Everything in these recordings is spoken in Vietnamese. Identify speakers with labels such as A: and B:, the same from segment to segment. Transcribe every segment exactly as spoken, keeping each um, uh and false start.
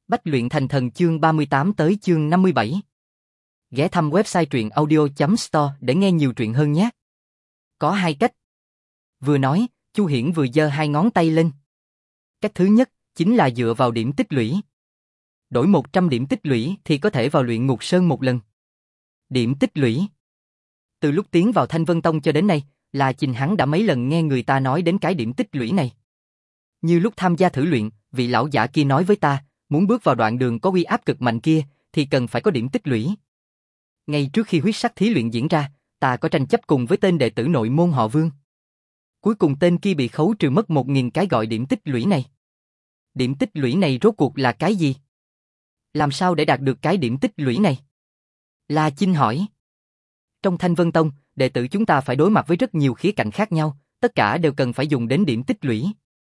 A: Bách luyện thành thần chương ba mươi tám tới chương năm mươi bảy. Ghé thăm website truyện audio chấm store để nghe nhiều truyện hơn nhé. Có hai cách. Vừa nói, Chu Hiển vừa giơ hai ngón tay lên. Cách thứ nhất chính là dựa vào điểm tích lũy. Đổi một trăm điểm tích lũy thì có thể vào luyện ngục sơn một lần. Điểm tích lũy. Từ lúc tiến vào Thanh Vân Tông cho đến nay, là Chinh hắn đã mấy lần nghe người ta nói đến cái điểm tích lũy này. Như lúc tham gia thử luyện, vị lão giả kia nói với ta, muốn bước vào đoạn đường có uy áp cực mạnh kia, thì cần phải có điểm tích lũy. Ngay trước khi huyết sắc thí luyện diễn ra, ta có tranh chấp cùng với tên đệ tử nội môn họ Vương. Cuối cùng tên kia bị khấu trừ mất một nghìn cái gọi điểm tích lũy này. Điểm tích lũy này rốt cuộc là cái gì? Làm sao để đạt được cái điểm tích lũy này? La Chinh hỏi. Trong Thanh Vân Tông, đệ tử chúng ta phải đối mặt với rất nhiều khía cạnh khác nhau, tất cả đều cần phải dùng đến điểm tích lũy.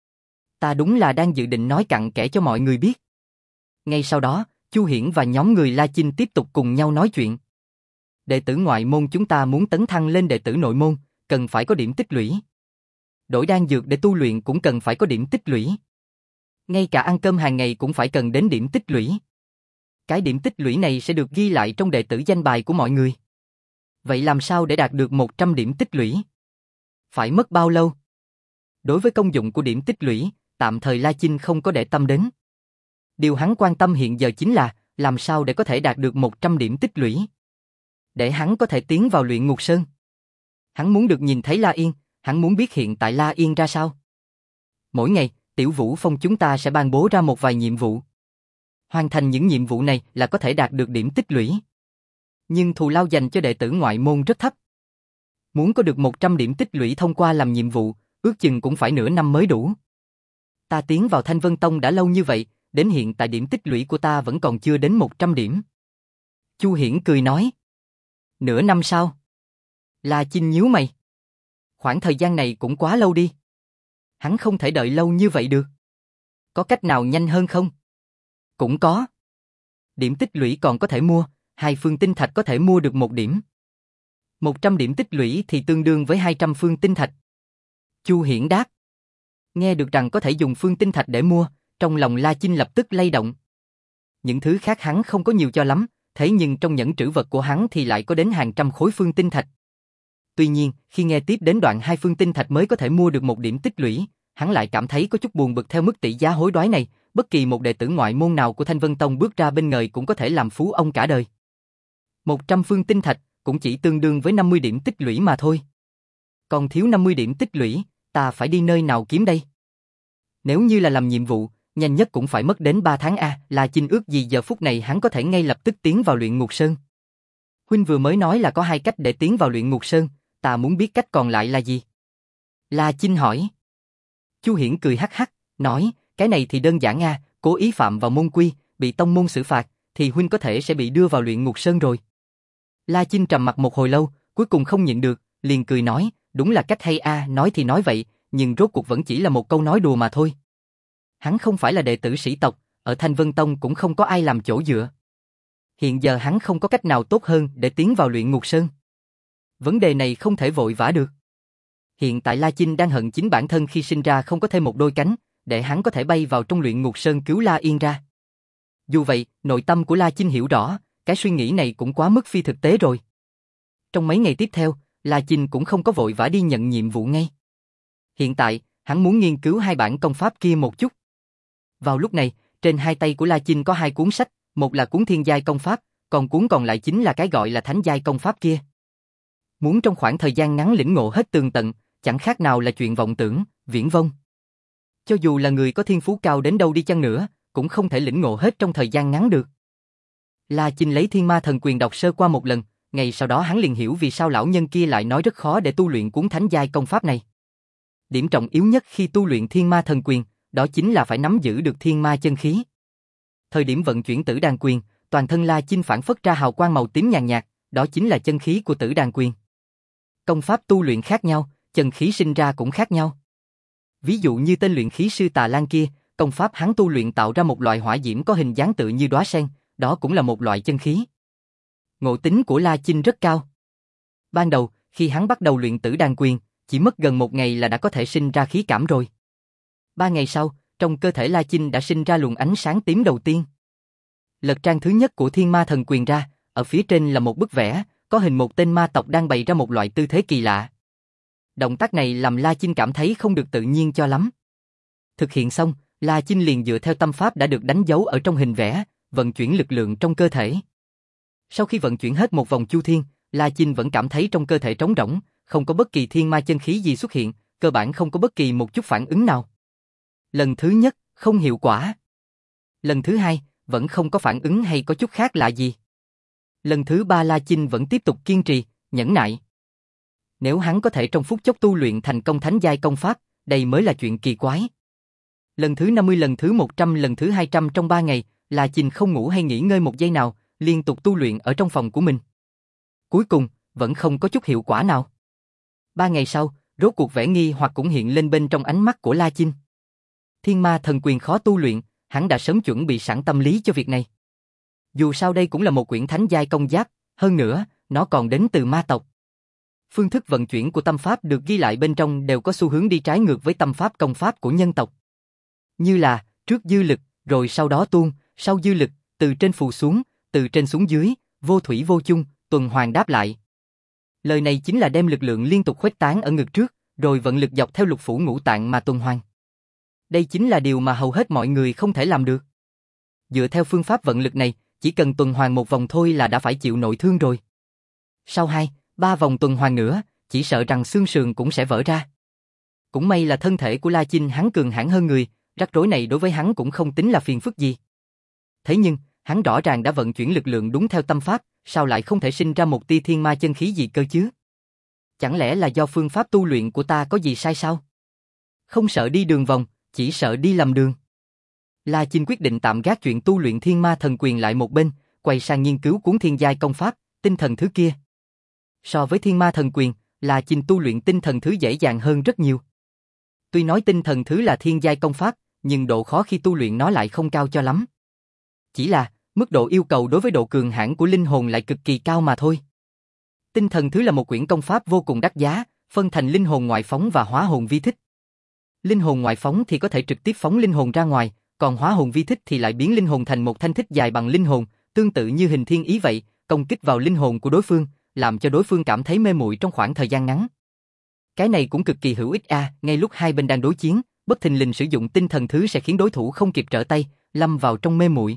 A: Ta đúng là đang dự định nói cặn kẽ cho mọi người biết. Ngay sau đó, Chu Hiển và nhóm người La Chinh tiếp tục cùng nhau nói chuyện. Đệ tử ngoại môn chúng ta muốn tấn thăng lên đệ tử nội môn, cần phải có điểm tích lũy. Đổi đan dược để tu luyện cũng cần phải có điểm tích lũy. Ngay cả ăn cơm hàng ngày cũng phải cần đến điểm tích lũy. Cái điểm tích lũy này sẽ được ghi lại trong đệ tử danh bài của mọi người. Vậy làm sao để đạt được một trăm điểm tích lũy? Phải mất bao lâu? Đối với công dụng của điểm tích lũy, tạm thời La Chinh không có để tâm đến. Điều hắn quan tâm hiện giờ chính là làm sao để có thể đạt được một trăm điểm tích lũy. Để hắn có thể tiến vào luyện ngục sơn. Hắn muốn được nhìn thấy La Yên, hắn muốn biết hiện tại La Yên ra sao. Mỗi ngày, Tiểu Vũ Phong chúng ta sẽ ban bố ra một vài nhiệm vụ. Hoàn thành những nhiệm vụ này là có thể đạt được điểm tích lũy. Nhưng thù lao dành cho đệ tử ngoại môn rất thấp. Muốn có được một trăm điểm tích lũy thông qua làm nhiệm vụ, ước chừng cũng phải nửa năm mới đủ. Ta tiến vào Thanh Vân Tông đã lâu như vậy, đến hiện tại điểm tích lũy của ta vẫn còn chưa đến một trăm điểm. Chu Hiển cười nói. Nửa năm sau. La Chinh nhíu mày. Khoảng thời gian này cũng quá lâu đi. Hắn không thể đợi lâu như vậy được. Có cách nào nhanh hơn không? Cũng có. Điểm tích lũy còn có thể mua, hai phương tinh thạch có thể mua được một điểm. một trăm điểm tích lũy thì tương đương với hai trăm phương tinh thạch. Chu Hiển đáp. Nghe được rằng có thể dùng phương tinh thạch để mua, trong lòng La Chinh lập tức lay động. Những thứ khác hắn không có nhiều cho lắm, thế nhưng trong nhẫn trữ vật của hắn thì lại có đến hàng trăm khối phương tinh thạch. Tuy nhiên, khi nghe tiếp đến đoạn hai phương tinh thạch mới có thể mua được một điểm tích lũy, hắn lại cảm thấy có chút buồn bực theo mức tỷ giá hối đoái này, bất kỳ một đệ tử ngoại môn nào của Thanh Vân Tông bước ra bên ngoài cũng có thể làm phú ông cả đời. một trăm phương tinh thạch cũng chỉ tương đương với năm mươi điểm tích lũy mà thôi. Còn thiếu năm mươi điểm tích lũy, ta phải đi nơi nào kiếm đây? Nếu như là làm nhiệm vụ, nhanh nhất cũng phải mất đến ba tháng a, La Chinh ước gì giờ phút này hắn có thể ngay lập tức tiến vào luyện ngục sơn. Huynh vừa mới nói là có hai cách để tiến vào luyện ngục sơn, ta muốn biết cách còn lại là gì? La Chinh hỏi. Chu Hiển cười hắc hắc, nói, cái này thì đơn giản a, cố ý phạm vào môn quy, bị tông môn xử phạt, thì huynh có thể sẽ bị đưa vào luyện ngục sơn rồi. La Chinh trầm mặt một hồi lâu, cuối cùng không nhịn được, liền cười nói, đúng là cách hay a, nói thì nói vậy, nhưng rốt cuộc vẫn chỉ là một câu nói đùa mà thôi. Hắn không phải là đệ tử sĩ tộc, ở Thanh Vân Tông cũng không có ai làm chỗ dựa. Hiện giờ hắn không có cách nào tốt hơn để tiến vào luyện ngục sơn. Vấn đề này không thể vội vã được. Hiện tại La Chinh đang hận chính bản thân khi sinh ra không có thêm một đôi cánh, để hắn có thể bay vào trong luyện ngục sơn cứu La Yên ra. Dù vậy, nội tâm của La Chinh hiểu rõ, cái suy nghĩ này cũng quá mức phi thực tế rồi. Trong mấy ngày tiếp theo, La Chinh cũng không có vội vã đi nhận nhiệm vụ ngay. Hiện tại, hắn muốn nghiên cứu hai bản công pháp kia một chút. Vào lúc này, trên hai tay của La Chinh có hai cuốn sách, một là cuốn thiên giai công pháp, còn cuốn còn lại chính là cái gọi là thánh giai công pháp kia. Muốn trong khoảng thời gian ngắn lĩnh ngộ hết tường tận, chẳng khác nào là chuyện vọng tưởng, viển vông. Cho dù là người có thiên phú cao đến đâu đi chăng nữa, cũng không thể lĩnh ngộ hết trong thời gian ngắn được. La Chinh lấy Thiên Ma Thần Quyền đọc sơ qua một lần, ngày sau đó hắn liền hiểu vì sao lão nhân kia lại nói rất khó để tu luyện cuốn thánh giai công pháp này. Điểm trọng yếu nhất khi tu luyện Thiên Ma Thần Quyền, đó chính là phải nắm giữ được thiên ma chân khí. Thời điểm vận chuyển Tử Đàn Quyền, toàn thân La Chinh phản phất ra hào quang màu tím nhàn nhạt, đó chính là chân khí của Tử Đàn Quyền. Công pháp tu luyện khác nhau, chân khí sinh ra cũng khác nhau. Ví dụ như tên luyện khí sư Tà Lan kia, công pháp hắn tu luyện tạo ra một loại hỏa diễm có hình dáng tựa như đóa sen, đó cũng là một loại chân khí. Ngộ tính của La Chinh rất cao. Ban đầu, khi hắn bắt đầu luyện Tử Đàn Quyền, chỉ mất gần một ngày là đã có thể sinh ra khí cảm rồi. Ba ngày sau, trong cơ thể La Chinh đã sinh ra luồng ánh sáng tím đầu tiên. Lật trang thứ nhất của Thiên Ma Thần Quyền ra, ở phía trên là một bức vẽ, có hình một tên ma tộc đang bày ra một loại tư thế kỳ lạ. Động tác này làm La Chinh cảm thấy không được tự nhiên cho lắm. Thực hiện xong, La Chinh liền dựa theo tâm pháp đã được đánh dấu ở trong hình vẽ, vận chuyển lực lượng trong cơ thể. Sau khi vận chuyển hết một vòng chu thiên, La Chinh vẫn cảm thấy trong cơ thể trống rỗng, không có bất kỳ thiên ma chân khí gì xuất hiện, cơ bản không có bất kỳ một chút phản ứng nào. Lần thứ nhất, không hiệu quả. Lần thứ hai, vẫn không có phản ứng hay có chút khác lạ gì. Lần thứ ba La Chinh vẫn tiếp tục kiên trì, nhẫn nại. Nếu hắn có thể trong phút chốc tu luyện thành công thánh giai công pháp, đây mới là chuyện kỳ quái. Lần thứ năm mươi, lần thứ một trăm, lần thứ hai trăm trong ba ngày, La Chinh không ngủ hay nghỉ ngơi một giây nào, liên tục tu luyện ở trong phòng của mình. Cuối cùng, vẫn không có chút hiệu quả nào. Ba ngày sau, rốt cuộc vẻ nghi hoặc cũng hiện lên bên trong ánh mắt của La Chinh. Thiên Ma Thần Quyền khó tu luyện, hắn đã sớm chuẩn bị sẵn tâm lý cho việc này. Dù sao đây cũng là một quyển thánh giai công giáp, hơn nữa, nó còn đến từ ma tộc. Phương thức vận chuyển của tâm pháp được ghi lại bên trong đều có xu hướng đi trái ngược với tâm pháp công pháp của nhân tộc. Như là, trước dư lực, rồi sau đó tuôn, sau dư lực, từ trên phù xuống, từ trên xuống dưới, vô thủy vô chung, tuần hoàn đáp lại. Lời này chính là đem lực lượng liên tục khuếch tán ở ngực trước, rồi vận lực dọc theo lục phủ ngũ tạng mà tuần hoàn. Đây chính là điều mà hầu hết mọi người không thể làm được. Dựa theo phương pháp vận lực này, chỉ cần tuần hoàn một vòng thôi là đã phải chịu nội thương rồi. Sau hai, ba vòng tuần hoàn nữa, chỉ sợ rằng xương sườn cũng sẽ vỡ ra. Cũng may là thân thể của La Chinh hắn cường hãn hơn người, rắc rối này đối với hắn cũng không tính là phiền phức gì. Thế nhưng, hắn rõ ràng đã vận chuyển lực lượng đúng theo tâm pháp, sao lại không thể sinh ra một tia thiên ma chân khí gì cơ chứ? Chẳng lẽ là do phương pháp tu luyện của ta có gì sai sao? Không sợ đi đường vòng, chỉ sợ đi lầm đường. La Chinh quyết định tạm gác chuyện tu luyện Thiên Ma Thần Quyền lại một bên, quay sang nghiên cứu cuốn thiên giai công pháp, tinh thần thứ kia. So với Thiên Ma Thần Quyền, La Chinh tu luyện tinh thần thứ dễ dàng hơn rất nhiều. Tuy nói tinh thần thứ là thiên giai công pháp, nhưng độ khó khi tu luyện nó lại không cao cho lắm. Chỉ là, mức độ yêu cầu đối với độ cường hãn của linh hồn lại cực kỳ cao mà thôi. Tinh thần thứ là một quyển công pháp vô cùng đắt giá, phân thành linh hồn ngoại phóng và hóa hồn vi thích. Linh hồn ngoại phóng thì có thể trực tiếp phóng linh hồn ra ngoài, còn hóa hồn vi thích thì lại biến linh hồn thành một thanh thích dài bằng linh hồn, tương tự như hình thiên ý vậy, công kích vào linh hồn của đối phương, làm cho đối phương cảm thấy mê muội trong khoảng thời gian ngắn. Cái này cũng cực kỳ hữu ích a, à, ngay lúc hai bên đang đối chiến, bất thình lình sử dụng tinh thần thứ sẽ khiến đối thủ không kịp trở tay, lâm vào trong mê muội.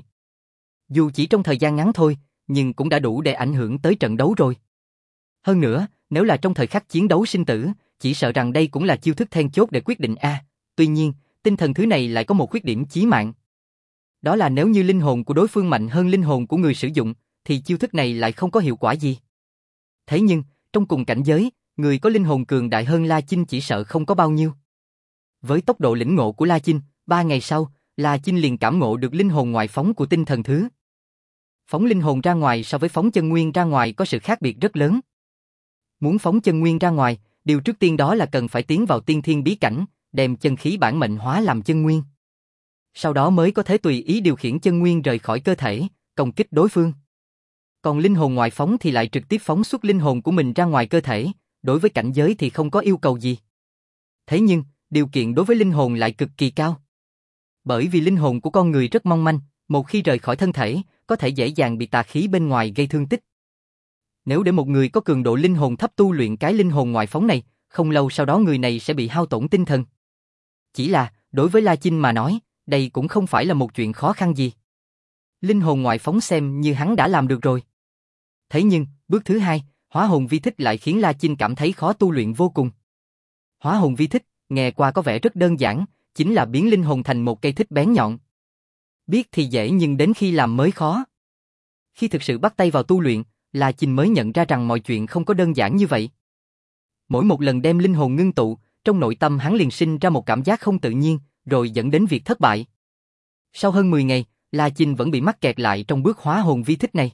A: Dù chỉ trong thời gian ngắn thôi, nhưng cũng đã đủ để ảnh hưởng tới trận đấu rồi. Hơn nữa, nếu là trong thời khắc chiến đấu sinh tử, chỉ sợ rằng đây cũng là chiêu thức then chốt để quyết định a. À, tuy nhiên, tinh thần thứ này lại có một khuyết điểm chí mạng. Đó là nếu như linh hồn của đối phương mạnh hơn linh hồn của người sử dụng, thì chiêu thức này lại không có hiệu quả gì. Thế nhưng, trong cùng cảnh giới, người có linh hồn cường đại hơn La Chinh chỉ sợ không có bao nhiêu. Với tốc độ lĩnh ngộ của La Chinh, ba ngày sau, La Chinh liền cảm ngộ được linh hồn ngoại phóng của tinh thần thứ. Phóng linh hồn ra ngoài so với phóng chân nguyên ra ngoài có sự khác biệt rất lớn. Muốn phóng chân nguyên ra ngoài, điều trước tiên đó là cần phải tiến vào tiên thiên bí cảnh, đem chân khí bản mệnh hóa làm chân nguyên. Sau đó mới có thể tùy ý điều khiển chân nguyên rời khỏi cơ thể, công kích đối phương. Còn linh hồn ngoại phóng thì lại trực tiếp phóng xuất linh hồn của mình ra ngoài cơ thể, đối với cảnh giới thì không có yêu cầu gì. Thế nhưng, điều kiện đối với linh hồn lại cực kỳ cao. Bởi vì linh hồn của con người rất mong manh, một khi rời khỏi thân thể, có thể dễ dàng bị tà khí bên ngoài gây thương tích. Nếu để một người có cường độ linh hồn thấp tu luyện cái linh hồn ngoại phóng này, không lâu sau đó người này sẽ bị hao tổn tinh thần. Chỉ là, đối với La Chinh mà nói, đây cũng không phải là một chuyện khó khăn gì. Linh hồn ngoại phóng xem như hắn đã làm được rồi. Thế nhưng, bước thứ hai, hóa hồn vi thích lại khiến La Chinh cảm thấy khó tu luyện vô cùng. Hóa hồn vi thích, nghe qua có vẻ rất đơn giản, chính là biến linh hồn thành một cây thích bén nhọn. Biết thì dễ nhưng đến khi làm mới khó. Khi thực sự bắt tay vào tu luyện, La Chinh mới nhận ra rằng mọi chuyện không có đơn giản như vậy. Mỗi một lần đem linh hồn ngưng tụ, trong nội tâm hắn liền sinh ra một cảm giác không tự nhiên, rồi dẫn đến việc thất bại. Sau hơn mười ngày, La Chinh vẫn bị mắc kẹt lại trong bước hóa hồn vi thích này.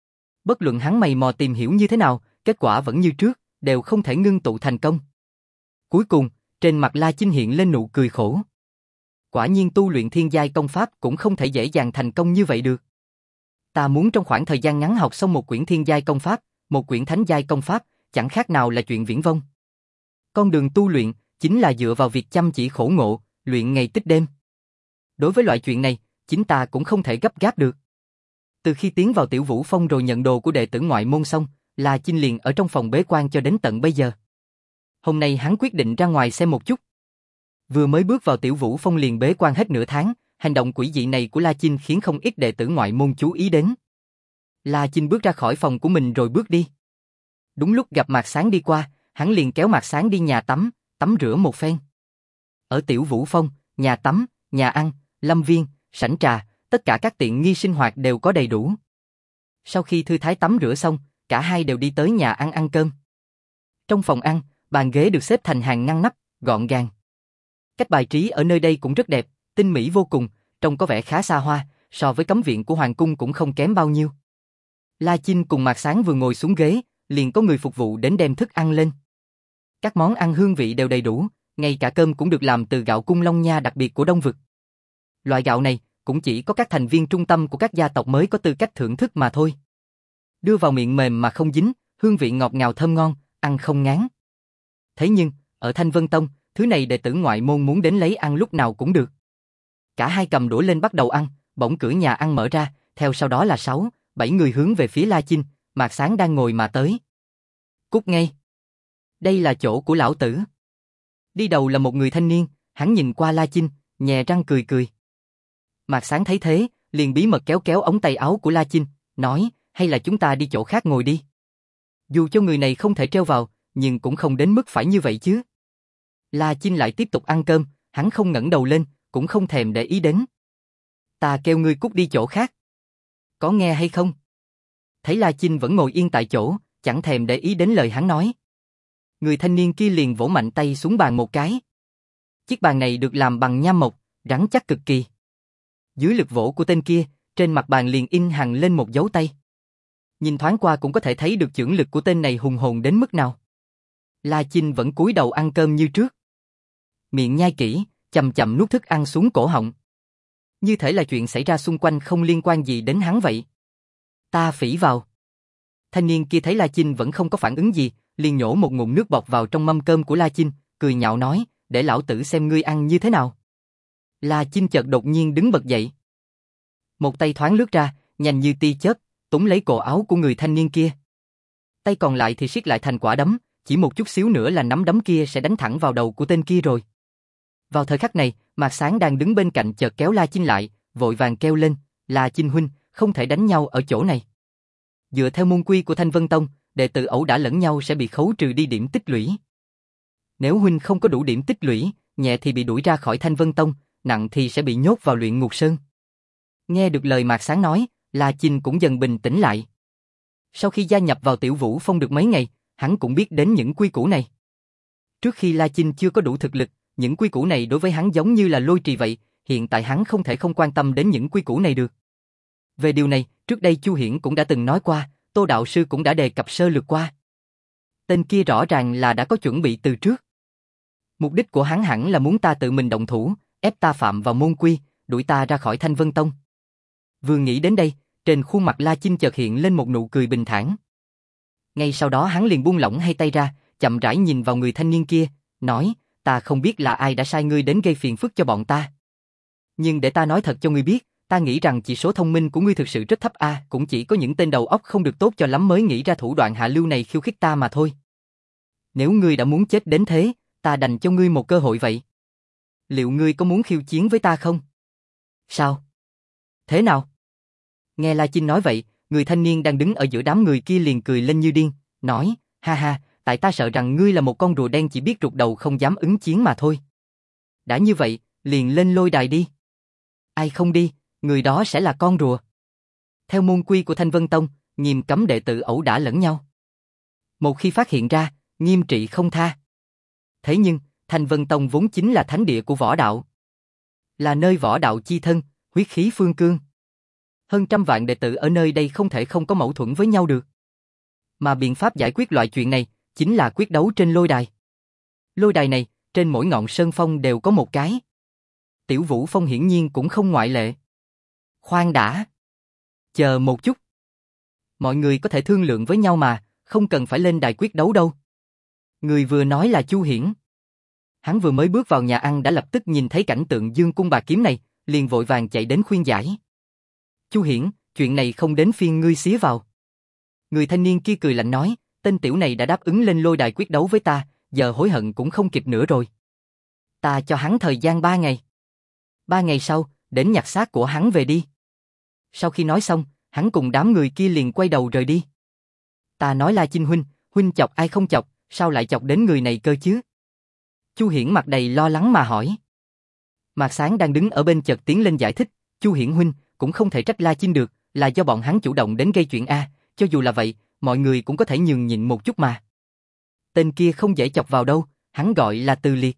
A: Bất luận hắn mày mò tìm hiểu như thế nào, kết quả vẫn như trước, đều không thể ngưng tụ thành công. Cuối cùng, trên mặt La Chinh hiện lên nụ cười khổ. Quả nhiên tu luyện thiên giai công pháp cũng không thể dễ dàng thành công như vậy được. Ta muốn trong khoảng thời gian ngắn học xong một quyển thiên giai công pháp, một quyển thánh giai công pháp, chẳng khác nào là chuyện viển vông. Con đường tu luyện chính là dựa vào việc chăm chỉ khổ ngộ, luyện ngày tích đêm. Đối với loại chuyện này, chính ta cũng không thể gấp gáp được. Từ khi tiến vào Tiểu Vũ Phong rồi nhận đồ của đệ tử ngoại môn xong, La Chinh liền ở trong phòng bế quan cho đến tận bây giờ. Hôm nay hắn quyết định ra ngoài xem một chút. Vừa mới bước vào Tiểu Vũ Phong liền bế quan hết nửa tháng, hành động quỷ dị này của La Chinh khiến không ít đệ tử ngoại môn chú ý đến. La Chinh bước ra khỏi phòng của mình rồi bước đi. Đúng lúc gặp Mạc Sán đi qua, hắn liền kéo Mạc Sán đi nhà tắm, tắm rửa một phen. Ở Tiểu Vũ Phong, nhà tắm, nhà ăn, lâm viên, sảnh trà, tất cả các tiện nghi sinh hoạt đều có đầy đủ. Sau khi thư thái tắm rửa xong, cả hai đều đi tới nhà ăn ăn cơm. Trong phòng ăn, bàn ghế được xếp thành hàng ngăn nắp, gọn gàng. Cách bài trí ở nơi đây cũng rất đẹp, tinh mỹ vô cùng, trông có vẻ khá xa hoa, so với cấm viện của hoàng cung cũng không kém bao nhiêu. La Chinh cùng Mạc Sán vừa ngồi xuống ghế, liền có người phục vụ đến đem thức ăn lên. Các món ăn hương vị đều đầy đủ, ngay cả cơm cũng được làm từ gạo cung Long Nha đặc biệt của Đông Vực. Loại gạo này cũng chỉ có các thành viên trung tâm của các gia tộc mới có tư cách thưởng thức mà thôi. Đưa vào miệng mềm mà không dính, hương vị ngọt ngào thơm ngon, ăn không ngán. Thế nhưng, ở Thanh Vân Tông, thứ này đệ tử ngoại môn muốn đến lấy ăn lúc nào cũng được. Cả hai cầm đũa lên bắt đầu ăn, bỗng cửa nhà ăn mở ra, theo sau đó là sáu, bảy người hướng về phía La Chinh, Mạc Sán đang ngồi mà tới. Cút ngay. Đây là chỗ của lão tử. Đi đầu là một người thanh niên, hắn nhìn qua La Chinh, nhè răng cười cười. Mạc Sán thấy thế, liền bí mật kéo kéo ống tay áo của La Chinh, nói, hay là chúng ta đi chỗ khác ngồi đi. Dù cho người này không thể treo vào, nhưng cũng không đến mức phải như vậy chứ. La Chinh lại tiếp tục ăn cơm, hắn không ngẩng đầu lên, cũng không thèm để ý đến. Ta kêu ngươi cút đi chỗ khác. Có nghe hay không? Thấy La Chinh vẫn ngồi yên tại chỗ, chẳng thèm để ý đến lời hắn nói. Người thanh niên kia liền vỗ mạnh tay xuống bàn một cái. Chiếc bàn này được làm bằng nham mộc, rắn chắc cực kỳ. Dưới lực vỗ của tên kia, trên mặt bàn liền in hằn lên một dấu tay. Nhìn thoáng qua cũng có thể thấy được chưởng lực của tên này hùng hồn đến mức nào. La Chinh vẫn cúi đầu ăn cơm như trước. Miệng nhai kỹ, chậm chậm nuốt thức ăn xuống cổ họng. Như thể là chuyện xảy ra xung quanh không liên quan gì đến hắn vậy. Ta phỉ vào. Thanh niên kia thấy La Chinh vẫn không có phản ứng gì, liền nhổ một ngụm nước bọt vào trong mâm cơm của La Chinh, cười nhạo nói, để lão tử xem ngươi ăn như thế nào. La Chinh chợt đột nhiên đứng bật dậy. Một tay thoáng lướt ra, nhanh như tia chớp, túm lấy cổ áo của người thanh niên kia. Tay còn lại thì siết lại thành quả đấm, chỉ một chút xíu nữa là nắm đấm kia sẽ đánh thẳng vào đầu của tên kia rồi. Vào thời khắc này, Mạc Sán đang đứng bên cạnh chợt kéo La Chinh lại, vội vàng kêu lên, La Chinh huynh, không thể đánh nhau ở chỗ này. Dựa theo môn quy của Thanh Vân Tông, đệ tử ẩu đả lẫn nhau sẽ bị khấu trừ đi điểm tích lũy. Nếu huynh không có đủ điểm tích lũy, nhẹ thì bị đuổi ra khỏi Thanh Vân Tông, nặng thì sẽ bị nhốt vào luyện ngục sơn. Nghe được lời Mạc Sán nói, La Chinh cũng dần bình tĩnh lại. Sau khi gia nhập vào Tiểu Vũ Phong được mấy ngày, hắn cũng biết đến những quy củ này. Trước khi La Chinh chưa có đủ thực lực, những quy củ này đối với hắn giống như là lôi trì vậy, hiện tại hắn không thể không quan tâm đến những quy củ này được. Về điều này, trước đây Chu Hiển cũng đã từng nói qua, Tô đạo sư cũng đã đề cập sơ lược qua. Tên kia rõ ràng là đã có chuẩn bị từ trước. Mục đích của hắn hẳn là muốn ta tự mình động thủ, ép ta phạm vào môn quy, đuổi ta ra khỏi Thanh Vân Tông. Vừa nghĩ đến đây, trên khuôn mặt La Chinh chợt hiện lên một nụ cười bình thản. Ngay sau đó hắn liền buông lỏng hai tay ra, chậm rãi nhìn vào người thanh niên kia, nói, ta không biết là ai đã sai ngươi đến gây phiền phức cho bọn ta. Nhưng để ta nói thật cho ngươi biết, ta nghĩ rằng chỉ số thông minh của ngươi thực sự rất thấp a, cũng chỉ có những tên đầu óc không được tốt cho lắm mới nghĩ ra thủ đoạn hạ lưu này khiêu khích ta mà thôi. Nếu ngươi đã muốn chết đến thế, ta đành cho ngươi một cơ hội vậy. Liệu ngươi có muốn khiêu chiến với ta không? Sao? Thế nào? Nghe La Chinh nói vậy, người thanh niên đang đứng ở giữa đám người kia liền cười lên như điên, nói, ha ha, tại ta sợ rằng ngươi là một con rùa đen chỉ biết rụt đầu không dám ứng chiến mà thôi. Đã như vậy, liền lên lôi đài đi. Ai không đi, người đó sẽ là con rùa. Theo môn quy của Thanh Vân Tông, nghiêm cấm đệ tử ẩu đả lẫn nhau. Một khi phát hiện ra, nghiêm trị không tha. Thế nhưng, Thanh Vân Tông vốn chính là thánh địa của võ đạo. Là nơi võ đạo chi thân, huyết khí phương cương. Hơn trăm vạn đệ tử ở nơi đây không thể không có mâu thuẫn với nhau được. Mà biện pháp giải quyết loại chuyện này, chính là quyết đấu trên lôi đài. Lôi đài này, trên mỗi ngọn sơn phong đều có một cái. Tiểu Vũ Phong hiển nhiên cũng không ngoại lệ. Khoan đã. Chờ một chút. Mọi người có thể thương lượng với nhau mà, không cần phải lên đài quyết đấu đâu. Người vừa nói là Chu Hiển. Hắn vừa mới bước vào nhà ăn đã lập tức nhìn thấy cảnh tượng dương cung bạc kiếm này, liền vội vàng chạy đến khuyên giải. Chu Hiển, chuyện này không đến phiên ngươi xía vào. Người thanh niên kia cười lạnh nói, tên tiểu này đã đáp ứng lên lôi đài quyết đấu với ta, giờ hối hận cũng không kịp nữa rồi. Ta cho hắn thời gian ba ngày. Ba ngày sau, đến nhặt xác của hắn về đi. Sau khi nói xong, hắn cùng đám người kia liền quay đầu rời đi. Ta nói La Chinh huynh, huynh chọc ai không chọc, sao lại chọc đến người này cơ chứ? Chu Hiển mặt đầy lo lắng mà hỏi. Mạc Sáng đang đứng ở bên chợt tiến lên giải thích, Chu Hiển huynh, cũng không thể trách La Chinh được, là do bọn hắn chủ động đến gây chuyện a, cho dù là vậy, mọi người cũng có thể nhường nhịn một chút mà. Tên kia không dễ chọc vào đâu, hắn gọi là Từ Liệt.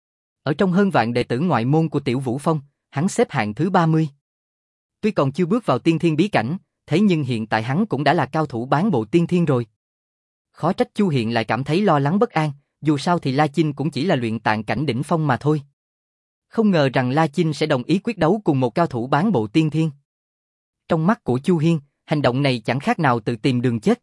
A: Ở trong hơn vạn đệ tử ngoại môn của Tiểu Vũ Phong, hắn xếp hạng thứ ba mươi. Tuy còn chưa bước vào tiên thiên bí cảnh, thế nhưng hiện tại hắn cũng đã là cao thủ bán bộ tiên thiên rồi. Khó trách Chu Hiện lại cảm thấy lo lắng bất an, dù sao thì La Chinh cũng chỉ là luyện tạng cảnh đỉnh phong mà thôi. Không ngờ rằng La Chinh sẽ đồng ý quyết đấu cùng một cao thủ bán bộ tiên thiên. Trong mắt của Chu Hiên, hành động này chẳng khác nào tự tìm đường chết.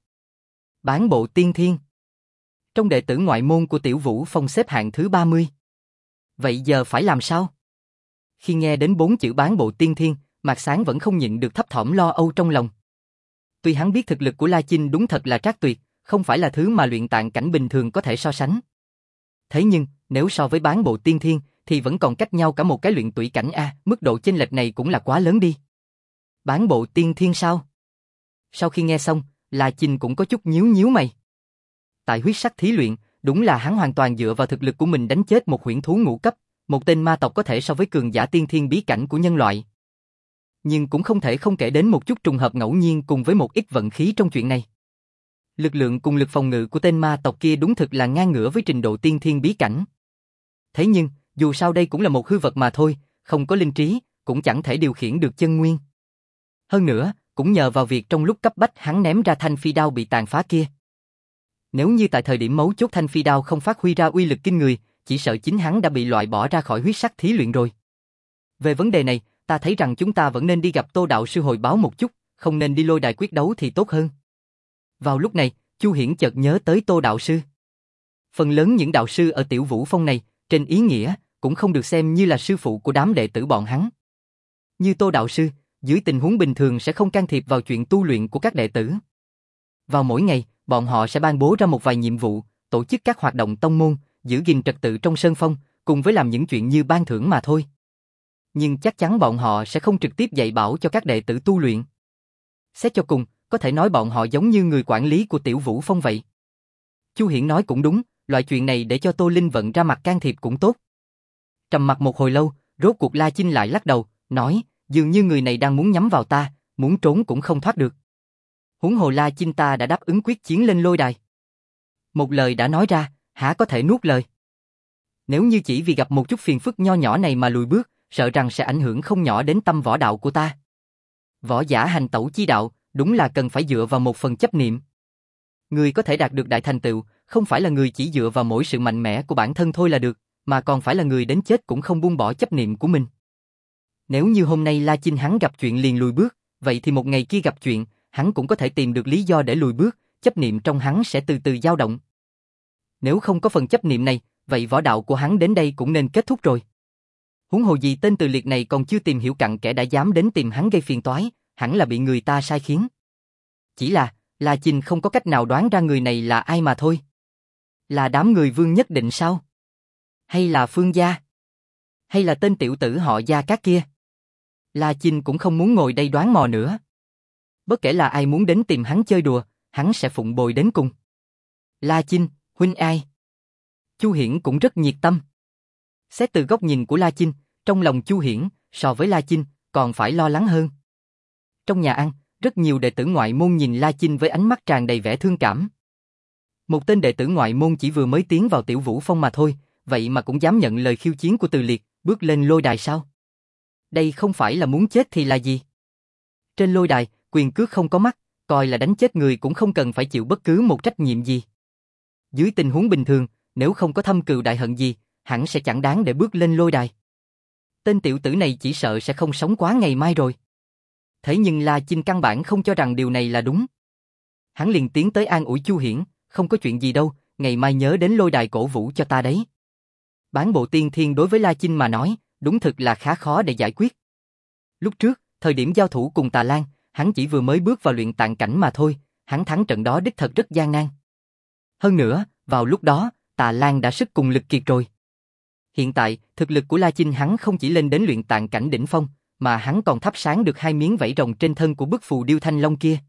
A: Bán bộ tiên thiên. Trong đệ tử ngoại môn của Tiểu Vũ Phong xếp hạng thứ ba mươi. Vậy giờ phải làm sao? Khi nghe đến bốn chữ bán bộ tiên thiên, Mạc Sáng vẫn không nhịn được thấp thỏm lo âu trong lòng. Tuy hắn biết thực lực của La Chinh đúng thật là trác tuyệt, không phải là thứ mà luyện tạng cảnh bình thường có thể so sánh. Thế nhưng, nếu so với bán bộ tiên thiên, thì vẫn còn cách nhau cả một cái luyện tủy cảnh a, mức độ chênh lệch này cũng là quá lớn đi. Bán bộ tiên thiên sao? Sau khi nghe xong, La Chinh cũng có chút nhíu nhíu mày. Tại huyết sắc thí luyện, đúng là hắn hoàn toàn dựa vào thực lực của mình đánh chết một huyễn thú ngũ cấp, một tên ma tộc có thể so với cường giả tiên thiên bí cảnh của nhân loại. Nhưng cũng không thể không kể đến một chút trùng hợp ngẫu nhiên cùng với một ít vận khí trong chuyện này. Lực lượng cùng lực phòng ngự của tên ma tộc kia đúng thực là ngang ngửa với trình độ tiên thiên bí cảnh. Thế nhưng, dù sao đây cũng là một hư vật mà thôi, không có linh trí, cũng chẳng thể điều khiển được chân nguyên. Hơn nữa, cũng nhờ vào việc trong lúc cấp bách hắn ném ra thanh phi đao bị tàn phá kia. Nếu như tại thời điểm mấu chốt thanh phi đao không phát huy ra uy lực kinh người, chỉ sợ chính hắn đã bị loại bỏ ra khỏi huyết sắc thí luyện rồi. Về vấn đề này, ta thấy rằng chúng ta vẫn nên đi gặp Tô đạo sư hồi báo một chút, không nên đi lôi đài quyết đấu thì tốt hơn. Vào lúc này, Chu Hiển chợt nhớ tới Tô đạo sư. Phần lớn những đạo sư ở Tiểu Vũ Phong này, trên ý nghĩa, cũng không được xem như là sư phụ của đám đệ tử bọn hắn. Như Tô đạo sư, dưới tình huống bình thường sẽ không can thiệp vào chuyện tu luyện của các đệ tử. Vào mỗi ngày, bọn họ sẽ ban bố ra một vài nhiệm vụ, tổ chức các hoạt động tông môn, giữ gìn trật tự trong sơn phong, cùng với làm những chuyện như ban thưởng mà thôi. Nhưng chắc chắn bọn họ sẽ không trực tiếp dạy bảo cho các đệ tử tu luyện. Xét cho cùng, có thể nói bọn họ giống như người quản lý của Tiểu Vũ Phong vậy. Chu Hiển nói cũng đúng, loại chuyện này để cho Tô Linh Vận ra mặt can thiệp cũng tốt. Trầm mặc một hồi lâu, rốt cuộc La Chinh lại lắc đầu, nói, dường như người này đang muốn nhắm vào ta, muốn trốn cũng không thoát được. Huống hồ La Chinh ta đã đáp ứng quyết chiến lên lôi đài. Một lời đã nói ra, há có thể nuốt lời. Nếu như chỉ vì gặp một chút phiền phức nho nhỏ này mà lùi bước, sợ rằng sẽ ảnh hưởng không nhỏ đến tâm võ đạo của ta. Võ giả hành tẩu chi đạo, đúng là cần phải dựa vào một phần chấp niệm. Người có thể đạt được đại thành tựu, không phải là người chỉ dựa vào mỗi sự mạnh mẽ của bản thân thôi là được, mà còn phải là người đến chết cũng không buông bỏ chấp niệm của mình. Nếu như hôm nay La Chinh hắn gặp chuyện liền lùi bước, vậy thì một ngày kia gặp chuyện, hắn cũng có thể tìm được lý do để lùi bước, chấp niệm trong hắn sẽ từ từ dao động. Nếu không có phần chấp niệm này, vậy võ đạo của hắn đến đây cũng nên kết thúc rồi. Huống hồ gì tên Từ Liệt này còn chưa tìm hiểu cặn kẽ đã dám đến tìm hắn gây phiền toái, hẳn là bị người ta sai khiến. Chỉ là, La Chinh không có cách nào đoán ra người này là ai mà thôi. Là đám người Vương nhất định sao? Hay là Phương gia? Hay là tên tiểu tử họ Gia Cát kia? La Chinh cũng không muốn ngồi đây đoán mò nữa. Bất kể là ai muốn đến tìm hắn chơi đùa, hắn sẽ phụng bồi đến cùng. La Chinh, huynh ai? Chu Hiển cũng rất nhiệt tâm. Xét từ góc nhìn của La Chinh, trong lòng Chu Hiển, so với La Chinh, còn phải lo lắng hơn. Trong nhà ăn, rất nhiều đệ tử ngoại môn nhìn La Chinh với ánh mắt tràn đầy vẻ thương cảm. Một tên đệ tử ngoại môn chỉ vừa mới tiến vào Tiểu Vũ Phong mà thôi, vậy mà cũng dám nhận lời khiêu chiến của Từ Liệt, bước lên lôi đài sao? Đây không phải là muốn chết thì là gì? Trên lôi đài, quyền cước không có mắt, coi là đánh chết người cũng không cần phải chịu bất cứ một trách nhiệm gì. Dưới tình huống bình thường, nếu không có thâm cừu đại hận gì, hẳn sẽ chẳng đáng để bước lên lôi đài. Tên tiểu tử này chỉ sợ sẽ không sống quá ngày mai rồi. Thế nhưng La Chinh căn bản không cho rằng điều này là đúng. Hắn liền tiến tới an ủi Chu Hiển, không có chuyện gì đâu, ngày mai nhớ đến lôi đài cổ vũ cho ta đấy. Bán bộ tiên thiên đối với La Chinh mà nói, đúng thực là khá khó để giải quyết. Lúc trước, thời điểm giao thủ cùng Tà Lan, hắn chỉ vừa mới bước vào luyện tạng cảnh mà thôi, hắn thắng trận đó đích thật rất gian nan. Hơn nữa, vào lúc đó, Tà Lan đã sức cùng lực kiệt rồi. Hiện tại, thực lực của La Chinh hắn không chỉ lên đến luyện tạng cảnh đỉnh phong, mà hắn còn thắp sáng được hai miếng vảy rồng trên thân của bức phù điêu thanh long kia.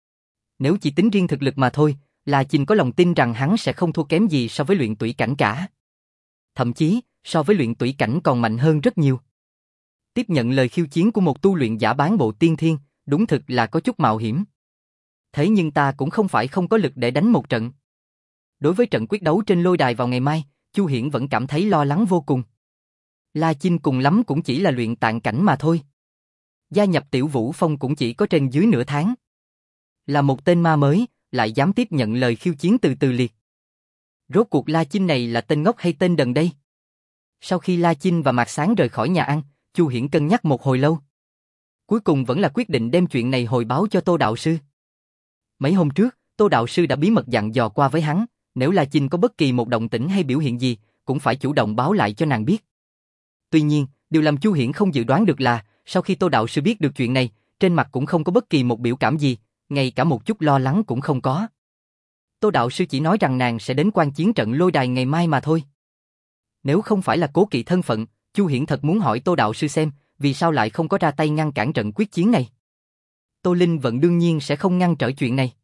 A: Nếu chỉ tính riêng thực lực mà thôi, La Chinh có lòng tin rằng hắn sẽ không thua kém gì so với luyện tủy cảnh cả. Thậm chí, so với luyện tủy cảnh còn mạnh hơn rất nhiều. Tiếp nhận lời khiêu chiến của một tu luyện giả bán bộ tiên thiên, đúng thực là có chút mạo hiểm. Thế nhưng ta cũng không phải không có lực để đánh một trận. Đối với trận quyết đấu trên lôi đài vào ngày mai, Chu Hiển vẫn cảm thấy lo lắng vô cùng. La Chinh cùng lắm cũng chỉ là luyện tạng cảnh mà thôi. Gia nhập Tiểu Vũ Phong cũng chỉ có trên dưới nửa tháng. Là một tên ma mới, lại dám tiếp nhận lời khiêu chiến từ Từ Liệt. Rốt cuộc La Chinh này là tên ngốc hay tên đần đây? Sau khi La Chinh và Mạc Sáng rời khỏi nhà ăn, Chu Hiển cân nhắc một hồi lâu. Cuối cùng vẫn là quyết định đem chuyện này hồi báo cho Tô Đạo Sư. Mấy hôm trước, Tô Đạo Sư đã bí mật dặn dò qua với hắn, nếu La Chinh có bất kỳ một động tĩnh hay biểu hiện gì, cũng phải chủ động báo lại cho nàng biết. Tuy nhiên, điều làm Chu Hiển không dự đoán được là, sau khi Tô Đạo Sư biết được chuyện này, trên mặt cũng không có bất kỳ một biểu cảm gì, ngay cả một chút lo lắng cũng không có. Tô Đạo Sư chỉ nói rằng nàng sẽ đến quan chiến trận lôi đài ngày mai mà thôi. Nếu không phải là cố kỵ thân phận, Chu Hiển thật muốn hỏi Tô Đạo Sư xem, vì sao lại không có ra tay ngăn cản trận quyết chiến này. Tô Linh Vận đương nhiên sẽ không ngăn trở chuyện này.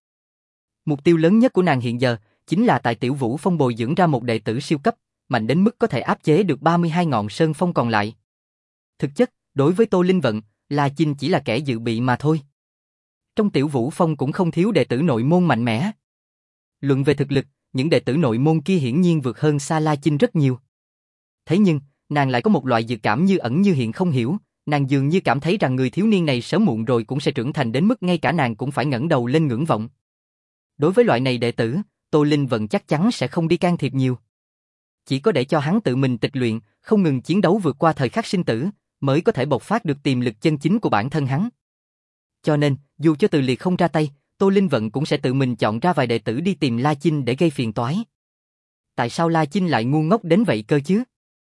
A: Mục tiêu lớn nhất của nàng hiện giờ, chính là tại Tiểu Vũ Phong bồi dưỡng ra một đệ tử siêu cấp, mạnh đến mức có thể áp chế được ba mươi hai ngọn sơn phong còn lại. Thực chất, đối với Tô Linh Vận, La Chinh chỉ là kẻ dự bị mà thôi. Trong Tiểu Vũ Phong cũng không thiếu đệ tử nội môn mạnh mẽ. Luận về thực lực, những đệ tử nội môn kia hiển nhiên vượt hơn xa La Chinh rất nhiều. Thế nhưng, nàng lại có một loại dự cảm như ẩn như hiện không hiểu, nàng dường như cảm thấy rằng người thiếu niên này sớm muộn rồi cũng sẽ trưởng thành đến mức ngay cả nàng cũng phải ngẩng đầu lên ngưỡng vọng. Đối với loại này đệ tử, Tô Linh Vận chắc chắn sẽ không đi can thiệp nhiều. Chỉ có để cho hắn tự mình tịch luyện, không ngừng chiến đấu vượt qua thời khắc sinh tử, mới có thể bộc phát được tiềm lực chân chính của bản thân hắn. Cho nên, dù cho Từ Liệt không ra tay, Tô Linh Vận cũng sẽ tự mình chọn ra vài đệ tử đi tìm La Chinh để gây phiền toái. Tại sao La Chinh lại ngu ngốc đến vậy cơ chứ?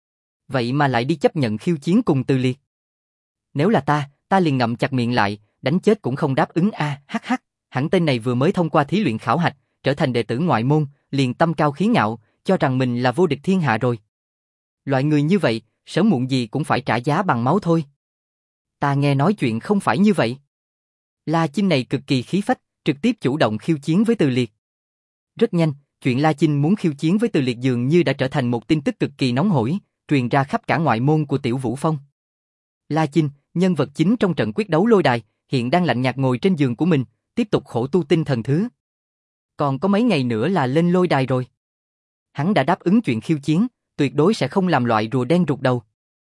A: Vậy mà lại đi chấp nhận khiêu chiến cùng Từ Liệt. Nếu là ta, ta liền ngậm chặt miệng lại, đánh chết cũng không đáp ứng a, hắc hắc, hẳn tên này vừa mới thông qua thí luyện khảo hạch, trở thành đệ tử ngoại môn, liền tâm cao khí ngạo, cho rằng mình là vô địch thiên hạ rồi. Loại người như vậy, sớm muộn gì cũng phải trả giá bằng máu thôi. Ta nghe nói chuyện không phải như vậy. La Chinh này cực kỳ khí phách, trực tiếp chủ động khiêu chiến với Từ Liệt. Rất nhanh, chuyện La Chinh muốn khiêu chiến với Từ Liệt dường như đã trở thành một tin tức cực kỳ nóng hổi, truyền ra khắp cả ngoại môn của Tiểu Vũ Phong. La Chinh, nhân vật chính trong trận quyết đấu lôi đài, hiện đang lạnh nhạt ngồi trên giường của mình, tiếp tục khổ tu tinh thần thứ. Còn có mấy ngày nữa là lên lôi đài rồi. Hắn đã đáp ứng chuyện khiêu chiến, tuyệt đối sẽ không làm loại rùa đen rụt đầu.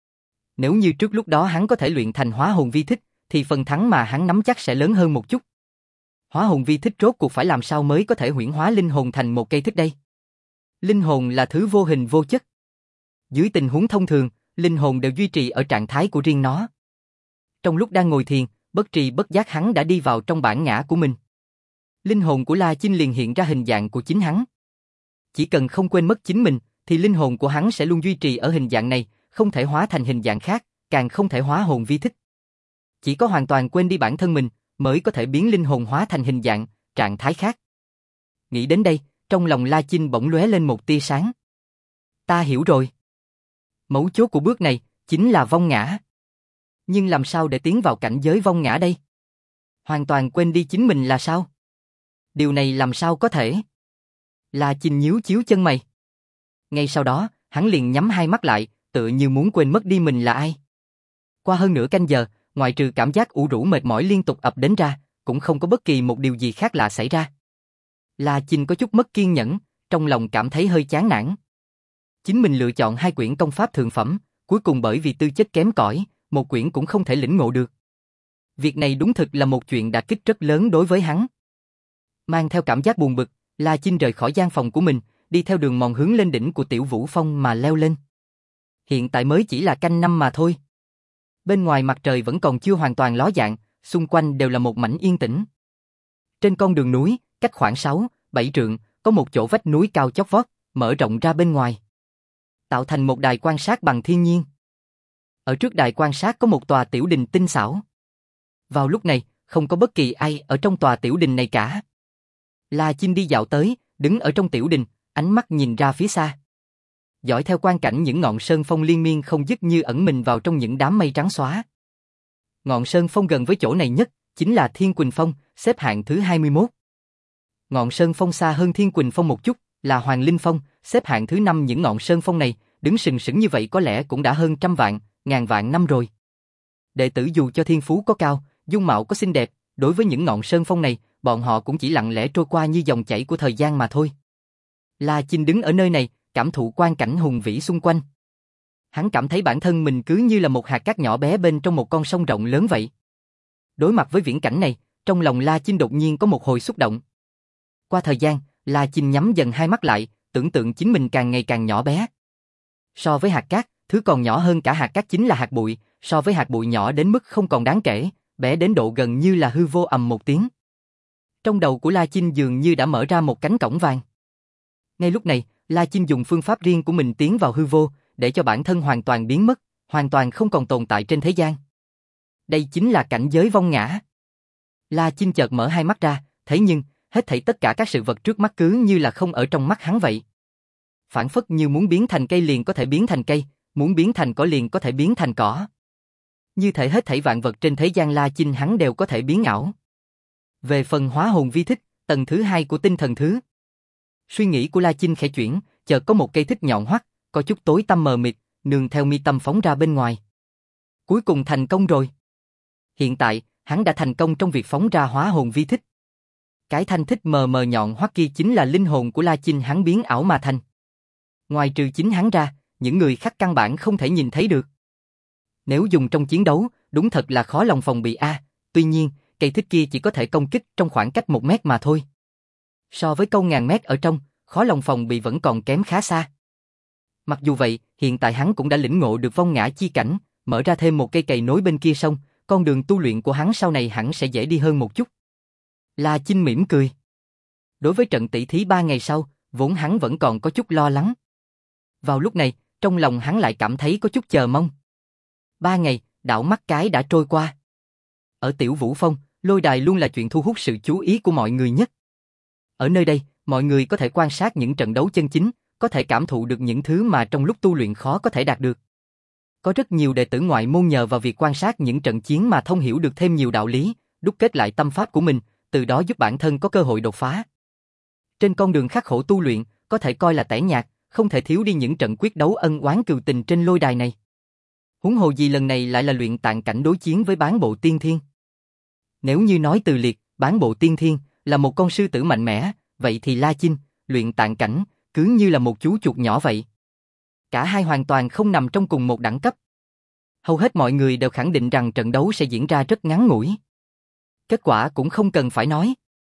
A: Nếu như trước lúc đó hắn có thể luyện thành hóa hồn vi thích, thì phần thắng mà hắn nắm chắc sẽ lớn hơn một chút. Hóa hồn vi thích rốt cuộc phải làm sao mới có thể huyễn hóa linh hồn thành một cây thích đây? Linh hồn là thứ vô hình vô chất. Dưới tình huống thông thường, linh hồn đều duy trì ở trạng thái của riêng nó. Trong lúc đang ngồi thiền, bất trì bất giác hắn đã đi vào trong bản ngã của mình. Linh hồn của La Chinh liền hiện ra hình dạng của chính hắn. Chỉ cần không quên mất chính mình, thì linh hồn của hắn sẽ luôn duy trì ở hình dạng này, không thể hóa thành hình dạng khác, càng không thể hóa hồn vi thích. Chỉ có hoàn toàn quên đi bản thân mình, mới có thể biến linh hồn hóa thành hình dạng, trạng thái khác. Nghĩ đến đây, trong lòng La Chinh bỗng lóe lên một tia sáng. Ta hiểu rồi. Mấu chốt của bước này, chính là vong ngã. Nhưng làm sao để tiến vào cảnh giới vong ngã đây? Hoàn toàn quên đi chính mình là sao? Điều này làm sao có thể? La Chinh nhíu chiếu chân mày. Ngay sau đó, hắn liền nhắm hai mắt lại, tựa như muốn quên mất đi mình là ai. Qua hơn nửa canh giờ, ngoại trừ cảm giác ủ rũ mệt mỏi liên tục ập đến ra, cũng không có bất kỳ một điều gì khác lạ xảy ra. La Chinh có chút mất kiên nhẫn, trong lòng cảm thấy hơi chán nản. Chính mình lựa chọn hai quyển công pháp thượng phẩm, cuối cùng bởi vì tư chất kém cỏi, một quyển cũng không thể lĩnh ngộ được. Việc này đúng thực là một chuyện đả kích rất lớn đối với hắn. Mang theo cảm giác buồn bực, La Chinh rời khỏi gian phòng của mình, đi theo đường mòn hướng lên đỉnh của Tiểu Vũ Phong mà leo lên. Hiện tại mới chỉ là canh năm mà thôi. Bên ngoài mặt trời vẫn còn chưa hoàn toàn ló dạng, xung quanh đều là một mảnh yên tĩnh. Trên con đường núi, cách khoảng sáu, bảy trượng, có một chỗ vách núi cao chót vót, mở rộng ra bên ngoài, tạo thành một đài quan sát bằng thiên nhiên. Ở trước đài quan sát có một tòa tiểu đình tinh xảo. Vào lúc này, không có bất kỳ ai ở trong tòa tiểu đình này cả. La Chinh đi dạo tới, đứng ở trong tiểu đình, ánh mắt nhìn ra phía xa. Dõi theo quang cảnh những ngọn sơn phong liên miên không dứt như ẩn mình vào trong những đám mây trắng xóa. Ngọn sơn phong gần với chỗ này nhất, chính là Thiên Quỳnh Phong, xếp hạng thứ hai mươi mốt. Ngọn sơn phong xa hơn Thiên Quỳnh Phong một chút, là Hoàng Linh Phong, xếp hạng thứ năm. Những ngọn sơn phong này, đứng sừng sững như vậy có lẽ cũng đã hơn trăm vạn, ngàn vạn năm rồi. Đệ tử dù cho thiên phú có cao, dung mạo có xinh đẹp, đối với những ngọn sơn phong này, bọn họ cũng chỉ lặng lẽ trôi qua như dòng chảy của thời gian mà thôi. La Chinh đứng ở nơi này, cảm thụ quang cảnh hùng vĩ xung quanh. Hắn cảm thấy bản thân mình cứ như là một hạt cát nhỏ bé bên trong một con sông rộng lớn vậy. Đối mặt với viễn cảnh này, trong lòng La Chinh đột nhiên có một hồi xúc động. Qua thời gian, La Chinh nhắm dần hai mắt lại, tưởng tượng chính mình càng ngày càng nhỏ bé. So với hạt cát, thứ còn nhỏ hơn cả hạt cát chính là hạt bụi, so với hạt bụi nhỏ đến mức không còn đáng kể, bé đến độ gần như là hư vô. Ầm một tiếng. Trong đầu của La Chinh dường như đã mở ra một cánh cổng vàng. Ngay lúc này, La Chinh dùng phương pháp riêng của mình tiến vào hư vô, để cho bản thân hoàn toàn biến mất, hoàn toàn không còn tồn tại trên thế gian. Đây chính là cảnh giới vong ngã. La Chinh chợt mở hai mắt ra, thế nhưng, hết thảy tất cả các sự vật trước mắt cứ như là không ở trong mắt hắn vậy. Phản phất như muốn biến thành cây liền có thể biến thành cây, muốn biến thành cỏ liền có thể biến thành cỏ. Như thể hết thảy vạn vật trên thế gian La Chinh hắn đều có thể biến ảo. Về phần hóa hồn vi thích, tầng thứ hai của tinh thần thứ. Suy nghĩ của La Chinh khẽ chuyển, chợt có một cây thích nhọn hoắt, có chút tối tăm mờ mịt, nương theo mi tâm phóng ra bên ngoài. Cuối cùng thành công rồi. Hiện tại, hắn đã thành công trong việc phóng ra hóa hồn vi thích. Cái thanh thích mờ mờ nhọn hoắt kia chính là linh hồn của La Chinh hắn biến ảo mà thành. Ngoài trừ chính hắn ra, những người khác căn bản không thể nhìn thấy được. Nếu dùng trong chiến đấu, đúng thật là khó lòng phòng bị a. Tuy nhiên, cây thích kia chỉ có thể công kích trong khoảng cách một mét mà thôi. So với câu ngàn mét ở trong, khó lòng phòng bị vẫn còn kém khá xa. Mặc dù vậy, hiện tại hắn cũng đã lĩnh ngộ được vong ngã chi cảnh, mở ra thêm một cây cày nối bên kia sông, con đường tu luyện của hắn sau này hẳn sẽ dễ đi hơn một chút. La Chinh mỉm cười. Đối với trận tỷ thí ba ngày sau, vốn hắn vẫn còn có chút lo lắng. Vào lúc này, trong lòng hắn lại cảm thấy có chút chờ mong. Ba ngày, đảo mắt cái đã trôi qua. Ở Tiểu Vũ Phong, lôi đài luôn là chuyện thu hút sự chú ý của mọi người nhất. Ở nơi đây, mọi người có thể quan sát những trận đấu chân chính, có thể cảm thụ được những thứ mà trong lúc tu luyện khó có thể đạt được. Có rất nhiều đệ tử ngoại môn nhờ vào việc quan sát những trận chiến mà thông hiểu được thêm nhiều đạo lý, đúc kết lại tâm pháp của mình, từ đó giúp bản thân có cơ hội đột phá. Trên con đường khắc khổ tu luyện, có thể coi là tẻ nhạt, không thể thiếu đi những trận quyết đấu ân oán cừu tình trên lôi đài này. Huống hồ gì lần này lại là luyện tạng cảnh đối chiến với bán bộ tiên thiên. Nếu như nói Từ Liệt, bán bộ tiên thiên là một con sư tử mạnh mẽ, vậy thì La Chinh, luyện tạng cảnh, cứ như là một chú chuột nhỏ vậy. Cả hai hoàn toàn không nằm trong cùng một đẳng cấp. Hầu hết mọi người đều khẳng định rằng trận đấu sẽ diễn ra rất ngắn ngủi. Kết quả cũng không cần phải nói.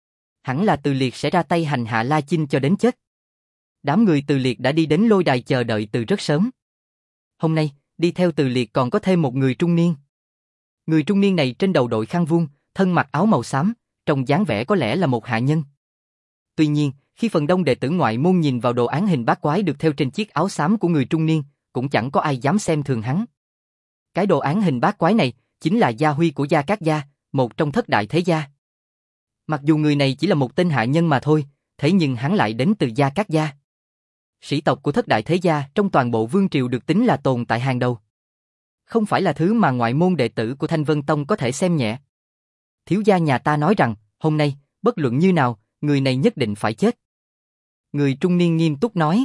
A: Hẳn là Từ Liệt sẽ ra tay hành hạ La Chinh cho đến chết. Đám người Từ Liệt đã đi đến lôi đài chờ đợi từ rất sớm. Hôm nay, đi theo Từ Liệt còn có thêm một người trung niên. Người trung niên này trên đầu đội khăn vuông, thân mặc áo màu xám, trông dáng vẻ có lẽ là một hạ nhân. Tuy nhiên, khi phần đông đệ tử ngoại môn nhìn vào đồ án hình bát quái được thêu trên chiếc áo xám của người trung niên, cũng chẳng có ai dám xem thường hắn. Cái đồ án hình bát quái này chính là gia huy của Gia Cát Gia, một trong thất đại thế gia. Mặc dù người này chỉ là một tên hạ nhân mà thôi, thế nhưng hắn lại đến từ Gia Cát Gia. Sĩ tộc của thất đại thế gia trong toàn bộ vương triều được tính là tồn tại hàng đầu. Không phải là thứ mà ngoại môn đệ tử của Thanh Vân Tông có thể xem nhẹ. Thiếu gia nhà ta nói rằng, hôm nay, bất luận như nào, người này nhất định phải chết. Người trung niên nghiêm túc nói.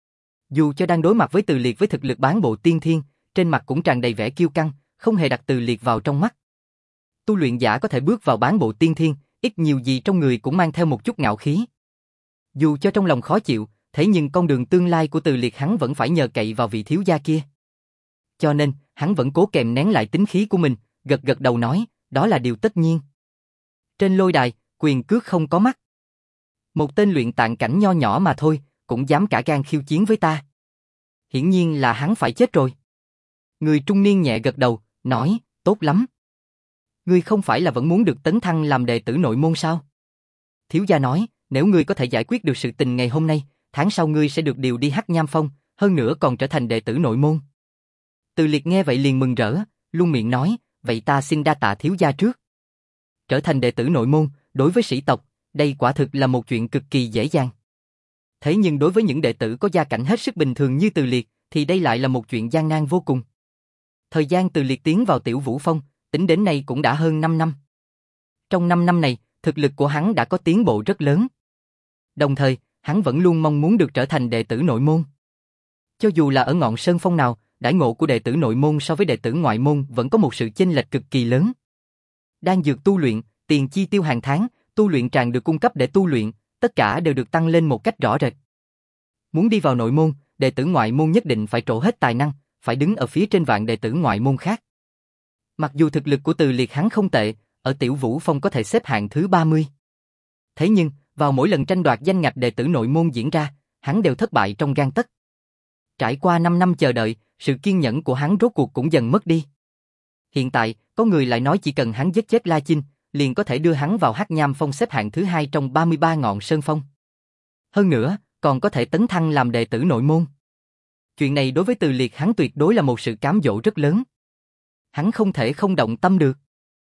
A: Dù cho đang đối mặt với Từ Liệt với thực lực bán bộ tiên thiên, trên mặt cũng tràn đầy vẻ kiêu căng, không hề đặt Từ Liệt vào trong mắt. Tu luyện giả có thể bước vào bán bộ tiên thiên, ít nhiều gì trong người cũng mang theo một chút ngạo khí. Dù cho trong lòng khó chịu, thế nhưng con đường tương lai của Từ Liệt hắn vẫn phải nhờ cậy vào vị thiếu gia kia. Cho nên, hắn vẫn cố kềm nén lại tính khí của mình, gật gật đầu nói, đó là điều tất nhiên. Trên lôi đài, quyền cước không có mắt. Một tên luyện tạng cảnh nho nhỏ mà thôi, cũng dám cả gan khiêu chiến với ta. Hiển nhiên là hắn phải chết rồi. Người trung niên nhẹ gật đầu, nói, tốt lắm. Ngươi không phải là vẫn muốn được tấn thăng làm đệ tử nội môn sao? Thiếu gia nói, nếu ngươi có thể giải quyết được sự tình ngày hôm nay, tháng sau ngươi sẽ được điều đi Hắc Nham Phong, hơn nữa còn trở thành đệ tử nội môn. Từ Liệt nghe vậy liền mừng rỡ, luôn miệng nói, vậy ta xin đa tạ thiếu gia trước. Trở thành đệ tử nội môn, đối với sĩ tộc, đây quả thực là một chuyện cực kỳ dễ dàng. Thế nhưng đối với những đệ tử có gia cảnh hết sức bình thường như Từ Liệt, thì đây lại là một chuyện gian nan vô cùng. Thời gian Từ Liệt tiến vào Tiểu Vũ Phong, tính đến nay cũng đã hơn năm năm. Trong năm năm này, thực lực của hắn đã có tiến bộ rất lớn. Đồng thời, hắn vẫn luôn mong muốn được trở thành đệ tử nội môn. Cho dù là ở ngọn sơn phong nào, đãi ngộ của đệ tử nội môn so với đệ tử ngoại môn vẫn có một sự chênh lệch cực kỳ lớn. Đan dược tu luyện, tiền chi tiêu hàng tháng, tu luyện tràng được cung cấp để tu luyện, tất cả đều được tăng lên một cách rõ rệt. Muốn đi vào nội môn, đệ tử ngoại môn nhất định phải trổ hết tài năng, phải đứng ở phía trên vạn đệ tử ngoại môn khác. Mặc dù thực lực của Từ Liệt hắn không tệ, ở Tiểu Vũ Phong có thể xếp hạng thứ ba mươi. Thế nhưng, vào mỗi lần tranh đoạt danh ngạch đệ tử nội môn diễn ra, hắn đều thất bại trong gang tấc. Trải qua năm năm chờ đợi, sự kiên nhẫn của hắn rốt cuộc cũng dần mất đi. Hiện tại, có người lại nói chỉ cần hắn giết chết La Chinh, liền có thể đưa hắn vào Hắc Nham Phong xếp hạng thứ hai trong ba mươi ba ngọn sơn phong. Hơn nữa, còn có thể tấn thăng làm đệ tử nội môn. Chuyện này đối với Từ Liệt hắn tuyệt đối là một sự cám dỗ rất lớn. Hắn không thể không động tâm được.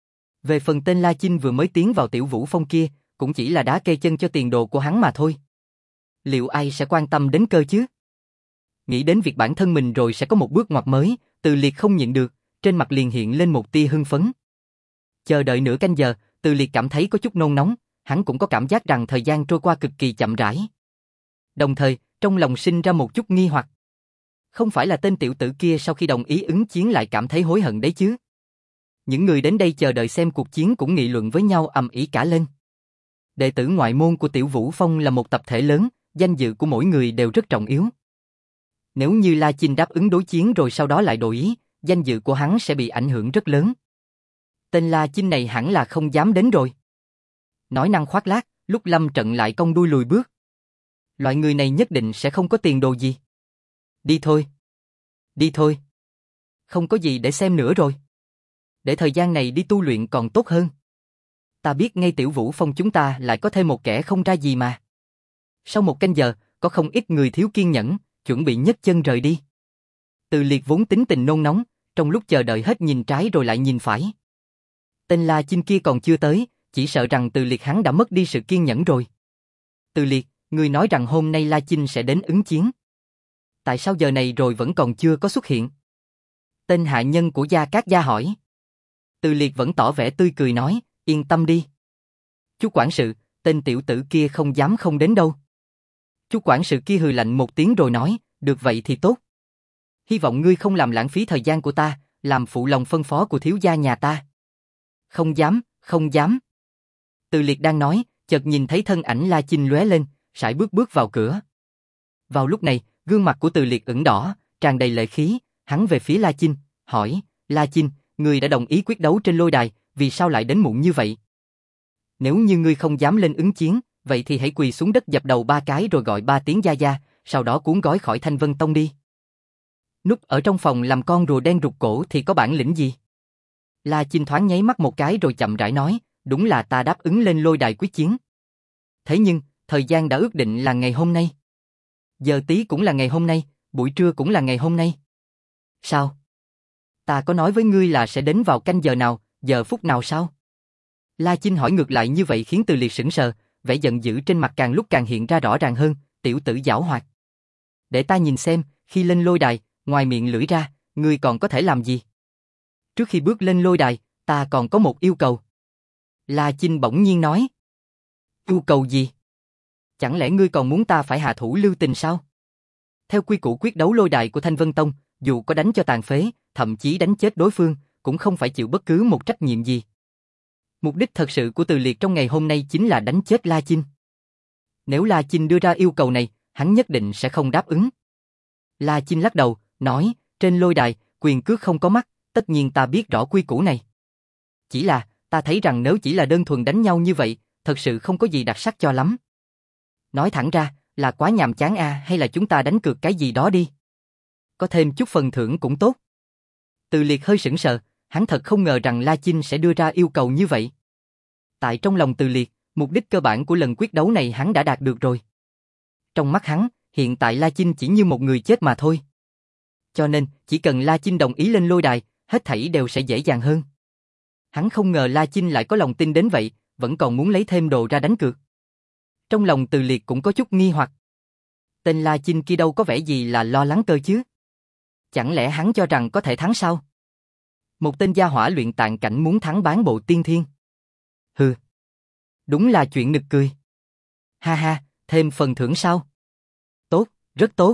A: Về phần tên La Chinh vừa mới tiến vào Tiểu Vũ Phong kia, cũng chỉ là đá kê chân cho tiền đồ của hắn mà thôi. Liệu ai sẽ quan tâm đến cơ chứ? Nghĩ đến việc bản thân mình rồi sẽ có một bước ngoặt mới, Từ Liệt không nhịn được, trên mặt liền hiện lên một tia hưng phấn. Chờ đợi nửa canh giờ, Từ Liệt cảm thấy có chút nôn nóng, hắn cũng có cảm giác rằng thời gian trôi qua cực kỳ chậm rãi. Đồng thời, trong lòng sinh ra một chút nghi hoặc. Không phải là tên tiểu tử kia sau khi đồng ý ứng chiến lại cảm thấy hối hận đấy chứ? Những người đến đây chờ đợi xem cuộc chiến cũng nghị luận với nhau ầm ĩ cả lên. Đệ tử ngoại môn của Tiểu Vũ Phong là một tập thể lớn, danh dự của mỗi người đều rất trọng yếu. Nếu như La Chinh đáp ứng đối chiến rồi sau đó lại đổi ý, danh dự của hắn sẽ bị ảnh hưởng rất lớn. Tên La Chinh này hẳn là không dám đến rồi. Nói năng khoác lác, lúc lâm trận lại cong đuôi lùi bước. Loại người này nhất định sẽ không có tiền đồ gì. Đi thôi. Đi thôi. Không có gì để xem nữa rồi. Để thời gian này đi tu luyện còn tốt hơn. Ta biết ngay Tiểu Vũ Phong chúng ta lại có thêm một kẻ không ra gì mà. Sau một canh giờ, có không ít người thiếu kiên nhẫn, chuẩn bị nhấc chân rời đi. Từ Liệt vốn tính tình nôn nóng, trong lúc chờ đợi hết nhìn trái rồi lại nhìn phải. Tên La Chinh kia còn chưa tới, chỉ sợ rằng Từ Liệt hắn đã mất đi sự kiên nhẫn rồi. Từ Liệt, người nói rằng hôm nay La Chinh sẽ đến ứng chiến. Tại sao giờ này rồi vẫn còn chưa có xuất hiện? Tên hạ nhân của Gia Cát Gia hỏi. Từ Liệt vẫn tỏ vẻ tươi cười nói, yên tâm đi. Chú quản sự, tên tiểu tử kia không dám không đến đâu. Chú quản sự kia hừ lạnh một tiếng rồi nói, được vậy thì tốt. Hy vọng ngươi không làm lãng phí thời gian của ta, làm phụ lòng phân phó của thiếu gia nhà ta. Không dám, không dám. Từ Liệt đang nói, chợt nhìn thấy thân ảnh La Chinh lóe lên, sải bước bước vào cửa. Vào lúc này, gương mặt của Từ Liệt ửng đỏ, tràn đầy lệ khí, hắn về phía La Chinh, hỏi, La Chinh, ngươi đã đồng ý quyết đấu trên lôi đài, vì sao lại đến muộn như vậy? Nếu như ngươi không dám lên ứng chiến, vậy thì hãy quỳ xuống đất dập đầu ba cái rồi gọi ba tiếng gia gia, sau đó cuốn gói khỏi Thanh Vân Tông đi. Núp ở trong phòng làm con rùa đen rụt cổ thì có bản lĩnh gì? La Chinh thoáng nháy mắt một cái rồi chậm rãi nói, đúng là ta đáp ứng lên lôi đài quyết chiến. Thế nhưng, thời gian đã ước định là ngày hôm nay. Giờ tí cũng là ngày hôm nay, buổi trưa cũng là ngày hôm nay. Sao? Ta có nói với ngươi là sẽ đến vào canh giờ nào, giờ phút nào sao? La Chinh hỏi ngược lại như vậy khiến Từ Liệt sững sờ, vẻ giận dữ trên mặt càng lúc càng hiện ra rõ ràng hơn, tiểu tử giảo hoạt. Để ta nhìn xem, khi lên lôi đài, ngoài miệng lưỡi ra, ngươi còn có thể làm gì? Trước khi bước lên lôi đài, ta còn có một yêu cầu. La Chinh bỗng nhiên nói. Yêu cầu gì? Chẳng lẽ ngươi còn muốn ta phải hạ thủ lưu tình sao? Theo quy củ quyết đấu lôi đài của Thanh Vân Tông, dù có đánh cho tàn phế, thậm chí đánh chết đối phương, cũng không phải chịu bất cứ một trách nhiệm gì. Mục đích thật sự của Từ Liệt trong ngày hôm nay chính là đánh chết La Chinh. Nếu La Chinh đưa ra yêu cầu này, hắn nhất định sẽ không đáp ứng. La Chinh lắc đầu, nói, trên lôi đài, quyền cước không có mắt, tất nhiên ta biết rõ quy củ này. Chỉ là, ta thấy rằng nếu chỉ là đơn thuần đánh nhau như vậy, thật sự không có gì đặc sắc cho lắm. Nói thẳng ra, là quá nhàm chán a, hay là chúng ta đánh cược cái gì đó đi. Có thêm chút phần thưởng cũng tốt. Từ Liệt hơi sững sờ, hắn thật không ngờ rằng La Chinh sẽ đưa ra yêu cầu như vậy. Tại trong lòng Từ Liệt, mục đích cơ bản của lần quyết đấu này hắn đã đạt được rồi. Trong mắt hắn, hiện tại La Chinh chỉ như một người chết mà thôi. Cho nên, chỉ cần La Chinh đồng ý lên lôi đài, hết thảy đều sẽ dễ dàng hơn. Hắn không ngờ La Chinh lại có lòng tin đến vậy, vẫn còn muốn lấy thêm đồ ra đánh cược. Trong lòng Từ Liệt cũng có chút nghi hoặc. Tên La Chinh kia đâu có vẻ gì là lo lắng cơ chứ? Chẳng lẽ hắn cho rằng có thể thắng sao? Một tên gia hỏa luyện tạng cảnh muốn thắng bán bộ tiên thiên. Hừ. Đúng là chuyện nực cười. Ha ha, thêm phần thưởng sao? Tốt, rất tốt.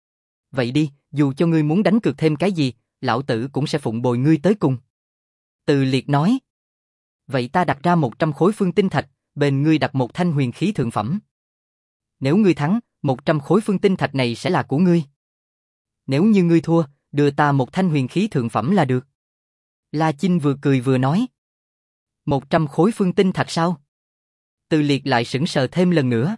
A: Vậy đi, dù cho ngươi muốn đánh cược thêm cái gì, lão tử cũng sẽ phụng bồi ngươi tới cùng. Từ Liệt nói. Vậy ta đặt ra một trăm khối phương tinh thạch, bên ngươi đặt một thanh huyền khí thượng phẩm. Nếu ngươi thắng, một trăm khối phương tinh thạch này sẽ là của ngươi. Nếu như ngươi thua, đưa ta một thanh huyền khí thượng phẩm là được. La Chinh vừa cười vừa nói. Một trăm khối phương tinh thạch sao? Từ Liệt lại sững sờ thêm lần nữa.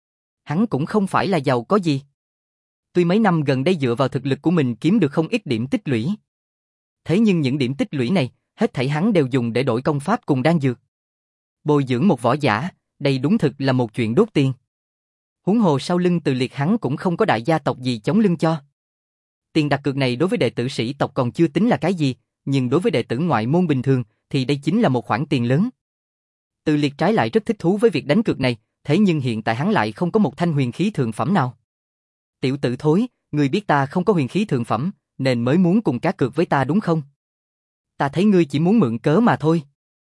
A: Hắn cũng không phải là giàu có gì. Tuy mấy năm gần đây dựa vào thực lực của mình kiếm được không ít điểm tích lũy. Thế nhưng những điểm tích lũy này, hết thảy hắn đều dùng để đổi công pháp cùng đan dược. Bồi dưỡng một võ giả, đây đúng thực là một chuyện đốt tiền. Huống hồ sau lưng Từ Liệt hắn cũng không có đại gia tộc gì chống lưng cho. Tiền đặt cược này đối với đệ tử sĩ tộc còn chưa tính là cái gì, nhưng đối với đệ tử ngoại môn bình thường thì đây chính là một khoản tiền lớn. Từ Liệt trái lại rất thích thú với việc đánh cược này, thế nhưng hiện tại hắn lại không có một thanh huyền khí thượng phẩm nào. Tiểu tử thối, ngươi biết ta không có huyền khí thượng phẩm, nên mới muốn cùng cá cược với ta đúng không? Ta thấy ngươi chỉ muốn mượn cớ mà thôi.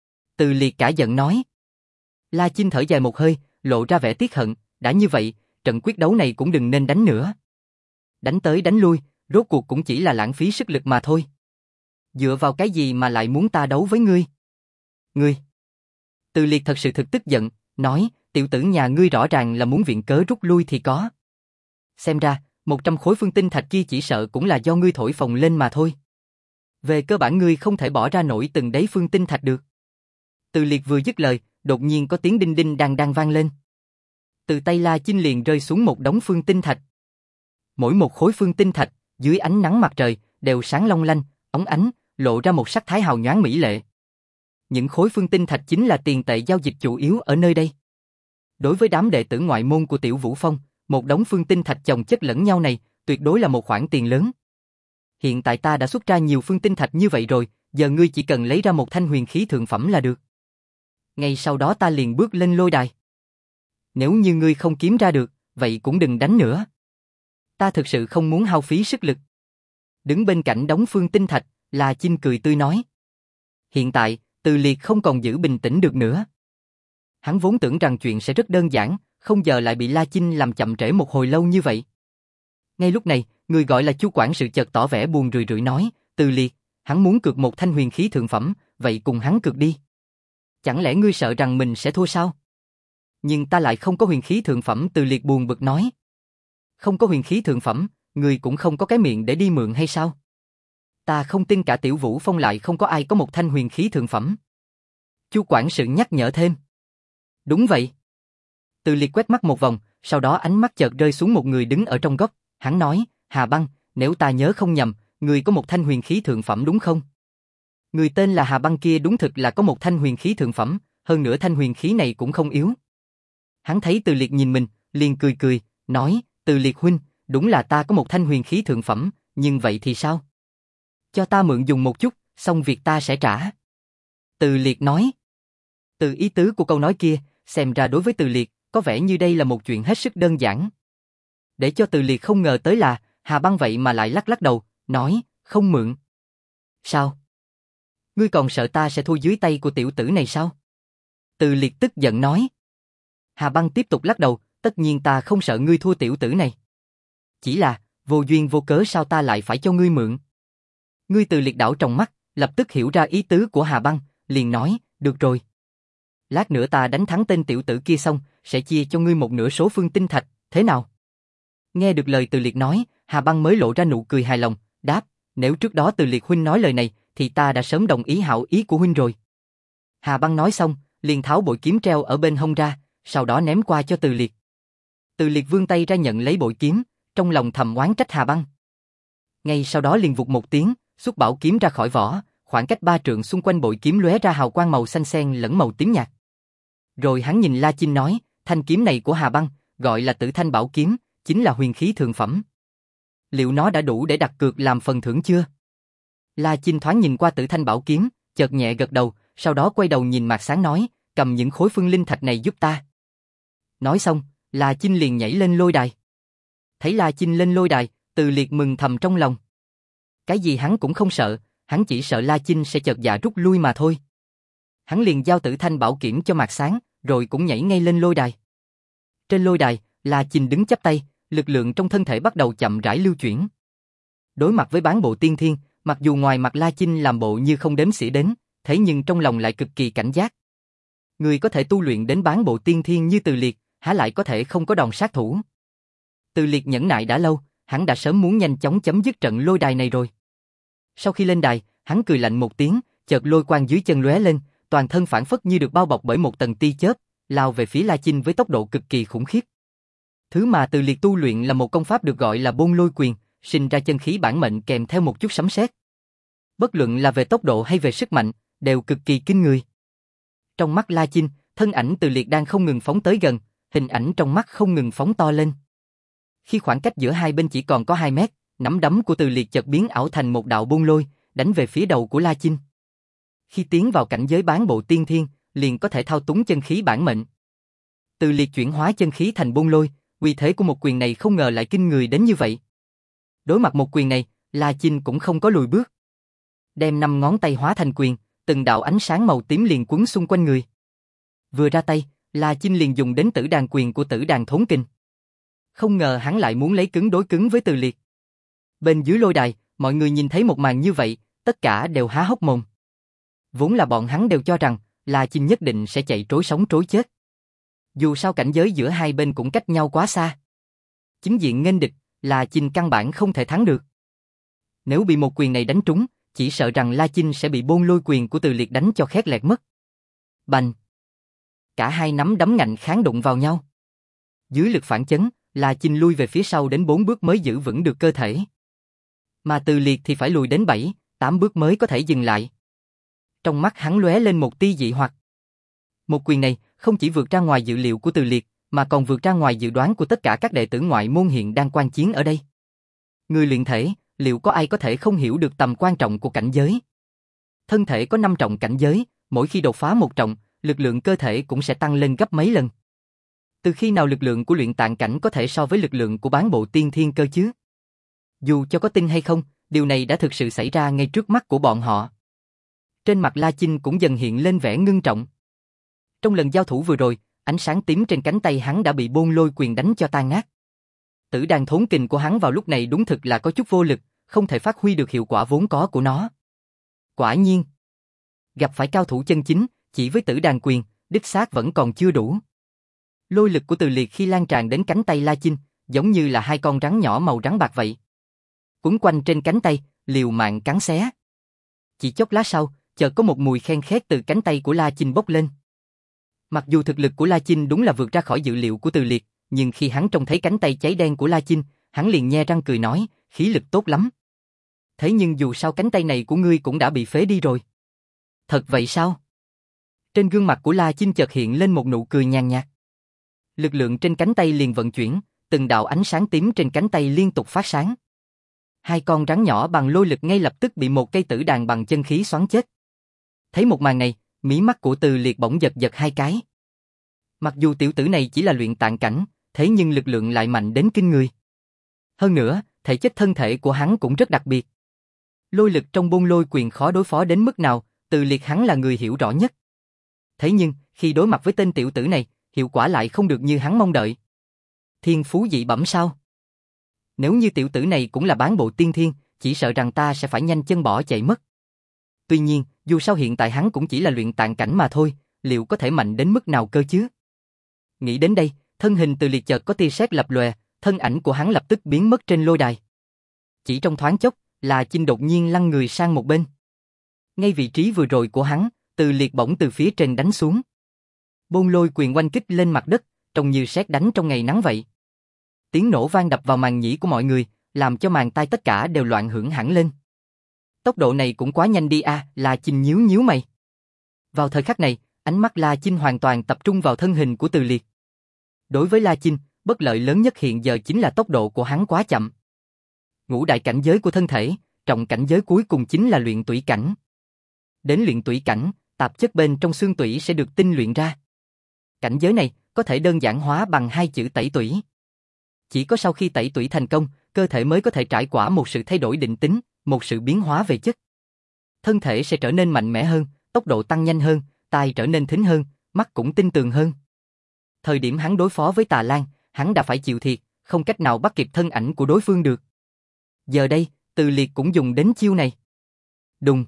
A: Từ Liệt cả giận nói. La Chinh thở dài một hơi, lộ ra vẻ tiếc hận, đã như vậy, trận quyết đấu này cũng đừng nên đánh nữa. Đánh tới đánh lui, rốt cuộc cũng chỉ là lãng phí sức lực mà thôi. Dựa vào cái gì mà lại muốn ta đấu với ngươi? Ngươi! Từ Liệt thật sự thực tức giận, nói, tiểu tử nhà ngươi rõ ràng là muốn viện cớ rút lui thì có. Xem ra, một trăm khối phương tinh thạch kia chỉ sợ cũng là do ngươi thổi phồng lên mà thôi. Về cơ bản ngươi không thể bỏ ra nổi từng đấy phương tinh thạch được. Từ Liệt vừa dứt lời, đột nhiên có tiếng đinh đinh đang đang vang lên. Từ tay La Chinh liền rơi xuống một đống phương tinh thạch. Mỗi một khối phương tinh thạch, dưới ánh nắng mặt trời, đều sáng long lanh, óng ánh, lộ ra một sắc thái hào nhoáng mỹ lệ. Những khối phương tinh thạch chính là tiền tệ giao dịch chủ yếu ở nơi đây. Đối với đám đệ tử ngoại môn của Tiểu Vũ Phong, một đống phương tinh thạch chồng chất lẫn nhau này, tuyệt đối là một khoản tiền lớn. Hiện tại ta đã xuất ra nhiều phương tinh thạch như vậy rồi, giờ ngươi chỉ cần lấy ra một thanh huyền khí thượng phẩm là được. Ngay sau đó ta liền bước lên lôi đài. Nếu như ngươi không kiếm ra được, vậy cũng đừng đánh nữa. Ta thực sự không muốn hao phí sức lực. Đứng bên cạnh đống phương tinh thạch, La Chinh cười tươi nói. Hiện tại, Từ Liệt không còn giữ bình tĩnh được nữa. Hắn vốn tưởng rằng chuyện sẽ rất đơn giản, không ngờ lại bị La Chinh làm chậm trễ một hồi lâu như vậy. Ngay lúc này, người gọi là Chu quản sự chợt tỏ vẻ buồn rười rượi nói, Từ Liệt, hắn muốn cược một thanh huyền khí thượng phẩm, vậy cùng hắn cược đi. Chẳng lẽ ngươi sợ rằng mình sẽ thua sao? Nhưng ta lại không có huyền khí thượng phẩm, Từ Liệt buồn bực nói. Không có huyền khí thượng phẩm, ngươi cũng không có cái miệng để đi mượn hay sao? Ta không tin cả Tiểu Vũ Phong lại không có ai có một thanh huyền khí thượng phẩm. Chu quản sự nhắc nhở thêm. Đúng vậy. Từ Liệt quét mắt một vòng, sau đó ánh mắt chợt rơi xuống một người đứng ở trong góc, hắn nói, Hà Băng, nếu ta nhớ không nhầm, ngươi có một thanh huyền khí thượng phẩm đúng không? Người tên là Hà Băng kia đúng thực là có một thanh huyền khí thượng phẩm, hơn nữa thanh huyền khí này cũng không yếu. Hắn thấy Từ Liệt nhìn mình, liền cười cười, nói, Từ Liệt huynh, đúng là ta có một thanh huyền khí thượng phẩm, nhưng vậy thì sao? Cho ta mượn dùng một chút, xong việc ta sẽ trả. Từ Liệt nói. Từ ý tứ của câu nói kia, xem ra đối với Từ Liệt, có vẻ như đây là một chuyện hết sức đơn giản. Để cho Từ Liệt không ngờ tới là, Hà Băng vậy mà lại lắc lắc đầu, nói, không mượn. Sao? Ngươi còn sợ ta sẽ thua dưới tay của tiểu tử này sao? Từ Liệt tức giận nói. Hà Băng tiếp tục lắc đầu, tất nhiên ta không sợ ngươi thua tiểu tử này. Chỉ là, vô duyên vô cớ sao ta lại phải cho ngươi mượn? Ngươi Từ Liệt đảo trong mắt, lập tức hiểu ra ý tứ của Hà Băng, liền nói, được rồi. Lát nữa ta đánh thắng tên tiểu tử kia xong, sẽ chia cho ngươi một nửa số phương tinh thạch, thế nào? Nghe được lời Từ Liệt nói, Hà Băng mới lộ ra nụ cười hài lòng, đáp, nếu trước đó Từ Liệt huynh nói lời này, thì ta đã sớm đồng ý hảo ý của huynh rồi. Hà Băng nói xong, liền tháo bội kiếm treo ở bên hông ra, sau đó ném qua cho Từ Liệt. Từ Liệt vươn tay ra nhận lấy bội kiếm, trong lòng thầm oán trách Hà Băng. Ngay sau đó liền vụt một tiếng, xuất bảo kiếm ra khỏi vỏ, khoảng cách ba trượng xung quanh bội kiếm lóe ra hào quang màu xanh xen lẫn màu tím nhạt. Rồi hắn nhìn La Chinh nói, thanh kiếm này của Hà Băng, gọi là Tử Thanh Bảo Kiếm, chính là huyền khí thượng phẩm. Liệu nó đã đủ để đặt cược làm phần thưởng chưa? La Chinh thoáng nhìn qua Tử Thanh Bảo Kiếm, chợt nhẹ gật đầu, sau đó quay đầu nhìn Mạc Sáng nói, cầm những khối phương linh thạch này giúp ta. Nói xong, La Chinh liền nhảy lên lôi đài. Thấy La Chinh lên lôi đài, Từ Liệt mừng thầm trong lòng. Cái gì hắn cũng không sợ, hắn chỉ sợ La Chinh sẽ chợt dạ rút lui mà thôi. Hắn liền giao Tử Thanh bảo kiểm cho Mạc Sáng, rồi cũng nhảy ngay lên lôi đài. Trên lôi đài, La Chinh đứng chắp tay, lực lượng trong thân thể bắt đầu chậm rãi lưu chuyển. Đối mặt với bán bộ tiên thiên, mặc dù ngoài mặt La Chinh làm bộ như không đếm xỉa đến, thế nhưng trong lòng lại cực kỳ cảnh giác. Người có thể tu luyện đến bán bộ tiên thiên như Từ Liệt, há lại có thể không có đòn sát thủ. Từ Liệt nhẫn nại đã lâu, hắn đã sớm muốn nhanh chóng chấm dứt trận lôi đài này rồi. Sau khi lên đài, hắn cười lạnh một tiếng, chợt lôi quang dưới chân lóe lên, toàn thân phản phất như được bao bọc bởi một tầng tia chớp, lao về phía La Chinh với tốc độ cực kỳ khủng khiếp. Thứ mà Từ Liệt tu luyện là một công pháp được gọi là Bôn Lôi Quyền, sinh ra chân khí bản mệnh kèm theo một chút sấm sét. Bất luận là về tốc độ hay về sức mạnh, đều cực kỳ kinh người. Trong mắt La Chinh, thân ảnh Từ Liệt đang không ngừng phóng tới gần, hình ảnh trong mắt không ngừng phóng to lên. Khi khoảng cách giữa hai bên chỉ còn có hai mét, nắm đấm của Từ Liệt chợt biến ảo thành một đạo bôn lôi, đánh về phía đầu của La Chinh. Khi tiến vào cảnh giới bán bộ tiên thiên, liền có thể thao túng chân khí bản mệnh. Từ Liệt chuyển hóa chân khí thành bôn lôi, uy thế của một quyền này không ngờ lại kinh người đến như vậy. Đối mặt một quyền này, La Chinh cũng không có lùi bước. Đem năm ngón tay hóa thành quyền, từng đạo ánh sáng màu tím liền quấn xung quanh người. Vừa ra tay, La Chinh liền dùng đến Tử Đàn quyền của Tử Đàn Thốn Kình. Không ngờ hắn lại muốn lấy cứng đối cứng với Từ Liệt. Bên dưới lôi đài, mọi người nhìn thấy một màn như vậy, tất cả đều há hốc mồm. Vốn là bọn hắn đều cho rằng La Chinh nhất định sẽ chạy trối sống trối chết. Dù sao cảnh giới giữa hai bên cũng cách nhau quá xa. Chính diện nghênh địch, La Chinh căn bản không thể thắng được. Nếu bị một quyền này đánh trúng, chỉ sợ rằng La Chinh sẽ bị bôn lôi quyền của Từ Liệt đánh cho khét lẹt mất. Bành! Cả hai nắm đấm ngạnh kháng đụng vào nhau. Dưới lực phản chấn, La Chinh lui về phía sau đến bốn bước mới giữ vững được cơ thể. Mà Từ Liệt thì phải lùi đến bảy, tám bước mới có thể dừng lại. Trong mắt hắn lóe lên một tia dị hoặc. Một quyền này không chỉ vượt ra ngoài dự liệu của Từ Liệt, mà còn vượt ra ngoài dự đoán của tất cả các đệ tử ngoại môn hiện đang quan chiến ở đây. Người luyện thể, liệu có ai có thể không hiểu được tầm quan trọng của cảnh giới? Thân thể có năm trọng cảnh giới, mỗi khi đột phá một trọng, lực lượng cơ thể cũng sẽ tăng lên gấp mấy lần. Từ khi nào lực lượng của luyện tạng cảnh có thể so với lực lượng của bán bộ tiên thiên cơ chứ? Dù cho có tin hay không, điều này đã thực sự xảy ra ngay trước mắt của bọn họ. Trên mặt La Chinh cũng dần hiện lên vẻ ngưng trọng. Trong lần giao thủ vừa rồi, ánh sáng tím trên cánh tay hắn đã bị bôn lôi quyền đánh cho tan nát. Tử Đàn Thốn Kình của hắn vào lúc này đúng thực là có chút vô lực, không thể phát huy được hiệu quả vốn có của nó. Quả nhiên, gặp phải cao thủ chân chính, chỉ với Tử Đàn quyền, đích xác vẫn còn chưa đủ. Lôi lực của Từ Liệt khi lan tràn đến cánh tay La Chinh, giống như là hai con rắn nhỏ màu trắng bạc vậy. Quấn quanh trên cánh tay, liều mạng cắn xé. Chỉ chốc lát sau, chợt có một mùi khen khét từ cánh tay của La Chinh bốc lên. Mặc dù thực lực của La Chinh đúng là vượt ra khỏi dự liệu của Từ Liệt, nhưng khi hắn trông thấy cánh tay cháy đen của La Chinh, hắn liền nhe răng cười nói, khí lực tốt lắm. Thế nhưng dù sao cánh tay này của ngươi cũng đã bị phế đi rồi. Thật vậy sao? Trên gương mặt của La Chinh chợt hiện lên một nụ cười nhàn nhạt. Lực lượng trên cánh tay liền vận chuyển, từng đạo ánh sáng tím trên cánh tay liên tục phát sáng. Hai con rắn nhỏ bằng lôi lực ngay lập tức bị một cây tử đàn bằng chân khí xoắn chết. Thấy một màn này, mí mắt của Từ Liệt bỗng giật giật hai cái. Mặc dù tiểu tử này chỉ là luyện tạng cảnh, thế nhưng lực lượng lại mạnh đến kinh người. Hơn nữa, thể chất thân thể của hắn cũng rất đặc biệt. Lôi lực trong bôn lôi quyền khó đối phó đến mức nào, Từ Liệt hắn là người hiểu rõ nhất. Thế nhưng, khi đối mặt với tên tiểu tử này, hiệu quả lại không được như hắn mong đợi. Thiên phú dị bẩm sao? Nếu như tiểu tử này cũng là bán bộ tiên thiên, chỉ sợ rằng ta sẽ phải nhanh chân bỏ chạy mất. Tuy nhiên, dù sao hiện tại hắn cũng chỉ là luyện tạng cảnh mà thôi, liệu có thể mạnh đến mức nào cơ chứ? Nghĩ đến đây, thân hình Từ Liệt chợt có tia sét lập lòe, thân ảnh của hắn lập tức biến mất trên lôi đài. Chỉ trong thoáng chốc, La Chinh đột nhiên lăn người sang một bên. Ngay vị trí vừa rồi của hắn, Từ Liệt bỗng từ phía trên đánh xuống. Bôn lôi quyền oanh kích lên mặt đất, trông như sét đánh trong ngày nắng vậy. Tiếng nổ vang đập vào màng nhĩ của mọi người, làm cho màng tai tất cả đều loạn hưởng hẳn lên. Tốc độ này cũng quá nhanh đi a, à, La Chinh nhíu nhíu mày. Vào thời khắc này, ánh mắt La Chinh hoàn toàn tập trung vào thân hình của Từ Liệt. Đối với La Chinh, bất lợi lớn nhất hiện giờ chính là tốc độ của hắn quá chậm. Ngũ đại cảnh giới của thân thể, trọng cảnh giới cuối cùng chính là luyện tủy cảnh. Đến luyện tủy cảnh, tạp chất bên trong xương tủy sẽ được tinh luyện ra. Cảnh giới này có thể đơn giản hóa bằng hai chữ tẩy tủy. Chỉ có sau khi tẩy tủy thành công, cơ thể mới có thể trải qua một sự thay đổi định tính, một sự biến hóa về chất. Thân thể sẽ trở nên mạnh mẽ hơn, tốc độ tăng nhanh hơn, tai trở nên thính hơn, mắt cũng tinh tường hơn. Thời điểm hắn đối phó với Tà Lan, hắn đã phải chịu thiệt, không cách nào bắt kịp thân ảnh của đối phương được. Giờ đây, Từ Liệt cũng dùng đến chiêu này. Đùng.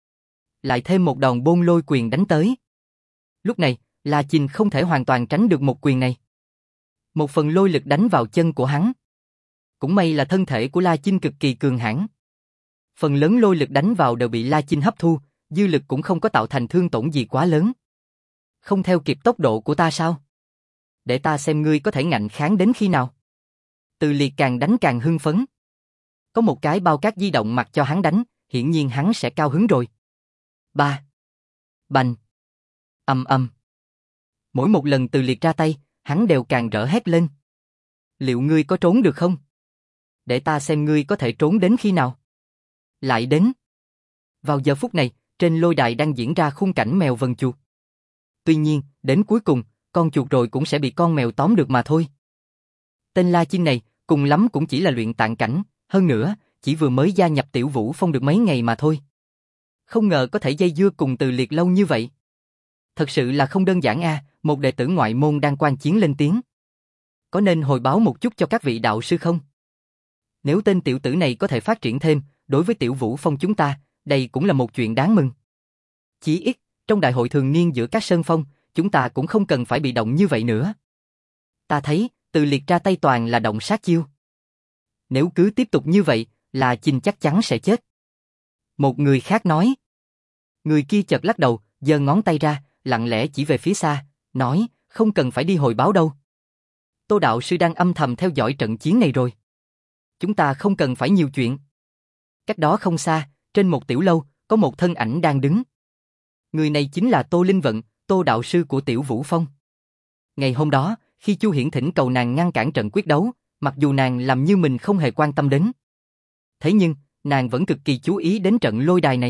A: Lại thêm một đòn bôn lôi quyền đánh tới. Lúc này, La Chinh không thể hoàn toàn tránh được một quyền này. Một phần lôi lực đánh vào chân của hắn. Cũng may là thân thể của La Chinh cực kỳ cường hãn. Phần lớn lôi lực đánh vào đều bị La Chinh hấp thu, dư lực cũng không có tạo thành thương tổn gì quá lớn. Không theo kịp tốc độ của ta sao? Để ta xem ngươi có thể ngạnh kháng đến khi nào. Từ Liệt càng đánh càng hưng phấn. Có một cái bao cát di động mặc cho hắn đánh, hiển nhiên hắn sẽ cao hứng rồi. Ba. Bành. Ầm ầm. Mỗi một lần Từ Liệt ra tay, hắn đều càng rỡ hét lên. Liệu ngươi có trốn được không? Để ta xem ngươi có thể trốn đến khi nào. Lại đến. Vào giờ phút này, trên lôi đài đang diễn ra khung cảnh mèo vần chuột. Tuy nhiên, đến cuối cùng, con chuột rồi cũng sẽ bị con mèo tóm được mà thôi. Tên La Chinh này, cùng lắm cũng chỉ là luyện tạng cảnh, hơn nữa, chỉ vừa mới gia nhập Tiểu Vũ Phong được mấy ngày mà thôi. Không ngờ có thể dây dưa cùng Từ Liệt lâu như vậy. Thật sự là không đơn giản a, một đệ tử ngoại môn đang quan chiến lên tiếng. Có nên hồi báo một chút cho các vị đạo sư không? Nếu tên tiểu tử này có thể phát triển thêm, đối với Tiểu Vũ Phong chúng ta, đây cũng là một chuyện đáng mừng. Chỉ ít, trong đại hội thường niên giữa các sơn phong, chúng ta cũng không cần phải bị động như vậy nữa. Ta thấy, Từ Liệt ra tay toàn là động sát chiêu. Nếu cứ tiếp tục như vậy, La Chinh chắc chắn sẽ chết. Một người khác nói. Người kia chợt lắc đầu, giơ ngón tay ra, lặng lẽ chỉ về phía xa, nói, không cần phải đi hồi báo đâu. Tô đạo sư đang âm thầm theo dõi trận chiến này rồi. Chúng ta không cần phải nhiều chuyện. Cách đó không xa, trên một tiểu lâu, có một thân ảnh đang đứng. Người này chính là Tô Linh Vận, Tô đạo sư của Tiểu Vũ Phong. Ngày hôm đó, khi Chu Hiển thỉnh cầu nàng ngăn cản trận quyết đấu, mặc dù nàng làm như mình không hề quan tâm đến. Thế nhưng, nàng vẫn cực kỳ chú ý đến trận lôi đài này.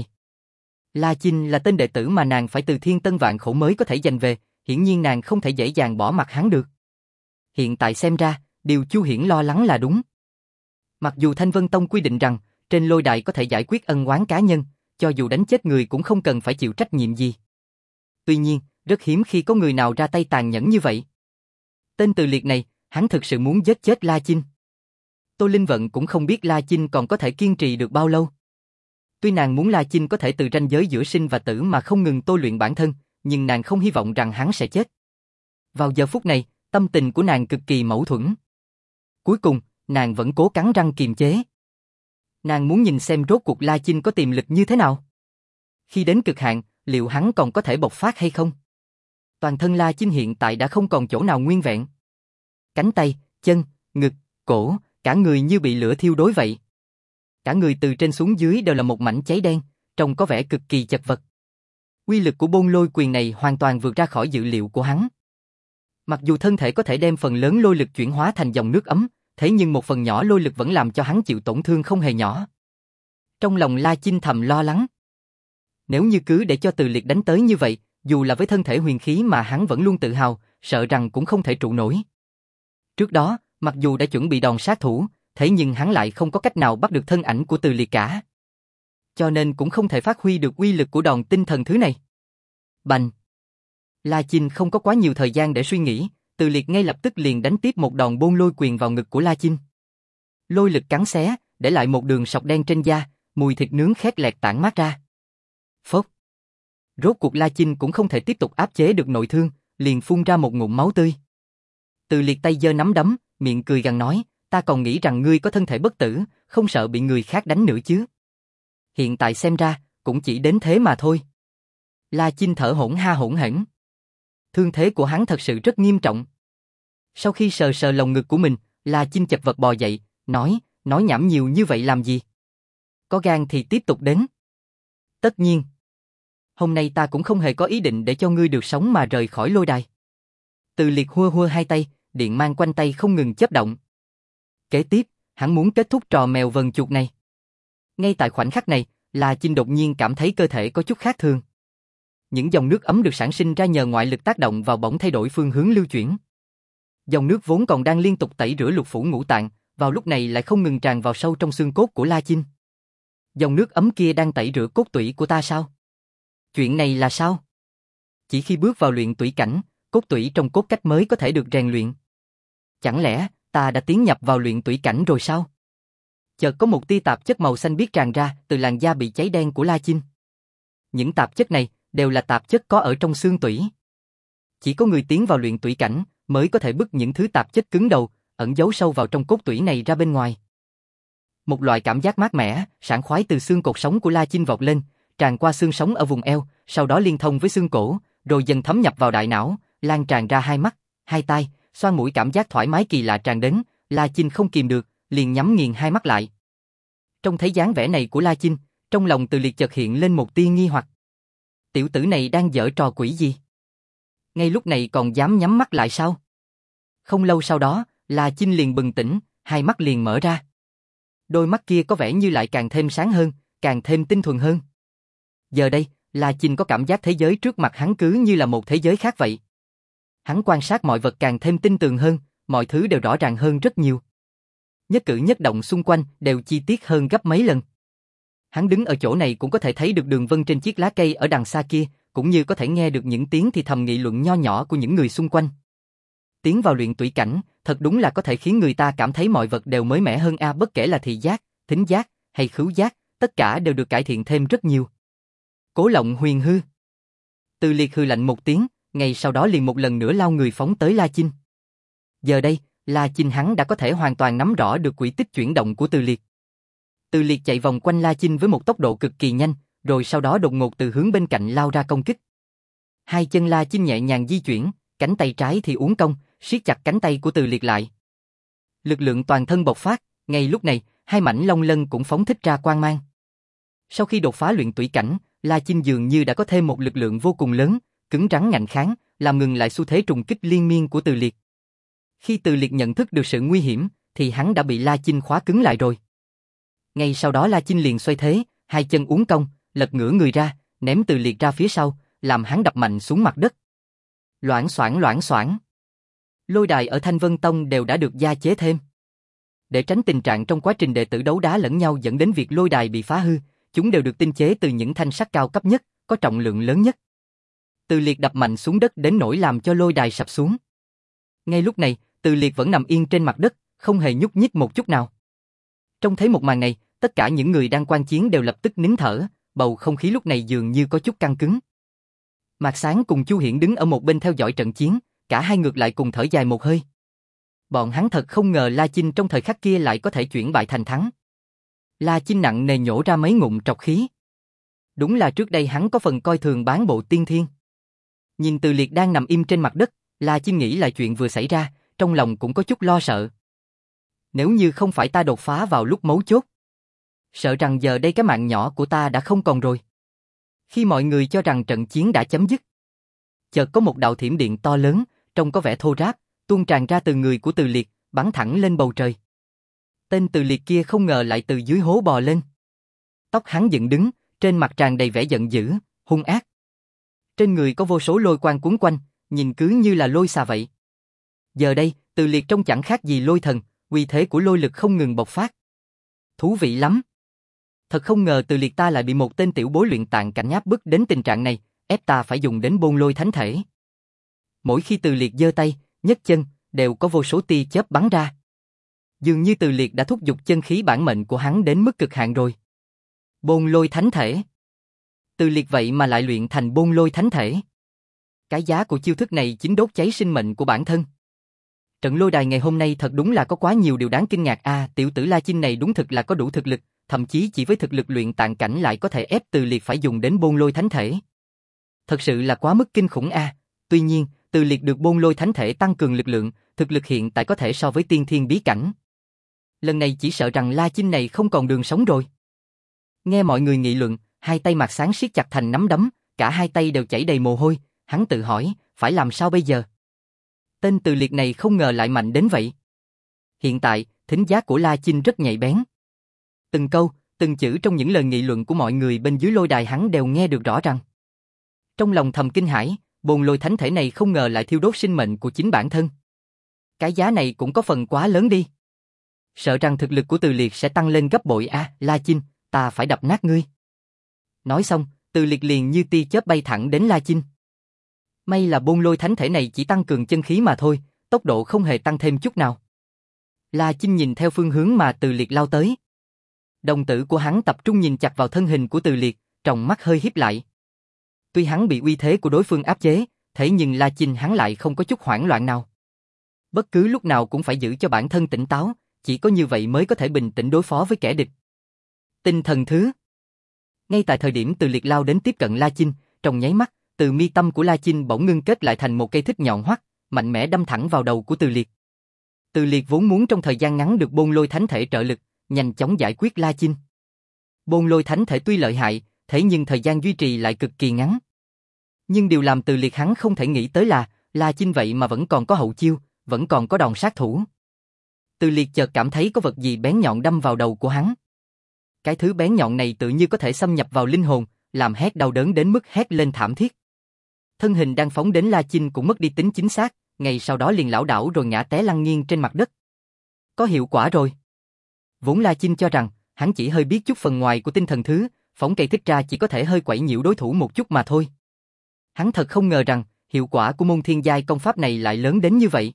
A: La Chinh là tên đệ tử mà nàng phải từ thiên tân vạn khổ mới có thể giành về, hiển nhiên nàng không thể dễ dàng bỏ mặc hắn được. Hiện tại xem ra, điều Chu Hiển lo lắng là đúng. Mặc dù Thanh Vân Tông quy định rằng, trên lôi đài có thể giải quyết ân oán cá nhân, cho dù đánh chết người cũng không cần phải chịu trách nhiệm gì. Tuy nhiên, rất hiếm khi có người nào ra tay tàn nhẫn như vậy. Tên Từ Liệt này, hắn thực sự muốn giết chết La Chinh. Tô Linh Vận cũng không biết La Chinh còn có thể kiên trì được bao lâu. Tuy nàng muốn La Chinh có thể từ ranh giới giữa sinh và tử mà không ngừng tôi luyện bản thân, nhưng nàng không hy vọng rằng hắn sẽ chết. Vào giờ phút này, tâm tình của nàng cực kỳ mâu thuẫn. Cuối cùng, nàng vẫn cố cắn răng kiềm chế. Nàng muốn nhìn xem rốt cuộc La Chinh có tiềm lực như thế nào. Khi đến cực hạn, liệu hắn còn có thể bộc phát hay không? Toàn thân La Chinh hiện tại đã không còn chỗ nào nguyên vẹn. Cánh tay, chân, ngực, cổ, cả người như bị lửa thiêu đốt vậy. Cả người từ trên xuống dưới đều là một mảnh cháy đen, trông có vẻ cực kỳ chật vật. Uy lực của bôn lôi quyền này hoàn toàn vượt ra khỏi dự liệu của hắn. Mặc dù thân thể có thể đem phần lớn lôi lực chuyển hóa thành dòng nước ấm, thế nhưng một phần nhỏ lôi lực vẫn làm cho hắn chịu tổn thương không hề nhỏ. Trong lòng La Chinh thầm lo lắng. Nếu như cứ để cho Từ Liệt đánh tới như vậy, dù là với thân thể huyền khí mà hắn vẫn luôn tự hào, sợ rằng cũng không thể trụ nổi. Trước đó, mặc dù đã chuẩn bị đòn sát thủ, thế nhưng hắn lại không có cách nào bắt được thân ảnh của Từ Liệt cả. Cho nên cũng không thể phát huy được uy lực của đòn tinh thần thứ này. Bành! La Chinh không có quá nhiều thời gian để suy nghĩ, Từ Liệt ngay lập tức liền đánh tiếp một đòn bôn lôi quyền vào ngực của La Chinh. Lôi lực cắn xé, để lại một đường sọc đen trên da, mùi thịt nướng khét lẹt tản mát ra. Phốc! Rốt cuộc La Chinh cũng không thể tiếp tục áp chế được nội thương, liền phun ra một ngụm máu tươi. Từ Liệt tay giơ nắm đấm, miệng cười gằn nói, ta còn nghĩ rằng ngươi có thân thể bất tử, không sợ bị người khác đánh nữa chứ. Hiện tại xem ra, cũng chỉ đến thế mà thôi. La Chinh thở hổn ha hổn hển. Thương thế của hắn thật sự rất nghiêm trọng. Sau khi sờ sờ lồng ngực của mình, La Chinh chật vật bò dậy, nói, nói nhảm nhiều như vậy làm gì? Có gan thì tiếp tục đến. Tất nhiên. Hôm nay ta cũng không hề có ý định để cho ngươi được sống mà rời khỏi lôi đài. Từ Liệt hua hua hai tay, điện mang quanh tay không ngừng chớp động. Kế tiếp, hắn muốn kết thúc trò mèo vần chuột này. Ngay tại khoảnh khắc này, La Chinh đột nhiên cảm thấy cơ thể có chút khác thường. những dòng nước ấm được sản sinh ra nhờ ngoại lực tác động vào bỗng thay đổi phương hướng lưu chuyển. Dòng nước vốn còn đang liên tục tẩy rửa lục phủ ngũ tạng, vào lúc này lại không ngừng tràn vào sâu trong xương cốt của La Chinh. Dòng nước ấm kia đang tẩy rửa cốt tủy của ta sao? Chuyện này là sao? Chỉ khi bước vào luyện tủy cảnh, cốt tủy trong cốt cách mới có thể được rèn luyện. Chẳng lẽ ta đã tiến nhập vào luyện tủy cảnh rồi sao? Chợt có một tia tạp chất màu xanh biếc tràn ra từ làn da bị cháy đen của La Chinh. Những tạp chất này đều là tạp chất có ở trong xương tủy. Chỉ có người tiến vào luyện tủy cảnh mới có thể bứt những thứ tạp chất cứng đầu ẩn giấu sâu vào trong cốt tủy này ra bên ngoài. Một loại cảm giác mát mẻ, sảng khoái từ xương cột sống của La Chinh vọt lên, tràn qua xương sống ở vùng eo, sau đó liên thông với xương cổ, rồi dần thấm nhập vào đại não, lan tràn ra hai mắt, hai tai, xoang mũi. Cảm giác thoải mái kỳ lạ tràn đến, La Chinh không kìm được, liền nhắm nghiền hai mắt lại. Trông thấy dáng vẻ này của La Chinh, trong lòng Từ Liệt chợt hiện lên một tia nghi hoặc. Tiểu tử này đang giở trò quỷ gì? Ngay lúc này còn dám nhắm mắt lại sao? Không lâu sau đó, La Chinh liền bừng tỉnh, hai mắt liền mở ra. Đôi mắt kia có vẻ như lại càng thêm sáng hơn, càng thêm tinh thuần hơn. Giờ đây, La Chinh có cảm giác thế giới trước mặt hắn cứ như là một thế giới khác vậy. Hắn quan sát mọi vật càng thêm tinh tường hơn, mọi thứ đều rõ ràng hơn rất nhiều. Nhất cử nhất động xung quanh đều chi tiết hơn gấp mấy lần. Hắn đứng ở chỗ này cũng có thể thấy được đường vân trên chiếc lá cây ở đằng xa kia, cũng như có thể nghe được những tiếng thì thầm nghị luận nho nhỏ của những người xung quanh. Tiến vào luyện tủy cảnh, thật đúng là có thể khiến người ta cảm thấy mọi vật đều mới mẻ hơn a, bất kể là thị giác, thính giác hay khứu giác, tất cả đều được cải thiện thêm rất nhiều. Cố Lộng Huyền hư. Từ Liệt hư lạnh một tiếng, ngay sau đó liền một lần nữa lao người phóng tới La Chinh. Giờ đây, La Chinh hắn đã có thể hoàn toàn nắm rõ được quỹ tích chuyển động của Từ Liệt. Từ Liệt chạy vòng quanh La Chinh với một tốc độ cực kỳ nhanh, rồi sau đó đột ngột từ hướng bên cạnh lao ra công kích. Hai chân La Chinh nhẹ nhàng di chuyển, cánh tay trái thì uốn cong, siết chặt cánh tay của Từ Liệt lại. Lực lượng toàn thân bộc phát, ngay lúc này, hai mảnh long lân cũng phóng thích ra quang mang. Sau khi đột phá luyện tủy cảnh, La Chinh dường như đã có thêm một lực lượng vô cùng lớn, cứng rắn ngạnh kháng, làm ngừng lại xu thế trùng kích liên miên của Từ Liệt. Khi Từ Liệt nhận thức được sự nguy hiểm, thì hắn đã bị La Chinh khóa cứng lại rồi. Ngay sau đó La Chinh liền xoay thế, hai chân uốn cong, lật ngửa người ra, ném Từ Liệt ra phía sau, làm hắn đập mạnh xuống mặt đất. Loảng xoảng loảng xoảng. Lôi đài ở Thanh Vân Tông đều đã được gia chế thêm. Để tránh tình trạng trong quá trình đệ tử đấu đá lẫn nhau dẫn đến việc lôi đài bị phá hư, chúng đều được tinh chế từ những thanh sắt cao cấp nhất, có trọng lượng lớn nhất. Từ Liệt đập mạnh xuống đất đến nỗi làm cho lôi đài sập xuống. Ngay lúc này, Từ Liệt vẫn nằm yên trên mặt đất, không hề nhúc nhích một chút nào. Trông thấy một màn này, tất cả những người đang quan chiến đều lập tức nín thở, bầu không khí lúc này dường như có chút căng cứng. Mạc Sáng cùng Chu Hiển đứng ở một bên theo dõi trận chiến, cả hai ngược lại cùng thở dài một hơi. Bọn hắn thật không ngờ La Chinh trong thời khắc kia lại có thể chuyển bại thành thắng. La Chinh nặng nề nhổ ra mấy ngụm trọc khí. Đúng là trước đây hắn có phần coi thường bán bộ tiên thiên. Nhìn Từ Liệt đang nằm im trên mặt đất, La Chinh nghĩ lại chuyện vừa xảy ra, trong lòng cũng có chút lo sợ. Nếu như không phải ta đột phá vào lúc mấu chốt, sợ rằng giờ đây cái mạng nhỏ của ta đã không còn rồi. Khi mọi người cho rằng trận chiến đã chấm dứt, chợt có một đạo thiểm điện to lớn, trông có vẻ thô ráp, tuôn tràn ra từ người của Từ Liệt, bắn thẳng lên bầu trời. Tên Từ Liệt kia không ngờ lại từ dưới hố bò lên. Tóc hắn dựng đứng, trên mặt tràn đầy vẻ giận dữ, hung ác. Trên người có vô số lôi quang cuốn quanh, nhìn cứ như là lôi xà vậy. Giờ đây, Từ Liệt trông chẳng khác gì lôi thần, uy thế của lôi lực không ngừng bộc phát. Thú vị lắm. Thật không ngờ Từ Liệt ta lại bị một tên tiểu bối luyện tạng cảnh áp bức đến tình trạng này, ép ta phải dùng đến Bôn Lôi Thánh Thể. Mỗi khi Từ Liệt giơ tay, nhấc chân, đều có vô số tia chớp bắn ra. Dường như Từ Liệt đã thúc giục chân khí bản mệnh của hắn đến mức cực hạn rồi. Bôn Lôi Thánh Thể. Từ Liệt vậy mà lại luyện thành Bôn Lôi Thánh Thể. Cái giá của chiêu thức này chính đốt cháy sinh mệnh của bản thân. Trận lôi đài ngày hôm nay thật đúng là có quá nhiều điều đáng kinh ngạc a, à, tiểu tử La Chinh này đúng thực là có đủ thực lực, thậm chí chỉ với thực lực luyện tạng cảnh lại có thể ép Từ Liệt phải dùng đến Bôn Lôi Thánh Thể. Thật sự là quá mức kinh khủng a. À. Tuy nhiên, Từ Liệt được Bôn Lôi Thánh Thể tăng cường lực lượng, thực lực hiện tại có thể so với tiên thiên bí cảnh. Lần này chỉ sợ rằng La Chinh này không còn đường sống rồi. Nghe mọi người nghị luận, hai tay Mạc Sáng siết chặt thành nắm đấm, cả hai tay đều chảy đầy mồ hôi, hắn tự hỏi, phải làm sao bây giờ? Tên Từ Liệt này không ngờ lại mạnh đến vậy. Hiện tại, thính giác của La Chinh rất nhạy bén. Từng câu, từng chữ trong những lời nghị luận của mọi người bên dưới lôi đài hắn đều nghe được rõ ràng. Trong lòng thầm kinh hãi, bồn lôi thánh thể này không ngờ lại thiêu đốt sinh mệnh của chính bản thân. Cái giá này cũng có phần quá lớn đi. Sợ rằng thực lực của Từ Liệt sẽ tăng lên gấp bội. À, La Chinh, ta phải đập nát ngươi. Nói xong, Từ Liệt liền như tia chớp bay thẳng đến La Chinh. May là bôn lôi thánh thể này chỉ tăng cường chân khí mà thôi, tốc độ không hề tăng thêm chút nào. La Chinh nhìn theo phương hướng mà Từ Liệt lao tới. Đồng tử của hắn tập trung nhìn chặt vào thân hình của Từ Liệt, tròng mắt hơi híp lại. Tuy hắn bị uy thế của đối phương áp chế, thế nhưng La Chinh hắn lại không có chút hoảng loạn nào. Bất cứ lúc nào cũng phải giữ cho bản thân tỉnh táo, chỉ có như vậy mới có thể bình tĩnh đối phó với kẻ địch. Tinh thần thứ. Ngay tại thời điểm Từ Liệt lao đến tiếp cận La Chinh, trong nháy mắt, từ mi tâm của La Chinh bỗng ngưng kết lại thành một cây thích nhọn hoắt, mạnh mẽ đâm thẳng vào đầu của Từ Liệt. Từ Liệt vốn muốn trong thời gian ngắn được bôn lôi thánh thể trợ lực, nhanh chóng giải quyết La Chinh. Bôn lôi thánh thể tuy lợi hại, thế nhưng thời gian duy trì lại cực kỳ ngắn. Nhưng điều làm Từ Liệt hắn không thể nghĩ tới là, La Chinh vậy mà vẫn còn có hậu chiêu, vẫn còn có đòn sát thủ. Từ Liệt chợt cảm thấy có vật gì bén nhọn đâm vào đầu của hắn. Cái thứ bén nhọn này tự như có thể xâm nhập vào linh hồn, làm hét đau đớn đến mức hét lên thảm thiết. Thân hình đang phóng đến La Chinh cũng mất đi tính chính xác, ngay sau đó liền lảo đảo rồi ngã té lăn nghiêng trên mặt đất. Có hiệu quả rồi. Vốn La Chinh cho rằng, hắn chỉ hơi biết chút phần ngoài của tinh thần thứ, phóng cây thích ra chỉ có thể hơi quẩy nhiễu đối thủ một chút mà thôi. Hắn thật không ngờ rằng, hiệu quả của môn thiên giai công pháp này lại lớn đến như vậy.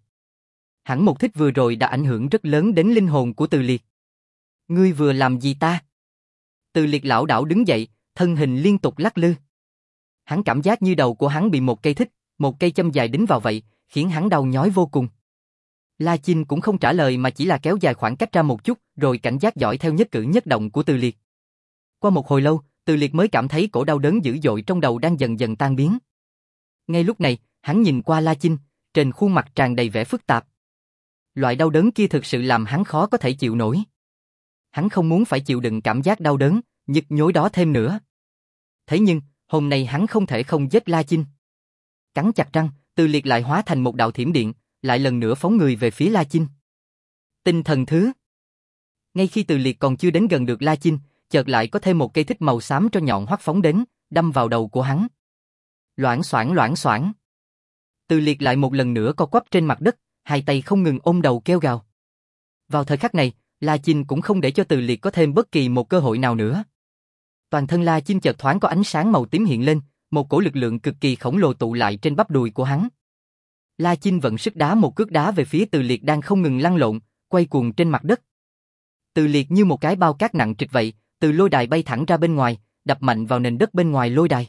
A: Hẳn một thích vừa rồi đã ảnh hưởng rất lớn đến linh hồn của Từ Liệt. Ngươi vừa làm gì ta? Từ Liệt lảo đảo đứng dậy, thân hình liên tục lắc lư. Hắn cảm giác như đầu của hắn bị một cây thích, một cây châm dài đính vào vậy, khiến hắn đau nhói vô cùng. La Chinh cũng không trả lời mà chỉ là kéo dài khoảng cách ra một chút, rồi cảnh giác dõi theo nhất cử nhất động của Từ Liệt. Qua một hồi lâu, Từ Liệt mới cảm thấy cổ đau đớn dữ dội trong đầu đang dần dần tan biến. Ngay lúc này, hắn nhìn qua La Chinh, trên khuôn mặt tràn đầy vẻ phức tạp. Loại đau đớn kia thực sự làm hắn khó có thể chịu nổi. Hắn không muốn phải chịu đựng cảm giác đau đớn, nhức nhối đó thêm nữa. Thế nhưng, hôm nay hắn không thể không giết La Chinh. Cắn chặt răng, Từ Liệt lại hóa thành một đạo thiểm điện, lại lần nữa phóng người về phía La Chinh. Tinh thần thứ. Ngay khi Từ Liệt còn chưa đến gần được La Chinh, chợt lại có thêm một cây thích màu xám cho nhọn hoắt phóng đến, đâm vào đầu của hắn. Loảng xoảng loảng xoảng. Từ Liệt lại một lần nữa co quắp trên mặt đất, hai tay không ngừng ôm đầu kêu gào. Vào thời khắc này, La Chinh cũng không để cho Từ Liệt có thêm bất kỳ một cơ hội nào nữa. Toàn thân La Chinh chợt thoáng có ánh sáng màu tím hiện lên, một cổ lực lượng cực kỳ khổng lồ tụ lại trên bắp đùi của hắn. La Chinh vận sức đá một cước đá về phía Từ Liệt đang không ngừng lăn lộn, quay cuồng trên mặt đất. Từ Liệt như một cái bao cát nặng trịch vậy, từ lôi đài bay thẳng ra bên ngoài, đập mạnh vào nền đất bên ngoài lôi đài.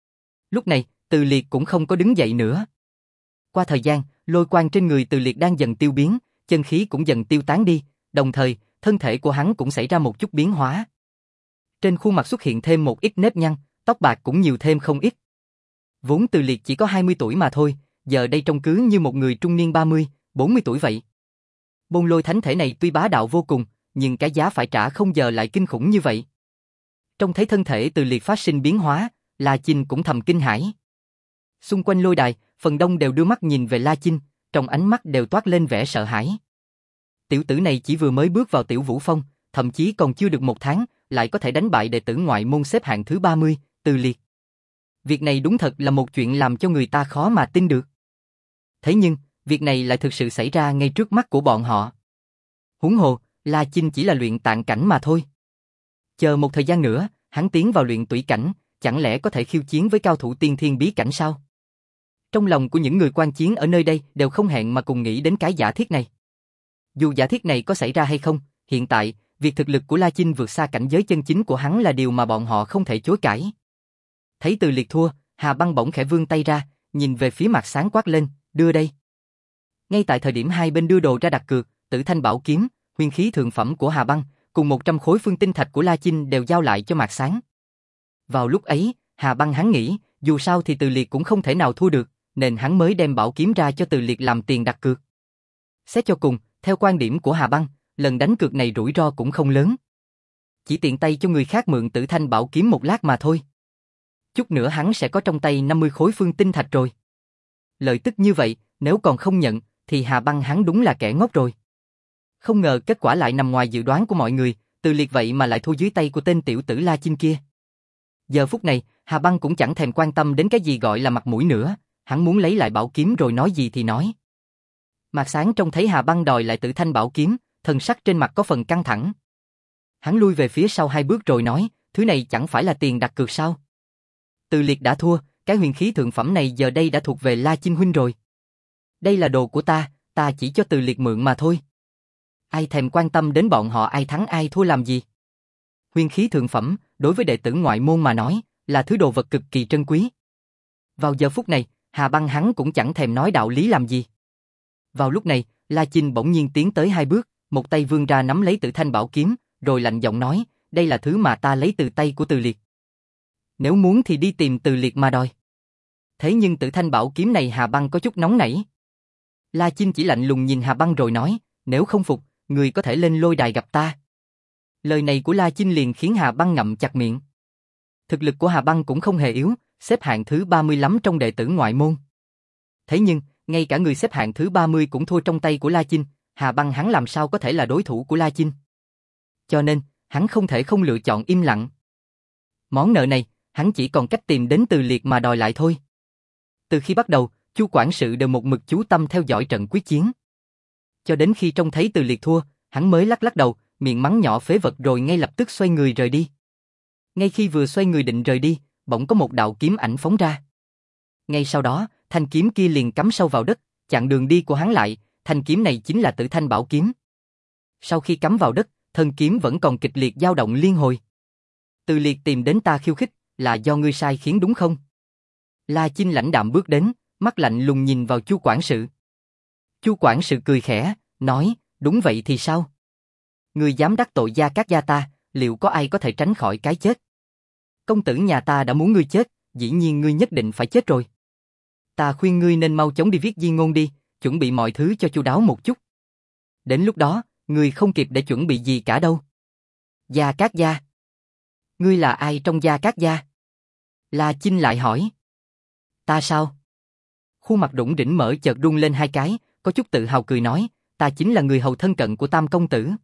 A: Lúc này, Từ Liệt cũng không có đứng dậy nữa. Qua thời gian, lôi quang trên người Từ Liệt đang dần tiêu biến, chân khí cũng dần tiêu tán đi, đồng thời, thân thể của hắn cũng xảy ra một chút biến hóa. Trên khuôn mặt xuất hiện thêm một ít nếp nhăn, tóc bạc cũng nhiều thêm không ít. Vốn Từ Liệt chỉ có hai mươi tuổi mà thôi, giờ đây trông cứ như một người trung niên ba mươi, bốn mươi tuổi vậy. Bôn lôi thánh thể này tuy bá đạo vô cùng, nhưng cái giá phải trả không giờ lại kinh khủng như vậy. Trông thấy thân thể Từ Liệt phát sinh biến hóa, La Chinh cũng thầm kinh hãi. Xung quanh lôi đài, phần đông đều đưa mắt nhìn về La Chinh, trong ánh mắt đều toát lên vẻ sợ hãi. Tiểu tử này chỉ vừa mới bước vào Tiểu Vũ Phong, thậm chí còn chưa được một tháng, lại có thể đánh bại đệ tử ngoại môn xếp hạng thứ ba mươi, Từ Liệt. Việc này đúng thật là một chuyện làm cho người ta khó mà tin được. Thế nhưng, việc này lại thực sự xảy ra ngay trước mắt của bọn họ. Huống hồ, La Chinh chỉ là luyện tạng cảnh mà thôi. Chờ một thời gian nữa, hắn tiến vào luyện tủy cảnh, chẳng lẽ có thể khiêu chiến với cao thủ tiên thiên bí cảnh sao? Trong lòng của những người quan chiến ở nơi đây đều không hẹn mà cùng nghĩ đến cái giả thiết này. Dù giả thiết này có xảy ra hay không, hiện tại, việc thực lực của La Chinh vượt xa cảnh giới chân chính của hắn là điều mà bọn họ không thể chối cãi. Thấy Từ Liệt thua, Hà Băng bỗng khẽ vươn tay ra, nhìn về phía Mạc Sáng quát lên, đưa đây. Ngay tại thời điểm hai bên đưa đồ ra đặt cược, Tử Thanh Bảo Kiếm, huyền khí thượng phẩm của Hà Băng, cùng một trăm khối phương tinh thạch của La Chinh đều giao lại cho Mạc Sáng. Vào lúc ấy, Hà Băng hắn nghĩ, dù sao thì Từ Liệt cũng không thể nào thua được, nên hắn mới đem bảo kiếm ra cho Từ Liệt làm tiền đặt cược. Xét cho cùng, theo quan điểm của Hà Băng, lần đánh cược này rủi ro cũng không lớn. Chỉ tiện tay cho người khác mượn Tử Thanh Bảo Kiếm một lát mà thôi. Chút nữa hắn sẽ có trong tay năm mươi khối phương tinh thạch rồi. Lợi tức như vậy, nếu còn không nhận, thì Hà Băng hắn đúng là kẻ ngốc rồi. Không ngờ kết quả lại nằm ngoài dự đoán của mọi người, Từ Liệt vậy mà lại thua dưới tay của tên tiểu tử La Chinh kia. Giờ phút này, Hà Băng cũng chẳng thèm quan tâm đến cái gì gọi là mặt mũi nữa, hắn muốn lấy lại bảo kiếm rồi nói gì thì nói. Mạc Sáng trông thấy Hà Băng đòi lại Tử Thanh bảo kiếm, thần sắc trên mặt có phần căng thẳng. Hắn lui về phía sau hai bước rồi nói, thứ này chẳng phải là tiền đặt cược sao? Từ Liệt đã thua, cái huyền khí thượng phẩm này giờ đây đã thuộc về La Chinh huynh rồi. Đây là đồ của ta, ta chỉ cho Từ Liệt mượn mà thôi. Ai thèm quan tâm đến bọn họ ai thắng ai thua làm gì? Huyền khí thượng phẩm, đối với đệ tử ngoại môn mà nói, là thứ đồ vật cực kỳ trân quý. Vào giờ phút này, Hà Băng hắn cũng chẳng thèm nói đạo lý làm gì. Vào lúc này, La Chinh bỗng nhiên tiến tới hai bước, một tay vươn ra nắm lấy Tử Thanh bảo kiếm, rồi lạnh giọng nói, đây là thứ mà ta lấy từ tay của Từ Liệt. Nếu muốn thì đi tìm Từ Liệt mà đòi. Thế nhưng Tử Thanh bảo kiếm này Hà Băng có chút nóng nảy. La Chinh chỉ lạnh lùng nhìn Hà Băng rồi nói, nếu không phục, người có thể lên lôi đài gặp ta. Lời này của La Chinh liền khiến Hà Băng ngậm chặt miệng. Thực lực của Hà Băng cũng không hề yếu, xếp hạng thứ ba mươi lắm trong đệ tử ngoại môn. Thế nhưng, ngay cả người xếp hạng thứ ba mươi cũng thua trong tay của La Chinh, Hà Băng hắn làm sao có thể là đối thủ của La Chinh. Cho nên, hắn không thể không lựa chọn im lặng. Món nợ này, hắn chỉ còn cách tìm đến Từ Liệt mà đòi lại thôi. Từ khi bắt đầu, Chu quản sự đều một mực chú tâm theo dõi trận quyết chiến. Cho đến khi trông thấy Từ Liệt thua, hắn mới lắc lắc đầu, miệng mắng nhỏ phế vật rồi ngay lập tức xoay người rời đi. Ngay khi vừa xoay người định rời đi, bỗng có một đạo kiếm ảnh phóng ra. Ngay sau đó, thanh kiếm kia liền cắm sâu vào đất, chặn đường đi của hắn lại, thanh kiếm này chính là Tử Thanh bảo kiếm. Sau khi cắm vào đất, thân kiếm vẫn còn kịch liệt dao động liên hồi. Từ Liệt tìm đến ta khiêu khích, là do ngươi sai khiến đúng không? La Chinh lãnh đạm bước đến, mắt lạnh lùng nhìn vào Chu quản sự. Chu quản sự cười khẽ, nói, đúng vậy thì sao? Ngươi dám đắc tội Gia Cát gia ta, liệu có ai có thể tránh khỏi cái chết? Công tử nhà ta đã muốn ngươi chết, dĩ nhiên ngươi nhất định phải chết rồi. Ta khuyên ngươi nên mau chóng đi viết di ngôn đi, chuẩn bị mọi thứ cho chu đáo một chút. Đến lúc đó, ngươi không kịp để chuẩn bị gì cả đâu. Gia Cát gia. Ngươi là ai trong Gia Cát gia? La Chinh lại hỏi. Ta sao? Khuôn mặt Đủng Đỉnh mở chợt rung lên hai cái, có chút tự hào cười nói, ta chính là người hầu thân cận của Tam công tử.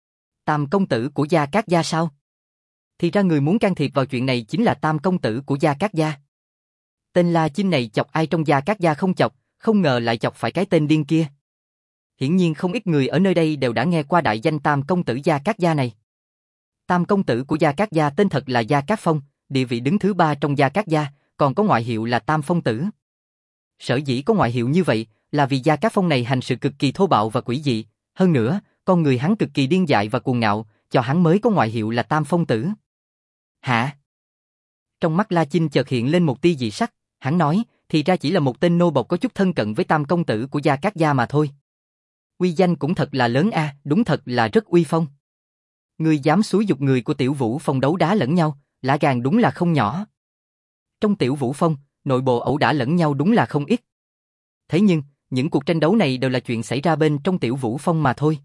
A: Tam công tử của Gia Cát gia sao? Thì ra người muốn can thiệp vào chuyện này chính là Tam công tử của Gia Cát gia. Tên La Chinh này chọc ai trong Gia Cát gia không chọc, không ngờ lại chọc phải cái tên điên kia. Hiển nhiên không ít người ở nơi đây đều đã nghe qua đại danh Tam công tử Gia Cát gia này. Tam công tử của Gia Cát gia tên thật là Gia Cát Phong, địa vị đứng thứ ba trong Gia Cát gia, còn có ngoại hiệu là Tam Phong tử. Sở dĩ có ngoại hiệu như vậy là vì Gia Cát Phong này hành sự cực kỳ thô bạo và quỷ dị, hơn nữa, con người hắn cực kỳ điên dại và cuồng ngạo, cho hắn mới có ngoại hiệu là Tam Phong tử. Hả? Trong mắt La Chinh chợt hiện lên một tia dị sắc, hắn nói, thì ra chỉ là một tên nô bộc có chút thân cận với Tam công tử của Gia Cát gia mà thôi. Uy danh cũng thật là lớn a, đúng thật là rất uy phong. Ngươi dám xúi giục người của Tiểu Vũ Phong đấu đá lẫn nhau, lá gan đúng là không nhỏ. Trong Tiểu Vũ Phong, nội bộ ẩu đả lẫn nhau đúng là không ít. Thế nhưng, những cuộc tranh đấu này đều là chuyện xảy ra bên trong Tiểu Vũ Phong mà thôi.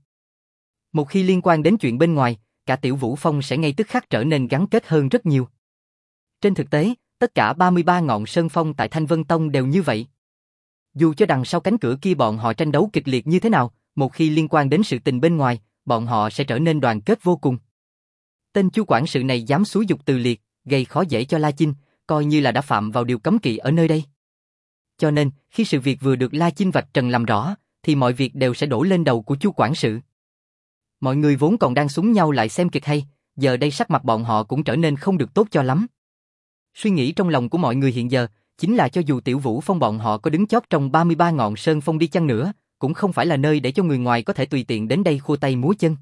A: Một khi liên quan đến chuyện bên ngoài, cả Tiểu Vũ Phong sẽ ngay tức khắc trở nên gắn kết hơn rất nhiều. Trên thực tế, tất cả ba mươi ba ngọn sơn phong tại Thanh Vân Tông đều như vậy. Dù cho đằng sau cánh cửa kia bọn họ tranh đấu kịch liệt như thế nào, một khi liên quan đến sự tình bên ngoài, bọn họ sẽ trở nên đoàn kết vô cùng. Tên Chu quản sự này dám xúi giục Từ Liệt, gây khó dễ cho La Chinh, coi như là đã phạm vào điều cấm kỵ ở nơi đây. Cho nên, khi sự việc vừa được La Chinh vạch trần làm rõ, thì mọi việc đều sẽ đổ lên đầu của Chu quản sự. Mọi người vốn còn đang súng nhau lại xem kịch hay, giờ đây sắc mặt bọn họ cũng trở nên không được tốt cho lắm. Suy nghĩ trong lòng của mọi người hiện giờ, chính là cho dù Tiểu Vũ Phong bọn họ có đứng chót trong ba mươi ba ngọn sơn phong đi chăng nữa, cũng không phải là nơi để cho người ngoài có thể tùy tiện đến đây khua tay múa chân.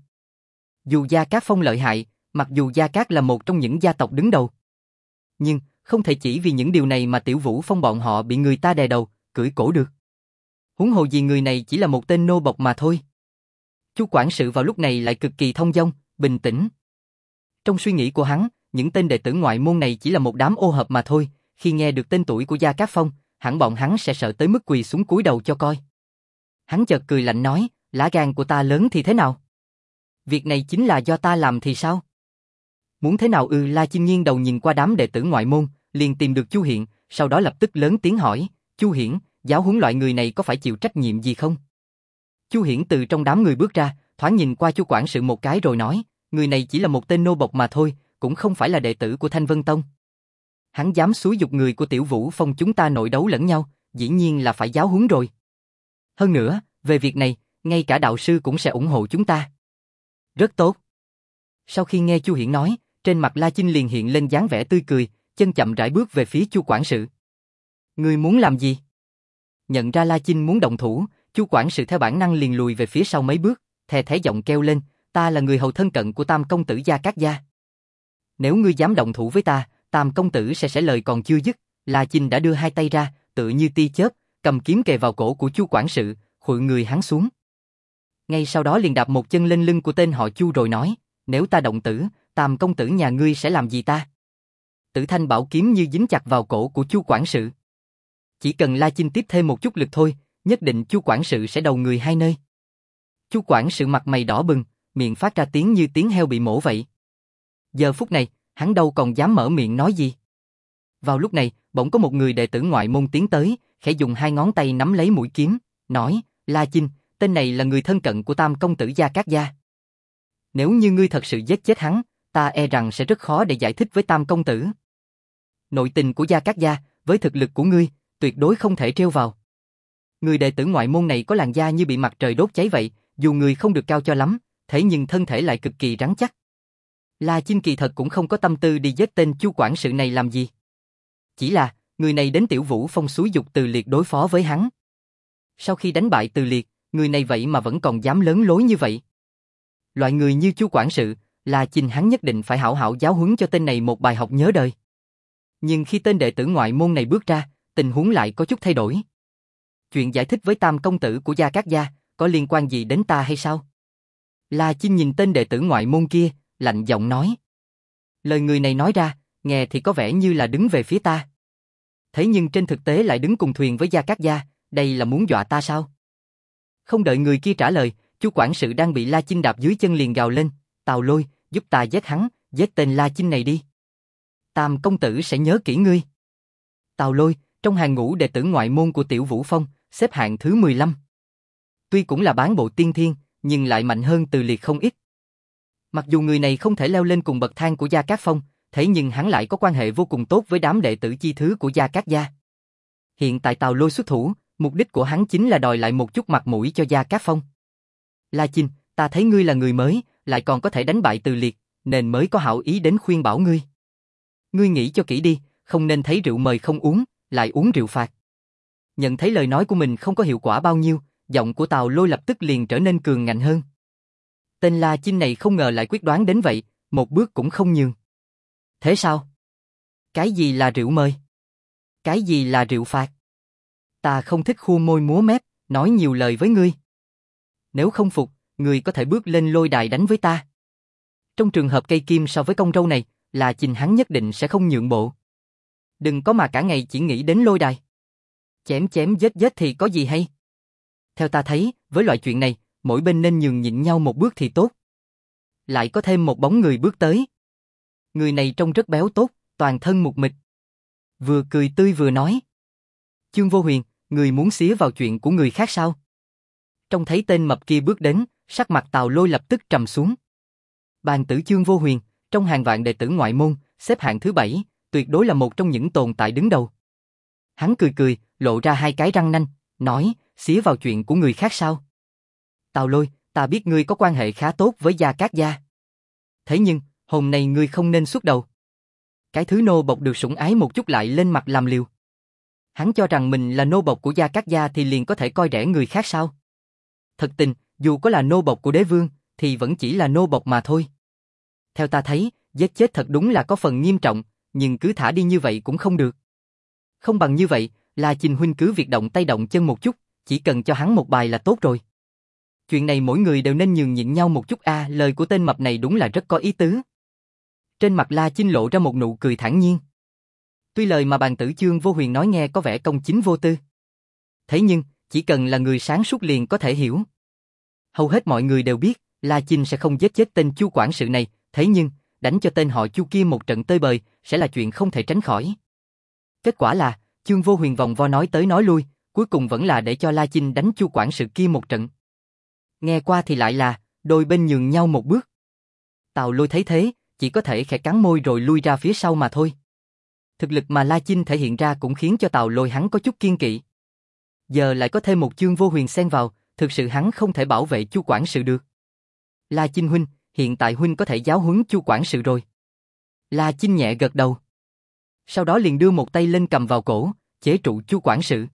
A: Dù Gia Cát Phong lợi hại, mặc dù Gia Cát là một trong những gia tộc đứng đầu, nhưng không thể chỉ vì những điều này mà Tiểu Vũ Phong bọn họ bị người ta đè đầu, cưỡi cổ được. Huống hồ gì người này chỉ là một tên nô bộc mà thôi. Chu quản sự vào lúc này lại cực kỳ thông dong, bình tĩnh. Trong suy nghĩ của hắn, những tên đệ tử ngoại môn này chỉ là một đám ô hợp mà thôi, khi nghe được tên tuổi của Gia Cát Phong, hẳn bọn hắn sẽ sợ tới mức quỳ xuống cúi đầu cho coi. Hắn chợt cười lạnh nói, lá gan của ta lớn thì thế nào? Việc này chính là do ta làm thì sao? Muốn thế nào ư? La Chinh nghiêng đầu nhìn qua đám đệ tử ngoại môn, liền tìm được Chu Hiển, sau đó lập tức lớn tiếng hỏi, Chu Hiển, giáo huấn loại người này có phải chịu trách nhiệm gì không? Chu Hiển từ trong đám người bước ra, thoáng nhìn qua Chu quản sự một cái rồi nói, người này chỉ là một tên nô bộc mà thôi, cũng không phải là đệ tử của Thanh Vân Tông. Hắn dám xúi giục người của Tiểu Vũ Phong chúng ta nội đấu lẫn nhau, dĩ nhiên là phải giáo huấn rồi. Hơn nữa, về việc này, ngay cả đạo sư cũng sẽ ủng hộ chúng ta. Rất tốt. Sau khi nghe Chu Hiển nói, trên mặt La Chinh liền hiện lên dáng vẻ tươi cười, chân chậm rãi bước về phía Chu quản sự. Ngươi muốn làm gì? Nhận ra La Chinh muốn động thủ, Chu quản sự theo bản năng liền lùi về phía sau mấy bước, thè thé giọng kêu lên, ta là người hầu thân cận của Tam công tử Gia Cát gia. Nếu ngươi dám động thủ với ta, Tam công tử sẽ sẽ lời còn chưa dứt. La Chinh đã đưa hai tay ra, tựa như tia chớp, cầm kiếm kề vào cổ của Chu quản sự, khuỵu người hắn xuống. Ngay sau đó liền đạp một chân lên lưng của tên họ Chu rồi nói, nếu ta động tử, Tam công tử nhà ngươi sẽ làm gì ta? Tử thanh bảo kiếm như dính chặt vào cổ của Chu quản sự. Chỉ cần La Chinh tiếp thêm một chút lực thôi, nhất định Chu quản sự sẽ đầu người hai nơi. Chu quản sự mặt mày đỏ bừng, miệng phát ra tiếng như tiếng heo bị mổ vậy. Giờ phút này, hắn đâu còn dám mở miệng nói gì. Vào lúc này, bỗng có một người đệ tử ngoại môn tiến tới, khẽ dùng hai ngón tay nắm lấy mũi kiếm, nói, La Chinh, tên này là người thân cận của Tam công tử Gia Cát gia. Nếu như ngươi thật sự giết chết hắn, ta e rằng sẽ rất khó để giải thích với Tam công tử. Nội tình của Gia Cát gia, với thực lực của ngươi, tuyệt đối không thể trêu vào. Người đệ tử ngoại môn này có làn da như bị mặt trời đốt cháy vậy, dù người không được cao cho lắm, thế nhưng thân thể lại cực kỳ rắn chắc. La Chinh kỳ thật cũng không có tâm tư đi giết tên Chu quản sự này làm gì. Chỉ là, người này đến Tiểu Vũ Phong xúi giục Từ Liệt đối phó với hắn. Sau khi đánh bại Từ Liệt, người này vậy mà vẫn còn dám lớn lối như vậy. Loại người như Chu quản sự, La Chinh hắn nhất định phải hảo hảo giáo huấn cho tên này một bài học nhớ đời. Nhưng khi tên đệ tử ngoại môn này bước ra, tình huống lại có chút thay đổi. Chuyện giải thích với Tam công tử của Gia Cát gia, có liên quan gì đến ta hay sao? La Chinh nhìn tên đệ tử ngoại môn kia, lạnh giọng nói. Lời người này nói ra, nghe thì có vẻ như là đứng về phía ta. Thế nhưng trên thực tế lại đứng cùng thuyền với Gia Cát gia, đây là muốn dọa ta sao? Không đợi người kia trả lời, Chu quản sự đang bị La Chinh đạp dưới chân liền gào lên, Tào Lôi, giúp ta giết hắn, giết tên La Chinh này đi. Tam công tử sẽ nhớ kỹ ngươi. Tào Lôi, trong hàng ngũ đệ tử ngoại môn của Tiểu Vũ Phong, xếp hạng thứ mười lăm. Tuy cũng là bán bộ tiên thiên, nhưng lại mạnh hơn Từ Liệt không ít. Mặc dù người này không thể leo lên cùng bậc thang của Gia Cát Phong, thế nhưng hắn lại có quan hệ vô cùng tốt với đám đệ tử chi thứ của Gia Cát gia. Hiện tại Tào Lôi xuất thủ, mục đích của hắn chính là đòi lại một chút mặt mũi cho Gia Cát Phong. La Chinh, ta thấy ngươi là người mới, lại còn có thể đánh bại Từ Liệt, nên mới có hảo ý đến khuyên bảo ngươi. Ngươi nghĩ cho kỹ đi, không nên thấy rượu mời không uống, lại uống rượu phạt. Nhận thấy lời nói của mình không có hiệu quả bao nhiêu, giọng của Tào Lôi lập tức liền trở nên cường ngạnh hơn. Tên La Chinh này không ngờ lại quyết đoán đến vậy, một bước cũng không nhường. Thế sao? Cái gì là rượu mời? Cái gì là rượu phạt? Ta không thích khua môi múa mép, nói nhiều lời với ngươi. Nếu không phục, ngươi có thể bước lên lôi đài đánh với ta. Trong trường hợp cây kim so với cong râu này, La Chinh hắn nhất định sẽ không nhượng bộ. Đừng có mà cả ngày chỉ nghĩ đến lôi đài. Chém chém giết giết thì có gì hay? Theo ta thấy, với loại chuyện này, mỗi bên nên nhường nhịn nhau một bước thì tốt. Lại có thêm một bóng người bước tới. Người này trông rất béo tốt, toàn thân mục mịch. Vừa cười tươi vừa nói. Chương Vô Huyền, người muốn xía vào chuyện của người khác sao? Trông thấy tên mập kia bước đến, sắc mặt Tào Lôi lập tức trầm xuống. Bàn tử Chương Vô Huyền, trong hàng vạn đệ tử ngoại môn, xếp hạng thứ bảy, tuyệt đối là một trong những tồn tại đứng đầu. Hắn cười cười, lộ ra hai cái răng nanh, nói, xía vào chuyện của người khác sao? Tào Lôi, ta biết ngươi có quan hệ khá tốt với Gia Cát gia. Thế nhưng, hôm nay ngươi không nên xuất đầu. Cái thứ nô bộc được sủng ái một chút lại lên mặt làm liều. Hắn cho rằng mình là nô bộc của Gia Cát gia thì liền có thể coi rẻ người khác sao? Thật tình, dù có là nô bộc của đế vương, thì vẫn chỉ là nô bộc mà thôi. Theo ta thấy, giết chết thật đúng là có phần nghiêm trọng, nhưng cứ thả đi như vậy cũng không được. Không bằng như vậy, La Chinh huynh cứ việc động tay động chân một chút, chỉ cần cho hắn một bài là tốt rồi. Chuyện này mỗi người đều nên nhường nhịn nhau một chút a, à, lời của tên mập này đúng là rất có ý tứ. Trên mặt La Chinh lộ ra một nụ cười thản nhiên. Tuy lời mà bàn tử Chương Vô Huyền nói nghe có vẻ công chính vô tư. Thế nhưng, chỉ cần là người sáng suốt liền có thể hiểu. Hầu hết mọi người đều biết, La Chinh sẽ không giết chết tên Chu quản sự này, thế nhưng, đánh cho tên họ Chu kia một trận tơi bời, sẽ là chuyện không thể tránh khỏi. Kết quả là, Chương Vô Huyền vòng vo nói tới nói lui, cuối cùng vẫn là để cho La Chinh đánh Chu quản sự kia một trận. Nghe qua thì lại là, đôi bên nhường nhau một bước. Tào Lôi thấy thế, chỉ có thể khẽ cắn môi rồi lui ra phía sau mà thôi. Thực lực mà La Chinh thể hiện ra cũng khiến cho Tào Lôi hắn có chút kiên kỵ. Giờ lại có thêm một Chương Vô Huyền xen vào, thực sự hắn không thể bảo vệ Chu quản sự được. La Chinh huynh, hiện tại huynh có thể giáo huấn Chu quản sự rồi. La Chinh nhẹ gật đầu. Sau đó liền đưa một tay lên cầm vào cổ, chế trụ Chu quản sự.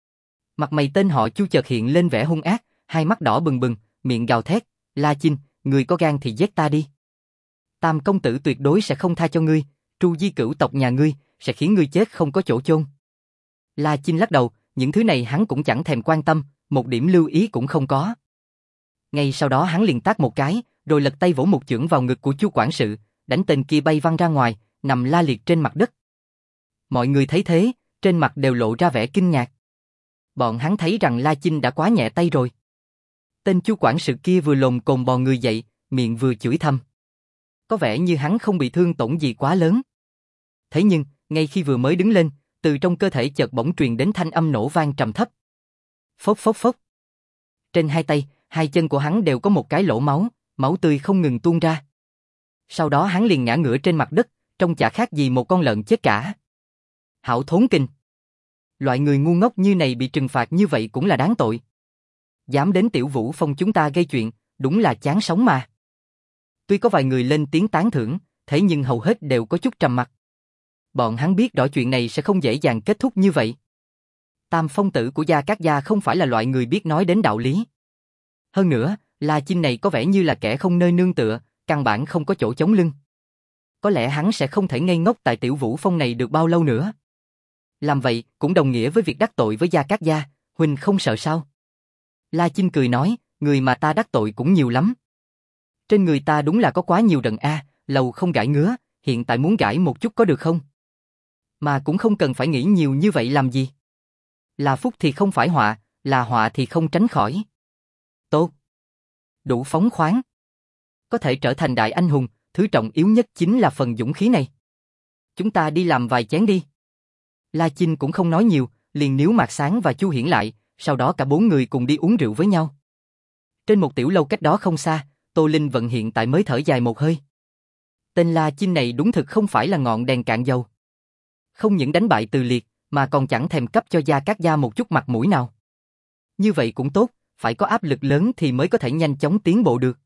A: Mặt mày tên họ Chu chợt hiện lên vẻ hung ác, hai mắt đỏ bừng bừng, miệng gào thét, La Chinh, người có gan thì giết ta đi. Tam công tử tuyệt đối sẽ không tha cho ngươi, Tru Di cửu tộc nhà ngươi, sẽ khiến ngươi chết không có chỗ chôn. La Chinh lắc đầu, những thứ này hắn cũng chẳng thèm quan tâm, một điểm lưu ý cũng không có. Ngay sau đó hắn liền tát một cái, rồi lật tay vỗ một chưởng vào ngực của Chu quản sự, đánh tên kia bay văng ra ngoài, nằm la liệt trên mặt đất. Mọi người thấy thế, trên mặt đều lộ ra vẻ kinh ngạc. Bọn hắn thấy rằng La Chinh đã quá nhẹ tay rồi. Tên Chu quản sự kia vừa lồm cồm bò người dậy, miệng vừa chửi thầm. Có vẻ như hắn không bị thương tổn gì quá lớn. Thế nhưng, ngay khi vừa mới đứng lên, từ trong cơ thể chợt bỗng truyền đến thanh âm nổ vang trầm thấp. Phốc phốc phốc. Trên hai tay, hai chân của hắn đều có một cái lỗ máu, máu tươi không ngừng tuôn ra. Sau đó hắn liền ngã ngửa trên mặt đất, trông chả khác gì một con lợn chết cả. Hảo thốn kinh. Loại người ngu ngốc như này bị trừng phạt như vậy cũng là đáng tội. Dám đến Tiểu Vũ Phong chúng ta gây chuyện, đúng là chán sống mà. Tuy có vài người lên tiếng tán thưởng, thế nhưng hầu hết đều có chút trầm mặc. Bọn hắn biết rõ chuyện này sẽ không dễ dàng kết thúc như vậy. Tam phong tử của Gia Cát Gia không phải là loại người biết nói đến đạo lý. Hơn nữa, La Chinh này có vẻ như là kẻ không nơi nương tựa, căn bản không có chỗ chống lưng. Có lẽ hắn sẽ không thể ngây ngốc tại Tiểu Vũ Phong này được bao lâu nữa. Làm vậy cũng đồng nghĩa với việc đắc tội với Gia Cát Gia, huynh không sợ sao? La Chinh cười nói, người mà ta đắc tội cũng nhiều lắm. Trên người ta đúng là có quá nhiều rận a, lâu không gãi ngứa, hiện tại muốn gãi một chút có được không? Mà cũng không cần phải nghĩ nhiều như vậy làm gì. Là phúc thì không phải họa, là họa thì không tránh khỏi. Tốt. Đủ phóng khoáng. Có thể trở thành đại anh hùng, thứ trọng yếu nhất chính là phần dũng khí này. Chúng ta đi làm vài chén đi. La Chinh cũng không nói nhiều, liền níu Mạc Sáng và Chu Hiển lại, sau đó cả bốn người cùng đi uống rượu với nhau. Trên một tiểu lâu cách đó không xa, Tô Linh Vận hiện tại mới thở dài một hơi. Tên La Chinh này đúng thực không phải là ngọn đèn cạn dầu. Không những đánh bại Từ Liệt, mà còn chẳng thèm cấp cho Gia Cát Gia một chút mặt mũi nào. Như vậy cũng tốt, phải có áp lực lớn thì mới có thể nhanh chóng tiến bộ được.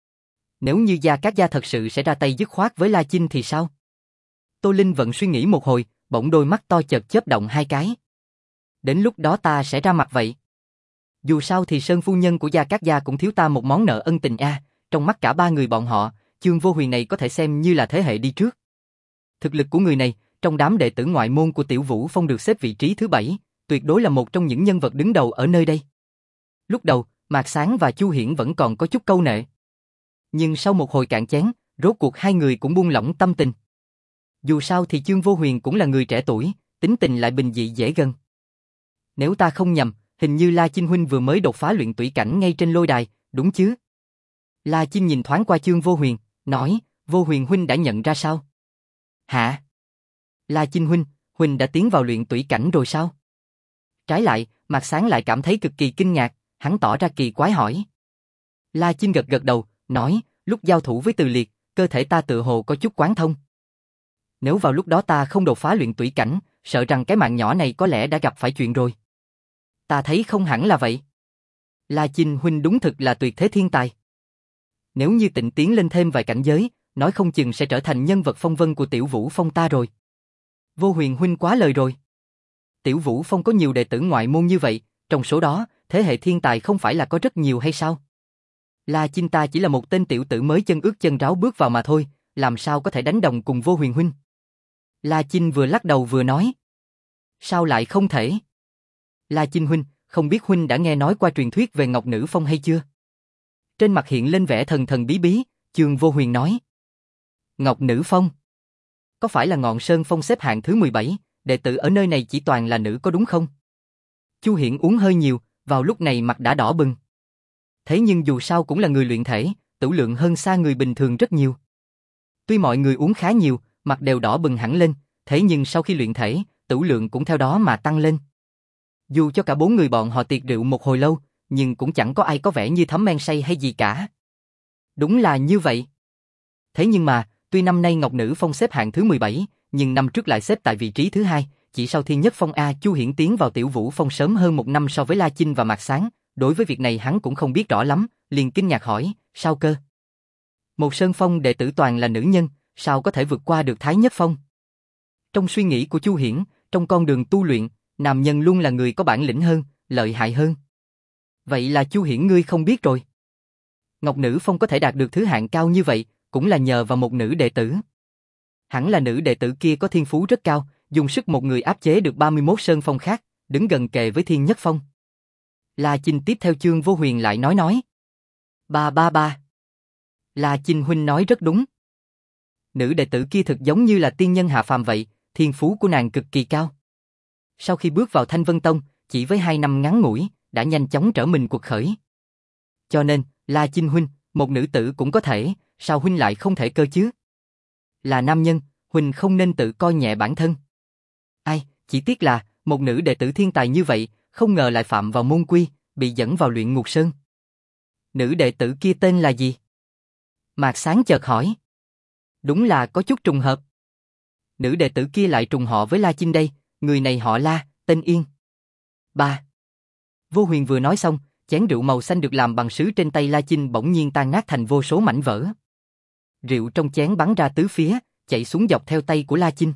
A: Nếu như Gia Cát Gia thật sự sẽ ra tay dứt khoát với La Chinh thì sao? Tô Linh Vận suy nghĩ một hồi, bỗng đôi mắt to chợt chớp động hai cái. Đến lúc đó ta sẽ ra mặt vậy. Dù sao thì Sơn phu nhân của Gia Cát Gia cũng thiếu ta một món nợ ân tình a, trong mắt cả ba người bọn họ, Chương Vô Huyền này có thể xem như là thế hệ đi trước. Thực lực của người này, trong đám đệ tử ngoại môn của Tiểu Vũ Phong được xếp vị trí thứ bảy, tuyệt đối là một trong những nhân vật đứng đầu ở nơi đây. Lúc đầu, Mạc Sáng và Chu Hiển vẫn còn có chút câu nệ. Nhưng sau một hồi cạn chén, rốt cuộc hai người cũng buông lỏng tâm tình. Dù sao thì Chương Vô Huyền cũng là người trẻ tuổi, tính tình lại bình dị dễ gần. Nếu ta không nhầm, hình như La Chinh huynh vừa mới đột phá luyện tủy cảnh ngay trên lôi đài, đúng chứ? La Chinh nhìn thoáng qua Chương Vô Huyền, nói, Vô Huyền huynh đã nhận ra sao? Hả? La Chinh huynh, huynh đã tiến vào luyện tủy cảnh rồi sao? Trái lại, Mạc Sáng lại cảm thấy cực kỳ kinh ngạc, hắn tỏ ra kỳ quái hỏi. La Chinh gật gật đầu, nói, lúc giao thủ với Từ Liệt, cơ thể ta tựa hồ có chút quán thông. Nếu vào lúc đó ta không đột phá luyện tủy cảnh, sợ rằng cái mạng nhỏ này có lẽ đã gặp phải chuyện rồi. Ta thấy không hẳn là vậy. La Chinh huynh đúng thực là tuyệt thế thiên tài. Nếu như tịnh tiến lên thêm vài cảnh giới, nói không chừng sẽ trở thành nhân vật phong vân của Tiểu Vũ Phong ta rồi. Vô Huyền huynh quá lời rồi. Tiểu Vũ Phong có nhiều đệ tử ngoại môn như vậy, trong số đó, thế hệ thiên tài không phải là có rất nhiều hay sao? La Chinh ta chỉ là một tên tiểu tử mới chân ướt chân ráo bước vào mà thôi, làm sao có thể đánh đồng cùng Vô Huyền huynh? La Chinh vừa lắc đầu vừa nói. Sao lại không thể? La Chinh huynh, không biết huynh đã nghe nói qua truyền thuyết về Ngọc Nữ Phong hay chưa? Trên mặt hiện lên vẻ thần thần bí bí, Chương Vô Huyền nói. Ngọc Nữ Phong? Có phải là ngọn sơn phong xếp hạng thứ mười bảy, đệ tử ở nơi này chỉ toàn là nữ có đúng không? Chu Hiển uống hơi nhiều, vào lúc này mặt đã đỏ bừng. Thế nhưng dù sao cũng là người luyện thể, tửu lượng hơn xa người bình thường rất nhiều. Tuy mọi người uống khá nhiều, mặt đều đỏ bừng hẳn lên, thế nhưng sau khi luyện thể, tửu lượng cũng theo đó mà tăng lên. Dù cho cả bốn người bọn họ tiệc rượu một hồi lâu, nhưng cũng chẳng có ai có vẻ như thấm men say hay gì cả. Đúng là như vậy. Thế nhưng mà, tuy năm nay Ngọc Nữ Phong xếp hạng thứ mười bảy, nhưng năm trước lại xếp tại vị trí thứ hai, chỉ sau Thiên Nhất Phong a. Chu Hiển tiến vào Tiểu Vũ Phong sớm hơn một năm so với La Chinh và Mạc Sáng, đối với việc này hắn cũng không biết rõ lắm, liền kinh ngạc hỏi, sao cơ? Một Sơn Phong đệ tử toàn là nữ nhân, sao có thể vượt qua được Thái Nhất Phong? Trong suy nghĩ của Chu Hiển, trong con đường tu luyện, nam nhân luôn là người có bản lĩnh hơn, lợi hại hơn. Vậy là Chu Hiển ngươi không biết rồi. Ngọc Nữ Phong có thể đạt được thứ hạng cao như vậy, cũng là nhờ vào một nữ đệ tử. Hẳn là nữ đệ tử kia có thiên phú rất cao, dùng sức một người áp chế được ba mươi mốt Sơn Phong khác, đứng gần kề với Thiên Nhất Phong. La Chinh tiếp theo Chương Vô Huyền lại nói nói. Ba ba ba. La Chinh huynh nói rất đúng. Nữ đệ tử kia thực giống như là tiên nhân hạ phàm vậy, thiên phú của nàng cực kỳ cao. Sau khi bước vào Thanh Vân Tông, chỉ với hai năm ngắn ngủi, đã nhanh chóng trở mình cuộc khởi. Cho nên, La Chinh huynh, một nữ tử cũng có thể, sao huynh lại không thể cơ chứ? Là nam nhân, huynh không nên tự coi nhẹ bản thân. Ai, chỉ tiếc là, một nữ đệ tử thiên tài như vậy, không ngờ lại phạm vào môn quy, bị dẫn vào luyện ngục sơn. Nữ đệ tử kia tên là gì? Mạc Sáng chợt hỏi. Đúng là có chút trùng hợp. Nữ đệ tử kia lại trùng họ với La Chinh đây, người này họ La, tên Yên. Ba. Vô Huyền vừa nói xong, chén rượu màu xanh được làm bằng sứ trên tay La Chinh bỗng nhiên tan nát thành vô số mảnh vỡ. Rượu trong chén bắn ra tứ phía, chạy xuống dọc theo tay của La Chinh.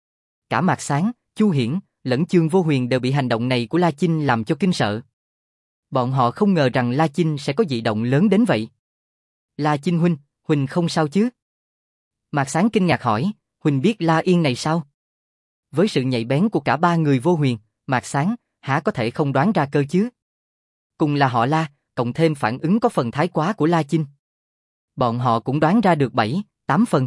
A: Cả Mạc Sáng, Chu Hiển, lẫn Chương Vô Huyền đều bị hành động này của La Chinh làm cho kinh sợ. Bọn họ không ngờ rằng La Chinh sẽ có dị động lớn đến vậy. La Chinh huynh, huynh không sao chứ? Mạc Sáng kinh ngạc hỏi, huynh biết La Yên này sao? Với sự nhạy bén của cả ba người Vô Huyền, Mạc Sáng, há có thể không đoán ra cơ chứ? Cùng là họ La, cộng thêm phản ứng có phần thái quá của La Chinh. Bọn họ cũng đoán ra được bảy, tám phần.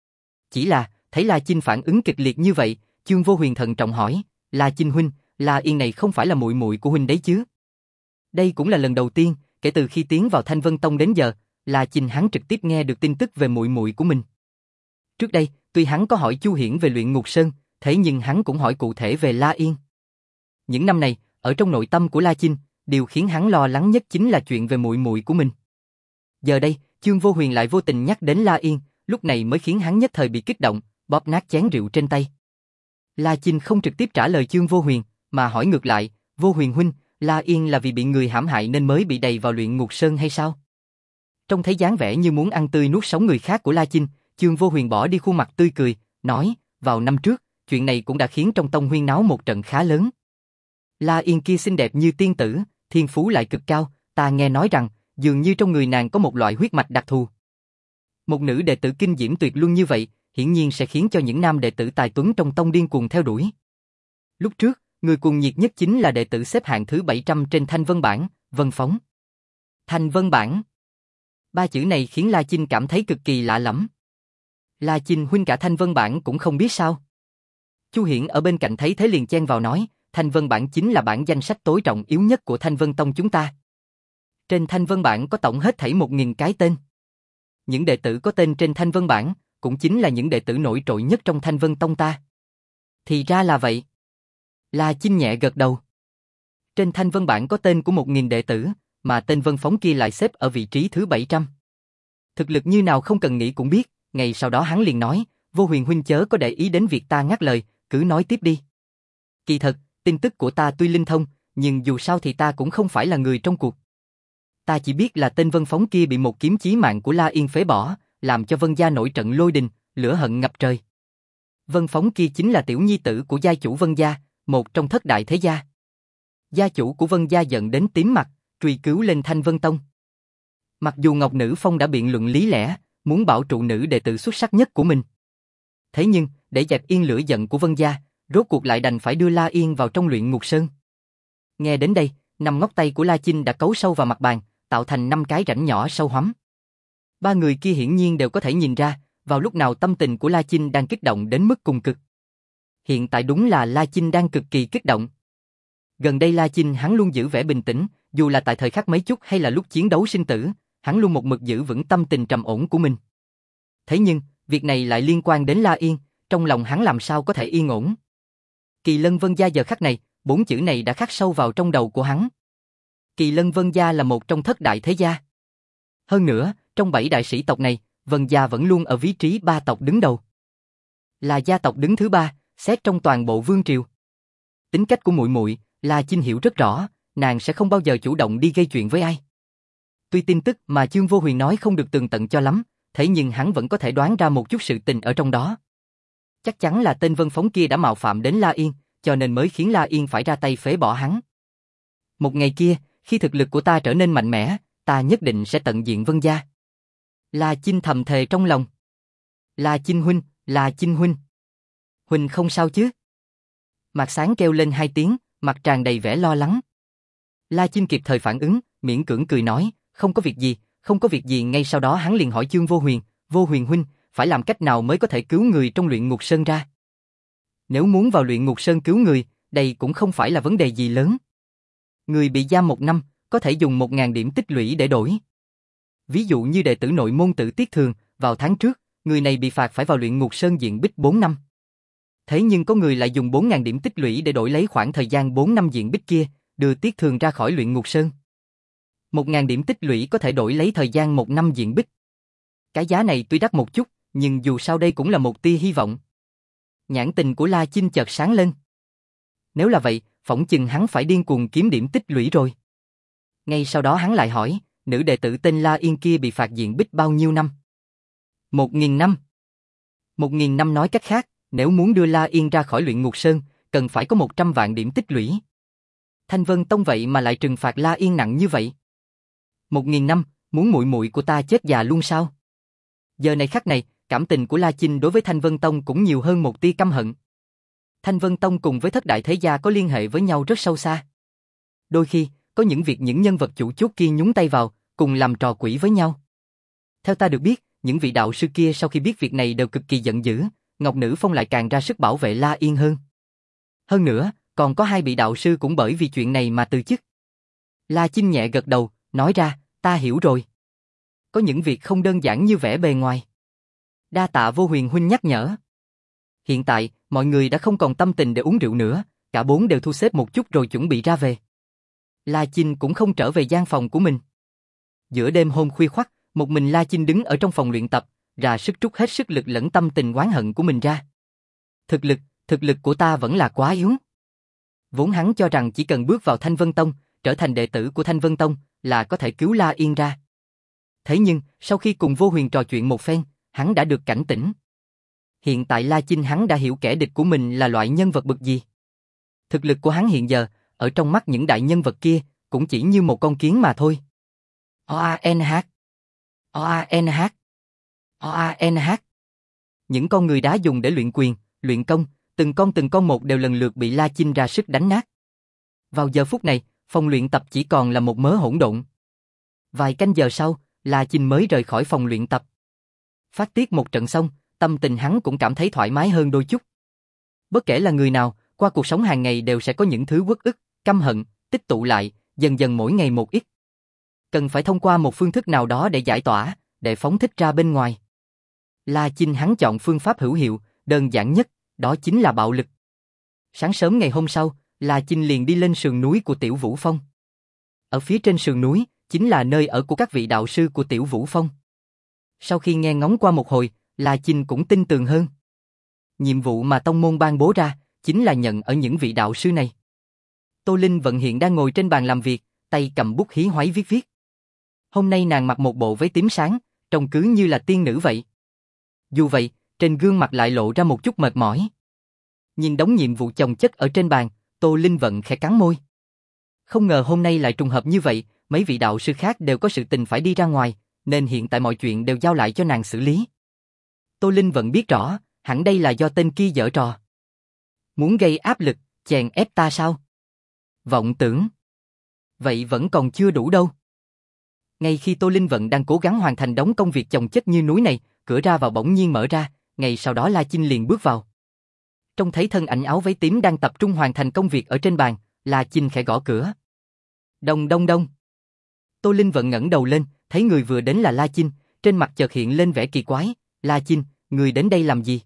A: Chỉ là, thấy La Chinh phản ứng kịch liệt như vậy, Chương Vô Huyền thận trọng hỏi, La Chinh huynh, La Yên này không phải là muội muội của huynh đấy chứ? Đây cũng là lần đầu tiên, kể từ khi tiến vào Thanh Vân Tông đến giờ, La Chinh hắn trực tiếp nghe được tin tức về muội muội của mình. Trước đây, tuy hắn có hỏi Chu Hiển về luyện ngục sơn, thế nhưng hắn cũng hỏi cụ thể về La Yên. Những năm này, ở trong nội tâm của La Chinh, điều khiến hắn lo lắng nhất chính là chuyện về muội muội của mình. Giờ đây, Chương Vô Huyền lại vô tình nhắc đến La Yên, lúc này mới khiến hắn nhất thời bị kích động, bóp nát chén rượu trên tay. La Chinh không trực tiếp trả lời Chương Vô Huyền, mà hỏi ngược lại, Vô Huyền huynh, La Yên là vì bị người hãm hại nên mới bị đày vào luyện ngục sơn hay sao? Trông thấy dáng vẻ như muốn ăn tươi nuốt sống người khác của La Chinh, Chương Vô Huyền bỏ đi khuôn mặt tươi cười, nói, vào năm trước, chuyện này cũng đã khiến trong tông huyên náo một trận khá lớn. La Yên kia xinh đẹp như tiên tử, thiên phú lại cực cao, ta nghe nói rằng, dường như trong người nàng có một loại huyết mạch đặc thù. Một nữ đệ tử kinh diễm tuyệt luân như vậy, hiển nhiên sẽ khiến cho những nam đệ tử tài tuấn trong tông điên cuồng theo đuổi. Lúc trước, người cuồng nhiệt nhất chính là đệ tử xếp hạng thứ bảy trăm trên Thanh Vân bảng, Vân Phóng. Thanh Vân bảng. Ba chữ này khiến La Chinh cảm thấy cực kỳ lạ lẫm. La Chinh huynh cả Thanh Vân bảng cũng không biết sao? Chu Hiển ở bên cạnh thấy thế liền chen vào nói, Thanh Vân bảng chính là bảng danh sách tối trọng yếu nhất của Thanh Vân Tông chúng ta. Trên Thanh Vân bảng có tổng hết thảy một nghìn cái tên. Những đệ tử có tên trên Thanh Vân bảng cũng chính là những đệ tử nổi trội nhất trong Thanh Vân Tông ta. Thì ra là vậy. La Chinh nhẹ gật đầu. Trên Thanh Vân bảng có tên của một nghìn đệ tử, mà tên Vân Phóng kia lại xếp ở vị trí thứ bảy trăm. Thực lực như nào không cần nghĩ cũng biết, ngày sau đó hắn liền nói, Vô Huyền huynh chớ có để ý đến việc ta ngắt lời, cứ nói tiếp đi. Kỳ thật, tin tức của ta tuy linh thông, nhưng dù sao thì ta cũng không phải là người trong cuộc. Ta chỉ biết là tên Vân Phóng kia bị một kiếm chí mạng của La Yên phế bỏ, làm cho Vân gia nổi trận lôi đình, lửa hận ngập trời. Vân Phóng kia chính là tiểu nhi tử của gia chủ Vân gia, một trong thất đại thế gia. Gia chủ của Vân gia giận đến tím mặt, truy cứu lên Thanh Vân Tông. Mặc dù Ngọc Nữ Phong đã biện luận lý lẽ, muốn bảo trụ nữ đệ tử xuất sắc nhất của mình. Thế nhưng, để dẹp yên lửa giận của Vân gia, rốt cuộc lại đành phải đưa La Yên vào trong luyện ngục sơn. Nghe đến đây, năm ngón tay của La Chinh đã cấu sâu vào mặt bàn, tạo thành năm cái rãnh nhỏ sâu hoắm. Ba người kia hiển nhiên đều có thể nhìn ra, vào lúc nào tâm tình của La Chinh đang kích động đến mức cùng cực. Hiện tại đúng là La Chinh đang cực kỳ kích động. Gần đây La Chinh hắn luôn giữ vẻ bình tĩnh, dù là tại thời khắc mấy chút hay là lúc chiến đấu sinh tử, hắn luôn một mực giữ vững tâm tình trầm ổn của mình. Thế nhưng, việc này lại liên quan đến La Yên, trong lòng hắn làm sao có thể yên ổn. Kỳ Lân Vân gia giờ khắc này, bốn chữ này đã khắc sâu vào trong đầu của hắn. Kỳ Lân Vân gia là một trong thất đại thế gia. Hơn nữa, trong bảy đại sĩ tộc này, Vân gia vẫn luôn ở vị trí ba tộc đứng đầu. là gia tộc đứng thứ ba, xét trong toàn bộ vương triều. Tính cách của muội muội, La Chinh hiểu rất rõ, nàng sẽ không bao giờ chủ động đi gây chuyện với ai. Tuy tin tức mà Chương Vô Huyền nói không được tường tận cho lắm, thế nhưng hắn vẫn có thể đoán ra một chút sự tình ở trong đó. Chắc chắn là tên Vân Phóng kia đã mạo phạm đến La Yên, cho nên mới khiến La Yên phải ra tay phế bỏ hắn. Một ngày kia, khi thực lực của ta trở nên mạnh mẽ, ta nhất định sẽ tận diệt Vân gia. La Chinh thầm thề trong lòng. La Chinh huynh, La Chinh huynh. Huynh không sao chứ? Mạc Sáng kêu lên hai tiếng, mặt tràn đầy vẻ lo lắng. La Chinh kịp thời phản ứng, miễn cưỡng cười nói, không có việc gì, không có việc gì. Ngay sau đó hắn liền hỏi Chương Vô Huyền, Vô Huyền huynh, phải làm cách nào mới có thể cứu người trong Luyện Ngục Sơn ra? Nếu muốn vào Luyện Ngục Sơn cứu người, đây cũng không phải là vấn đề gì lớn. Người bị giam một năm, có thể dùng một ngàn điểm tích lũy để đổi. Ví dụ như đệ tử nội môn Tử Tiết Thường, vào tháng trước, người này bị phạt phải vào Luyện Ngục Sơn diện bích bốn năm. Thế nhưng có người lại dùng bốn ngàn điểm tích lũy để đổi lấy khoảng thời gian bốn năm diện bích kia, đưa Tiết Thường ra khỏi Luyện Ngục Sơn. một ngàn điểm tích lũy có thể đổi lấy thời gian một năm diện bích. Cái giá này tuy đắt một chút, nhưng dù sao đây cũng là một tia hy vọng. Nhãn tình của La Chinh chợt sáng lên. Nếu là vậy, phỏng chừng hắn phải điên cuồng kiếm điểm tích lũy rồi. Ngay sau đó hắn lại hỏi, nữ đệ tử tên La Yên kia bị phạt diện bích bao nhiêu năm? Một nghìn năm. Một nghìn năm nói cách khác, nếu muốn đưa La Yên ra khỏi Luyện Ngục Sơn, cần phải có một trăm vạn điểm tích lũy. Thanh Vân Tông vậy mà lại trừng phạt La Yên nặng như vậy. Một nghìn năm, muốn muội muội của ta chết già luôn sao? Giờ này khắc này, cảm tình của La Chinh đối với Thanh Vân Tông cũng nhiều hơn một tia căm hận. Thanh Vân Tông cùng với thất đại thế gia có liên hệ với nhau rất sâu xa. Đôi khi, có những việc những nhân vật chủ chốt kia nhúng tay vào, cùng làm trò quỷ với nhau. Theo ta được biết, những vị đạo sư kia sau khi biết việc này đều cực kỳ giận dữ, Ngọc Nữ Phong lại càng ra sức bảo vệ La Yên hơn. Hơn nữa, còn có hai vị đạo sư cũng bởi vì chuyện này mà từ chức. La Chinh nhẹ gật đầu, nói ra, ta hiểu rồi. Có những việc không đơn giản như vẻ bề ngoài. Đa tạ Vô Huyền huynh nhắc nhở. Hiện tại, mọi người đã không còn tâm tình để uống rượu nữa, cả bốn đều thu xếp một chút rồi chuẩn bị ra về. La Chinh cũng không trở về gian phòng của mình. Giữa đêm hôm khuya khoắt, một mình La Chinh đứng ở trong phòng luyện tập, ra sức trút hết sức lực lẫn tâm tình oán hận của mình ra. Thực lực, thực lực của ta vẫn là quá yếu. Vốn hắn cho rằng chỉ cần bước vào Thanh Vân Tông, trở thành đệ tử của Thanh Vân Tông, là có thể cứu La Yên ra. Thế nhưng, sau khi cùng Vô Huyền trò chuyện một phen, hắn đã được cảnh tỉnh. Hiện tại La Chinh hắn đã hiểu kẻ địch của mình là loại nhân vật bực gì. Thực lực của hắn hiện giờ, ở trong mắt những đại nhân vật kia, cũng chỉ như một con kiến mà thôi. O A N H O A N H O A N H Những con người đá dùng để luyện quyền, luyện công, từng con từng con một đều lần lượt bị La Chinh ra sức đánh nát. Vào giờ phút này, phòng luyện tập chỉ còn là một mớ hỗn độn. Vài canh giờ sau, La Chinh mới rời khỏi phòng luyện tập. Phát tiết một trận xong, tâm tình hắn cũng cảm thấy thoải mái hơn đôi chút. Bất kể là người nào, qua cuộc sống hàng ngày đều sẽ có những thứ uất ức, căm hận, tích tụ lại, dần dần mỗi ngày một ít. Cần phải thông qua một phương thức nào đó để giải tỏa, để phóng thích ra bên ngoài. La Chinh hắn chọn phương pháp hữu hiệu, đơn giản nhất, đó chính là bạo lực. Sáng sớm ngày hôm sau, La Chinh liền đi lên sườn núi của Tiểu Vũ Phong. Ở phía trên sườn núi, chính là nơi ở của các vị đạo sư của Tiểu Vũ Phong. Sau khi nghe ngóng qua một hồi, La Chinh cũng tin tường hơn. Nhiệm vụ mà tông môn ban bố ra, chính là nhận ở những vị đạo sư này. Tô Linh Vận hiện đang ngồi trên bàn làm việc, tay cầm bút hí hoáy viết viết. Hôm nay nàng mặc một bộ váy tím sáng, trông cứ như là tiên nữ vậy. Dù vậy, trên gương mặt lại lộ ra một chút mệt mỏi. Nhìn đống nhiệm vụ chồng chất ở trên bàn, Tô Linh Vận khẽ cắn môi. Không ngờ hôm nay lại trùng hợp như vậy, mấy vị đạo sư khác đều có sự tình phải đi ra ngoài, nên hiện tại mọi chuyện đều giao lại cho nàng xử lý. Tô Linh Vận biết rõ, hẳn đây là do tên kia giở trò. Muốn gây áp lực, chèn ép ta sao? Vọng tưởng. Vậy vẫn còn chưa đủ đâu. Ngay khi Tô Linh Vận đang cố gắng hoàn thành đống công việc chồng chất như núi này, cửa ra vào bỗng nhiên mở ra, ngay sau đó La Chinh liền bước vào. Trông thấy thân ảnh áo váy tím đang tập trung hoàn thành công việc ở trên bàn, La Chinh khẽ gõ cửa. Đông đông đông. Tô Linh Vận ngẩng đầu lên, thấy người vừa đến là La Chinh, trên mặt chợt hiện lên vẻ kỳ quái. La Chinh, người đến đây làm gì?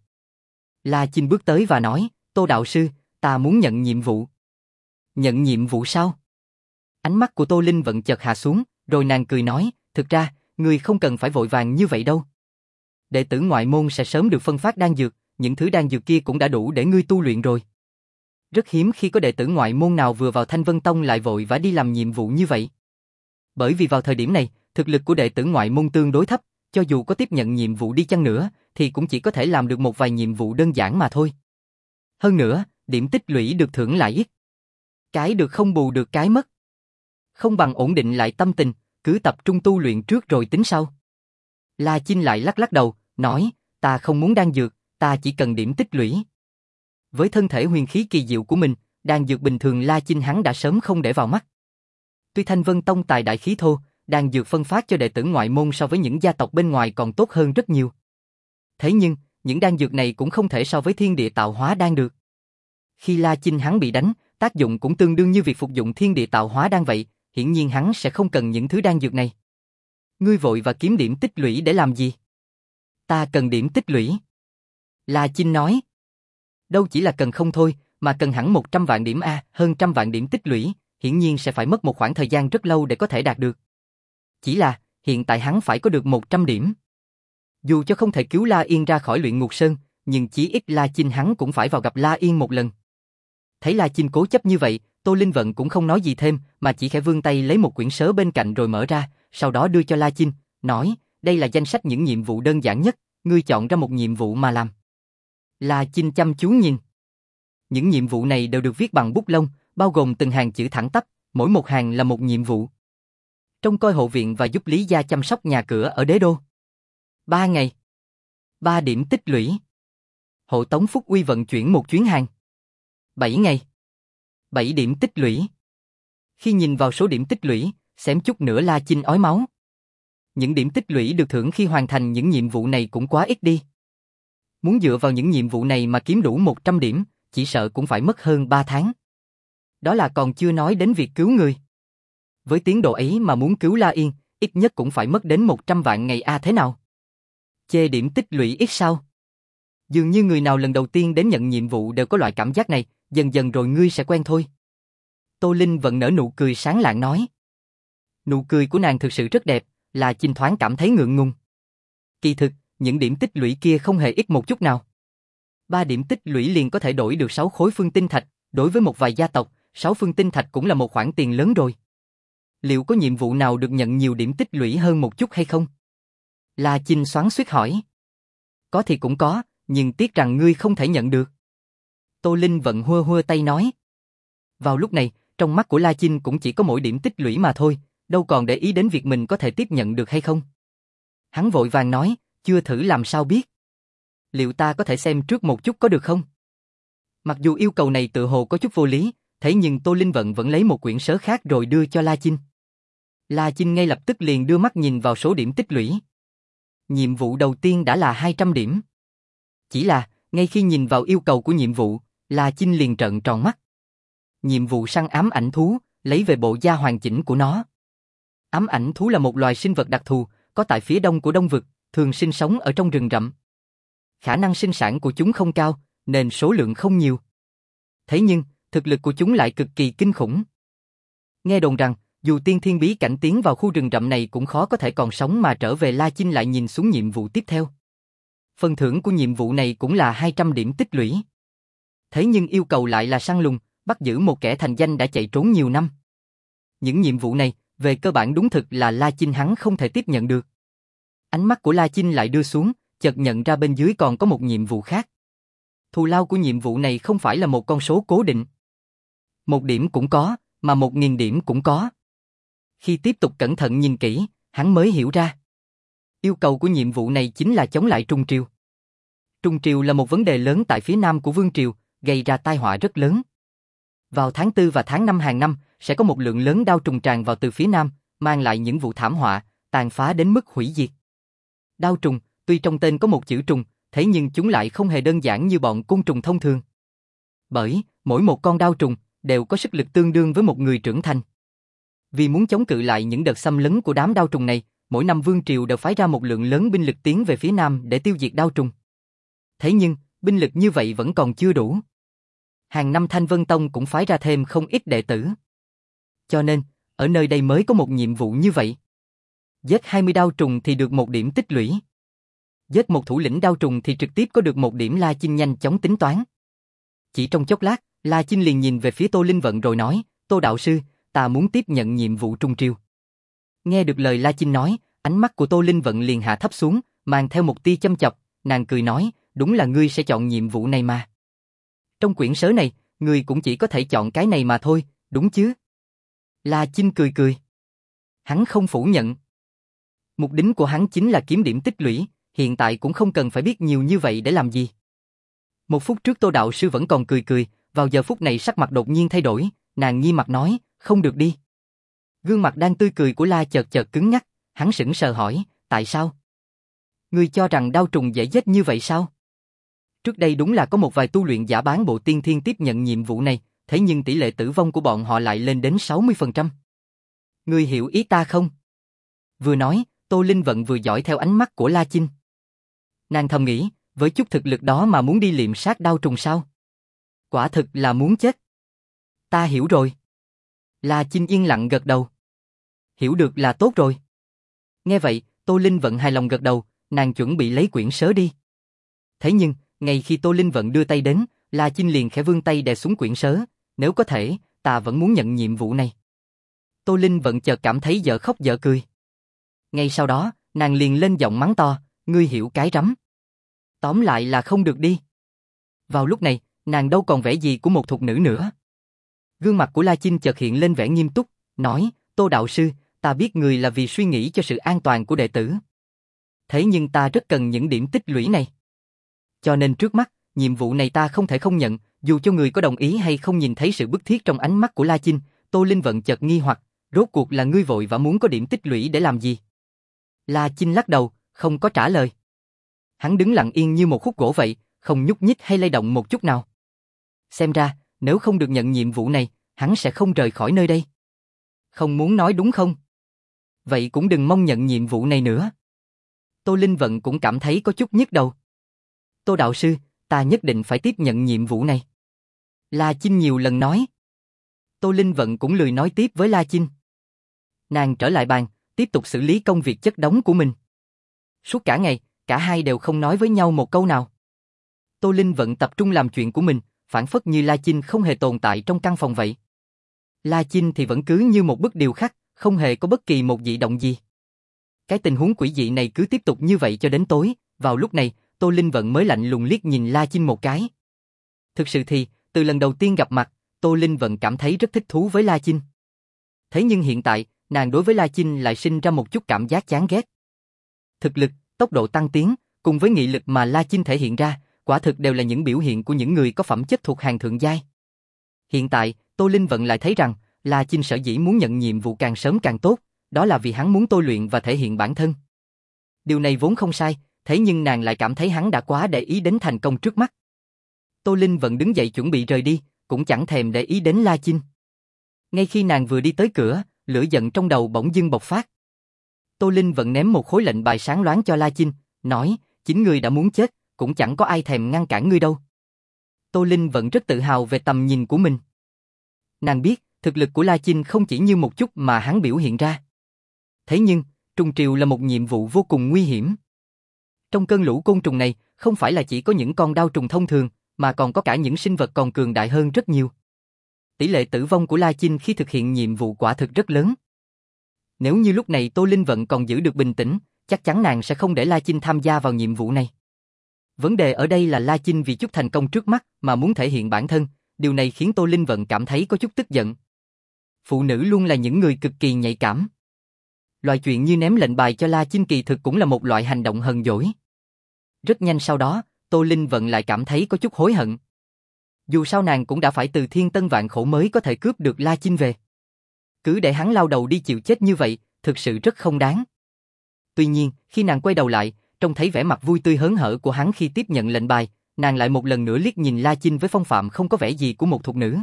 A: La Chinh bước tới và nói, Tô đạo sư, ta muốn nhận nhiệm vụ. Nhận nhiệm vụ sao? Ánh mắt của Tô Linh Vận chợt hạ xuống, rồi nàng cười nói, thực ra, người không cần phải vội vàng như vậy đâu. Đệ tử ngoại môn sẽ sớm được phân phát đan dược, những thứ đan dược kia cũng đã đủ để ngươi tu luyện rồi. Rất hiếm khi có đệ tử ngoại môn nào vừa vào Thanh Vân Tông lại vội vã đi làm nhiệm vụ như vậy. Bởi vì vào thời điểm này, thực lực của đệ tử ngoại môn tương đối thấp, cho dù có tiếp nhận nhiệm vụ đi chăng nữa, thì cũng chỉ có thể làm được một vài nhiệm vụ đơn giản mà thôi. Hơn nữa, điểm tích lũy được thưởng lại ít. Cái được không bù được cái mất. Không bằng ổn định lại tâm tình, cứ tập trung tu luyện trước rồi tính sau. La Chinh lại lắc lắc đầu, nói, ta không muốn đan dược, ta chỉ cần điểm tích lũy. Với thân thể huyền khí kỳ diệu của mình, đan dược bình thường La Chinh hắn đã sớm không để vào mắt. Tuy Thanh Vân Tông tài đại khí thô, đan dược phân phát cho đệ tử ngoại môn so với những gia tộc bên ngoài còn tốt hơn rất nhiều. Thế nhưng, những đan dược này cũng không thể so với thiên địa tạo hóa đan được. Khi La Chinh hắn bị đánh, tác dụng cũng tương đương như việc phục dụng thiên địa tạo hóa đan vậy, hiển nhiên hắn sẽ không cần những thứ đan dược này. Ngươi vội và kiếm điểm tích lũy để làm gì? Ta cần điểm tích lũy. La Chinh nói. Đâu chỉ là cần không thôi, mà cần hẳn một trăm vạn điểm A, hơn trăm vạn điểm tích lũy, hiển nhiên sẽ phải mất một khoảng thời gian rất lâu để có thể đạt được. Chỉ là, hiện tại hắn phải có được một trăm điểm. Dù cho không thể cứu La Yên ra khỏi luyện ngục sơn, nhưng chí ít La Chinh hắn cũng phải vào gặp La Yên một lần. Thấy La Chinh cố chấp như vậy, Tô Linh Vận cũng không nói gì thêm, mà chỉ khẽ vươn tay lấy một quyển sớ bên cạnh rồi mở ra, sau đó đưa cho La Chinh, nói, đây là danh sách những nhiệm vụ đơn giản nhất, ngươi chọn ra một nhiệm vụ mà làm. La Chinh chăm chú nhìn. Những nhiệm vụ này đều được viết bằng bút lông, bao gồm từng hàng chữ thẳng tắp, mỗi một hàng là một nhiệm vụ. Trông coi hộ viện và giúp Lý gia chăm sóc nhà cửa ở đế đô. Ba ngày. Ba điểm tích lũy. Hộ tống Phúc Uy vận chuyển một chuyến hàng. Bảy ngày. Bảy điểm tích lũy. Khi nhìn vào số điểm tích lũy, xém chút nữa La Chinh ói máu. Những điểm tích lũy được thưởng khi hoàn thành những nhiệm vụ này cũng quá ít đi. Muốn dựa vào những nhiệm vụ này mà kiếm đủ một trăm điểm, chỉ sợ cũng phải mất hơn ba tháng. Đó là còn chưa nói đến việc cứu người. Với tiến độ ấy mà muốn cứu La Yên, ít nhất cũng phải mất đến một trăm vạn ngày a thế nào? Chê điểm tích lũy ít sao? Dường như người nào lần đầu tiên đến nhận nhiệm vụ đều có loại cảm giác này, dần dần rồi ngươi sẽ quen thôi. Tô Linh vẫn nở nụ cười sáng lạng nói. Nụ cười của nàng thực sự rất đẹp, là Chinh thoáng cảm thấy ngượng ngùng. Kỳ thực, những điểm tích lũy kia không hề ít một chút nào. Ba điểm tích lũy liền có thể đổi được sáu khối phương tinh thạch, đối với một vài gia tộc, sáu phương tinh thạch cũng là một khoản tiền lớn rồi. Liệu có nhiệm vụ nào được nhận nhiều điểm tích lũy hơn một chút hay không? La Chinh xoắn xuýt hỏi. Có thì cũng có, nhưng tiếc rằng ngươi không thể nhận được. Tô Linh vận hua hua tay nói. Vào lúc này, trong mắt của La Chinh cũng chỉ có mỗi điểm tích lũy mà thôi, đâu còn để ý đến việc mình có thể tiếp nhận được hay không. Hắn vội vàng nói, chưa thử làm sao biết. Liệu ta có thể xem trước một chút có được không? Mặc dù yêu cầu này tự hồ có chút vô lý, thế nhưng Tô Linh Vận vẫn lấy một quyển sớ khác rồi đưa cho La Chinh. La Chinh ngay lập tức liền đưa mắt nhìn vào số điểm tích lũy. Nhiệm vụ đầu tiên đã là hai trăm điểm. Chỉ là, ngay khi nhìn vào yêu cầu của nhiệm vụ, La Chinh liền trợn tròn mắt. Nhiệm vụ săn ám ảnh thú, lấy về bộ da hoàn chỉnh của nó. Ám ảnh thú là một loài sinh vật đặc thù, có tại phía đông của Đông Vực, thường sinh sống ở trong rừng rậm. Khả năng sinh sản của chúng không cao, nên số lượng không nhiều. Thế nhưng, thực lực của chúng lại cực kỳ kinh khủng. Nghe đồn rằng, dù tiên thiên bí cảnh tiến vào khu rừng rậm này cũng khó có thể còn sống mà trở về. La Chinh lại nhìn xuống nhiệm vụ tiếp theo. Phần thưởng của nhiệm vụ này cũng là hai trăm điểm tích lũy. Thế nhưng yêu cầu lại là săn lùng, bắt giữ một kẻ thành danh đã chạy trốn nhiều năm. Những nhiệm vụ này, về cơ bản đúng thực là La Chinh hắn không thể tiếp nhận được. Ánh mắt của La Chinh lại đưa xuống, chợt nhận ra bên dưới còn có một nhiệm vụ khác. Thù lao của nhiệm vụ này không phải là một con số cố định. Một điểm cũng có, mà một nghìn điểm cũng có. Khi tiếp tục cẩn thận nhìn kỹ, hắn mới hiểu ra. Yêu cầu của nhiệm vụ này chính là chống lại Trung Triều. Trung Triều là một vấn đề lớn tại phía nam của Vương Triều, gây ra tai họa rất lớn. Vào tháng tư và tháng năm hàng năm, sẽ có một lượng lớn đao trùng tràn vào từ phía nam, mang lại những vụ thảm họa, tàn phá đến mức hủy diệt. Đao trùng, tuy trong tên có một chữ trùng, thế nhưng chúng lại không hề đơn giản như bọn côn trùng thông thường. Bởi, mỗi một con đao trùng, đều có sức lực tương đương với một người trưởng thành. Vì muốn chống cự lại những đợt xâm lấn của đám đao trùng này, mỗi năm Vương Triều đều phái ra một lượng lớn binh lực tiến về phía nam để tiêu diệt đao trùng. Thế nhưng, binh lực như vậy vẫn còn chưa đủ. Hàng năm Thanh Vân Tông cũng phái ra thêm không ít đệ tử. Cho nên, ở nơi đây mới có một nhiệm vụ như vậy. Giết hai mươi đao trùng thì được một điểm tích lũy. Giết một thủ lĩnh đao trùng thì trực tiếp có được một điểm. La Chinh nhanh chóng tính toán. Chỉ trong chốc lát, La Chinh liền nhìn về phía Tô Linh Vận rồi nói, Tô đạo sư, ta muốn tiếp nhận nhiệm vụ trung triều. Nghe được lời La Chinh nói, ánh mắt của Tô Linh Vận liền hạ thấp xuống, mang theo một tia châm chọc, nàng cười nói, đúng là ngươi sẽ chọn nhiệm vụ này mà. Trong quyển sớ này, ngươi cũng chỉ có thể chọn cái này mà thôi, đúng chứ? La Chinh cười cười. Hắn không phủ nhận. Mục đích của hắn chính là kiếm điểm tích lũy, hiện tại cũng không cần phải biết nhiều như vậy để làm gì. Một phút trước Tô đạo sư vẫn còn cười cười, vào giờ phút này sắc mặt đột nhiên thay đổi, nàng nghiêm mặt nói, không được đi. Gương mặt đang tươi cười của La chợt chợt cứng ngắc, hắn sững sờ hỏi, tại sao? Ngươi cho rằng đao trùng dễ giết như vậy sao? Trước đây đúng là có một vài tu luyện giả bán bộ tiên thiên tiếp nhận nhiệm vụ này, thế nhưng tỷ lệ tử vong của bọn họ lại lên đến sáu mươi phần trăm. Ngươi hiểu ý ta không? Vừa nói, Tô Linh Vận vừa dõi theo ánh mắt của La Chinh. Nàng thầm nghĩ, với chút thực lực đó mà muốn đi liệm sát đao trùng sao? Quả thực là muốn chết. Ta hiểu rồi. La Chinh yên lặng gật đầu. Hiểu được là tốt rồi. Nghe vậy, Tô Linh Vận hài lòng gật đầu, nàng chuẩn bị lấy quyển sớ đi. Thế nhưng, ngay khi Tô Linh Vận đưa tay đến, La Chinh liền khẽ vươn tay đè xuống quyển sớ, nếu có thể, ta vẫn muốn nhận nhiệm vụ này. Tô Linh Vận chợt cảm thấy dở khóc dở cười. Ngay sau đó, nàng liền lên giọng mắng to, ngươi hiểu cái rắm. Tóm lại là không được đi. Vào lúc này, nàng đâu còn vẻ gì của một thục nữ nữa. Gương mặt của La Chinh chợt hiện lên vẻ nghiêm túc, nói, Tô đạo sư, ta biết người là vì suy nghĩ cho sự an toàn của đệ tử. Thế nhưng ta rất cần những điểm tích lũy này. Cho nên trước mắt, nhiệm vụ này ta không thể không nhận, dù cho người có đồng ý hay không. Nhìn thấy sự bức thiết trong ánh mắt của La Chinh, Tô Linh Vận chợt nghi hoặc, rốt cuộc là ngươi vội và muốn có điểm tích lũy để làm gì? La Chinh lắc đầu, không có trả lời. Hắn đứng lặng yên như một khúc gỗ vậy, không nhúc nhích hay lay động một chút nào. Xem ra, nếu không được nhận nhiệm vụ này, hắn sẽ không rời khỏi nơi đây. Không muốn nói đúng không? Vậy cũng đừng mong nhận nhiệm vụ này nữa. Tô Linh Vận cũng cảm thấy có chút nhức đầu. Tô đạo sư, ta nhất định phải tiếp nhận nhiệm vụ này. La Chinh nhiều lần nói. Tô Linh Vận cũng lười nói tiếp với La Chinh. Nàng trở lại bàn, tiếp tục xử lý công việc chất đống của mình. Suốt cả ngày, cả hai đều không nói với nhau một câu nào. Tô Linh Vận tập trung làm chuyện của mình, phản phất như La Chinh không hề tồn tại trong căn phòng vậy. La Chinh thì vẫn cứ như một bức điêu khắc, không hề có bất kỳ một dị động gì. Cái tình huống quỷ dị này cứ tiếp tục như vậy cho đến tối, vào lúc này, Tô Linh Vận mới lạnh lùng liếc nhìn La Chinh một cái. Thực sự thì, từ lần đầu tiên gặp mặt, Tô Linh Vận cảm thấy rất thích thú với La Chinh. Thế nhưng hiện tại, nàng đối với La Chinh lại sinh ra một chút cảm giác chán ghét. Thực lực, tốc độ tăng tiến, cùng với nghị lực mà La Chinh thể hiện ra, quả thực đều là những biểu hiện của những người có phẩm chất thuộc hàng thượng giai. Hiện tại, Tô Linh Vận lại thấy rằng, La Chinh sở dĩ muốn nhận nhiệm vụ càng sớm càng tốt, đó là vì hắn muốn tôi luyện và thể hiện bản thân. Điều này vốn không sai, thế nhưng nàng lại cảm thấy hắn đã quá để ý đến thành công trước mắt. Tô Linh Vận đứng dậy chuẩn bị rời đi, cũng chẳng thèm để ý đến La Chinh. Ngay khi nàng vừa đi tới cửa, lửa giận trong đầu bỗng dưng bộc phát. Tô Linh Vận ném một khối lệnh bài sáng loáng cho La Chinh, nói, chính ngươi đã muốn chết, cũng chẳng có ai thèm ngăn cản ngươi đâu. Tô Linh Vận rất tự hào về tầm nhìn của mình. Nàng biết, thực lực của La Chinh không chỉ như một chút mà hắn biểu hiện ra. Thế nhưng, trùng triều là một nhiệm vụ vô cùng nguy hiểm. Trong cơn lũ côn trùng này, không phải là chỉ có những con đao trùng thông thường, mà còn có cả những sinh vật còn cường đại hơn rất nhiều. Tỷ lệ tử vong của La Chinh khi thực hiện nhiệm vụ quả thực rất lớn. Nếu như lúc này Tô Linh Vận còn giữ được bình tĩnh, chắc chắn nàng sẽ không để La Chinh tham gia vào nhiệm vụ này. Vấn đề ở đây là La Chinh vì chút thành công trước mắt mà muốn thể hiện bản thân, điều này khiến Tô Linh Vận cảm thấy có chút tức giận. Phụ nữ luôn là những người cực kỳ nhạy cảm. Loại chuyện như ném lệnh bài cho La Chinh kỳ thực cũng là một loại hành động hờn dỗi. Rất nhanh sau đó, Tô Linh Vận lại cảm thấy có chút hối hận. Dù sao nàng cũng đã phải từ thiên tân vạn khổ mới có thể cướp được La Chinh về. Cứ để hắn lao đầu đi chịu chết như vậy, thực sự rất không đáng. Tuy nhiên, khi nàng quay đầu lại, trông thấy vẻ mặt vui tươi hớn hở của hắn khi tiếp nhận lệnh bài, nàng lại một lần nữa liếc nhìn La Chinh với phong phạm không có vẻ gì của một thục nữ.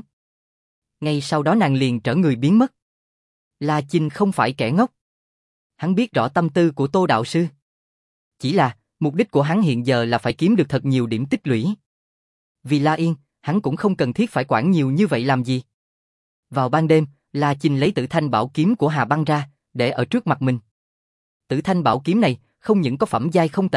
A: Ngay sau đó nàng liền trở người biến mất. La Chinh không phải kẻ ngốc. Hắn biết rõ tâm tư của Tô đạo sư. Chỉ là, mục đích của hắn hiện giờ là phải kiếm được thật nhiều điểm tích lũy. Vì La Yên, hắn cũng không cần thiết phải quản nhiều như vậy làm gì. Vào ban đêm, La Chinh lấy Tử Thanh Bảo Kiếm của Hà Băng ra, để ở trước mặt mình. Tử Thanh Bảo Kiếm này, không những có phẩm giai không tệ,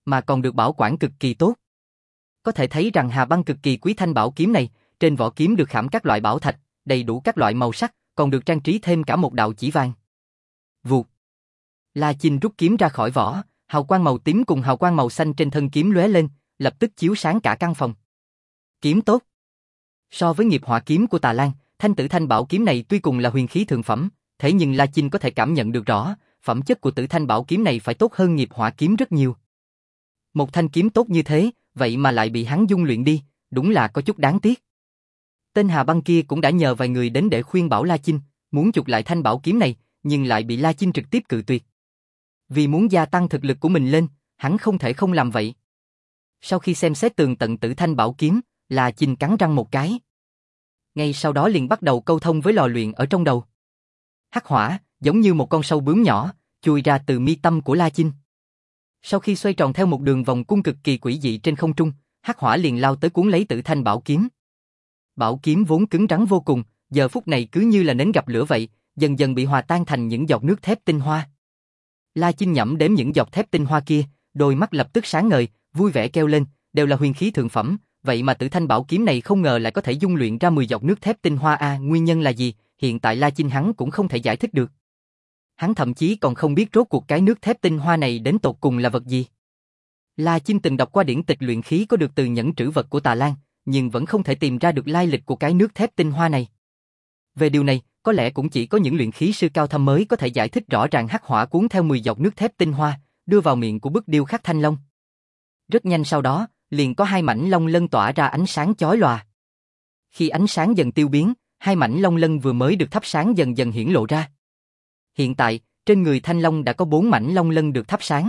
A: mà còn được bảo quản cực kỳ tốt. Có thể thấy rằng Hà Băng cực kỳ quý thanh bảo kiếm này, trên vỏ kiếm được khảm các loại bảo thạch, đầy đủ các loại màu sắc, còn được trang trí thêm cả một đạo chỉ vàng. Vụt. La Chinh rút kiếm ra khỏi vỏ, hào quang màu tím cùng hào quang màu xanh trên thân kiếm lóe lên, lập tức chiếu sáng cả căn phòng. Kiếm tốt. So với nghiệp hỏa kiếm của Tà Lan, thanh tử thanh bảo kiếm này tuy cùng là huyền khí thượng phẩm, thế nhưng La Chinh có thể cảm nhận được rõ, phẩm chất của tử thanh bảo kiếm này phải tốt hơn nghiệp hỏa kiếm rất nhiều. Một thanh kiếm tốt như thế, vậy mà lại bị hắn dung luyện đi, đúng là có chút đáng tiếc. Tên Hà Băng kia cũng đã nhờ vài người đến để khuyên bảo La Chinh, muốn chuộc lại thanh bảo kiếm này, nhưng lại bị La Chinh trực tiếp cự tuyệt. Vì muốn gia tăng thực lực của mình lên, hắn không thể không làm vậy. Sau khi xem xét tường tận tử thanh bảo kiếm, La Chinh cắn răng một cái. Ngay sau đó liền bắt đầu câu thông với lò luyện ở trong đầu. Hắc hỏa, giống như một con sâu bướm nhỏ, chui ra từ mi tâm của La Chinh. Sau khi xoay tròn theo một đường vòng cung cực kỳ quỷ dị trên không trung, hắc hỏa liền lao tới cuốn lấy tử thanh bảo kiếm. Bảo kiếm vốn cứng rắn vô cùng, giờ phút này cứ như là nến gặp lửa vậy, dần dần bị hòa tan thành những giọt nước thép tinh hoa. La Chinh nhẩm đếm những giọt thép tinh hoa kia, đôi mắt lập tức sáng ngời, vui vẻ kêu lên, đều là huyền khí thượng phẩm, vậy mà tử thanh bảo kiếm này không ngờ lại có thể dung luyện ra mười giọt nước thép tinh hoa a, à, nguyên nhân là gì? Hiện tại La Chinh hắn cũng không thể giải thích được. Hắn thậm chí còn không biết rốt cuộc cái nước thép tinh hoa này đến tột cùng là vật gì. La Chinh từng đọc qua điển tịch luyện khí có được từ nhẫn trữ vật của Tà Lan, nhưng vẫn không thể tìm ra được lai lịch của cái nước thép tinh hoa này. Về điều này, có lẽ cũng chỉ có những luyện khí sư cao thâm mới có thể giải thích rõ ràng hắc hỏa cuốn theo mười giọt nước thép tinh hoa, đưa vào miệng của bức điêu khắc thanh long. Rất nhanh sau đó, liền có hai mảnh long lân tỏa ra ánh sáng chói lòa. Khi ánh sáng dần tiêu biến, hai mảnh long lân vừa mới được thắp sáng dần dần hiển lộ ra. Hiện tại, trên người thanh long đã có bốn mảnh long lân được thắp sáng.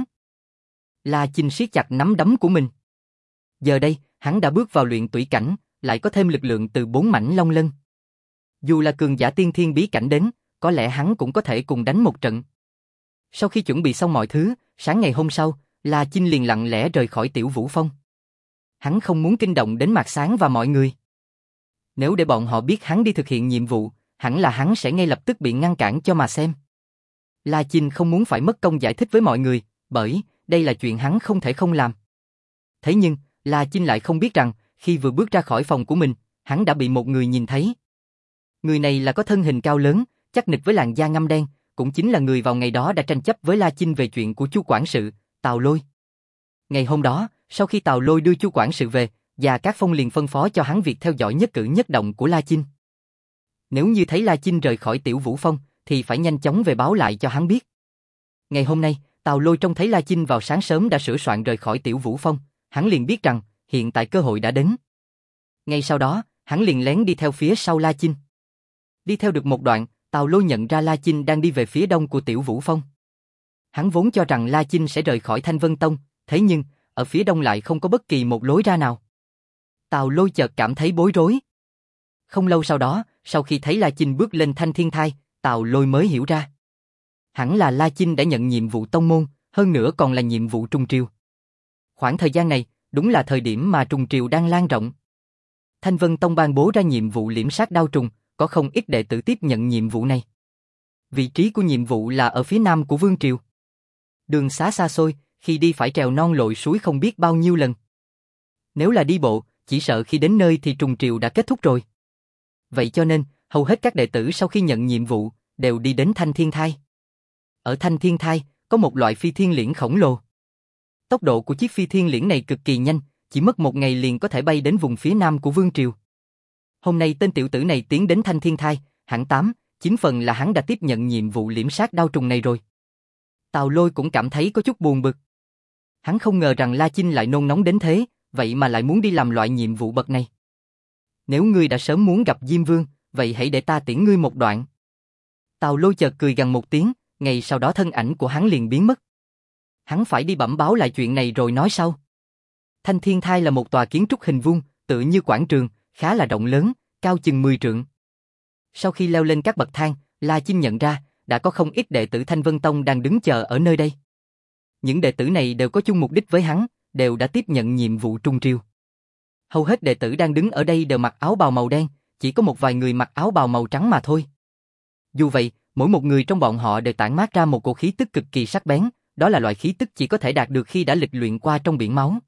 A: La Chinh siết chặt nắm đấm của mình. Giờ đây, hắn đã bước vào luyện tủy cảnh, lại có thêm lực lượng từ bốn mảnh long lân. Dù là cường giả tiên thiên bí cảnh đến, có lẽ hắn cũng có thể cùng đánh một trận. Sau khi chuẩn bị xong mọi thứ, sáng ngày hôm sau, La Chinh liền lặng lẽ rời khỏi Tiểu Vũ Phong. Hắn không muốn kinh động đến Mạc Sáng và mọi người. Nếu để bọn họ biết hắn đi thực hiện nhiệm vụ, hẳn là hắn sẽ ngay lập tức bị ngăn cản cho mà xem. La Chinh không muốn phải mất công giải thích với mọi người, bởi đây là chuyện hắn không thể không làm. Thế nhưng, La Chinh lại không biết rằng, khi vừa bước ra khỏi phòng của mình, hắn đã bị một người nhìn thấy. Người này là có thân hình cao lớn, chắc nịch với làn da ngăm đen, cũng chính là người vào ngày đó đã tranh chấp với La Chinh về chuyện của Chu quản sự, Tào Lôi. Ngày hôm đó, sau khi Tào Lôi đưa Chu quản sự về, Gia Cát Phong liền phân phó cho hắn việc theo dõi nhất cử nhất động của La Chinh. Nếu như thấy La Chinh rời khỏi Tiểu Vũ Phong, thì phải nhanh chóng về báo lại cho hắn biết. Ngày hôm nay, Tào Lôi trông thấy La Chinh vào sáng sớm đã sửa soạn rời khỏi Tiểu Vũ Phong, hắn liền biết rằng, hiện tại cơ hội đã đến. Ngay sau đó, hắn liền lén đi theo phía sau La Chinh. Đi theo được một đoạn, Tào Lôi nhận ra La Chinh đang đi về phía đông của Tiểu Vũ Phong. Hắn vốn cho rằng La Chinh sẽ rời khỏi Thanh Vân Tông, thế nhưng, ở phía đông lại không có bất kỳ một lối ra nào. Tào Lôi chợt cảm thấy bối rối. Không lâu sau đó, sau khi thấy La Chinh bước lên Thanh Thiên Thai, Tào Lôi mới hiểu ra. Hẳn là La Chinh đã nhận nhiệm vụ tông môn, hơn nữa còn là nhiệm vụ Trung Triều. Khoảng thời gian này, đúng là thời điểm mà Trung Triều đang lan rộng. Thanh Vân Tông ban bố ra nhiệm vụ liễm sát đao trùng, có không ít đệ tử tiếp nhận nhiệm vụ này. Vị trí của nhiệm vụ là ở phía nam của Vương Triều. Đường xá xa xôi, khi đi phải trèo non lội suối không biết bao nhiêu lần. Nếu là đi bộ, chỉ sợ khi đến nơi thì Trung Triều đã kết thúc rồi. Vậy cho nên, hầu hết các đệ tử sau khi nhận nhiệm vụ, đều đi đến Thanh Thiên Thai. Ở Thanh Thiên Thai, có một loại phi thiên liễn khổng lồ. Tốc độ của chiếc phi thiên liễn này cực kỳ nhanh, chỉ mất một ngày liền có thể bay đến vùng phía nam của Vương Triều. Hôm nay tên tiểu tử này tiến đến Thanh Thiên Thai, hẳn tám, chín phần là hắn đã tiếp nhận nhiệm vụ liễm sát đao trùng này rồi. Tào Lôi cũng cảm thấy có chút buồn bực. Hắn không ngờ rằng La Chinh lại nôn nóng đến thế, vậy mà lại muốn đi làm loại nhiệm vụ bậc này. Nếu ngươi đã sớm muốn gặp Diêm Vương, vậy hãy để ta tiễn ngươi một đoạn. Tào Lôi chợt cười gằn một tiếng, ngày sau đó thân ảnh của hắn liền biến mất. Hắn phải đi bẩm báo lại chuyện này rồi nói sau. Thanh Thiên Thai là một tòa kiến trúc hình vuông, tựa như quảng trường, khá là rộng lớn, cao chừng mười trượng. Sau khi leo lên các bậc thang, La Chinh nhận ra, đã có không ít đệ tử Thanh Vân Tông đang đứng chờ ở nơi đây. Những đệ tử này đều có chung mục đích với hắn, đều đã tiếp nhận nhiệm vụ Trung Triều. Hầu hết đệ tử đang đứng ở đây đều mặc áo bào màu đen, chỉ có một vài người mặc áo bào màu trắng mà thôi. Dù vậy, mỗi một người trong bọn họ đều tản mát ra một cổ khí tức cực kỳ sắc bén, đó là loại khí tức chỉ có thể đạt được khi đã lịch luyện qua trong biển máu.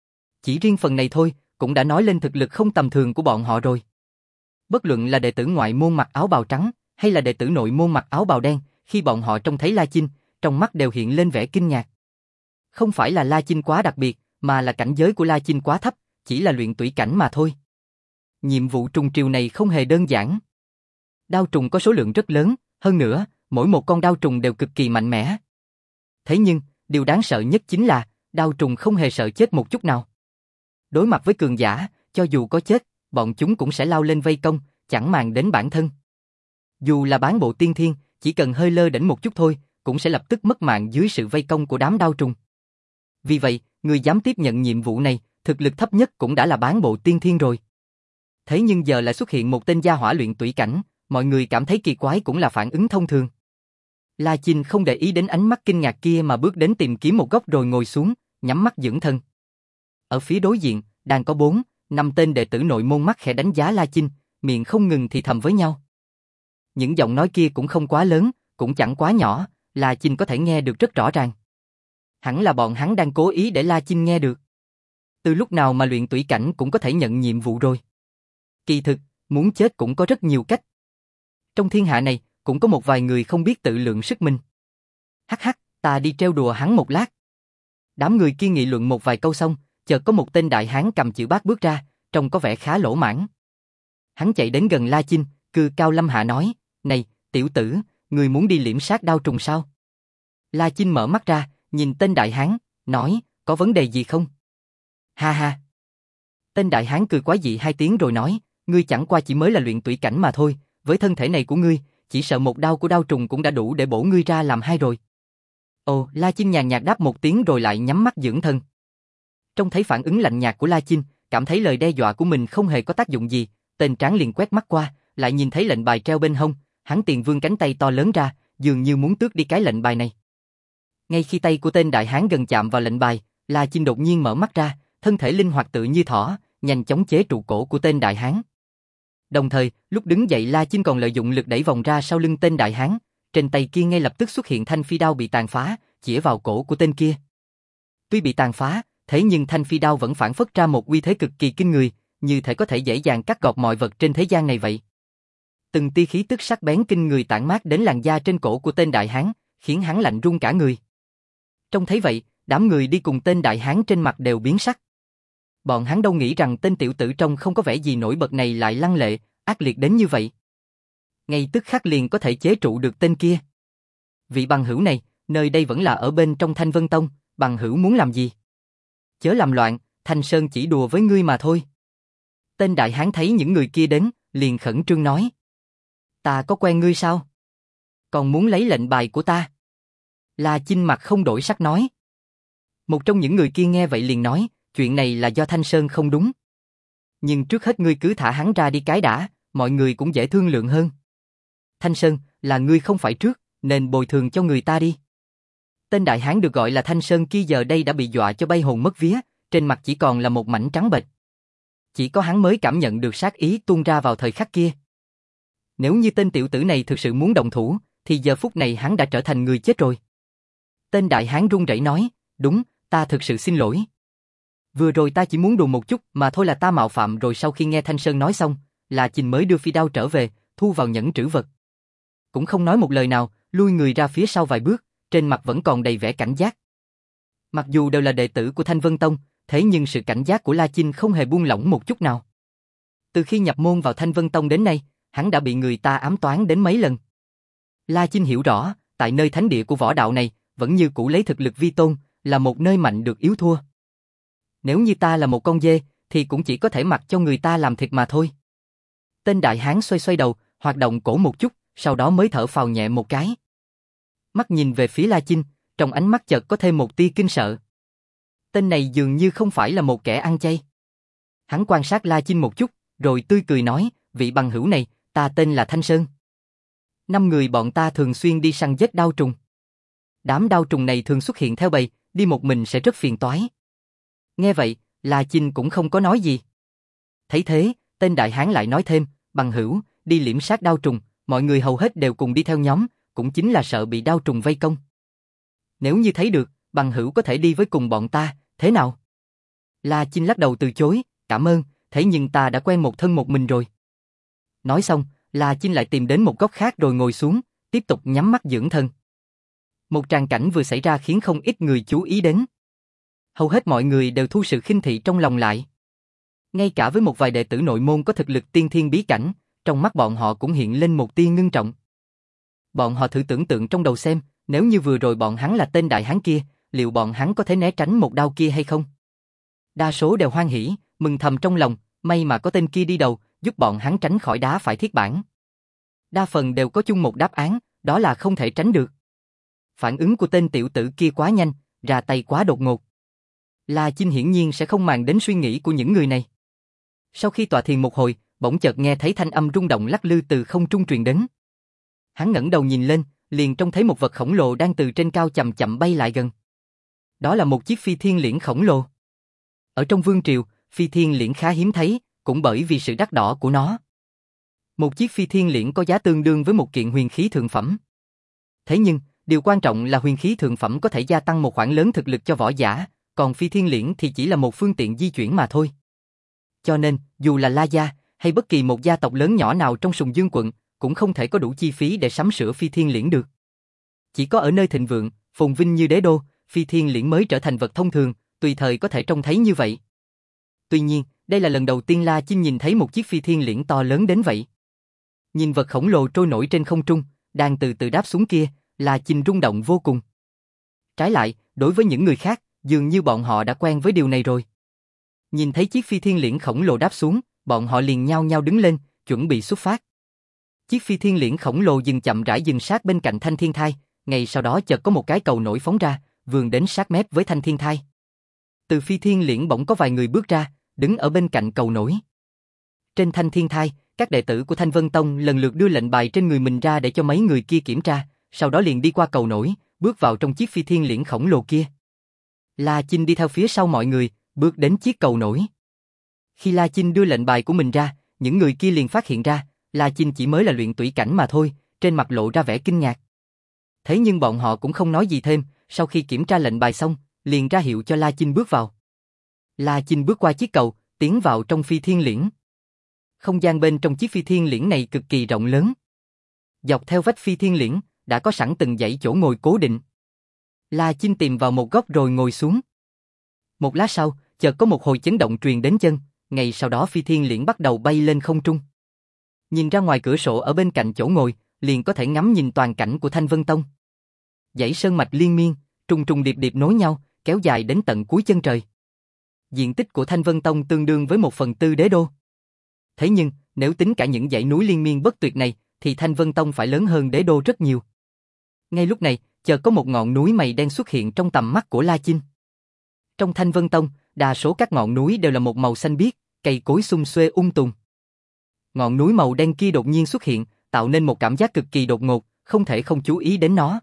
A: Chỉ riêng phần này thôi, cũng đã nói lên thực lực không tầm thường của bọn họ rồi. Bất luận là đệ tử ngoại môn mặc áo bào trắng, hay là đệ tử nội môn mặc áo bào đen, khi bọn họ trông thấy La Chinh, trong mắt đều hiện lên vẻ kinh ngạc. Không phải là La Chinh quá đặc biệt, mà là cảnh giới của La Chinh quá thấp, chỉ là luyện tủy cảnh mà thôi. Nhiệm vụ trùng triều này không hề đơn giản. Đao trùng có số lượng rất lớn, hơn nữa, mỗi một con đao trùng đều cực kỳ mạnh mẽ. Thế nhưng, điều đáng sợ nhất chính là, đao trùng không hề sợ chết một chút nào. Đối mặt với cường giả, cho dù có chết, bọn chúng cũng sẽ lao lên vây công, chẳng màng đến bản thân. Dù là bán bộ tiên thiên, chỉ cần hơi lơ đễnh một chút thôi, cũng sẽ lập tức mất mạng dưới sự vây công của đám đao trùng. Vì vậy, người dám tiếp nhận nhiệm vụ này, thực lực thấp nhất cũng đã là bán bộ tiên thiên rồi. Thế nhưng giờ lại xuất hiện một tên gia hỏa luyện tủy cảnh, mọi người cảm thấy kỳ quái cũng là phản ứng thông thường. La Chinh không để ý đến ánh mắt kinh ngạc kia mà bước đến tìm kiếm một góc rồi ngồi xuống, nhắm mắt dưỡng thân. Ở phía đối diện, đang có bốn, năm tên đệ tử nội môn mắt khẽ đánh giá La Chinh, miệng không ngừng thì thầm với nhau. Những giọng nói kia cũng không quá lớn, cũng chẳng quá nhỏ, La Chinh có thể nghe được rất rõ ràng. Hẳn là bọn hắn đang cố ý để La Chinh nghe được. Từ lúc nào mà luyện tủy cảnh cũng có thể nhận nhiệm vụ rồi. Kỳ thực, muốn chết cũng có rất nhiều cách. Trong thiên hạ này, cũng có một vài người không biết tự lượng sức mình. Hắc hắc, ta đi trêu đùa hắn một lát. Đám người kia nghị luận một vài câu xong, chợt có một tên đại hán cầm chữ bát bước ra, trông có vẻ khá lỗ mãn. Hắn chạy đến gần La Chinh, cư cao lâm hạ nói, này, tiểu tử, người muốn đi liễm sát đao trùng sao? La Chinh mở mắt ra, nhìn tên đại hán, nói, có vấn đề gì không? Ha ha. Tên đại hán cười quái dị hai tiếng rồi nói, ngươi chẳng qua chỉ mới là luyện tủy cảnh mà thôi, với thân thể này của ngươi, chỉ sợ một đao của đao trùng cũng đã đủ để bổ ngươi ra làm hai rồi. Ồ, La Chinh nhàn nhạt đáp một tiếng rồi lại nhắm mắt dưỡng thân. Trông thấy phản ứng lạnh nhạt của La Chinh, cảm thấy lời đe dọa của mình không hề có tác dụng gì, tên tráng liền quét mắt qua, lại nhìn thấy lệnh bài treo bên hông, hắn tiền vươn cánh tay to lớn ra, dường như muốn tước đi cái lệnh bài này. Ngay khi tay của tên đại hán gần chạm vào lệnh bài, La Chinh đột nhiên mở mắt ra, thân thể linh hoạt tự như thỏ, nhanh chóng chế trụ cổ của tên đại hán. Đồng thời, lúc đứng dậy La Chinh còn lợi dụng lực đẩy vòng ra sau lưng tên đại hán, trên tay kia ngay lập tức xuất hiện thanh phi đao bị tàn phá, chĩa vào cổ của tên kia. Tuy bị tàn phá, thế nhưng thanh phi đao vẫn phản phất ra một uy thế cực kỳ kinh người, như thể có thể dễ dàng cắt gọt mọi vật trên thế gian này vậy. Từng tia khí tức sắc bén kinh người tản mát đến làn da trên cổ của tên đại hán, khiến hắn lạnh run cả người. Trông thấy vậy, đám người đi cùng tên đại hán trên mặt đều biến sắc. Bọn hắn đâu nghĩ rằng tên tiểu tử trông không có vẻ gì nổi bật này lại lăng lệ, ác liệt đến như vậy. Ngay tức khắc liền có thể chế trụ được tên kia. Vị bằng hữu này, nơi đây vẫn là ở bên trong Thanh Vân Tông, bằng hữu muốn làm gì? Chớ làm loạn, Thanh Sơn chỉ đùa với ngươi mà thôi. Tên đại hán thấy những người kia đến, liền khẩn trương nói. Ta có quen ngươi sao? Còn muốn lấy lệnh bài của ta? La Chinh mặt không đổi sắc nói. Một trong những người kia nghe vậy liền nói, chuyện này là do Thanh Sơn không đúng. Nhưng trước hết ngươi cứ thả hắn ra đi cái đã, mọi người cũng dễ thương lượng hơn. Thanh Sơn, là ngươi không phải trước, nên bồi thường cho người ta đi. Tên đại hán được gọi là Thanh Sơn kia giờ đây đã bị dọa cho bay hồn mất vía, trên mặt chỉ còn là một mảnh trắng bệch. Chỉ có hắn mới cảm nhận được sát ý tuôn ra vào thời khắc kia. Nếu như tên tiểu tử này thực sự muốn động thủ, thì giờ phút này hắn đã trở thành người chết rồi. Tên đại hán run rẩy nói, đúng, ta thực sự xin lỗi. Vừa rồi ta chỉ muốn đùa một chút mà thôi là ta mạo phạm rồi. Sau khi nghe Thanh Sơn nói xong, La Chinh mới đưa phi đao trở về, thu vào nhẫn trữ vật. Cũng không nói một lời nào, lui người ra phía sau vài bước, trên mặt vẫn còn đầy vẻ cảnh giác. Mặc dù đều là đệ tử của Thanh Vân Tông, thế nhưng sự cảnh giác của La Chinh không hề buông lỏng một chút nào. Từ khi nhập môn vào Thanh Vân Tông đến nay, hắn đã bị người ta ám toán đến mấy lần. La Chinh hiểu rõ, tại nơi thánh địa của võ đạo này, vẫn như cũ lấy thực lực vi tôn, là một nơi mạnh được yếu thua. Nếu như ta là một con dê, thì cũng chỉ có thể mặc cho người ta làm thịt mà thôi. Tên đại hán xoay xoay đầu, hoạt động cổ một chút, sau đó mới thở phào nhẹ một cái. Mắt nhìn về phía La Chinh, trong ánh mắt chợt có thêm một tia kinh sợ. Tên này dường như không phải là một kẻ ăn chay. Hắn quan sát La Chinh một chút, rồi tươi cười nói, vị bằng hữu này, ta tên là Thanh Sơn. Năm người bọn ta thường xuyên đi săn giết đao trùng. Đám đao trùng này thường xuất hiện theo bầy, đi một mình sẽ rất phiền toái. Nghe vậy, La Chinh cũng không có nói gì. Thấy thế, tên đại hán lại nói thêm, bằng hữu, đi liễm sát đao trùng, mọi người hầu hết đều cùng đi theo nhóm, cũng chính là sợ bị đao trùng vây công. Nếu như thấy được, bằng hữu có thể đi với cùng bọn ta, thế nào? La Chinh lắc đầu từ chối, cảm ơn, thế nhưng ta đã quen một thân một mình rồi. Nói xong, La Chinh lại tìm đến một góc khác rồi ngồi xuống, tiếp tục nhắm mắt dưỡng thân. Một tràng cảnh vừa xảy ra khiến không ít người chú ý đến. Hầu hết mọi người đều thu sự khinh thị trong lòng lại. Ngay cả với một vài đệ tử nội môn có thực lực tiên thiên bí cảnh, trong mắt bọn họ cũng hiện lên một tia ngưng trọng. Bọn họ thử tưởng tượng trong đầu xem, nếu như vừa rồi bọn hắn là tên đại hán kia, liệu bọn hắn có thể né tránh một đao kia hay không? Đa số đều hoan hỉ, mừng thầm trong lòng, may mà có tên kia đi đầu, giúp bọn hắn tránh khỏi đá phải thiết bản. Đa phần đều có chung một đáp án, đó là không thể tránh được. Phản ứng của tên tiểu tử kia quá nhanh, ra tay quá đột ngột. La Chinh hiển nhiên sẽ không màng đến suy nghĩ của những người này. Sau khi tọa thiền một hồi, bỗng chợt nghe thấy thanh âm rung động lắc lư từ không trung truyền đến. Hắn ngẩng đầu nhìn lên, liền trông thấy một vật khổng lồ đang từ trên cao chậm chậm bay lại gần. Đó là một chiếc phi thiên liễn khổng lồ. Ở trong vương triều, phi thiên liễn khá hiếm thấy, cũng bởi vì sự đắt đỏ của nó. Một chiếc phi thiên liễn có giá tương đương với một kiện huyền khí thượng phẩm. Thế nhưng, điều quan trọng là huyền khí thượng phẩm có thể gia tăng một khoản lớn thực lực cho võ giả, còn phi thiên liễn thì chỉ là một phương tiện di chuyển mà thôi. Cho nên, dù là La gia hay bất kỳ một gia tộc lớn nhỏ nào trong Sùng Dương quận, cũng không thể có đủ chi phí để sắm sửa phi thiên liễn được. Chỉ có ở nơi thịnh vượng, phồn vinh như đế đô, phi thiên liễn mới trở thành vật thông thường, tùy thời có thể trông thấy như vậy. Tuy nhiên, đây là lần đầu tiên La Chinh nhìn thấy một chiếc phi thiên liễn to lớn đến vậy. Nhìn vật khổng lồ trôi nổi trên không trung, đang từ từ đáp xuống kia, La Chinh rung động vô cùng. Trái lại, đối với những người khác, dường như bọn họ đã quen với điều này rồi. Nhìn thấy chiếc phi thiên liễn khổng lồ đáp xuống, bọn họ liền nhao nhao đứng lên, chuẩn bị xuất phát. Chiếc phi thiên liễn khổng lồ dừng chậm rãi dừng sát bên cạnh Thanh Thiên Thai, ngay sau đó chợt có một cái cầu nổi phóng ra, vươn đến sát mép với Thanh Thiên Thai. Từ phi thiên liễn bỗng có vài người bước ra, đứng ở bên cạnh cầu nổi. Trên Thanh Thiên Thai, các đệ tử của Thanh Vân Tông lần lượt đưa lệnh bài trên người mình ra để cho mấy người kia kiểm tra, sau đó liền đi qua cầu nổi, bước vào trong chiếc phi thiên liễn khổng lồ kia. La Chinh đi theo phía sau mọi người, bước đến chiếc cầu nổi. Khi La Chinh đưa lệnh bài của mình ra, những người kia liền phát hiện ra, La Chinh chỉ mới là luyện tủy cảnh mà thôi, trên mặt lộ ra vẻ kinh ngạc. Thế nhưng bọn họ cũng không nói gì thêm, sau khi kiểm tra lệnh bài xong, liền ra hiệu cho La Chinh bước vào. La Chinh bước qua chiếc cầu, tiến vào trong phi thiên liễn. Không gian bên trong chiếc phi thiên liễn này cực kỳ rộng lớn. Dọc theo vách phi thiên liễn, đã có sẵn từng dãy chỗ ngồi cố định. La Chinh tìm vào một góc rồi ngồi xuống. Một lát sau, chợt có một hồi chấn động truyền đến chân, ngay sau đó phi thiên liễn bắt đầu bay lên không trung. Nhìn ra ngoài cửa sổ ở bên cạnh chỗ ngồi, liền có thể ngắm nhìn toàn cảnh của Thanh Vân Tông. Dãy sơn mạch liên miên, trùng trùng điệp điệp nối nhau, kéo dài đến tận cuối chân trời. Diện tích của Thanh Vân Tông tương đương với một phần tư đế đô. Thế nhưng, nếu tính cả những dãy núi liên miên bất tuyệt này, thì Thanh Vân Tông phải lớn hơn đế đô rất nhiều. Ngay lúc này, chợt có một ngọn núi mây đen xuất hiện trong tầm mắt của La Chinh. Trong Thanh Vân Tông, đa số các ngọn núi đều là một màu xanh biếc, cây cối sum xuê um tùm. Ngọn núi màu đen kia đột nhiên xuất hiện, tạo nên một cảm giác cực kỳ đột ngột, không thể không chú ý đến nó.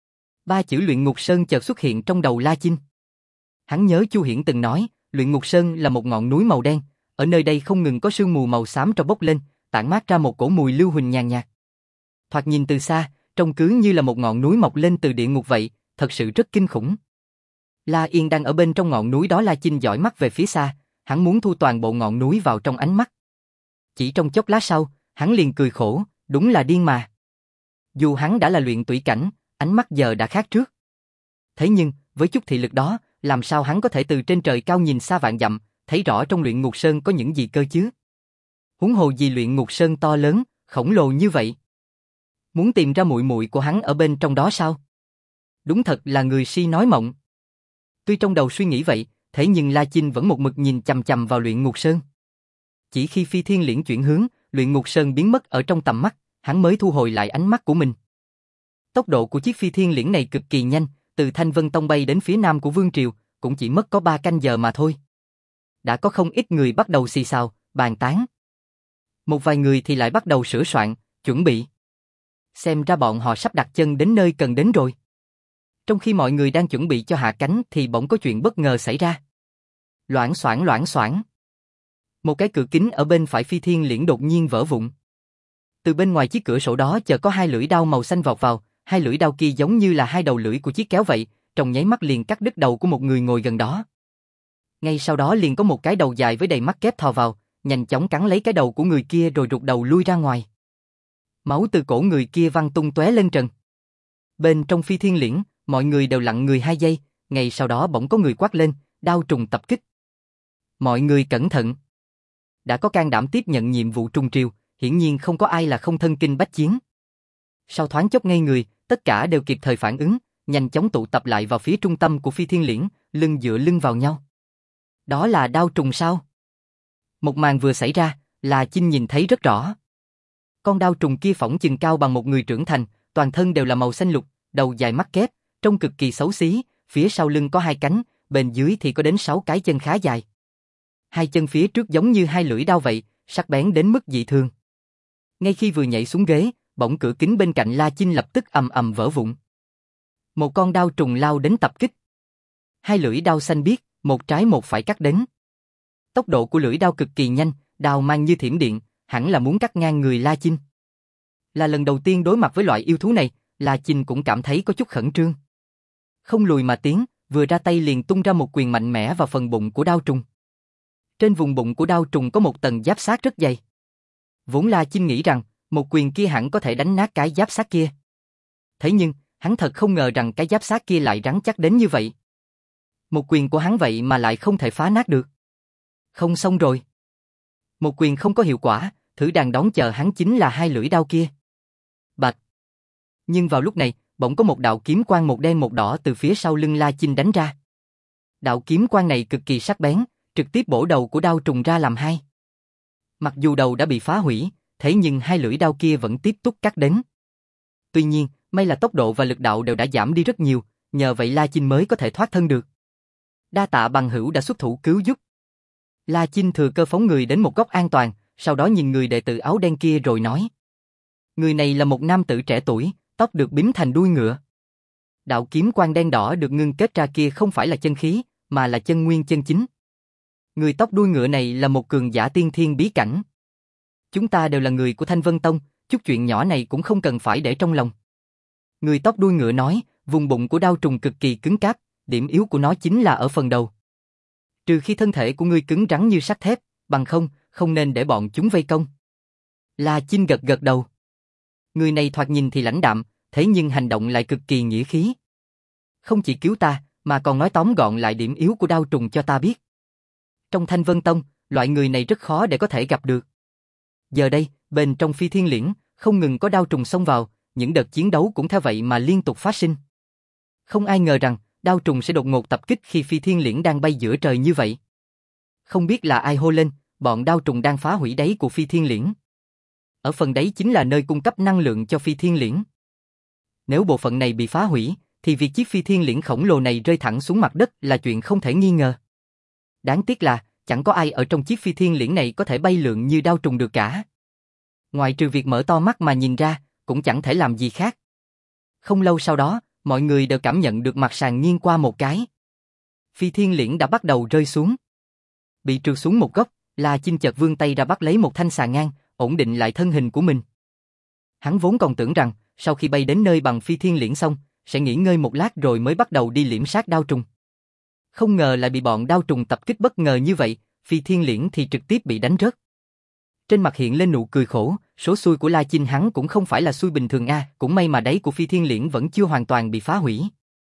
A: Ba chữ Luyện Ngục Sơn chợt xuất hiện trong đầu La Chinh. Hắn nhớ Chu Hiển từng nói, Luyện Ngục Sơn là một ngọn núi màu đen, ở nơi đây không ngừng có sương mù màu xám trong bốc lên, tản mát ra một cổ mùi lưu huỳnh nhàn nhạt. Thoạt nhìn từ xa, trông cứ như là một ngọn núi mọc lên từ địa ngục vậy, thật sự rất kinh khủng. La Yên đang ở bên trong ngọn núi đó. La Chinh dõi mắt về phía xa, hắn muốn thu toàn bộ ngọn núi vào trong ánh mắt. Chỉ trong chốc lát sau, hắn liền cười khổ, đúng là điên mà. Dù hắn đã là luyện tủy cảnh, ánh mắt giờ đã khác trước. Thế nhưng, với chút thị lực đó, làm sao hắn có thể từ trên trời cao nhìn xa vạn dặm, thấy rõ trong Luyện Ngục Sơn có những gì cơ chứ? Huống hồ gì Luyện Ngục Sơn to lớn, khổng lồ như vậy. Muốn tìm ra muội muội của hắn ở bên trong đó sao? Đúng thật là người si nói mộng. Tuy trong đầu suy nghĩ vậy, thế nhưng La Chinh vẫn một mực nhìn chằm chằm vào Luyện Ngục Sơn. Chỉ khi phi thiên liễn chuyển hướng, Luyện Ngục Sơn biến mất ở trong tầm mắt, hắn mới thu hồi lại ánh mắt của mình. Tốc độ của chiếc phi thiên liễn này cực kỳ nhanh, từ Thanh Vân Tông bay đến phía nam của Vương Triều, cũng chỉ mất có ba canh giờ mà thôi. Đã có không ít người bắt đầu xì xào, bàn tán. Một vài người thì lại bắt đầu sửa soạn, chuẩn bị. Xem ra bọn họ sắp đặt chân đến nơi cần đến rồi. Trong khi mọi người đang chuẩn bị cho hạ cánh thì bỗng có chuyện bất ngờ xảy ra. Loảng xoảng loảng xoảng. Một cái cửa kính ở bên phải phi thiên liễn đột nhiên vỡ vụn. Từ bên ngoài chiếc cửa sổ đó chợt có hai lưỡi đao màu xanh vọt vào, hai lưỡi đao kia giống như là hai đầu lưỡi của chiếc kéo vậy, trong nháy mắt liền cắt đứt đầu của một người ngồi gần đó. Ngay sau đó liền có một cái đầu dài với đầy mắt kép thò vào, nhanh chóng cắn lấy cái đầu của người kia rồi rụt đầu lui ra ngoài. Máu từ cổ người kia văng tung tóe lên trần. Bên trong Phi Thiên Liễn, mọi người đều lặng người hai giây, ngay sau đó bỗng có người quát lên, đao trùng tập kích. Mọi người cẩn thận. Đã có can đảm tiếp nhận nhiệm vụ trùng triều, hiển nhiên không có ai là không thân kinh bách chiến. Sau thoáng chốc ngây người, tất cả đều kịp thời phản ứng, nhanh chóng tụ tập lại vào phía trung tâm của Phi Thiên Liễn, lưng dựa lưng vào nhau. Đó là đao trùng sao? Một màn vừa xảy ra, là Chinh nhìn thấy rất rõ. Con đao trùng kia phỏng chừng cao bằng một người trưởng thành, toàn thân đều là màu xanh lục, đầu dài mắt kép, trông cực kỳ xấu xí, phía sau lưng có hai cánh, bên dưới thì có đến sáu cái chân khá dài. Hai chân phía trước giống như hai lưỡi đao vậy, sắc bén đến mức dị thường. Ngay khi vừa nhảy xuống ghế, bỗng cửa kính bên cạnh La Chinh lập tức ầm ầm vỡ vụn. Một con đao trùng lao đến tập kích. Hai lưỡi đao xanh biếc, một trái một phải cắt đến. Tốc độ của lưỡi đao cực kỳ nhanh, đao mang như thiểm điện, hẳn là muốn cắt ngang người La Chinh. Là lần đầu tiên đối mặt với loại yêu thú này, La Chinh cũng cảm thấy có chút khẩn trương. Không lùi mà tiến, vừa ra tay liền tung ra một quyền mạnh mẽ vào phần bụng của đao trùng. Trên vùng bụng của đao trùng có một tầng giáp xác rất dày. Vốn La Chinh nghĩ rằng, một quyền kia hẳn có thể đánh nát cái giáp xác kia. Thế nhưng, hắn thật không ngờ rằng cái giáp xác kia lại rắn chắc đến như vậy. Một quyền của hắn vậy mà lại không thể phá nát được. Không xong rồi. Một quyền không có hiệu quả, thử đàn đón chờ hắn chính là hai lưỡi đao kia. Bạch. Nhưng vào lúc này, bỗng có một đạo kiếm quang một đen một đỏ từ phía sau lưng La Chinh đánh ra. Đạo kiếm quang này cực kỳ sắc bén, trực tiếp bổ đầu của đao trùng ra làm hai. Mặc dù đầu đã bị phá hủy, thế nhưng hai lưỡi đao kia vẫn tiếp tục cắt đến. Tuy nhiên, may là tốc độ và lực đạo đều đã giảm đi rất nhiều, nhờ vậy La Chinh mới có thể thoát thân được. Đa tạ bằng hữu đã xuất thủ cứu giúp. La Chinh thừa cơ phóng người đến một góc an toàn, sau đó nhìn người đệ tử áo đen kia rồi nói. Người này là một nam tử trẻ tuổi, tóc được bím thành đuôi ngựa. Đạo kiếm quang đen đỏ được ngưng kết ra kia không phải là chân khí, mà là chân nguyên chân chính. Người tóc đuôi ngựa này là một cường giả tiên thiên bí cảnh. Chúng ta đều là người của Thanh Vân Tông, chút chuyện nhỏ này cũng không cần phải để trong lòng. Người tóc đuôi ngựa nói, vùng bụng của đao trùng cực kỳ cứng cáp, điểm yếu của nó chính là ở phần đầu. Trừ khi thân thể của ngươi cứng rắn như sắt thép, bằng không, không nên để bọn chúng vây công. La Chinh gật gật đầu. Người này thoạt nhìn thì lãnh đạm, thế nhưng hành động lại cực kỳ nghĩa khí. Không chỉ cứu ta, mà còn nói tóm gọn lại điểm yếu của đao trùng cho ta biết. Trong Thanh Vân Tông, loại người này rất khó để có thể gặp được. Giờ đây, bên trong Phi Thiên Liễn, không ngừng có đao trùng xông vào, những đợt chiến đấu cũng theo vậy mà liên tục phát sinh. Không ai ngờ rằng, đao trùng sẽ đột ngột tập kích khi Phi Thiên Liễn đang bay giữa trời như vậy. Không biết là ai hô lên, bọn đao trùng đang phá hủy đáy của Phi Thiên Liễn. Ở phần đáy chính là nơi cung cấp năng lượng cho Phi Thiên Liễn. Nếu bộ phận này bị phá hủy, thì việc chiếc Phi Thiên Liễn khổng lồ này rơi thẳng xuống mặt đất là chuyện không thể nghi ngờ. Đáng tiếc là, chẳng có ai ở trong chiếc Phi Thiên Liễn này có thể bay lượn như đao trùng được cả. Ngoài trừ việc mở to mắt mà nhìn ra, cũng chẳng thể làm gì khác. Không lâu sau đó, mọi người đều cảm nhận được mặt sàn nghiêng qua một cái. Phi Thiên Liễn đã bắt đầu rơi xuống. Bị trượt xuống một góc, La Chinh chợt vươn tay ra bắt lấy một thanh xà ngang, ổn định lại thân hình của mình. Hắn vốn còn tưởng rằng, sau khi bay đến nơi bằng Phi Thiên Liễn xong, sẽ nghỉ ngơi một lát rồi mới bắt đầu đi liễm sát đao trùng. Không ngờ lại bị bọn đao trùng tập kích bất ngờ như vậy, Phi Thiên Liễn thì trực tiếp bị đánh rớt. Trên mặt hiện lên nụ cười khổ, số xui của La Chinh hắn cũng không phải là xui bình thường a, à, cũng may mà đáy của Phi Thiên Liễn vẫn chưa hoàn toàn bị phá hủy.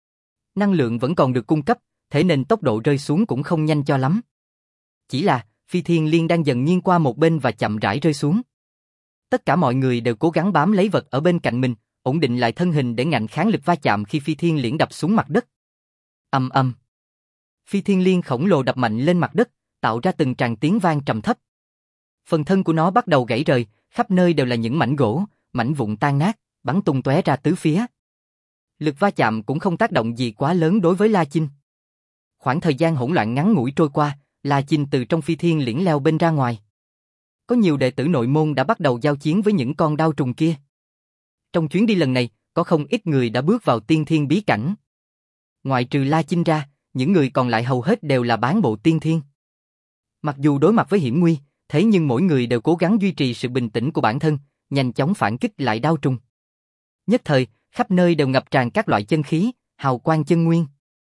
A: Năng lượng vẫn còn được cung cấp, thế nên tốc độ rơi xuống cũng không nhanh cho lắm. Chỉ là, Phi Thiên Liễn đang dần nghiêng qua một bên và chậm rãi rơi xuống. Tất cả mọi người đều cố gắng bám lấy vật ở bên cạnh mình, ổn định lại thân hình để ngạnh kháng lực va chạm khi Phi Thiên Liễn đập xuống mặt đất. Ầm ầm. Phi Thiên Liễn khổng lồ đập mạnh lên mặt đất, tạo ra từng tràng tiếng vang trầm thấp. Phần thân của nó bắt đầu gãy rời, khắp nơi đều là những mảnh gỗ, mảnh vụn tan nát, bắn tung tóe ra tứ phía. Lực va chạm cũng không tác động gì quá lớn đối với La Chinh. Khoảng thời gian hỗn loạn ngắn ngủi trôi qua, La Chinh từ trong Phi Thiên Liễn leo bên ra ngoài. Có nhiều đệ tử nội môn đã bắt đầu giao chiến với những con đao trùng kia. Trong chuyến đi lần này, có không ít người đã bước vào tiên thiên bí cảnh. Ngoại trừ La Chinh ra, những người còn lại hầu hết đều là bán bộ tiên thiên. Mặc dù đối mặt với hiểm nguy, thế nhưng mỗi người đều cố gắng duy trì sự bình tĩnh của bản thân, nhanh chóng phản kích lại đao trùng. Nhất thời, khắp nơi đều ngập tràn các loại chân khí, hào quang chân nguyên.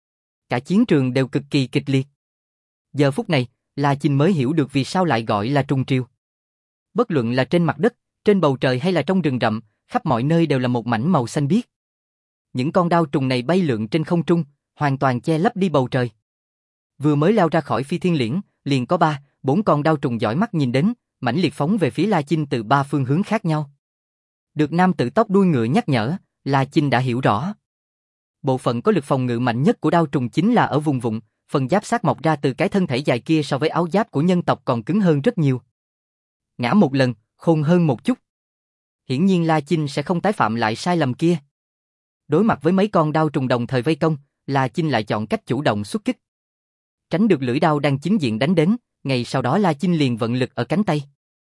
A: Cả chiến trường đều cực kỳ kịch liệt. Giờ phút này, La Chinh mới hiểu được vì sao lại gọi là trùng triều. Bất luận là trên mặt đất, trên bầu trời hay là trong rừng rậm, khắp mọi nơi đều là một mảnh màu xanh biếc. Những con đao trùng này bay lượn trên không trung, hoàn toàn che lấp đi bầu trời. Vừa mới lao ra khỏi phi thiên liễn, liền có ba, bốn con đao trùng dõi mắt nhìn đến, mãnh liệt phóng về phía La Chinh từ ba phương hướng khác nhau. Được nam tử tóc đuôi ngựa nhắc nhở, La Chinh đã hiểu rõ. Bộ phận có lực phòng ngự mạnh nhất của đao trùng chính là ở vùng vụng, phần giáp xác mọc ra từ cái thân thể dài kia so với áo giáp của nhân tộc còn cứng hơn rất nhiều. Ngã một lần, khôn hơn một chút. Hiển nhiên La Chinh sẽ không tái phạm lại sai lầm kia. Đối mặt với mấy con đao trùng đồng thời vây công, La Chinh lại chọn cách chủ động xuất kích. Tránh được lưỡi đao đang chính diện đánh đến, ngay sau đó La Chinh liền vận lực ở cánh tay.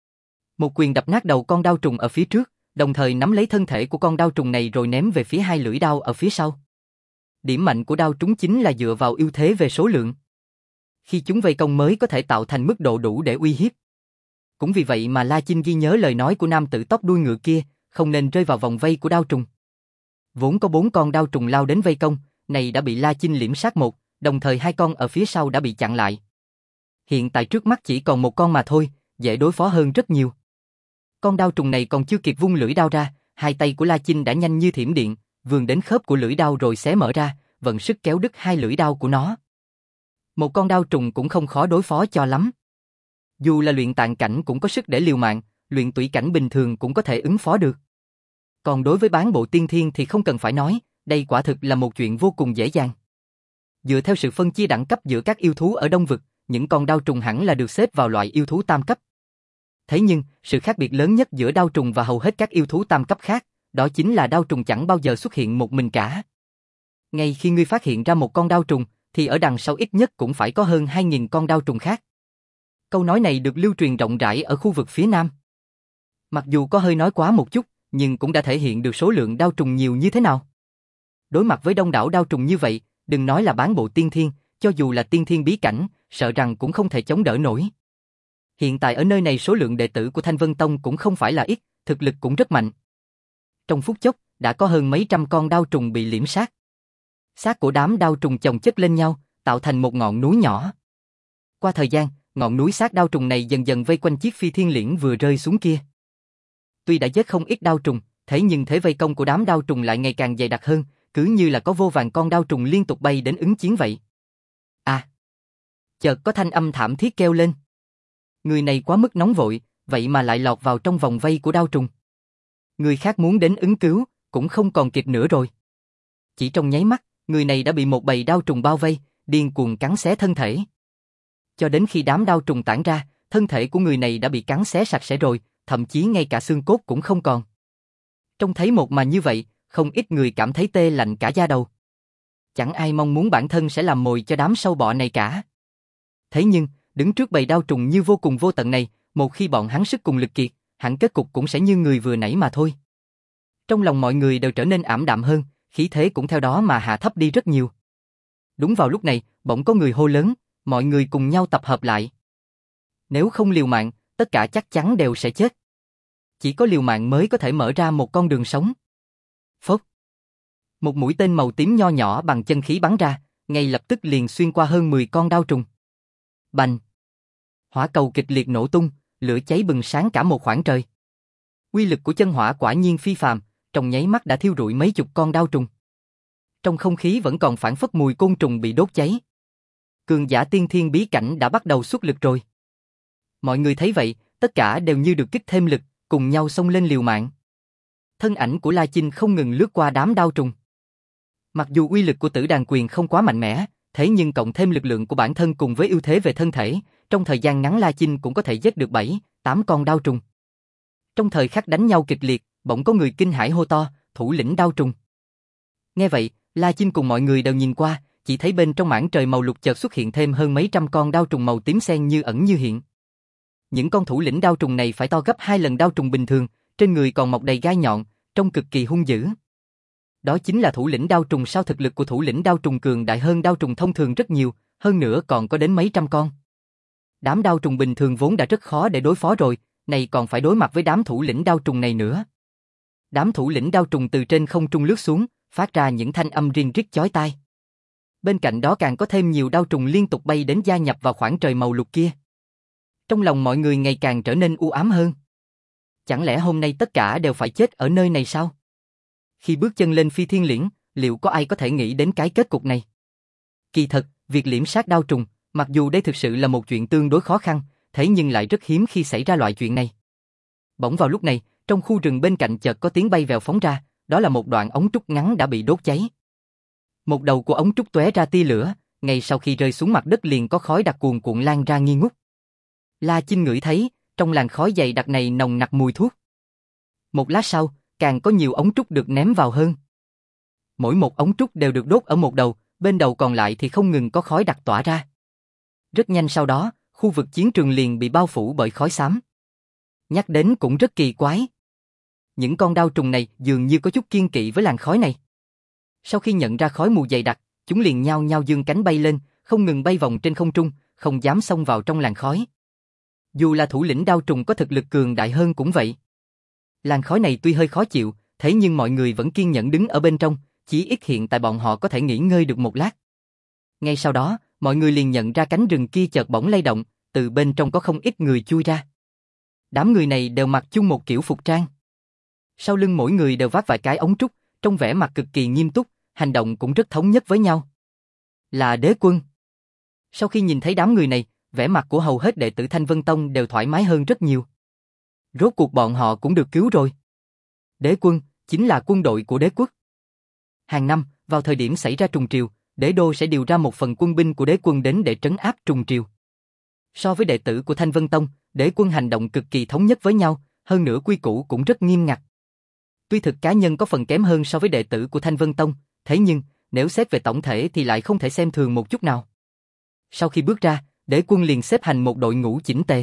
A: Một quyền đập nát đầu con đao trùng ở phía trước, đồng thời nắm lấy thân thể của con đao trùng này rồi ném về phía hai lưỡi đao ở phía sau. Điểm mạnh của đao trúng chính là dựa vào ưu thế về số lượng. Khi chúng vây công mới có thể tạo thành mức độ đủ để uy hiếp. Cũng vì vậy mà La Chinh ghi nhớ lời nói của nam tử tóc đuôi ngựa kia, không nên rơi vào vòng vây của đao trùng. Vốn có bốn con đao trùng lao đến vây công, này đã bị La Chinh liễm sát một, đồng thời hai con ở phía sau đã bị chặn lại. Hiện tại trước mắt chỉ còn một con mà thôi, dễ đối phó hơn rất nhiều. Con đao trùng này còn chưa kịp vung lưỡi đao ra, hai tay của La Chinh đã nhanh như thiểm điện, vươn đến khớp của lưỡi đao rồi xé mở ra, vận sức kéo đứt hai lưỡi đao của nó. Một con đao trùng cũng không khó đối phó cho lắm. Dù là luyện tạng cảnh cũng có sức để liều mạng, luyện tủy cảnh bình thường cũng có thể ứng phó được. Còn đối với bán bộ tiên thiên thì không cần phải nói, đây quả thực là một chuyện vô cùng dễ dàng. Dựa theo sự phân chia đẳng cấp giữa các yêu thú ở Đông Vực, những con đao trùng hẳn là được xếp vào loại yêu thú tam cấp. Thế nhưng, sự khác biệt lớn nhất giữa đao trùng và hầu hết các yêu thú tam cấp khác, đó chính là đao trùng chẳng bao giờ xuất hiện một mình cả. Ngay khi ngươi phát hiện ra một con đao trùng, thì ở đằng sau ít nhất cũng phải có hơn hai nghìn con đao trùng khác. Câu nói này được lưu truyền rộng rãi ở khu vực phía Nam. Mặc dù có hơi nói quá một chút, nhưng cũng đã thể hiện được số lượng đao trùng nhiều như thế nào. Đối mặt với đông đảo đao trùng như vậy, đừng nói là bán bộ tiên thiên, cho dù là tiên thiên bí cảnh, sợ rằng cũng không thể chống đỡ nổi. Hiện tại ở nơi này số lượng đệ tử của Thanh Vân Tông cũng không phải là ít, thực lực cũng rất mạnh. Trong phút chốc, đã có hơn mấy trăm con đao trùng bị liễm sát. Xác của đám đao trùng chồng chất lên nhau, tạo thành một ngọn núi nhỏ. Qua thời gian, ngọn núi xác đao trùng này dần dần vây quanh chiếc phi thiên liễn vừa rơi xuống kia. Tuy đã giết không ít đao trùng, thế nhưng thế vây công của đám đao trùng lại ngày càng dày đặc hơn, cứ như là có vô vàn con đao trùng liên tục bay đến ứng chiến vậy. À! Chợt có thanh âm thảm thiết kêu lên. Người này quá mức nóng vội, vậy mà lại lọt vào trong vòng vây của đao trùng. Người khác muốn đến ứng cứu, cũng không còn kịp nữa rồi. Chỉ trong nháy mắt, người này đã bị một bầy đao trùng bao vây, điên cuồng cắn xé thân thể. Cho đến khi đám đao trùng tản ra, thân thể của người này đã bị cắn xé sạch sẽ rồi, thậm chí ngay cả xương cốt cũng không còn. Trông thấy một màn như vậy, không ít người cảm thấy tê lạnh cả da đầu. Chẳng ai mong muốn bản thân sẽ làm mồi cho đám sâu bọ này cả. Thế nhưng, đứng trước bầy đao trùng như vô cùng vô tận này, một khi bọn hắn sức cùng lực kiệt, hẳn kết cục cũng sẽ như người vừa nãy mà thôi. Trong lòng mọi người đều trở nên ảm đạm hơn, khí thế cũng theo đó mà hạ thấp đi rất nhiều. Đúng vào lúc này, bỗng có người hô lớn, mọi người cùng nhau tập hợp lại. Nếu không liều mạng, tất cả chắc chắn đều sẽ chết. Chỉ có liều mạng mới có thể mở ra một con đường sống. Phốc. Một mũi tên màu tím nho nhỏ bằng chân khí bắn ra, ngay lập tức liền xuyên qua hơn mười con đao trùng. Bành. Hỏa cầu kịch liệt nổ tung, lửa cháy bừng sáng cả một khoảng trời. Uy lực của chân hỏa quả nhiên phi phàm, trong nháy mắt đã thiêu rụi mấy chục con đao trùng. Trong không khí vẫn còn phảng phất mùi côn trùng bị đốt cháy. Cường giả tiên thiên bí cảnh đã bắt đầu xuất lực rồi. Mọi người thấy vậy, tất cả đều như được kích thêm lực, cùng nhau xông lên liều mạng. Thân ảnh của La Chinh không ngừng lướt qua đám đao trùng. Mặc dù uy lực của Tử Đàn Quyền không quá mạnh mẽ, thế nhưng cộng thêm lực lượng của bản thân cùng với ưu thế về thân thể, trong thời gian ngắn La Chinh cũng có thể giết được bảy, tám con đao trùng. Trong thời khắc đánh nhau kịch liệt, bỗng có người kinh hãi hô to, thủ lĩnh đao trùng. Nghe vậy, La Chinh cùng mọi người đều nhìn qua, chỉ thấy bên trong mảng trời màu lục chợt xuất hiện thêm hơn mấy trăm con đao trùng màu tím xen như ẩn như hiện. Những con thủ lĩnh đao trùng này phải to gấp hai lần đao trùng bình thường, trên người còn mọc đầy gai nhọn, trông cực kỳ hung dữ. Đó chính là thủ lĩnh đao trùng sao? Thực lực của thủ lĩnh đao trùng cường đại hơn đao trùng thông thường rất nhiều, hơn nữa còn có đến mấy trăm con. Đám đao trùng bình thường vốn đã rất khó để đối phó rồi, này còn phải đối mặt với đám thủ lĩnh đao trùng này nữa. Đám thủ lĩnh đao trùng từ trên không trung lướt xuống, phát ra những thanh âm riêng rít chói tai. Bên cạnh đó càng có thêm nhiều đao trùng liên tục bay đến gia nhập vào khoảng trời màu lục kia. Trong lòng mọi người ngày càng trở nên u ám hơn. Chẳng lẽ hôm nay tất cả đều phải chết ở nơi này sao? Khi bước chân lên phi thiên liễn, liệu có ai có thể nghĩ đến cái kết cục này? Kỳ thật, việc liễm sát đao trùng, mặc dù đây thực sự là một chuyện tương đối khó khăn, thế nhưng lại rất hiếm khi xảy ra loại chuyện này. Bỗng vào lúc này, trong khu rừng bên cạnh chợt có tiếng bay vèo phóng ra, đó là một đoạn ống trúc ngắn đã bị đốt cháy. Một đầu của ống trúc tóe ra tia lửa, ngay sau khi rơi xuống mặt đất liền có khói đặc cuồn cuộn lan ra nghi ngút. La Chinh ngửi thấy, trong làn khói dày đặc này nồng nặc mùi thuốc. Một lát sau, càng có nhiều ống trúc được ném vào hơn. Mỗi một ống trúc đều được đốt ở một đầu, bên đầu còn lại thì không ngừng có khói đặc tỏa ra. Rất nhanh sau đó, khu vực chiến trường liền bị bao phủ bởi khói xám. Nhắc đến cũng rất kỳ quái. Những con đao trùng này dường như có chút kiêng kỵ với làn khói này. Sau khi nhận ra khói mù dày đặc, chúng liền nhao nhao dương cánh bay lên, không ngừng bay vòng trên không trung, không dám xông vào trong làn khói. Dù là thủ lĩnh đao trùng có thực lực cường đại hơn cũng vậy. Làn khói này tuy hơi khó chịu, thế nhưng mọi người vẫn kiên nhẫn đứng ở bên trong, chỉ ít hiện tại bọn họ có thể nghỉ ngơi được một lát. Ngay sau đó, mọi người liền nhận ra cánh rừng kia chợt bỗng lay động, từ bên trong có không ít người chui ra. Đám người này đều mặc chung một kiểu phục trang. Sau lưng mỗi người đều vác vài cái ống trúc, trong vẻ mặt cực kỳ nghiêm túc, hành động cũng rất thống nhất với nhau. Là đế quân. Sau khi nhìn thấy đám người này, vẻ mặt của hầu hết đệ tử Thanh Vân Tông đều thoải mái hơn rất nhiều. Rốt cuộc bọn họ cũng được cứu rồi. Đế quân chính là quân đội của đế quốc. Hàng năm, vào thời điểm xảy ra trùng triều, đế đô sẽ điều ra một phần quân binh của đế quân đến để trấn áp trùng triều. So với đệ tử của Thanh Vân Tông, đế quân hành động cực kỳ thống nhất với nhau, hơn nữa quy củ cũng rất nghiêm ngặt. Tuy thực cá nhân có phần kém hơn so với đệ tử của Thanh Vân Tông, thế nhưng, nếu xét về tổng thể thì lại không thể xem thường một chút nào. Sau khi bước ra, đế quân liền xếp hành một đội ngũ chỉnh tề.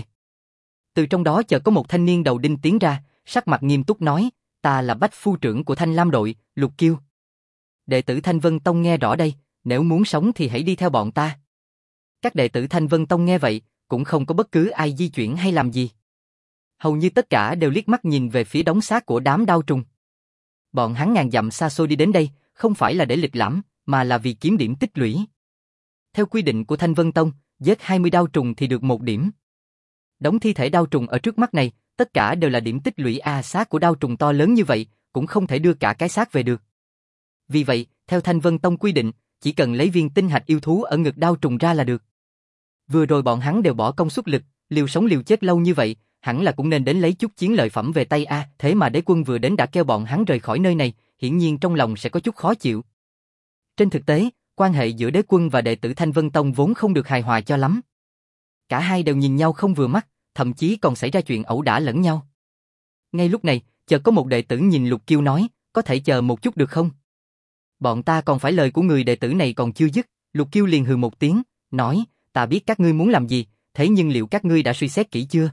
A: Từ trong đó chợt có một thanh niên đầu đinh tiến ra, sắc mặt nghiêm túc nói, ta là bách phu trưởng của Thanh Lam đội, Lục Kiêu. Đệ tử Thanh Vân Tông nghe rõ đây, nếu muốn sống thì hãy đi theo bọn ta. Các đệ tử Thanh Vân Tông nghe vậy, cũng không có bất cứ ai di chuyển hay làm gì. Hầu như tất cả đều liếc mắt nhìn về phía đống xác của đám đao trùng. Bọn hắn ngàn dặm xa xôi đi đến đây, không phải là để lịch lãm, mà là vì kiếm điểm tích lũy. Theo quy định của Thanh Vân Tông, giết hai mươi đao trùng thì được một điểm. Đống thi thể đao trùng ở trước mắt này, tất cả đều là điểm tích lũy a, xác của đao trùng to lớn như vậy, cũng không thể đưa cả cái xác về được. Vì vậy, theo Thanh Vân Tông quy định, chỉ cần lấy viên tinh hạch yêu thú ở ngực đao trùng ra là được. Vừa rồi bọn hắn đều bỏ công suất lực, liều sống liều chết lâu như vậy, hẳn là cũng nên đến lấy chút chiến lợi phẩm về tay a, thế mà đế quân vừa đến đã kêu bọn hắn rời khỏi nơi này, hiển nhiên trong lòng sẽ có chút khó chịu. Trên thực tế, quan hệ giữa đế quân và đệ tử Thanh Vân Tông vốn không được hài hòa cho lắm. Cả hai đều nhìn nhau không vừa mắt, thậm chí còn xảy ra chuyện ẩu đả lẫn nhau. Ngay lúc này, chợt có một đệ tử nhìn Lục Kiêu nói, có thể chờ một chút được không? Bọn ta còn phải lời của người đệ tử này còn chưa dứt, Lục Kiêu liền hừ một tiếng, nói, ta biết các ngươi muốn làm gì, thế nhưng liệu các ngươi đã suy xét kỹ chưa?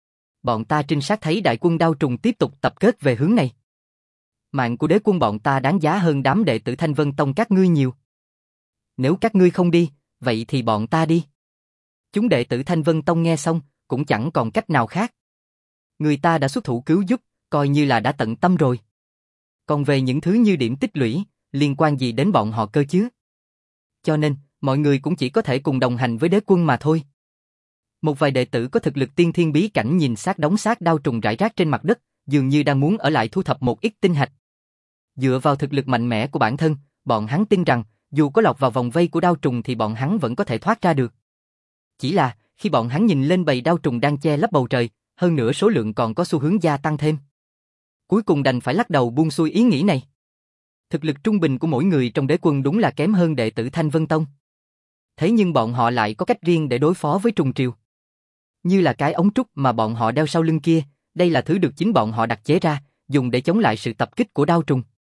A: Bọn ta trinh sát thấy đại quân đao trùng tiếp tục tập kết về hướng này. Mạng của đế quân bọn ta đáng giá hơn đám đệ tử Thanh Vân Tông các ngươi nhiều. Nếu các ngươi không đi, vậy thì bọn ta đi. Chúng đệ tử Thanh Vân Tông nghe xong, cũng chẳng còn cách nào khác. Người ta đã xuất thủ cứu giúp, coi như là đã tận tâm rồi. Còn về những thứ như điểm tích lũy, liên quan gì đến bọn họ cơ chứ? Cho nên, mọi người cũng chỉ có thể cùng đồng hành với đế quân mà thôi. Một vài đệ tử có thực lực tiên thiên bí cảnh nhìn xác đống xác đao trùng rải rác trên mặt đất, dường như đang muốn ở lại thu thập một ít tinh hạch. Dựa vào thực lực mạnh mẽ của bản thân, bọn hắn tin rằng, dù có lọt vào vòng vây của đao trùng thì bọn hắn vẫn có thể thoát ra được. Chỉ là, khi bọn hắn nhìn lên bầy đao trùng đang che lấp bầu trời, hơn nữa số lượng còn có xu hướng gia tăng thêm. Cuối cùng đành phải lắc đầu buông xuôi ý nghĩ này. Thực lực trung bình của mỗi người trong đế quân đúng là kém hơn đệ tử Thanh Vân Tông. Thế nhưng bọn họ lại có cách riêng để đối phó với trùng triều. Như là cái ống trúc mà bọn họ đeo sau lưng kia, đây là thứ được chính bọn họ đặt chế ra, dùng để chống lại sự tập kích của đao trùng.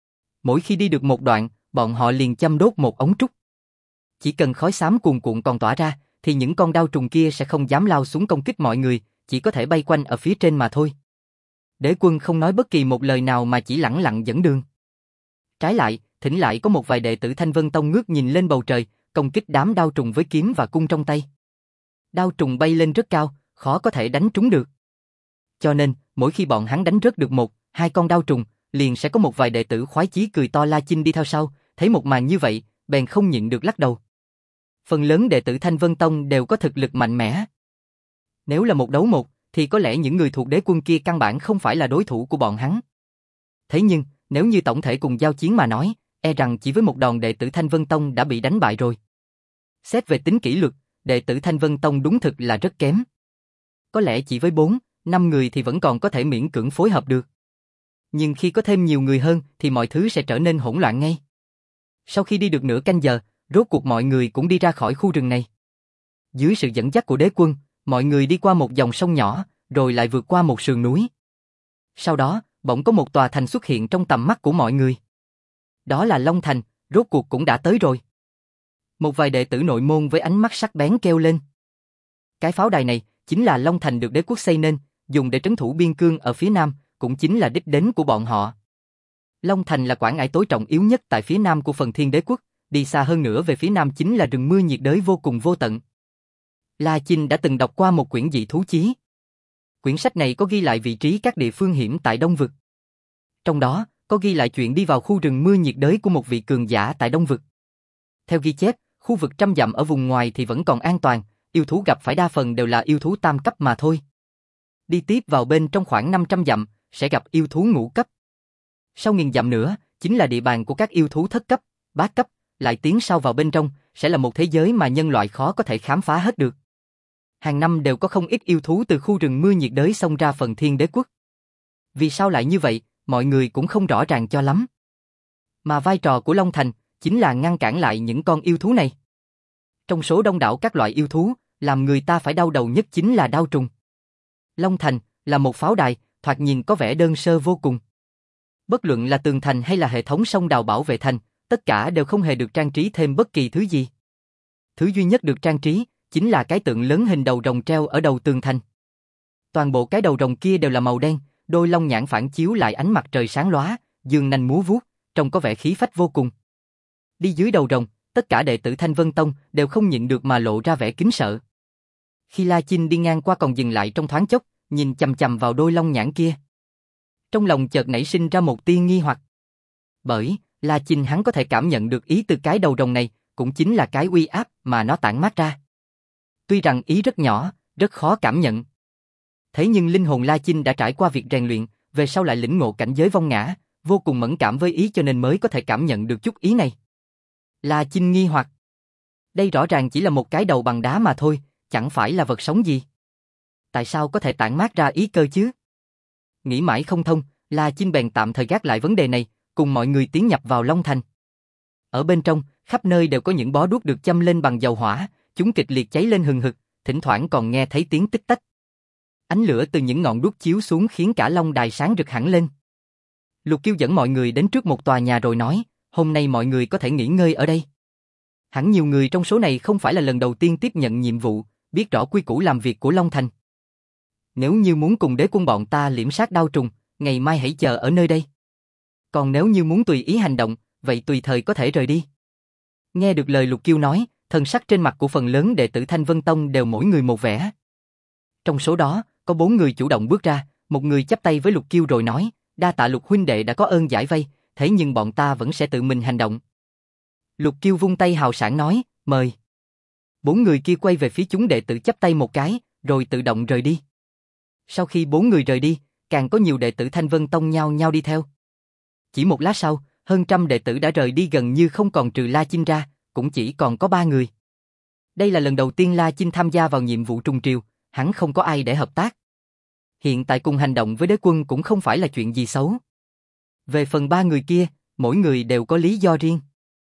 A: Mỗi khi đi được một đoạn, bọn họ liền châm đốt một ống trúc. Chỉ cần khói xám cuồn cuộn còn tỏa ra, thì những con đao trùng kia sẽ không dám lao xuống công kích mọi người, chỉ có thể bay quanh ở phía trên mà thôi. Đế quân không nói bất kỳ một lời nào mà chỉ lẳng lặng dẫn đường. Trái lại, thỉnh lại có một vài đệ tử Thanh Vân Tông ngước nhìn lên bầu trời, công kích đám đao trùng với kiếm và cung trong tay. Đao trùng bay lên rất cao, khó có thể đánh trúng được. Cho nên, mỗi khi bọn hắn đánh rớt được một, hai con đao trùng, liền sẽ có một vài đệ tử khoái chí cười to La Chinh đi theo sau, thấy một màn như vậy, bèn không nhịn được lắc đầu. Phần lớn đệ tử Thanh Vân Tông đều có thực lực mạnh mẽ. Nếu là một đấu một, thì có lẽ những người thuộc đế quân kia căn bản không phải là đối thủ của bọn hắn. Thế nhưng, nếu như tổng thể cùng giao chiến mà nói, e rằng chỉ với một đòn đệ tử Thanh Vân Tông đã bị đánh bại rồi. Xét về tính kỷ luật, đệ tử Thanh Vân Tông đúng thực là rất kém. Có lẽ chỉ với bốn, năm người thì vẫn còn có thể miễn cưỡng phối hợp được. Nhưng khi có thêm nhiều người hơn thì mọi thứ sẽ trở nên hỗn loạn ngay. Sau khi đi được nửa canh giờ, rốt cuộc mọi người cũng đi ra khỏi khu rừng này. Dưới sự dẫn dắt của đế quân, mọi người đi qua một dòng sông nhỏ, rồi lại vượt qua một sườn núi. Sau đó, bỗng có một tòa thành xuất hiện trong tầm mắt của mọi người. Đó là Long Thành, rốt cuộc cũng đã tới rồi. Một vài đệ tử nội môn với ánh mắt sắc bén kêu lên. Cái pháo đài này chính là Long Thành được đế quốc xây nên, dùng để trấn thủ biên cương ở phía nam, cũng chính là đích đến của bọn họ. Long Thành là quảng ải tối trọng yếu nhất tại phía nam của phần Thiên Đế quốc, đi xa hơn nữa về phía nam chính là rừng mưa nhiệt đới vô cùng vô tận. La Chinh đã từng đọc qua một quyển dị thú chí. Quyển sách này có ghi lại vị trí các địa phương hiểm tại Đông Vực. Trong đó, có ghi lại chuyện đi vào khu rừng mưa nhiệt đới của một vị cường giả tại Đông Vực. Theo ghi chép, khu vực trăm dặm ở vùng ngoài thì vẫn còn an toàn, yêu thú gặp phải đa phần đều là yêu thú tam cấp mà thôi. Đi tiếp vào bên trong khoảng năm trăm dặm, sẽ gặp yêu thú ngũ cấp. Sau nghìn dặm nữa, chính là địa bàn của các yêu thú thất cấp, bát cấp, lại tiến sâu vào bên trong, sẽ là một thế giới mà nhân loại khó có thể khám phá hết được. Hàng năm đều có không ít yêu thú từ khu rừng mưa nhiệt đới xông ra phần Thiên Đế quốc. Vì sao lại như vậy, mọi người cũng không rõ ràng cho lắm. Mà vai trò của Long Thành chính là ngăn cản lại những con yêu thú này. Trong số đông đảo các loại yêu thú, làm người ta phải đau đầu nhất chính là đao trùng. Long Thành là một pháo đài, thoạt nhìn có vẻ đơn sơ vô cùng. Bất luận là tường thành hay là hệ thống sông đào bảo vệ thành, tất cả đều không hề được trang trí thêm bất kỳ thứ gì. Thứ duy nhất được trang trí chính là cái tượng lớn hình đầu rồng treo ở đầu tường thành. Toàn bộ cái đầu rồng kia đều là màu đen, đôi long nhãn phản chiếu lại ánh mặt trời sáng lóa, dương nanh múa vuốt, trông có vẻ khí phách vô cùng. Đi dưới đầu rồng, tất cả đệ tử Thanh Vân Tông đều không nhịn được mà lộ ra vẻ kính sợ. Khi La Chinh đi ngang qua còn dừng lại trong thoáng chốc, nhìn chằm chằm vào đôi long nhãn kia. Trong lòng chợt nảy sinh ra một tia nghi hoặc. Bởi, La Chinh hắn có thể cảm nhận được ý từ cái đầu rồng này, cũng chính là cái uy áp mà nó tản mát ra. Tuy rằng ý rất nhỏ, rất khó cảm nhận. Thế nhưng linh hồn La Chinh đã trải qua việc rèn luyện, về sau lại lĩnh ngộ cảnh giới vong ngã, vô cùng mẫn cảm với ý cho nên mới có thể cảm nhận được chút ý này. La Chinh nghi hoặc. Đây rõ ràng chỉ là một cái đầu bằng đá mà thôi, chẳng phải là vật sống gì. Tại sao có thể tản mát ra ý cơ chứ? Nghĩ mãi không thông, La Chinh bèn tạm thời gác lại vấn đề này, cùng mọi người tiến nhập vào Long Thành. Ở bên trong, khắp nơi đều có những bó đuốc được châm lên bằng dầu hỏa, chúng kịch liệt cháy lên hừng hực, thỉnh thoảng còn nghe thấy tiếng tích tách. Ánh lửa từ những ngọn đuốc chiếu xuống khiến cả Long Đài sáng rực hẳn lên. Lục Kiêu dẫn mọi người đến trước một tòa nhà rồi nói, hôm nay mọi người có thể nghỉ ngơi ở đây. Hẳn nhiều người trong số này không phải là lần đầu tiên tiếp nhận nhiệm vụ, biết rõ quy củ làm việc của Long Thành. Nếu như muốn cùng đế quân bọn ta liễm sát đao trùng, ngày mai hãy chờ ở nơi đây. Còn nếu như muốn tùy ý hành động, vậy tùy thời có thể rời đi. Nghe được lời Lục Kiêu nói, thần sắc trên mặt của phần lớn đệ tử Thanh Vân Tông đều mỗi người một vẻ. Trong số đó, có bốn người chủ động bước ra, một người chắp tay với Lục Kiêu rồi nói, đa tạ Lục huynh đệ đã có ơn giải vây, thế nhưng bọn ta vẫn sẽ tự mình hành động. Lục Kiêu vung tay hào sảng nói, mời. Bốn người kia quay về phía chúng đệ tử chắp tay một cái, rồi tự động rời đi. Sau khi bốn người rời đi, càng có nhiều đệ tử Thanh Vân Tông nhao nhao đi theo. Chỉ một lát sau, hơn trăm đệ tử đã rời đi gần như không còn trừ La Chinh ra, cũng chỉ còn có ba người. Đây là lần đầu tiên La Chinh tham gia vào nhiệm vụ trùng triều, hắn không có ai để hợp tác. Hiện tại cùng hành động với đế quân cũng không phải là chuyện gì xấu. Về phần ba người kia, mỗi người đều có lý do riêng.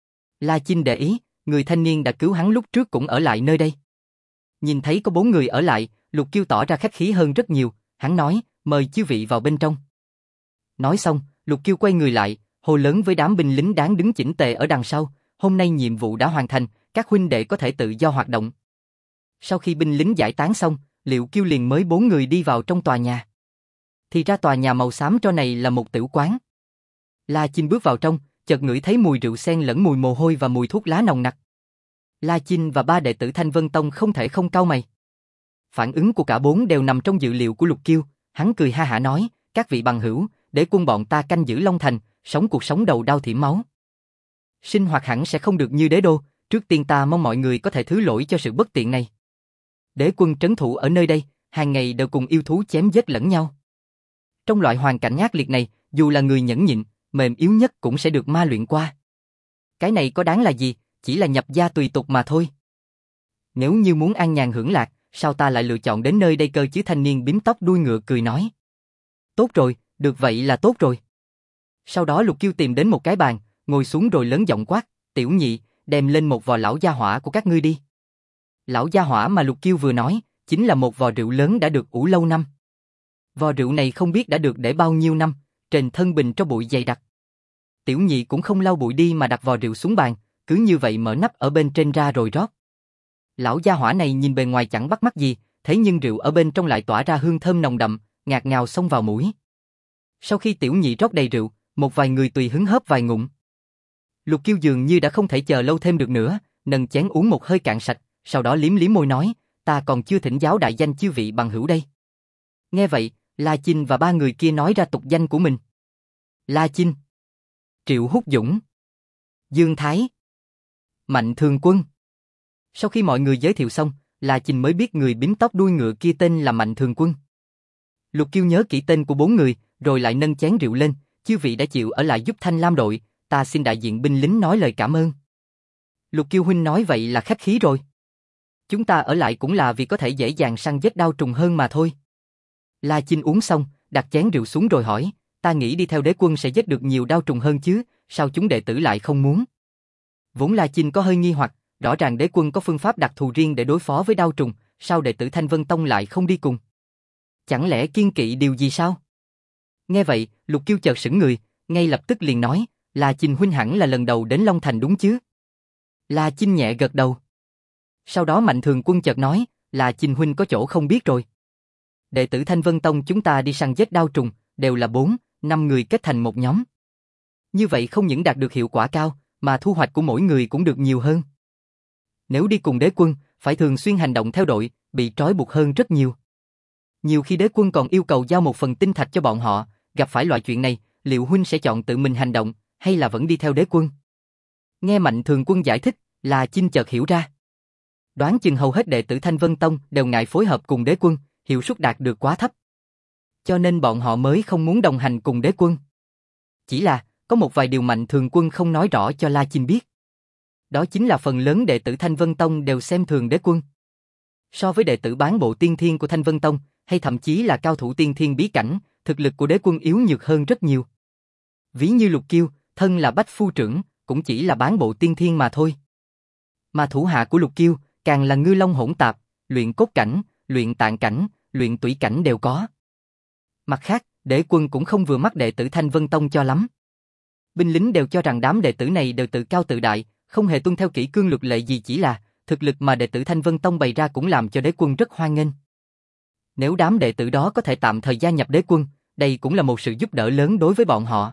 A: La Chinh để ý, người thanh niên đã cứu hắn lúc trước cũng ở lại nơi đây. Nhìn thấy có bốn người ở lại, Lục Kiêu tỏ ra khách khí hơn rất nhiều, hắn nói, mời chư vị vào bên trong. Nói xong, Lục Kiêu quay người lại, hô lớn với đám binh lính đáng đứng chỉnh tề ở đằng sau, hôm nay nhiệm vụ đã hoàn thành, các huynh đệ có thể tự do hoạt động. Sau khi binh lính giải tán xong, Liệu Kiêu liền mới bốn người đi vào trong tòa nhà. Thì ra tòa nhà màu xám tro này là một tiểu quán. La Chinh bước vào trong, chợt ngửi thấy mùi rượu xen lẫn mùi mồ hôi và mùi thuốc lá nồng nặc. La Chinh và ba đệ tử Thanh Vân Tông không thể không cau mày. Phản ứng của cả bốn đều nằm trong dự liệu của Lục Kiêu, hắn cười ha hả nói, các vị bằng hữu, để quân bọn ta canh giữ Long Thành, sống cuộc sống đầu đao thiểm máu. Sinh hoạt hẳn sẽ không được như đế đô, trước tiên ta mong mọi người có thể thứ lỗi cho sự bất tiện này. Đế quân trấn thủ ở nơi đây, hàng ngày đều cùng yêu thú chém giết lẫn nhau. Trong loại hoàn cảnh ác liệt này, dù là người nhẫn nhịn, mềm yếu nhất cũng sẽ được ma luyện qua. Cái này có đáng là gì, chỉ là nhập gia tùy tục mà thôi. Nếu như muốn an nhàn hưởng lạc, sao ta lại lựa chọn đến nơi đây cơ chứ? Thanh niên bím tóc đuôi ngựa cười nói. Tốt rồi, được vậy là tốt rồi. Sau đó Lục Kiêu tìm đến một cái bàn, ngồi xuống rồi lớn giọng quát, tiểu nhị, đem lên một vò lão gia hỏa của các ngươi đi. Lão gia hỏa mà Lục Kiêu vừa nói, chính là một vò rượu lớn đã được ủ lâu năm. Vò rượu này không biết đã được để bao nhiêu năm, trên thân bình tro bụi dày đặc. Tiểu nhị cũng không lau bụi đi mà đặt vò rượu xuống bàn, cứ như vậy mở nắp ở bên trên ra rồi rót. Lão gia hỏa này nhìn bề ngoài chẳng bắt mắt gì, thế nhưng rượu ở bên trong lại tỏa ra hương thơm nồng đậm, ngạt ngào xông vào mũi. Sau khi tiểu nhị rót đầy rượu, một vài người tùy hứng hớp vài ngụm. Lục Kiêu dường như đã không thể chờ lâu thêm được nữa, nâng chén uống một hơi cạn sạch, sau đó liếm liếm môi nói, ta còn chưa thỉnh giáo đại danh chư vị bằng hữu đây. Nghe vậy, La Chinh và ba người kia nói ra tục danh của mình. La Chinh, Triệu Húc Dũng, Dương Thái, Mạnh Thường Quân. Sau khi mọi người giới thiệu xong, La Chinh mới biết người bím tóc đuôi ngựa kia tên là Mạnh Thường Quân. Lục Kiêu nhớ kỹ tên của bốn người, rồi lại nâng chén rượu lên, chư vị đã chịu ở lại giúp Thanh Lam đội, ta xin đại diện binh lính nói lời cảm ơn. Lục Kiêu huynh nói vậy là khách khí rồi. Chúng ta ở lại cũng là vì có thể dễ dàng săn giết đao trùng hơn mà thôi. La Chinh uống xong, đặt chén rượu xuống rồi hỏi, ta nghĩ đi theo đế quân sẽ giết được nhiều đao trùng hơn chứ, sao chúng đệ tử lại không muốn? Vốn La Chinh có hơi nghi hoặc, rõ ràng đế quân có phương pháp đặc thù riêng để đối phó với đao trùng, sao đệ tử Thanh Vân Tông lại không đi cùng? Chẳng lẽ kiêng kỵ điều gì sao? Nghe vậy, Lục Kiêu chợt sững người, ngay lập tức liền nói, La Chinh huynh hẳn là lần đầu đến Long Thành đúng chứ? La Chinh nhẹ gật đầu. Sau đó Mạnh Thường Quân chợt nói, La Chinh huynh có chỗ không biết rồi. Đệ tử Thanh Vân Tông chúng ta đi săn giết đao trùng, đều là bốn, năm người kết thành một nhóm. Như vậy không những đạt được hiệu quả cao, mà thu hoạch của mỗi người cũng được nhiều hơn. Nếu đi cùng đế quân, phải thường xuyên hành động theo đội, bị trói buộc hơn rất nhiều. Nhiều khi đế quân còn yêu cầu giao một phần tinh thạch cho bọn họ, gặp phải loại chuyện này, liệu huynh sẽ chọn tự mình hành động, hay là vẫn đi theo đế quân? Nghe Mạnh Thường Quân giải thích, La Chinh chợt hiểu ra. Đoán chừng hầu hết đệ tử Thanh Vân Tông đều ngại phối hợp cùng đế quân, hiệu suất đạt được quá thấp. Cho nên bọn họ mới không muốn đồng hành cùng đế quân. Chỉ là, có một vài điều Mạnh Thường Quân không nói rõ cho La Chinh biết. Đó chính là phần lớn đệ tử Thanh Vân Tông đều xem thường đế quân. So với đệ tử bán bộ tiên thiên của Thanh Vân Tông, hay thậm chí là cao thủ tiên thiên bí cảnh, thực lực của đế quân yếu nhược hơn rất nhiều. Ví như Lục Kiêu, thân là bách phu trưởng, cũng chỉ là bán bộ tiên thiên mà thôi. Mà thủ hạ của Lục Kiêu, càng là ngư long hỗn tạp, luyện cốt cảnh, luyện tạng cảnh, luyện tủy cảnh đều có. Mặt khác, đế quân cũng không vừa mắt đệ tử Thanh Vân Tông cho lắm. Binh lính đều cho rằng đám đệ tử này đều tự cao tự đại, không hề tuân theo kỷ cương luật lệ gì, chỉ là thực lực mà đệ tử Thanh Vân Tông bày ra cũng làm cho đế quân rất hoan nghênh. Nếu đám đệ tử đó có thể tạm thời gia nhập đế quân, đây cũng là một sự giúp đỡ lớn đối với bọn họ.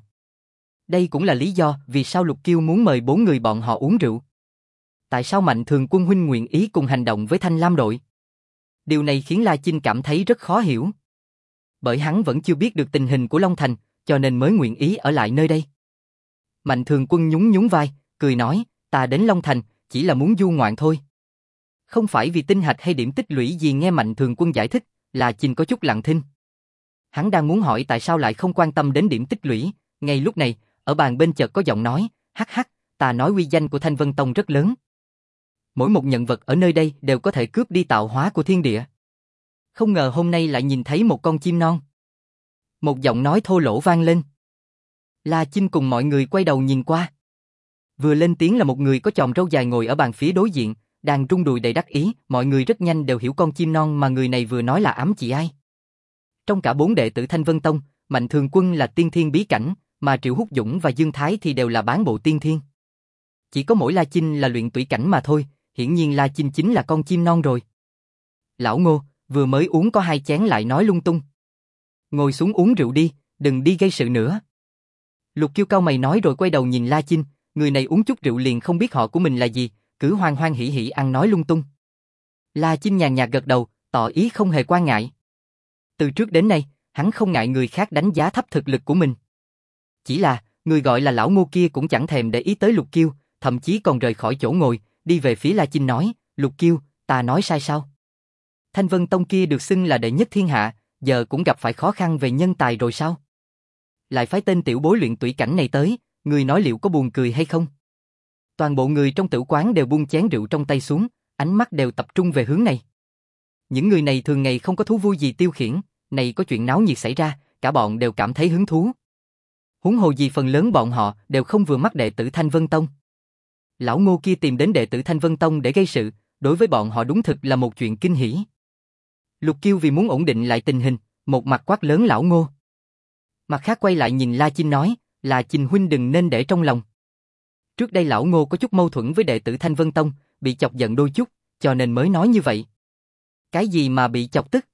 A: Đây cũng là lý do vì sao Lục Kiêu muốn mời bốn người bọn họ uống rượu. Tại sao Mạnh Thường Quân huynh nguyện ý cùng hành động với Thanh Lam đội? Điều này khiến La Chinh cảm thấy rất khó hiểu. Bởi hắn vẫn chưa biết được tình hình của Long Thành, cho nên mới nguyện ý ở lại nơi đây. Mạnh Thường Quân nhún nhún vai, cười nói, ta đến Long Thành, chỉ là muốn du ngoạn thôi. Không phải vì tinh hạch hay điểm tích lũy gì. Nghe Mạnh Thường Quân giải thích, La Chinh có chút lặng thinh. Hắn đang muốn hỏi tại sao lại không quan tâm đến điểm tích lũy, ngay lúc này, ở bàn bên chợt có giọng nói, hắc hắc, ta nói uy danh của Thanh Vân Tông rất lớn. Mỗi một nhân vật ở nơi đây đều có thể cướp đi tạo hóa của thiên địa. Không ngờ hôm nay lại nhìn thấy một con chim non. Một giọng nói thô lỗ vang lên. La Chinh cùng mọi người quay đầu nhìn qua. Vừa lên tiếng là một người có chòm râu dài ngồi ở bàn phía đối diện, đang rung đùi đầy đắc ý, mọi người rất nhanh đều hiểu con chim non mà người này vừa nói là ám chỉ ai. Trong cả bốn đệ tử Thanh Vân Tông, Mạnh Thường Quân là tiên thiên bí cảnh, mà Triệu Húc Dũng và Dương Thái thì đều là bán bộ tiên thiên. Chỉ có mỗi La Chinh là luyện tủy cảnh mà thôi, hiển nhiên La Chinh chính là con chim non rồi. Lão Ngô, vừa mới uống có hai chén lại nói lung tung. Ngồi xuống uống rượu đi, đừng đi gây sự nữa. Lục Kiêu cau mày nói rồi quay đầu nhìn La Chinh, người này uống chút rượu liền không biết họ của mình là gì, cứ hoan hoan hỉ hỉ ăn nói lung tung. La Chinh nhàn nhạt gật đầu, tỏ ý không hề quan ngại. Từ trước đến nay, hắn không ngại người khác đánh giá thấp thực lực của mình. Chỉ là, người gọi là lão Ngô kia cũng chẳng thèm để ý tới Lục Kiêu, thậm chí còn rời khỏi chỗ ngồi, đi về phía La Chinh nói, Lục Kiêu, ta nói sai sao? Thanh Vân Tông kia được xưng là đệ nhất thiên hạ, giờ cũng gặp phải khó khăn về nhân tài rồi sao? Lại phái tên tiểu bối luyện tủy cảnh này tới, người nói liệu có buồn cười hay không? Toàn bộ người trong tử quán đều buông chén rượu trong tay xuống, ánh mắt đều tập trung về hướng này. Những người này thường ngày không có thú vui gì tiêu khiển, này có chuyện náo nhiệt xảy ra, cả bọn đều cảm thấy hứng thú. Huống hồ gì phần lớn bọn họ đều không vừa mắt đệ tử Thanh Vân Tông. Lão Ngô kia tìm đến đệ tử Thanh Vân Tông để gây sự, đối với bọn họ đúng thực là một chuyện kinh hỉ. Lục Kiêu vì muốn ổn định lại tình hình, một mặt quát lớn lão Ngô. Mặt khác quay lại nhìn La Chinh nói, là Chinh huynh đừng nên để trong lòng. Trước đây lão Ngô có chút mâu thuẫn với đệ tử Thanh Vân Tông, bị chọc giận đôi chút, cho nên mới nói như vậy. Cái gì mà bị chọc tức?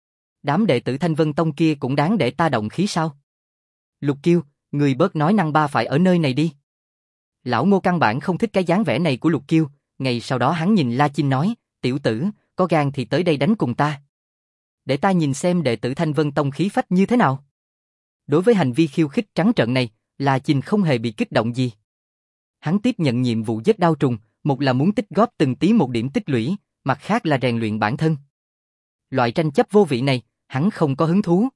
A: Đám đệ tử Thanh Vân Tông kia cũng đáng để ta động khí sao? Lục Kiêu, người bớt nói năng ba phải ở nơi này đi. Lão Ngô căn bản không thích cái dáng vẻ này của Lục Kiêu, ngày sau đó hắn nhìn La Chinh nói, tiểu tử, có gan thì tới đây đánh cùng ta. Để ta nhìn xem đệ tử Thanh Vân Tông khí phách như thế nào. Đối với hành vi khiêu khích trắng trợn này, La Chinh không hề bị kích động gì. Hắn tiếp nhận nhiệm vụ giết đao trùng, một là muốn tích góp từng tí một điểm tích lũy, mặt khác là rèn luyện bản thân. Loại tranh chấp vô vị này, hắn không có hứng thú.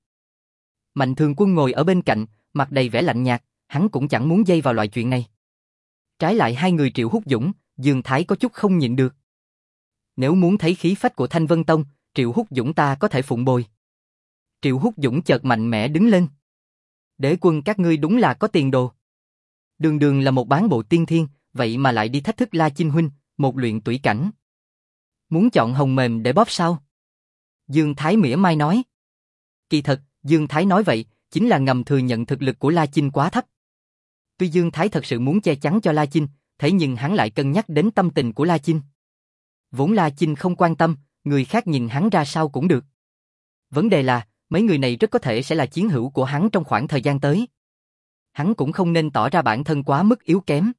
A: Mạnh Thường Quân ngồi ở bên cạnh, mặt đầy vẻ lạnh nhạt, hắn cũng chẳng muốn dây vào loại chuyện này. Trái lại hai người Triệu Húc Dũng, Dương Thái có chút không nhịn được. Nếu muốn thấy khí phách của Thanh Vân Tông, Triệu Húc Dũng ta có thể phụng bồi. Triệu Húc Dũng chợt mạnh mẽ đứng lên. Đế quân các ngươi đúng là có tiền đồ. Đường đường là một bán bộ tiên thiên, vậy mà lại đi thách thức La Chinh huynh, một luyện tủy cảnh. Muốn chọn hồng mềm để bóp sao? Dương Thái mỉa mai nói. Kỳ thật, Dương Thái nói vậy, chính là ngầm thừa nhận thực lực của La Chinh quá thấp. Tuy Dương Thái thật sự muốn che chắn cho La Chinh, thế nhưng hắn lại cân nhắc đến tâm tình của La Chinh. Vốn La Chinh không quan tâm, người khác nhìn hắn ra sao cũng được. Vấn đề là, mấy người này rất có thể sẽ là chiến hữu của hắn trong khoảng thời gian tới. Hắn cũng không nên tỏ ra bản thân quá mức yếu kém.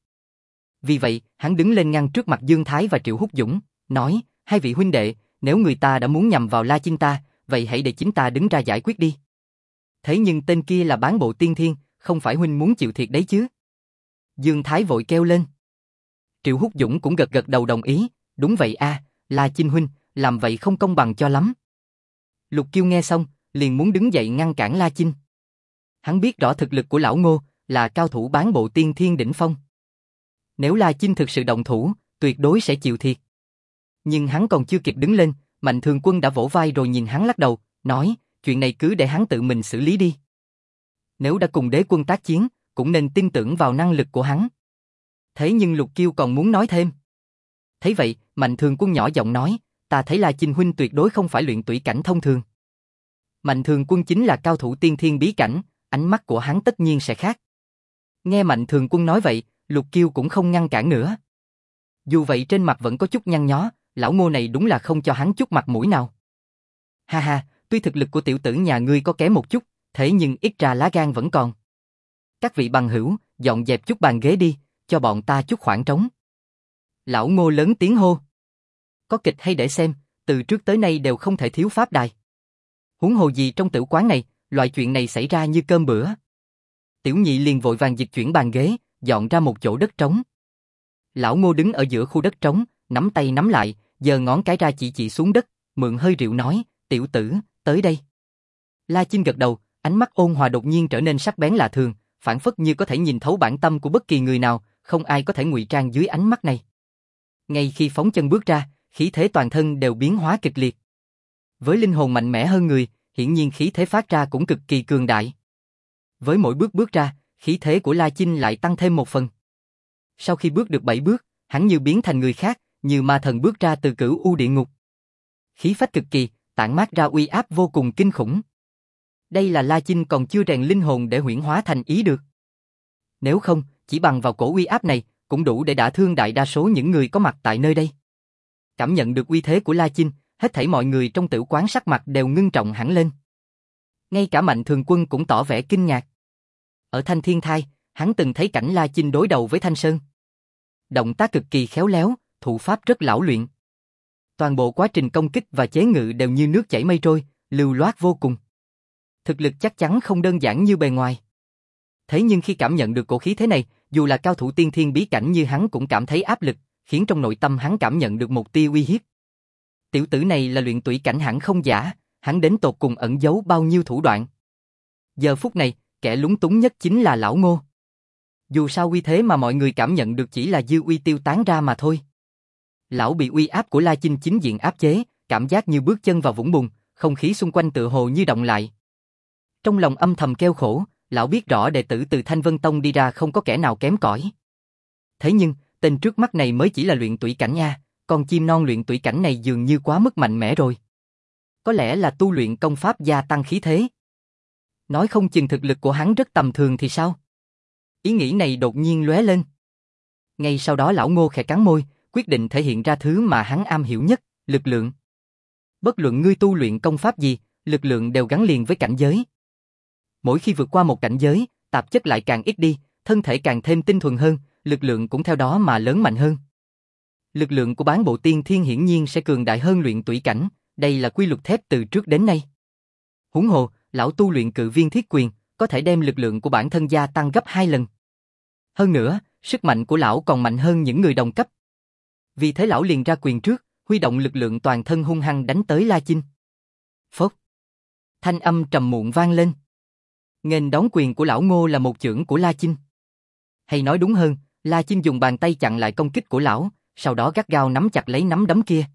A: Vì vậy, hắn đứng lên ngăn trước mặt Dương Thái và Triệu Húc Dũng, nói, hai vị huynh đệ, nếu người ta đã muốn nhằm vào La Chinh ta, vậy hãy để chính ta đứng ra giải quyết đi. Thế nhưng tên kia là bán bộ tiên thiên, không phải huynh muốn chịu thiệt đấy chứ? Dương Thái vội kêu lên. Triệu Húc Dũng cũng gật gật đầu đồng ý, đúng vậy a, La Chinh huynh, làm vậy không công bằng cho lắm. Lục Kiêu nghe xong, liền muốn đứng dậy ngăn cản La Chinh. Hắn biết rõ thực lực của lão Ngô, là cao thủ bán bộ tiên thiên đỉnh phong. Nếu La Chinh thực sự động thủ, tuyệt đối sẽ chịu thiệt. Nhưng hắn còn chưa kịp đứng lên, Mạnh Thường Quân đã vỗ vai rồi nhìn hắn lắc đầu, nói, chuyện này cứ để hắn tự mình xử lý đi. Nếu đã cùng đế quân tác chiến, cũng nên tin tưởng vào năng lực của hắn. Thế nhưng Lục Kiêu còn muốn nói thêm. Thấy vậy, Mạnh Thường Quân nhỏ giọng nói, ta thấy La Chinh huynh tuyệt đối không phải luyện tủy cảnh thông thường. Mạnh Thường Quân chính là cao thủ tiên thiên bí cảnh, ánh mắt của hắn tất nhiên sẽ khác. Nghe Mạnh Thường Quân nói vậy, Lục Kiêu cũng không ngăn cản nữa. Dù vậy trên mặt vẫn có chút nhăn nhó, lão Ngô này đúng là không cho hắn chút mặt mũi nào. Ha ha, tuy thực lực của tiểu tử nhà ngươi có kém một chút, thế nhưng ít ra lá gan vẫn còn. Các vị bằng hữu, dọn dẹp chút bàn ghế đi, cho bọn ta chút khoảng trống. Lão Ngô lớn tiếng hô. Có kịch hay để xem, từ trước tới nay đều không thể thiếu pháp đài. Huống hồ gì trong tử quán này, loại chuyện này xảy ra như cơm bữa. Tiểu nhị liền vội vàng dịch chuyển bàn ghế, dọn ra một chỗ đất trống. Lão Ngô đứng ở giữa khu đất trống, nắm tay nắm lại, giơ ngón cái ra chỉ chỉ xuống đất, mượn hơi rượu nói, tiểu tử, tới đây. La Chinh gật đầu, ánh mắt ôn hòa đột nhiên trở nên sắc bén lạ thường, phảng phất như có thể nhìn thấu bản tâm của bất kỳ người nào, không ai có thể ngụy trang dưới ánh mắt này. Ngay khi phóng chân bước ra, khí thế toàn thân đều biến hóa kịch liệt. Với linh hồn mạnh mẽ hơn người, hiển nhiên khí thế phát ra cũng cực kỳ cường đại. Với mỗi bước bước ra, khí thế của La Chinh lại tăng thêm một phần. Sau khi bước được bảy bước, hắn như biến thành người khác, như ma thần bước ra từ cửu u địa ngục. Khí phách cực kỳ, tản mát ra uy áp vô cùng kinh khủng. Đây là La Chinh còn chưa rèn linh hồn để huyễn hóa thành ý được. Nếu không, chỉ bằng vào cổ uy áp này, cũng đủ để đả thương đại đa số những người có mặt tại nơi đây. Cảm nhận được uy thế của La Chinh, hết thảy mọi người trong tử quán sắc mặt đều ngưng trọng hẳn lên. Ngay cả Mạnh Thường Quân cũng tỏ vẻ kinh ngạc. Ở Thanh Thiên Thai, hắn từng thấy cảnh La Chinh đối đầu với Thanh Sơn. Động tác cực kỳ khéo léo, thủ pháp rất lão luyện. Toàn bộ quá trình công kích và chế ngự đều như nước chảy mây trôi, lưu loát vô cùng. thực lực chắc chắn không đơn giản như bề ngoài. Thế nhưng khi cảm nhận được cổ khí thế này, dù là cao thủ tiên thiên bí cảnh như hắn cũng cảm thấy áp lực, khiến trong nội tâm hắn cảm nhận được một tia uy hiếp. Tiểu tử này là luyện tủy cảnh hẳn không giả, hắn đến tột cùng ẩn giấu bao nhiêu thủ đoạn. Giờ phút này, kẻ lúng túng nhất chính là lão Ngô. Dù sao uy thế mà mọi người cảm nhận được chỉ là dư uy tiêu tán ra mà thôi. Lão bị uy áp của La Chinh chính diện áp chế, cảm giác như bước chân vào vũng bùn, không khí xung quanh tựa hồ như động lại. Trong lòng âm thầm kêu khổ, lão biết rõ đệ tử từ Thanh Vân Tông đi ra không có kẻ nào kém cỏi. Thế nhưng, tên trước mắt này mới chỉ là luyện tủy cảnh nha, con chim non luyện tủy cảnh này dường như quá mức mạnh mẽ rồi. Có lẽ là tu luyện công pháp gia tăng khí thế. Nói không chừng thực lực của hắn rất tầm thường thì sao? Ý nghĩ này đột nhiên lóe lên. Ngay sau đó lão Ngô khẽ cắn môi, quyết định thể hiện ra thứ mà hắn am hiểu nhất, lực lượng. Bất luận ngươi tu luyện công pháp gì, lực lượng đều gắn liền với cảnh giới. Mỗi khi vượt qua một cảnh giới, tạp chất lại càng ít đi, thân thể càng thêm tinh thuần hơn, lực lượng cũng theo đó mà lớn mạnh hơn. Lực lượng của bán bộ tiên thiên hiển nhiên sẽ cường đại hơn luyện tủy cảnh, đây là quy luật thép từ trước đến nay. Huống hồ, lão tu luyện cự viên thiết quyền, có thể đem lực lượng của bản thân gia tăng gấp hai lần. Hơn nữa, sức mạnh của lão còn mạnh hơn những người đồng cấp. Vì thế lão liền ra quyền trước, huy động lực lượng toàn thân hung hăng đánh tới La Chinh. Phốc. Thanh âm trầm muộn vang lên. Nghênh đón quyền của lão Ngô là một chưởng của La Chinh. Hay nói đúng hơn, La Chinh dùng bàn tay chặn lại công kích của lão, sau đó gắt gao nắm chặt lấy nắm đấm kia.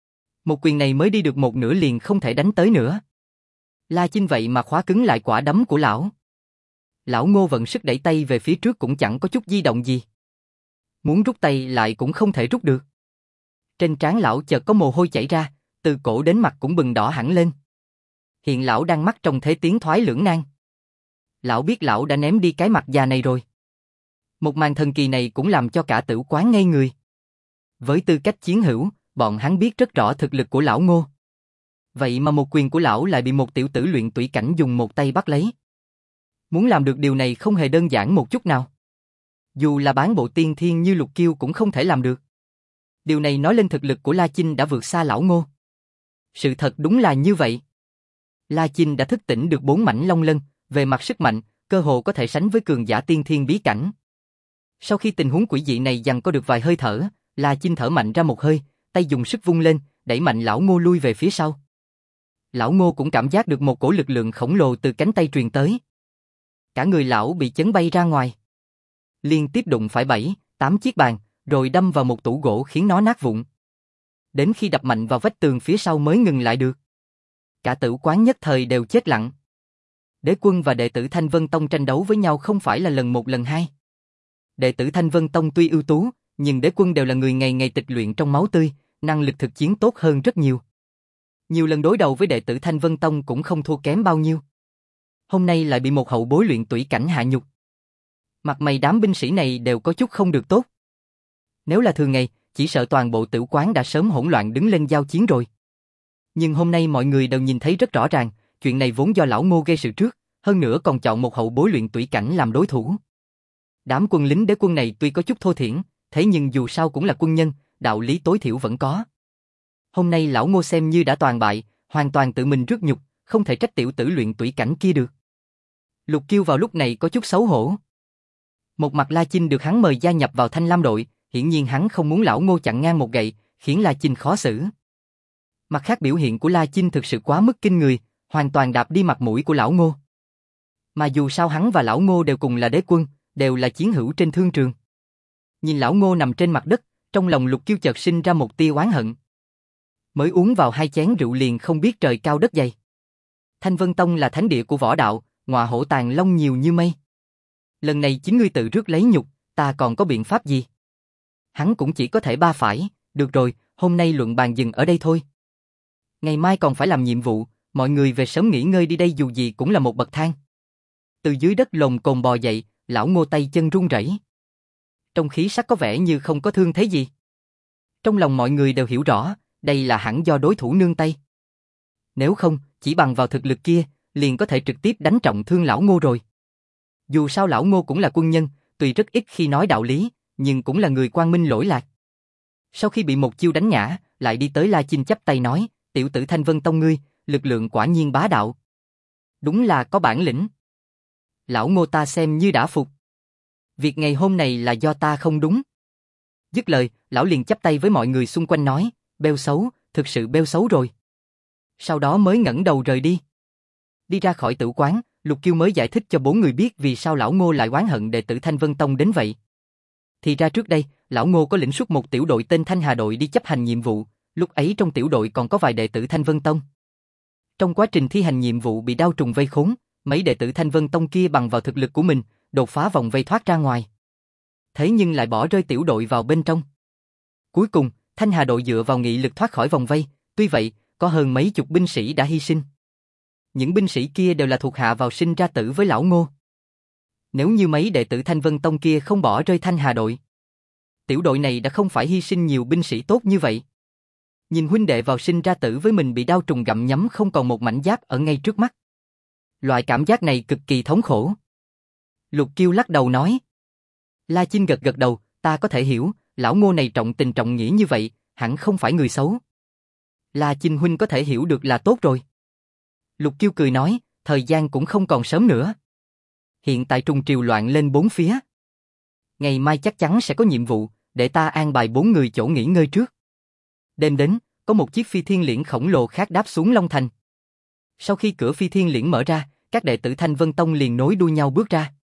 A: Một quyền này mới đi được một nửa liền không thể đánh tới nữa. La Chinh vậy mà khóa cứng lại quả đấm của lão. Lão Ngô vận sức đẩy tay về phía trước cũng chẳng có chút di động gì. Muốn rút tay lại cũng không thể rút được. Trên trán lão chợt có mồ hôi chảy ra, từ cổ đến mặt cũng bừng đỏ hẳn lên. Hiện lão đang mắc trong thế tiến thoái lưỡng nan. Lão biết lão đã ném đi cái mặt già này rồi. Một màn thần kỳ này cũng làm cho cả Tử Quán ngây người. Với tư cách chiến hữu, bọn hắn biết rất rõ thực lực của lão Ngô. Vậy mà một quyền của lão lại bị một tiểu tử luyện tủy cảnh dùng một tay bắt lấy. Muốn làm được điều này không hề đơn giản một chút nào. Dù là bán bộ tiên thiên như Lục Kiêu cũng không thể làm được. Điều này nói lên thực lực của La Chinh đã vượt xa lão Ngô. Sự thật đúng là như vậy. La Chinh đã thức tỉnh được bốn mảnh long lân, về mặt sức mạnh, cơ hồ có thể sánh với cường giả tiên thiên bí cảnh. Sau khi tình huống quỷ dị này giằng có được vài hơi thở, La Chinh thở mạnh ra một hơi, tay dùng sức vung lên, đẩy mạnh lão Ngô lui về phía sau. Lão Ngô cũng cảm giác được một cổ lực lượng khổng lồ từ cánh tay truyền tới. Cả người lão bị chấn bay ra ngoài. Liên tiếp đụng phải bảy, tám chiếc bàn, rồi đâm vào một tủ gỗ khiến nó nát vụn. Đến khi đập mạnh vào vách tường phía sau mới ngừng lại được. Cả Tử Quán nhất thời đều chết lặng. Đế Quân và đệ tử Thanh Vân Tông tranh đấu với nhau không phải là lần một lần hai. Đệ tử Thanh Vân Tông tuy ưu tú, nhưng Đế Quân đều là người ngày ngày tịch luyện trong máu tươi, năng lực thực chiến tốt hơn rất nhiều. Nhiều lần đối đầu với đệ tử Thanh Vân Tông cũng không thua kém bao nhiêu. Hôm nay lại bị một hậu bối luyện tủy cảnh hạ nhục. Mặt mày đám binh sĩ này đều có chút không được tốt. Nếu là thường ngày, chỉ sợ toàn bộ Tử Quán đã sớm hỗn loạn đứng lên giao chiến rồi. Nhưng hôm nay mọi người đều nhìn thấy rất rõ ràng, chuyện này vốn do lão Ngô gây sự trước, hơn nữa còn chọn một hậu bối luyện tủy cảnh làm đối thủ. Đám quân lính Đế Quân này tuy có chút thô thiển, thế nhưng dù sao cũng là quân nhân, đạo lý tối thiểu vẫn có. Hôm nay lão Ngô xem như đã toàn bại, hoàn toàn tự mình rước nhục, không thể trách tiểu tử luyện tủy cảnh kia được. Lục Kiêu vào lúc này có chút xấu hổ. Một mặt La Chinh được hắn mời gia nhập vào Thanh Lam đội, hiển nhiên hắn không muốn lão Ngô chặn ngang một gậy, khiến La Chinh khó xử. Mặt khác biểu hiện của La Chinh thực sự quá mức kinh người, hoàn toàn đạp đi mặt mũi của lão Ngô. Mà dù sao hắn và lão Ngô đều cùng là Đế Quân, đều là chiến hữu trên thương trường. Nhìn lão Ngô nằm trên mặt đất, trong lòng Lục Kiêu chợt sinh ra một tia oán hận. Mới uống vào hai chén rượu liền không biết trời cao đất dày. Thanh Vân Tông là thánh địa của võ đạo, ngọa hổ tàng long nhiều như mây. Lần này chính ngươi tự rước lấy nhục, ta còn có biện pháp gì? Hắn cũng chỉ có thể ba phải, được rồi, hôm nay luận bàn dừng ở đây thôi. Ngày mai còn phải làm nhiệm vụ, mọi người về sớm nghỉ ngơi đi đây dù gì cũng là một bậc thang. Từ dưới đất lồm cồm bò dậy, lão Ngô tay chân run rẩy. Trong khí sắc có vẻ như không có thương thế gì. Trong lòng mọi người đều hiểu rõ, đây là hẳn do đối thủ nương tay. Nếu không, chỉ bằng vào thực lực kia, liền có thể trực tiếp đánh trọng thương lão Ngô rồi. Dù sao lão Ngô cũng là quân nhân, tuy rất ít khi nói đạo lý, nhưng cũng là người quang minh lỗi lạc. Sau khi bị một chiêu đánh ngã, lại đi tới La Chinh chắp tay nói, tiểu tử Thanh Vân Tông ngươi, lực lượng quả nhiên bá đạo. Đúng là có bản lĩnh. Lão Ngô ta xem như đã phục. Việc ngày hôm này là do ta không đúng. Dứt lời, lão liền chắp tay với mọi người xung quanh nói, bêu xấu, thực sự bêu xấu rồi. Sau đó mới ngẩng đầu rời đi. Đi ra khỏi tử quán, Lục Kiêu mới giải thích cho bốn người biết vì sao lão Ngô lại oán hận đệ tử Thanh Vân Tông đến vậy. Thì ra trước đây, lão Ngô có lĩnh xuất một tiểu đội tên Thanh Hà đội đi chấp hành nhiệm vụ, lúc ấy trong tiểu đội còn có vài đệ tử Thanh Vân Tông. Trong quá trình thi hành nhiệm vụ bị đao trùng vây khốn, mấy đệ tử Thanh Vân Tông kia bằng vào thực lực của mình, đột phá vòng vây thoát ra ngoài. Thế nhưng lại bỏ rơi tiểu đội vào bên trong. Cuối cùng, Thanh Hà đội dựa vào nghị lực thoát khỏi vòng vây, tuy vậy, có hơn mấy chục binh sĩ đã hy sinh. Những binh sĩ kia đều là thuộc hạ vào sinh ra tử với lão Ngô. Nếu như mấy đệ tử Thanh Vân Tông kia không bỏ rơi Thanh Hà đội, tiểu đội này đã không phải hy sinh nhiều binh sĩ tốt như vậy. Nhìn huynh đệ vào sinh ra tử với mình bị đao trùng gặm nhấm không còn một mảnh giáp ở ngay trước mắt. Loại cảm giác này cực kỳ thống khổ. Lục Kiêu lắc đầu nói. La Chinh gật gật đầu, ta có thể hiểu, lão Ngô này trọng tình trọng nghĩa như vậy, hẳn không phải người xấu. La Chinh huynh có thể hiểu được là tốt rồi. Lục Kiêu cười nói, thời gian cũng không còn sớm nữa. Hiện tại trùng triều loạn lên bốn phía. Ngày mai chắc chắn sẽ có nhiệm vụ, để ta an bài bốn người chỗ nghỉ ngơi trước. Đêm đến, có một chiếc phi thiên liễn khổng lồ khác đáp xuống Long Thành. Sau khi cửa phi thiên liễn mở ra, các đệ tử Thanh Vân Tông liền nối đuôi nhau bước ra.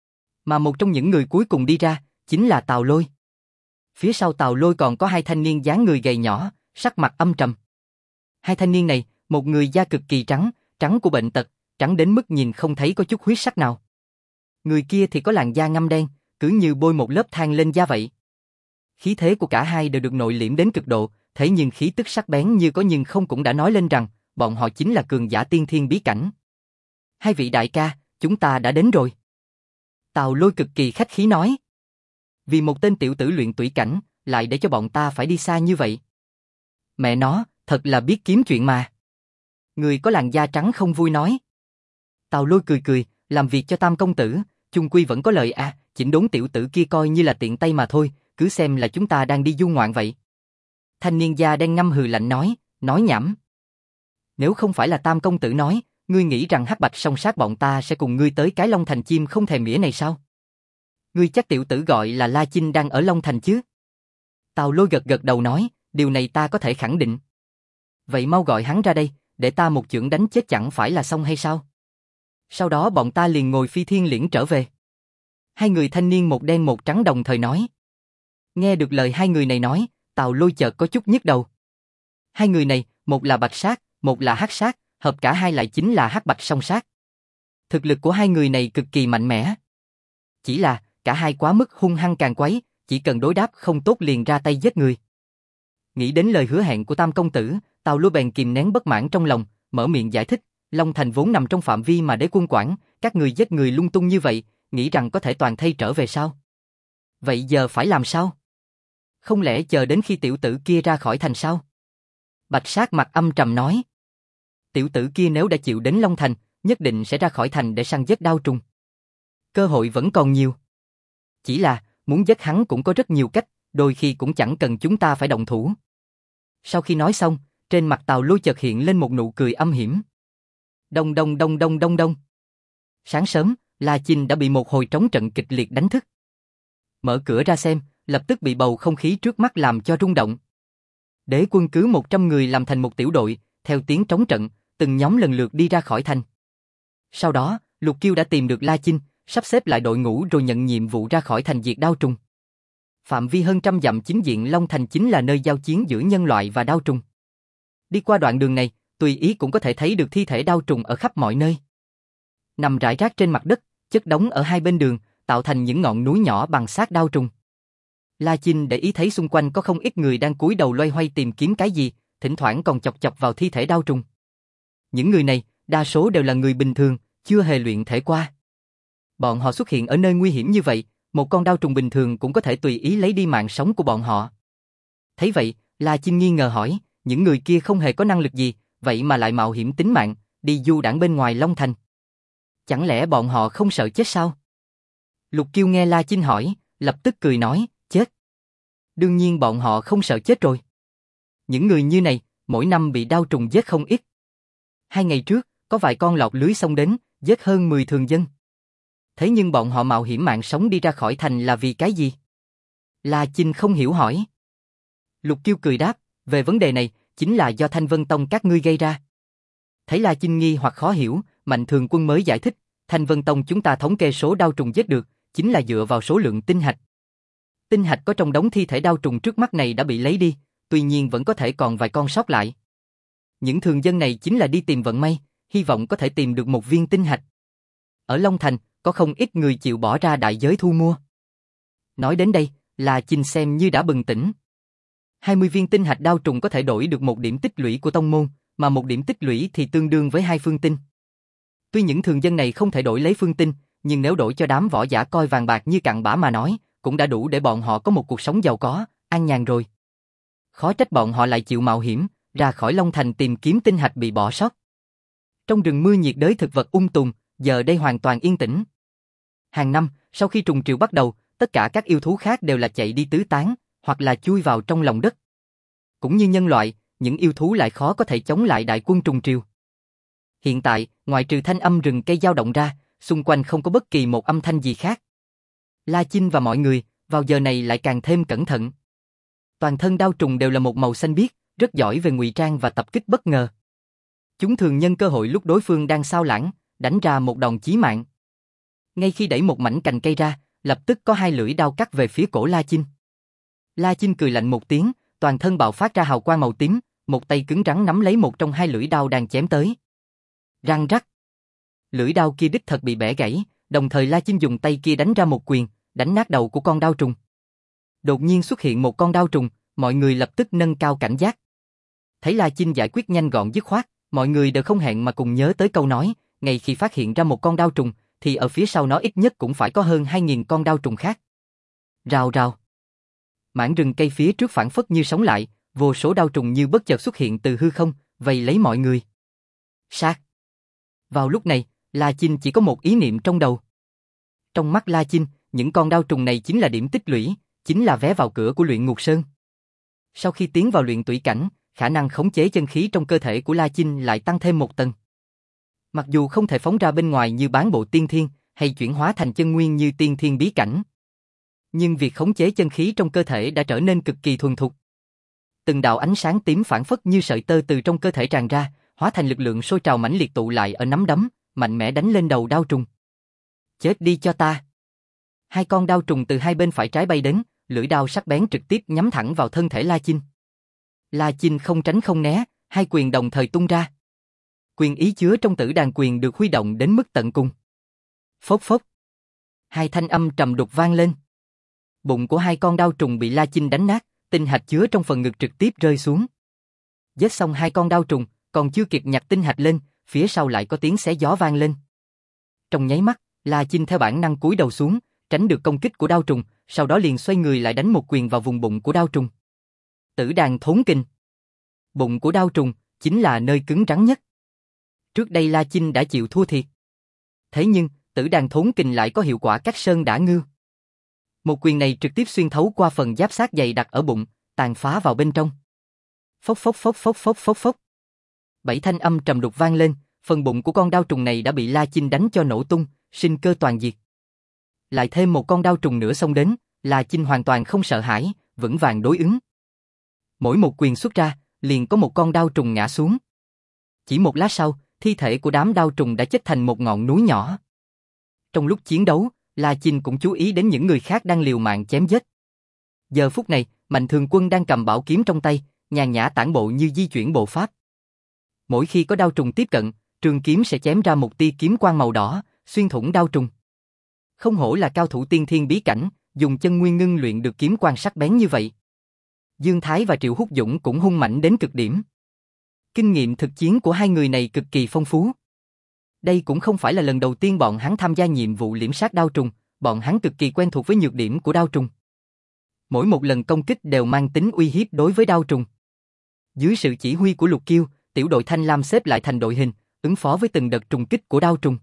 A: Mà một trong những người cuối cùng đi ra, chính là Tào Lôi. Phía sau Tào Lôi còn có hai thanh niên dáng người gầy nhỏ, sắc mặt âm trầm. Hai thanh niên này, một người da cực kỳ trắng, trắng của bệnh tật, trắng đến mức nhìn không thấy có chút huyết sắc nào. Người kia thì có làn da ngăm đen, cứ như bôi một lớp than lên da vậy. Khí thế của cả hai đều được nội liễm đến cực độ, thế nhưng khí tức sắc bén như có nhưng không cũng đã nói lên rằng, bọn họ chính là cường giả tiên thiên bí cảnh. Hai vị đại ca, chúng ta đã đến rồi. Tào Lôi cực kỳ khách khí nói. Vì một tên tiểu tử luyện tủy cảnh, lại để cho bọn ta phải đi xa như vậy. Mẹ nó, thật là biết kiếm chuyện mà. Người có làn da trắng không vui nói. Tào Lôi cười cười, làm việc cho Tam công tử, chung quy vẫn có lợi à, chỉnh đốn tiểu tử kia coi như là tiện tay mà thôi, cứ xem là chúng ta đang đi du ngoạn vậy. Thanh niên da đen ngâm hừ lạnh nói, nói nhảm. Nếu không phải là Tam công tử nói, ngươi nghĩ rằng hắc bạch song sát bọn ta sẽ cùng ngươi tới cái Long Thành chim không thèm mỉa này sao? Ngươi chắc tiểu tử gọi là La Chinh đang ở Long Thành chứ? Tào Lôi gật gật đầu nói, điều này ta có thể khẳng định. Vậy mau gọi hắn ra đây, để ta một chưởng đánh chết chẳng phải là xong hay sao? Sau đó bọn ta liền ngồi phi thiên liễn trở về. Hai người thanh niên một đen một trắng đồng thời nói. Nghe được lời hai người này nói, Tào Lôi chợt có chút nhức đầu. Hai người này, một là bạch sát, một là hắc sát, hợp cả hai lại chính là hắc bạch song sát. Thực lực của hai người này cực kỳ mạnh mẽ. Chỉ là, cả hai quá mức hung hăng càng quấy, chỉ cần đối đáp không tốt liền ra tay giết người. Nghĩ đến lời hứa hẹn của Tam công tử, Tào Lôi bèn kìm nén bất mãn trong lòng, mở miệng giải thích, Long Thành vốn nằm trong phạm vi mà đế quân quản, các người giết người lung tung như vậy, nghĩ rằng có thể toàn thây trở về sao? Vậy giờ phải làm sao? Không lẽ chờ đến khi tiểu tử kia ra khỏi thành sao? Bạch sát mặt âm trầm nói. Tiểu tử kia nếu đã chịu đến Long Thành, nhất định sẽ ra khỏi thành để săn giết đao trùng. Cơ hội vẫn còn nhiều. Chỉ là, muốn giết hắn cũng có rất nhiều cách, đôi khi cũng chẳng cần chúng ta phải động thủ. Sau khi nói xong, trên mặt Tào Lôi chợt hiện lên một nụ cười âm hiểm. Đông đông đông đông đông đông. Sáng sớm, La Chinh đã bị một hồi trống trận kịch liệt đánh thức. Mở cửa ra xem, lập tức bị bầu không khí trước mắt làm cho rung động. Đế quân cứ một trăm người làm thành một tiểu đội, theo tiếng trống trận, từng nhóm lần lượt đi ra khỏi thành. Sau đó, Lục Kiêu đã tìm được La Chinh, sắp xếp lại đội ngũ rồi nhận nhiệm vụ ra khỏi thành diệt đao trùng. Phạm vi hơn trăm dặm chính diện Long Thành chính là nơi giao chiến giữa nhân loại và đao trùng. Đi qua đoạn đường này, tùy ý cũng có thể thấy được thi thể đao trùng ở khắp mọi nơi. Nằm rải rác trên mặt đất, chất đống ở hai bên đường, tạo thành những ngọn núi nhỏ bằng xác đao trùng. La Chinh để ý thấy xung quanh có không ít người đang cúi đầu loay hoay tìm kiếm cái gì, thỉnh thoảng còn chọc chọc vào thi thể đao trùng. Những người này, đa số đều là người bình thường, chưa hề luyện thể qua. Bọn họ xuất hiện ở nơi nguy hiểm như vậy, một con đao trùng bình thường cũng có thể tùy ý lấy đi mạng sống của bọn họ. Thấy vậy, La Chinh nghi ngờ hỏi, những người kia không hề có năng lực gì, vậy mà lại mạo hiểm tính mạng, đi du đãng bên ngoài Long Thành. Chẳng lẽ bọn họ không sợ chết sao? Lục Kiêu nghe La Chinh hỏi, lập tức cười nói, chết. Đương nhiên bọn họ không sợ chết rồi. Những người như này, mỗi năm bị đao trùng giết không ít. Hai ngày trước, có vài con lọt lưới xông đến, giết hơn mười thường dân. Thế nhưng bọn họ mạo hiểm mạng sống đi ra khỏi thành là vì cái gì? La Chinh không hiểu hỏi. Lục Kiêu cười đáp, về vấn đề này, chính là do Thanh Vân Tông các ngươi gây ra. Thấy La Chinh nghi hoặc khó hiểu, Mạnh Thường Quân mới giải thích, Thanh Vân Tông chúng ta thống kê số đao trùng giết được, chính là dựa vào số lượng tinh hạch. Tinh hạch có trong đống thi thể đao trùng trước mắt này đã bị lấy đi, tuy nhiên vẫn có thể còn vài con sót lại. Những thường dân này chính là đi tìm vận may, hy vọng có thể tìm được một viên tinh hạch. Ở Long Thành, có không ít người chịu bỏ ra đại giới thu mua. Nói đến đây, La Chinh xem như đã bừng tỉnh. hai mươi viên tinh hạch đao trùng có thể đổi được một điểm tích lũy của tông môn, mà một điểm tích lũy thì tương đương với hai phương tinh. Tuy những thường dân này không thể đổi lấy phương tinh, nhưng nếu đổi cho đám võ giả coi vàng bạc như cặn bã mà nói, cũng đã đủ để bọn họ có một cuộc sống giàu có, an nhàn rồi. Khó trách bọn họ lại chịu mạo hiểm, ra khỏi Long Thành tìm kiếm tinh hạch bị bỏ sót. Trong rừng mưa nhiệt đới thực vật um tùm, giờ đây hoàn toàn yên tĩnh. Hàng năm, sau khi trùng triều bắt đầu, tất cả các yêu thú khác đều là chạy đi tứ tán, hoặc là chui vào trong lòng đất. Cũng như nhân loại, những yêu thú lại khó có thể chống lại đại quân trùng triều. Hiện tại, ngoại trừ thanh âm rừng cây dao động ra, xung quanh không có bất kỳ một âm thanh gì khác. La Chinh và mọi người, vào giờ này lại càng thêm cẩn thận. Toàn thân đao trùng đều là một màu xanh biếc, rất giỏi về ngụy trang và tập kích bất ngờ. Chúng thường nhân cơ hội lúc đối phương đang xao lãng, đánh ra một đòn chí mạng. Ngay khi đẩy một mảnh cành cây ra, lập tức có hai lưỡi đao cắt về phía cổ La Chinh. La Chinh cười lạnh một tiếng, toàn thân bạo phát ra hào quang màu tím, một tay cứng rắn nắm lấy một trong hai lưỡi đao đang chém tới. Răng rắc. Lưỡi đao kia đích thật bị bẻ gãy, đồng thời La Chinh dùng tay kia đánh ra một quyền, đánh nát đầu của con đao trùng. Đột nhiên xuất hiện một con đao trùng, mọi người lập tức nâng cao cảnh giác. Thấy La Chinh giải quyết nhanh gọn dứt khoát, mọi người đều không hẹn mà cùng nhớ tới câu nói, ngay khi phát hiện ra một con đao trùng, thì ở phía sau nó ít nhất cũng phải có hơn hai nghìn con đao trùng khác. Rào rào. Mảng rừng cây phía trước phản phất như sống lại, vô số đao trùng như bất chợt xuất hiện từ hư không, vây lấy mọi người. Sát. Vào lúc này, La Chinh chỉ có một ý niệm trong đầu. Trong mắt La Chinh, những con đao trùng này chính là điểm tích lũy, chính là vé vào cửa của luyện ngục sơn. Sau khi tiến vào luyện tủy cảnh, khả năng khống chế chân khí trong cơ thể của La Chinh lại tăng thêm một tầng. Mặc dù không thể phóng ra bên ngoài như bán bộ tiên thiên, hay chuyển hóa thành chân nguyên như tiên thiên bí cảnh, nhưng việc khống chế chân khí trong cơ thể đã trở nên cực kỳ thuần thục. Từng đạo ánh sáng tím phản phất như sợi tơ từ trong cơ thể tràn ra, hóa thành lực lượng sôi trào mãnh liệt tụ lại ở nắm đấm, mạnh mẽ đánh lên đầu đao trùng. Chết đi cho ta! Hai con đao trùng từ hai bên phải trái bay đến, lưỡi đao sắc bén trực tiếp nhắm thẳng vào thân thể La Chinh. La Chinh không tránh không né, hai quyền đồng thời tung ra. Quyền ý chứa trong Tử Đàn quyền được huy động đến mức tận cùng. Phốc phốc. Hai thanh âm trầm đục vang lên. Bụng của hai con đao trùng bị La Chinh đánh nát, tinh hạch chứa trong phần ngực trực tiếp rơi xuống. Giết xong hai con đao trùng, còn chưa kịp nhặt tinh hạch lên, phía sau lại có tiếng xé gió vang lên. Trong nháy mắt, La Chinh theo bản năng cúi đầu xuống, tránh được công kích của đao trùng, sau đó liền xoay người lại đánh một quyền vào vùng bụng của đao trùng. Tử Đàn thốn kình. Bụng của đao trùng chính là nơi cứng rắn nhất. Trước đây La Chinh đã chịu thua thiệt. Thế nhưng, Tử Đàn thốn kình lại có hiệu quả cắt sơn đả ngưu. Một quyền này trực tiếp xuyên thấu qua phần giáp sát dày đặc ở bụng, tàn phá vào bên trong. Phốc phốc phốc phốc phốc phốc phốc. Bảy thanh âm trầm đục vang lên, phần bụng của con đao trùng này đã bị La Chinh đánh cho nổ tung, sinh cơ toàn diệt. Lại thêm một con đao trùng nữa xông đến, La Chinh hoàn toàn không sợ hãi, vững vàng đối ứng. Mỗi một quyền xuất ra, liền có một con đao trùng ngã xuống. Chỉ một lát sau, thi thể của đám đao trùng đã chất thành một ngọn núi nhỏ. Trong lúc chiến đấu, La Chinh cũng chú ý đến những người khác đang liều mạng chém giết. Giờ phút này, Mạnh Thường Quân đang cầm bảo kiếm trong tay, nhàn nhã tản bộ như di chuyển bộ pháp. Mỗi khi có đao trùng tiếp cận, trường kiếm sẽ chém ra một tia kiếm quang màu đỏ, xuyên thủng đao trùng. Không hổ là cao thủ tiên thiên bí cảnh, dùng chân nguyên ngưng luyện được kiếm quang sắc bén như vậy. Dương Thái và Triệu Húc Dũng cũng hung mạnh đến cực điểm. Kinh nghiệm thực chiến của hai người này cực kỳ phong phú. Đây cũng không phải là lần đầu tiên bọn hắn tham gia nhiệm vụ liễm sát đao trùng, bọn hắn cực kỳ quen thuộc với nhược điểm của đao trùng. Mỗi một lần công kích đều mang tính uy hiếp đối với đao trùng. Dưới sự chỉ huy của Lục Kiêu, tiểu đội Thanh Lam xếp lại thành đội hình, ứng phó với từng đợt trùng kích của đao trùng.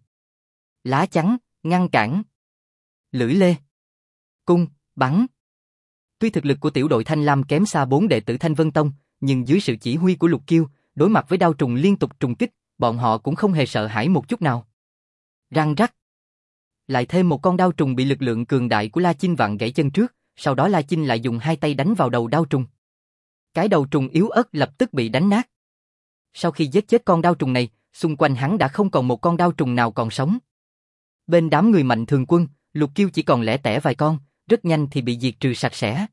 A: Lá chắn, ngăn cản. Lưỡi lê. Cung, bắn. Tuy thực lực của tiểu đội Thanh Lam kém xa bốn đệ tử Thanh Vân Tông, nhưng dưới sự chỉ huy của Lục Kiêu, đối mặt với đao trùng liên tục trùng kích, bọn họ cũng không hề sợ hãi một chút nào. Răng rắc. Lại thêm một con đao trùng bị lực lượng cường đại của La Chinh vặn gãy chân trước, sau đó La Chinh lại dùng hai tay đánh vào đầu đao trùng. Cái đầu trùng yếu ớt lập tức bị đánh nát. Sau khi giết chết con đao trùng này, xung quanh hắn đã không còn một con đao trùng nào còn sống. Bên đám người Mạnh Thường Quân, Lục Kiêu chỉ còn lẻ tẻ vài con, rất nhanh thì bị diệt trừ sạch sẽ.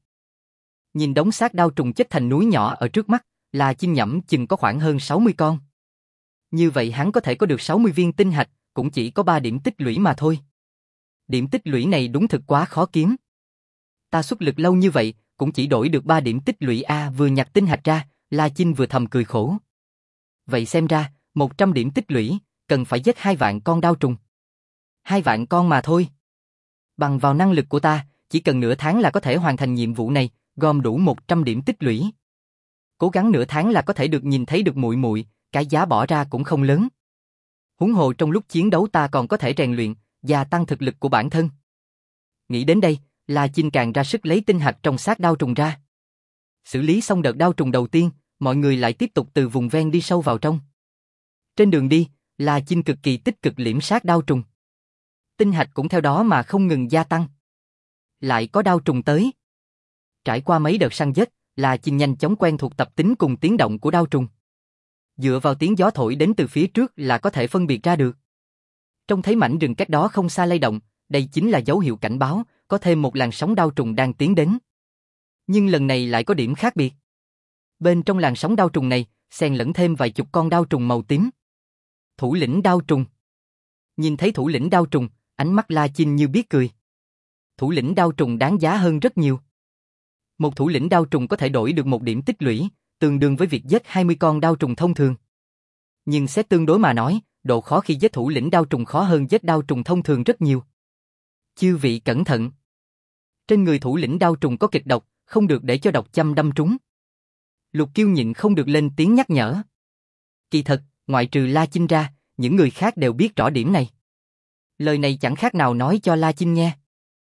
A: Nhìn đống xác đao trùng chất thành núi nhỏ ở trước mắt, La Chinh nhẩm chừng có khoảng hơn sáu mươi con. Như vậy hắn có thể có được sáu mươi viên tinh hạch, cũng chỉ có ba điểm tích lũy mà thôi. Điểm tích lũy này đúng thực quá khó kiếm. Ta xuất lực lâu như vậy, cũng chỉ đổi được ba điểm tích lũy a. Vừa nhặt tinh hạch ra, La Chinh vừa thầm cười khổ. Vậy xem ra, một trăm điểm tích lũy, cần phải giết hai vạn con đao trùng. Hai vạn con mà thôi. Bằng vào năng lực của ta, chỉ cần nửa tháng là có thể hoàn thành nhiệm vụ này, gom đủ một trăm điểm tích lũy. Cố gắng nửa tháng là có thể được nhìn thấy được muội muội, cái giá bỏ ra cũng không lớn. Huống hồ trong lúc chiến đấu ta còn có thể rèn luyện, gia tăng thực lực của bản thân. Nghĩ đến đây, La Chinh càng ra sức lấy tinh hạch trong xác đao trùng ra. Xử lý xong đợt đao trùng đầu tiên, mọi người lại tiếp tục từ vùng ven đi sâu vào trong. Trên đường đi, La Chinh cực kỳ tích cực liễm sát đao trùng. Tinh hạch cũng theo đó mà không ngừng gia tăng. Lại có đao trùng tới. Trải qua mấy đợt săn giết, La Chinh nhanh chóng quen thuộc tập tính cùng tiếng động của đao trùng. Dựa vào tiếng gió thổi đến từ phía trước là có thể phân biệt ra được. Trông thấy mảnh rừng cách đó không xa lay động, đây chính là dấu hiệu cảnh báo, có thêm một làn sóng đao trùng đang tiến đến. Nhưng lần này lại có điểm khác biệt. Bên trong làn sóng đao trùng này, xen lẫn thêm vài chục con đao trùng màu tím. Thủ lĩnh đao trùng. Nhìn thấy thủ lĩnh đao trùng, ánh mắt La Chinh như biết cười. Thủ lĩnh đao trùng đáng giá hơn rất nhiều. Một thủ lĩnh đao trùng có thể đổi được một điểm tích lũy, tương đương với việc giết hai mươi con đao trùng thông thường. Nhưng xét tương đối mà nói, độ khó khi giết thủ lĩnh đao trùng khó hơn giết đao trùng thông thường rất nhiều. Chư vị cẩn thận. Trên người thủ lĩnh đao trùng có kịch độc, không được để cho độc châm đâm trúng. Lục Kiêu nhịn không được lên tiếng nhắc nhở. Kỳ thật, ngoại trừ La Chinh ra, những người khác đều biết rõ điểm này. Lời này chẳng khác nào nói cho La Chinh nghe.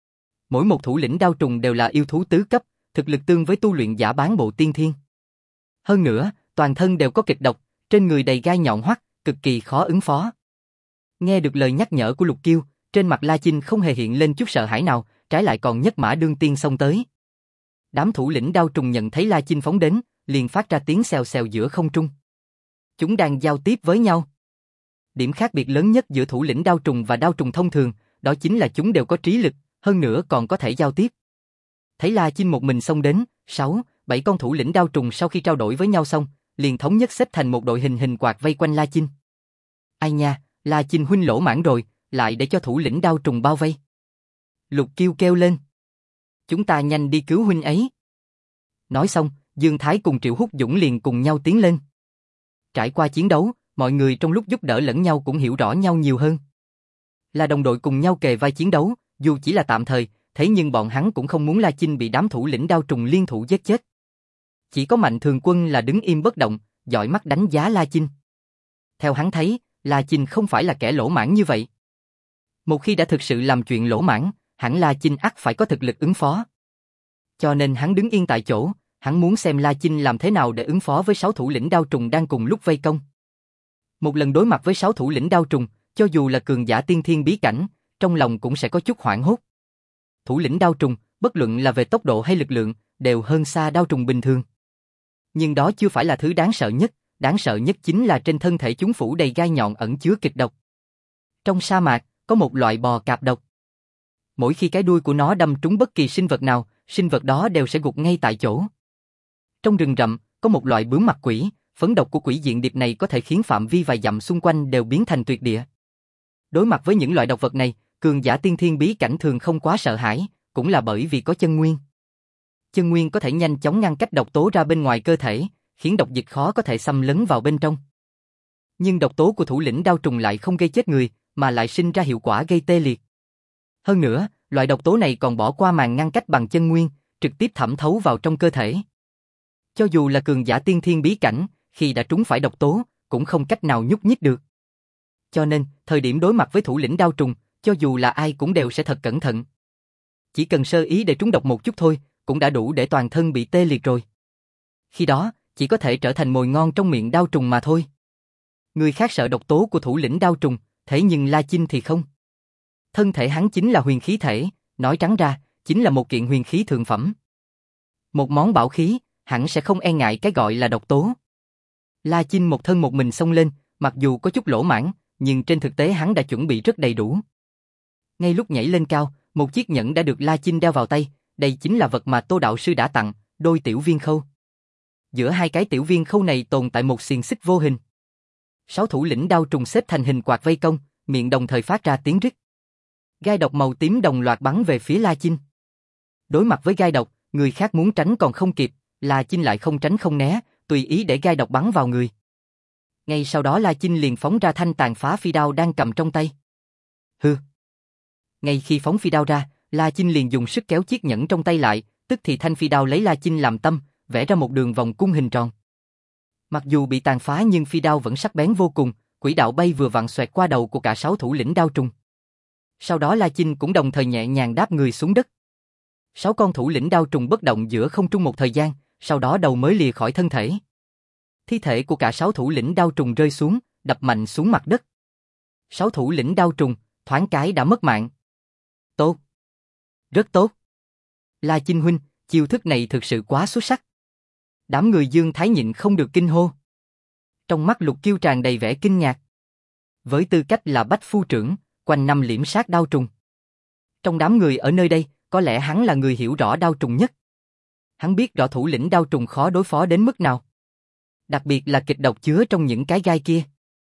A: Mỗi một thủ lĩnh đao trùng đều là yêu thú tứ cấp, thực lực tương với tu luyện giả bán bộ tiên thiên. Hơn nữa, toàn thân đều có kịch độc, trên người đầy gai nhọn hoắt, cực kỳ khó ứng phó. Nghe được lời nhắc nhở của Lục Kiêu, trên mặt La Chinh không hề hiện lên chút sợ hãi nào, trái lại còn nhất mã đương tiên xông tới. Đám thủ lĩnh đao trùng nhận thấy La Chinh phóng đến, liền phát ra tiếng xèo xèo giữa không trung. Chúng đang giao tiếp với nhau. Điểm khác biệt lớn nhất giữa thủ lĩnh đao trùng và đao trùng thông thường, đó chính là chúng đều có trí lực, hơn nữa còn có thể giao tiếp. Thấy La Chinh một mình xông đến, sáu, bảy con thủ lĩnh đao trùng sau khi trao đổi với nhau xong, liền thống nhất xếp thành một đội hình hình quạt vây quanh La Chinh. Ai nha, La Chinh huynh lỗ mãn rồi, lại để cho thủ lĩnh đao trùng bao vây. Lục Kiêu kêu lên. Chúng ta nhanh đi cứu huynh ấy. Nói xong, Dương Thái cùng Triệu Húc Dũng liền cùng nhau tiến lên. Trải qua chiến đấu, mọi người trong lúc giúp đỡ lẫn nhau cũng hiểu rõ nhau nhiều hơn. Là đồng đội cùng nhau kề vai chiến đấu, dù chỉ là tạm thời, thế nhưng bọn hắn cũng không muốn La Chinh bị đám thủ lĩnh đao trùng liên thủ giết chết. Chỉ có Mạnh Thường Quân là đứng im bất động, dõi mắt đánh giá La Chinh. Theo hắn thấy, La Chinh không phải là kẻ lỗ mãn như vậy. Một khi đã thực sự làm chuyện lỗ mãn, hẳn La Chinh ắt phải có thực lực ứng phó. Cho nên hắn đứng yên tại chỗ, hắn muốn xem La Chinh làm thế nào để ứng phó với sáu thủ lĩnh đao trùng đang cùng lúc vây công. Một lần đối mặt với sáu thủ lĩnh đao trùng, cho dù là cường giả tiên thiên bí cảnh, trong lòng cũng sẽ có chút hoảng hốt. Thủ lĩnh đao trùng, bất luận là về tốc độ hay lực lượng, đều hơn xa đao trùng bình thường. Nhưng đó chưa phải là thứ đáng sợ nhất, đáng sợ nhất chính là trên thân thể chúng phủ đầy gai nhọn ẩn chứa kịch độc. Trong sa mạc, có một loại bò cạp độc. Mỗi khi cái đuôi của nó đâm trúng bất kỳ sinh vật nào, sinh vật đó đều sẽ gục ngay tại chỗ. Trong rừng rậm, có một loại bướm mặt quỷ, phấn độc của quỷ diện điệp này có thể khiến phạm vi vài dặm xung quanh đều biến thành tuyệt địa. Đối mặt với những loại độc vật này, cường giả tiên thiên bí cảnh thường không quá sợ hãi, cũng là bởi vì có chân nguyên. Chân nguyên có thể nhanh chóng ngăn cách độc tố ra bên ngoài cơ thể, khiến độc dịch khó có thể xâm lấn vào bên trong. Nhưng độc tố của thủ lĩnh đao trùng lại không gây chết người, mà lại sinh ra hiệu quả gây tê liệt. Hơn nữa, loại độc tố này còn bỏ qua màn ngăn cách bằng chân nguyên, trực tiếp thẩm thấu vào trong cơ thể. Cho dù là cường giả tiên thiên bí cảnh, khi đã trúng phải độc tố, cũng không cách nào nhúc nhích được. Cho nên, thời điểm đối mặt với thủ lĩnh đao trùng, cho dù là ai cũng đều sẽ thật cẩn thận. Chỉ cần sơ ý để trúng độc một chút thôi, cũng đã đủ để toàn thân bị tê liệt rồi. Khi đó, chỉ có thể trở thành mồi ngon trong miệng đao trùng mà thôi. Người khác sợ độc tố của thủ lĩnh đao trùng, thế nhưng La Chinh thì không. Thân thể hắn chính là huyền khí thể, nói trắng ra, chính là một kiện huyền khí thượng phẩm. Một món bảo khí, hẳn sẽ không e ngại cái gọi là độc tố. La Chinh một thân một mình xông lên, mặc dù có chút lỗ mãng, nhưng trên thực tế hắn đã chuẩn bị rất đầy đủ. Ngay lúc nhảy lên cao, một chiếc nhẫn đã được La Chinh đeo vào tay, đây chính là vật mà Tô đạo sư đã tặng, đôi tiểu viên khâu. Giữa hai cái tiểu viên khâu này tồn tại một xiềng xích vô hình. Sáu thủ lĩnh đao trùng xếp thành hình quạt vây công, miệng đồng thời phát ra tiếng rít. Gai độc màu tím đồng loạt bắn về phía La Chinh. Đối mặt với gai độc, người khác muốn tránh còn không kịp, La Chinh lại không tránh không né, tùy ý để gai độc bắn vào người. Ngay sau đó La Chinh liền phóng ra thanh tàn phá phi đao đang cầm trong tay. Hừ. Ngay khi phóng phi đao ra, La Chinh liền dùng sức kéo chiếc nhẫn trong tay lại, tức thì thanh phi đao lấy La Chinh làm tâm, vẽ ra một đường vòng cung hình tròn. Mặc dù bị tàn phá nhưng phi đao vẫn sắc bén vô cùng, quỹ đạo bay vừa vặn xoẹt qua đầu của cả sáu thủ lĩnh đao trùng. Sau đó La Chinh cũng đồng thời nhẹ nhàng đáp người xuống đất. Sáu con thủ lĩnh đao trùng bất động giữa không trung một thời gian, sau đó đầu mới lìa khỏi thân thể. Thi thể của cả sáu thủ lĩnh đao trùng rơi xuống, đập mạnh xuống mặt đất. Sáu thủ lĩnh đao trùng, thoáng cái đã mất mạng. Tốt. Rất tốt. La Chinh huynh, chiêu thức này thực sự quá xuất sắc. Đám người Dương Thái nhịn không được kinh hô. Trong mắt Lục Kiêu tràn đầy vẻ kinh ngạc. Với tư cách là bách phu trưởng, quanh năm liễm sát đao trùng. Trong đám người ở nơi đây, có lẽ hắn là người hiểu rõ đao trùng nhất. Hắn biết rõ thủ lĩnh đao trùng khó đối phó đến mức nào. Đặc biệt là kịch độc chứa trong những cái gai kia.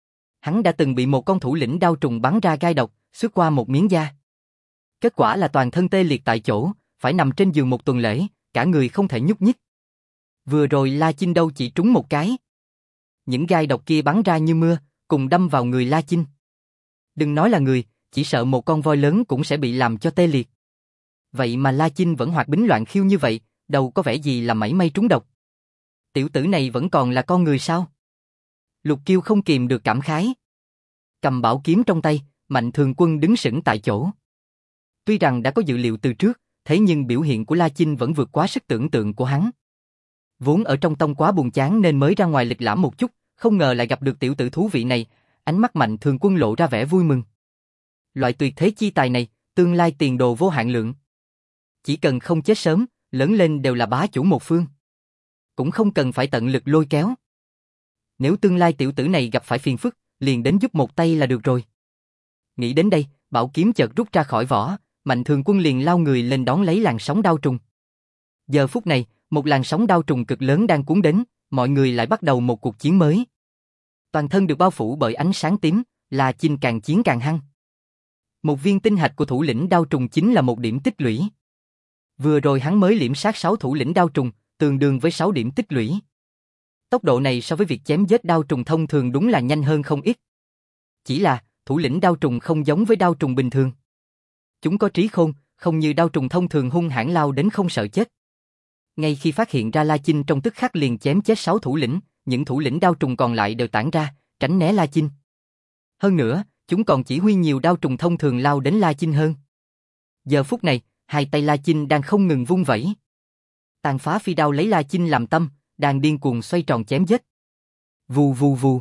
A: Hắn đã từng bị một con thủ lĩnh đao trùng bắn ra gai độc, xuyên qua một miếng da. Kết quả là toàn thân tê liệt tại chỗ, phải nằm trên giường một tuần lễ, cả người không thể nhúc nhích. Vừa rồi La Chinh đâu chỉ trúng một cái. Những gai độc kia bắn ra như mưa, cùng đâm vào người La Chinh. Đừng nói là người, chỉ sợ một con voi lớn cũng sẽ bị làm cho tê liệt. Vậy mà La Chinh vẫn hoạt bính loạn khiêu như vậy, đâu có vẻ gì là mảy may trúng độc. Tiểu tử này vẫn còn là con người sao? Lục Kiêu không kìm được cảm khái. Cầm bảo kiếm trong tay, Mạnh Thường Quân đứng sững tại chỗ. Tuy rằng đã có dự liệu từ trước, thế nhưng biểu hiện của La Chinh vẫn vượt quá sức tưởng tượng của hắn. Vốn ở trong tông quá buồn chán nên mới ra ngoài lịch lãm một chút, không ngờ lại gặp được tiểu tử thú vị này, ánh mắt Mạnh Thường Quân lộ ra vẻ vui mừng. Loại tuyệt thế chi tài này, tương lai tiền đồ vô hạn lượng. Chỉ cần không chết sớm, lớn lên đều là bá chủ một phương. Cũng không cần phải tận lực lôi kéo. Nếu tương lai tiểu tử này gặp phải phiền phức, liền đến giúp một tay là được rồi. Nghĩ đến đây, bảo kiếm chợt rút ra khỏi vỏ, Mạnh Thường Quân liền lao người lên đón lấy làn sóng đao trùng. Giờ phút này, một làn sóng đao trùng cực lớn đang cuốn đến, mọi người lại bắt đầu một cuộc chiến mới. Toàn thân được bao phủ bởi ánh sáng tím, La Chinh càng chiến càng hăng. Một viên tinh hạch của thủ lĩnh đao trùng chính là một điểm tích lũy. Vừa rồi hắn mới liễm sát sáu thủ lĩnh đao trùng, tương đương với sáu điểm tích lũy. Tốc độ này so với việc chém giết đao trùng thông thường đúng là nhanh hơn không ít. Chỉ là, thủ lĩnh đao trùng không giống với đao trùng bình thường. Chúng có trí khôn, không như đao trùng thông thường hung hãn lao đến không sợ chết. Ngay khi phát hiện ra La Chinh trong tức khắc liền chém chết sáu thủ lĩnh, những thủ lĩnh đao trùng còn lại đều tản ra, tránh né La Chinh. Hơn nữa, chúng còn chỉ huy nhiều đao trùng thông thường lao đến La Chinh hơn. Giờ phút này, hai tay La Chinh đang không ngừng vung vẩy. Tàn phá phi đao lấy La Chinh làm tâm, đang điên cuồng xoay tròn chém giết. Vù vù vù.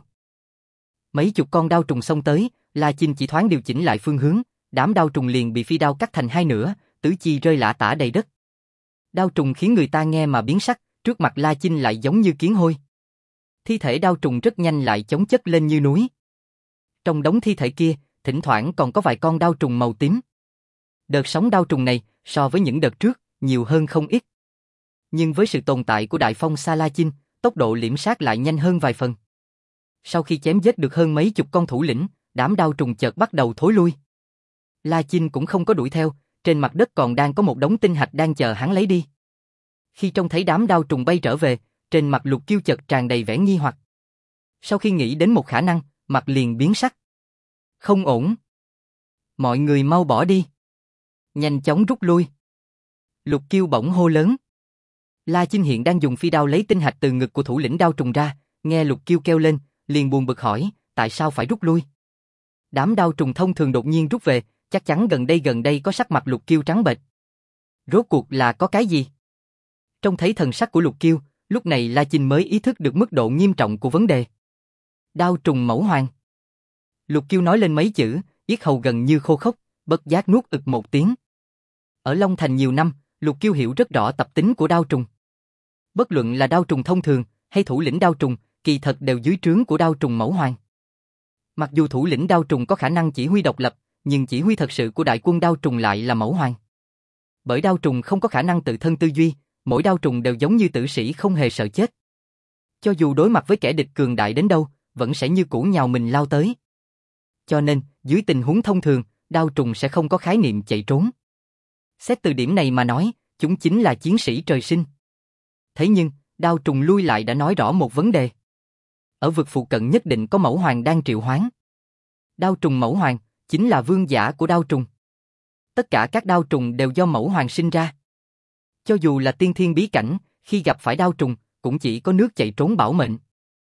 A: Mấy chục con đao trùng xông tới, La Chinh chỉ thoáng điều chỉnh lại phương hướng, đám đao trùng liền bị phi đao cắt thành hai nửa, tứ chi rơi lả tả đầy đất. Đao trùng khiến người ta nghe mà biến sắc, trước mặt La Chinh lại giống như kiến hôi. Thi thể đao trùng rất nhanh lại chồng chất lên như núi. Trong đống thi thể kia, thỉnh thoảng còn có vài con đao trùng màu tím. Đợt sóng đao trùng này, so với những đợt trước, nhiều hơn không ít. Nhưng với sự tồn tại của Đại Phong Sa La Chinh, tốc độ liễm sát lại nhanh hơn vài phần. Sau khi chém giết được hơn mấy chục con thủ lĩnh, đám đao trùng chợt bắt đầu thối lui. La Chinh cũng không có đuổi theo, trên mặt đất còn đang có một đống tinh hạch đang chờ hắn lấy đi. Khi trông thấy đám đao trùng bay trở về, trên mặt Lục Kiêu chợt tràn đầy vẻ nghi hoặc. Sau khi nghĩ đến một khả năng, mặt liền biến sắc. Không ổn. Mọi người mau bỏ đi. Nhanh chóng rút lui. Lục Kiêu bỗng hô lớn. La Chinh hiện đang dùng phi đao lấy tinh hạch từ ngực của thủ lĩnh đao trùng ra, nghe Lục Kiêu kêu lên, liền buồn bực hỏi, tại sao phải rút lui? Đám đao trùng thông thường đột nhiên rút về, chắc chắn gần đây gần đây có sắc mặt Lục Kiêu trắng bệch. Rốt cuộc là có cái gì? Trông thấy thần sắc của Lục Kiêu, lúc này La Chinh mới ý thức được mức độ nghiêm trọng của vấn đề. Đao trùng mẫu hoàng. Lục Kiêu nói lên mấy chữ, yết hầu gần như khô khốc, bất giác nuốt ực một tiếng. Ở Long Thành nhiều năm, Lục Kiêu hiểu rất rõ tập tính của đao trùng. Bất luận là đao trùng thông thường hay thủ lĩnh đao trùng, kỳ thật đều dưới trướng của đao trùng mẫu hoàng. Mặc dù thủ lĩnh đao trùng có khả năng chỉ huy độc lập, nhưng chỉ huy thật sự của đại quân đao trùng lại là mẫu hoàng. Bởi đao trùng không có khả năng tự thân tư duy, mỗi đao trùng đều giống như tử sĩ không hề sợ chết. Cho dù đối mặt với kẻ địch cường đại đến đâu, vẫn sẽ như cũ nhào mình lao tới. Cho nên, dưới tình huống thông thường, đao trùng sẽ không có khái niệm chạy trốn. Xét từ điểm này mà nói, chúng chính là chiến sĩ trời sinh. Thế nhưng, đao trùng lui lại đã nói rõ một vấn đề. Ở vực phụ cận nhất định có mẫu hoàng đang triệu hoán. Đao trùng mẫu hoàng chính là vương giả của đao trùng. Tất cả các đao trùng đều do mẫu hoàng sinh ra. Cho dù là tiên thiên bí cảnh, khi gặp phải đao trùng, cũng chỉ có nước chạy trốn bảo mệnh.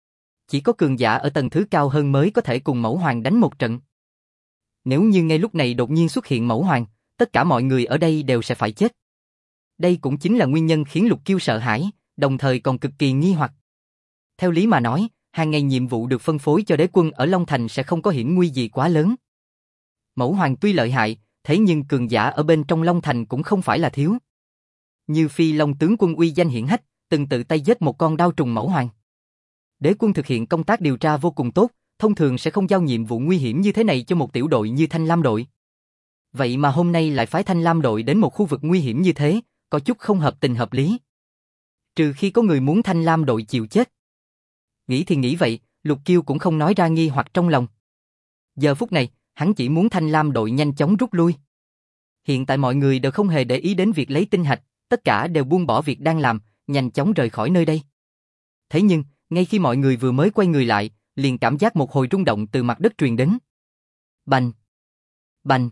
A: Chỉ có cường giả ở tầng thứ cao hơn mới có thể cùng mẫu hoàng đánh một trận. Nếu như ngay lúc này đột nhiên xuất hiện mẫu hoàng, tất cả mọi người ở đây đều sẽ phải chết. Đây cũng chính là nguyên nhân khiến Lục Kiêu sợ hãi, đồng thời còn cực kỳ nghi hoặc. Theo lý mà nói, hàng ngày nhiệm vụ được phân phối cho đế quân ở Long Thành sẽ không có hiểm nguy gì quá lớn. Mẫu hoàng tuy lợi hại, thế nhưng cường giả ở bên trong Long Thành cũng không phải là thiếu. Như Phi Long tướng quân uy danh hiển hách, từng tự tay giết một con đao trùng mẫu hoàng. Đế quân thực hiện công tác điều tra vô cùng tốt, thông thường sẽ không giao nhiệm vụ nguy hiểm như thế này cho một tiểu đội như Thanh Lam đội. Vậy mà hôm nay lại phái Thanh Lam đội đến một khu vực nguy hiểm như thế, có chút không hợp tình hợp lý. Trừ khi có người muốn Thanh Lam đội chịu chết. Nghĩ thì nghĩ vậy, Lục Kiêu cũng không nói ra nghi hoặc trong lòng. Giờ phút này, hắn chỉ muốn Thanh Lam đội nhanh chóng rút lui. Hiện tại mọi người đều không hề để ý đến việc lấy tinh hạch, tất cả đều buông bỏ việc đang làm, nhanh chóng rời khỏi nơi đây. Thế nhưng, ngay khi mọi người vừa mới quay người lại, liền cảm giác một hồi rung động từ mặt đất truyền đến. Bành! Bành!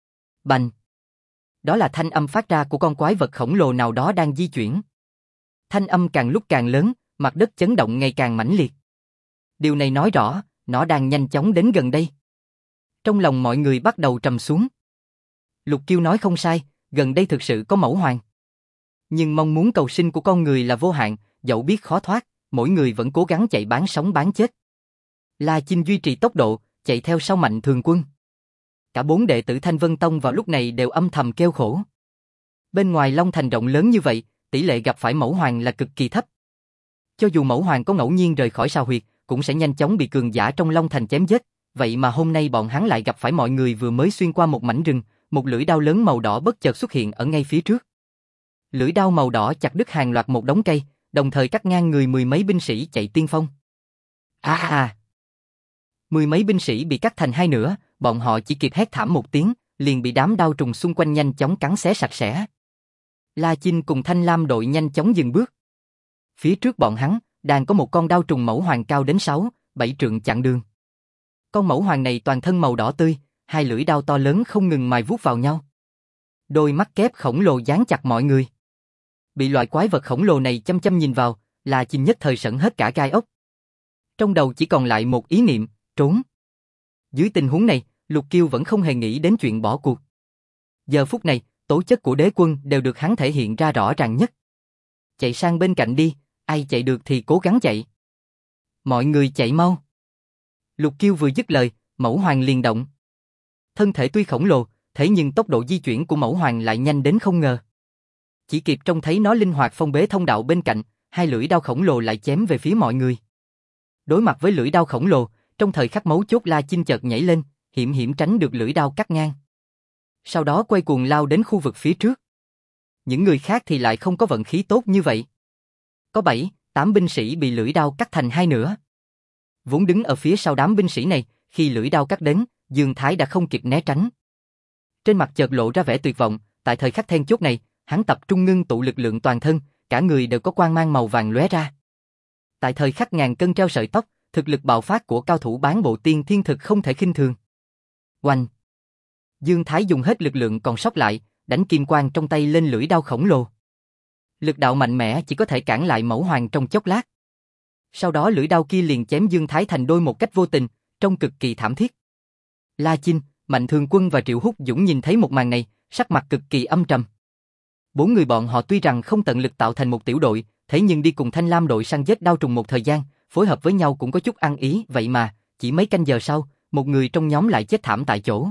A: Bành! Đó là thanh âm phát ra của con quái vật khổng lồ nào đó đang di chuyển. Thanh âm càng lúc càng lớn, mặt đất chấn động ngày càng mãnh liệt. Điều này nói rõ, nó đang nhanh chóng đến gần đây. Trong lòng mọi người bắt đầu trầm xuống. Lục Kiêu nói không sai, gần đây thực sự có mẫu hoàng. Nhưng mong muốn cầu sinh của con người là vô hạn, dẫu biết khó thoát, mỗi người vẫn cố gắng chạy bán sống bán chết. La Chinh duy trì tốc độ, chạy theo sau Mạnh Thường Quân. Cả bốn đệ tử Thanh Vân Tông vào lúc này đều âm thầm kêu khổ. Bên ngoài Long Thành rộng lớn như vậy, tỷ lệ gặp phải mẫu hoàng là cực kỳ thấp. Cho dù mẫu hoàng có ngẫu nhiên rời khỏi sao huyệt, cũng sẽ nhanh chóng bị cường giả trong Long Thành chém giết. Vậy mà hôm nay bọn hắn lại gặp phải mọi người vừa mới xuyên qua một mảnh rừng, một lưỡi đao lớn màu đỏ bất chợt xuất hiện ở ngay phía trước. Lưỡi đao màu đỏ chặt đứt hàng loạt một đống cây, đồng thời cắt ngang người mười mấy binh sĩ chạy tiên phong. À à! Mười mấy binh sĩ bị cắt thành hai nửa, bọn họ chỉ kịp hét thảm một tiếng, liền bị đám đao trùng xung quanh nhanh chóng cắn xé sạch sẽ. La Chinh cùng Thanh Lam đội nhanh chóng dừng bước. Phía trước bọn hắn, đang có một con đao trùng mẫu hoàng cao đến sáu, bảy trượng chặn đường. Con mẫu hoàng này toàn thân màu đỏ tươi, hai lưỡi đao to lớn không ngừng mài vuốt vào nhau. Đôi mắt kép khổng lồ dán chặt mọi người. Bị loại quái vật khổng lồ này chăm chăm nhìn vào, La Chinh nhất thời sởn hết cả gai ốc. Trong đầu chỉ còn lại một ý niệm, trốn. Dưới tình huống này, Lục Kiêu vẫn không hề nghĩ đến chuyện bỏ cuộc. Giờ phút này, tố chất của đế quân đều được hắn thể hiện ra rõ ràng nhất. Chạy sang bên cạnh đi, ai chạy được thì cố gắng chạy. Mọi người chạy mau. Lục Kiêu vừa dứt lời, mẫu hoàng liền động. Thân thể tuy khổng lồ, thế nhưng tốc độ di chuyển của mẫu hoàng lại nhanh đến không ngờ. Chỉ kịp trông thấy nó linh hoạt phong bế thông đạo bên cạnh, hai lưỡi đao khổng lồ lại chém về phía mọi người. Đối mặt với lưỡi đao khổng lồ, trong thời khắc mấu chốt La Chinh chợt nhảy lên, hiểm hiểm tránh được lưỡi đao cắt ngang. Sau đó quay cuồng lao đến khu vực phía trước. Những người khác thì lại không có vận khí tốt như vậy. Có bảy, tám binh sĩ bị lưỡi đao cắt thành hai nửa. Vốn đứng ở phía sau đám binh sĩ này, khi lưỡi đao cắt đến, Dương Thái đã không kịp né tránh. Trên mặt chợt lộ ra vẻ tuyệt vọng, tại thời khắc then chốt này, hắn tập trung ngưng tụ lực lượng toàn thân, cả người đều có quang mang màu vàng lóe ra. Tại thời khắc ngàn cân treo sợi tóc, thực lực bạo phát của cao thủ bán bộ tiên thiên thực không thể khinh thường. Oanh! Dương Thái dùng hết lực lượng còn sót lại, đánh kim quang trong tay lên lưỡi đao khổng lồ. Lực đạo mạnh mẽ chỉ có thể cản lại mẫu hoàng trong chốc lát. Sau đó lưỡi đao kia liền chém Dương Thái thành đôi một cách vô tình, trông cực kỳ thảm thiết. La Chinh, Mạnh Thường Quân và Triệu Húc Dũng nhìn thấy một màn này, sắc mặt cực kỳ âm trầm. Bốn người bọn họ tuy rằng không tận lực tạo thành một tiểu đội, thế nhưng đi cùng Thanh Lam đội săn giết đao trùng một thời gian, phối hợp với nhau cũng có chút ăn ý, vậy mà, chỉ mấy canh giờ sau, một người trong nhóm lại chết thảm tại chỗ.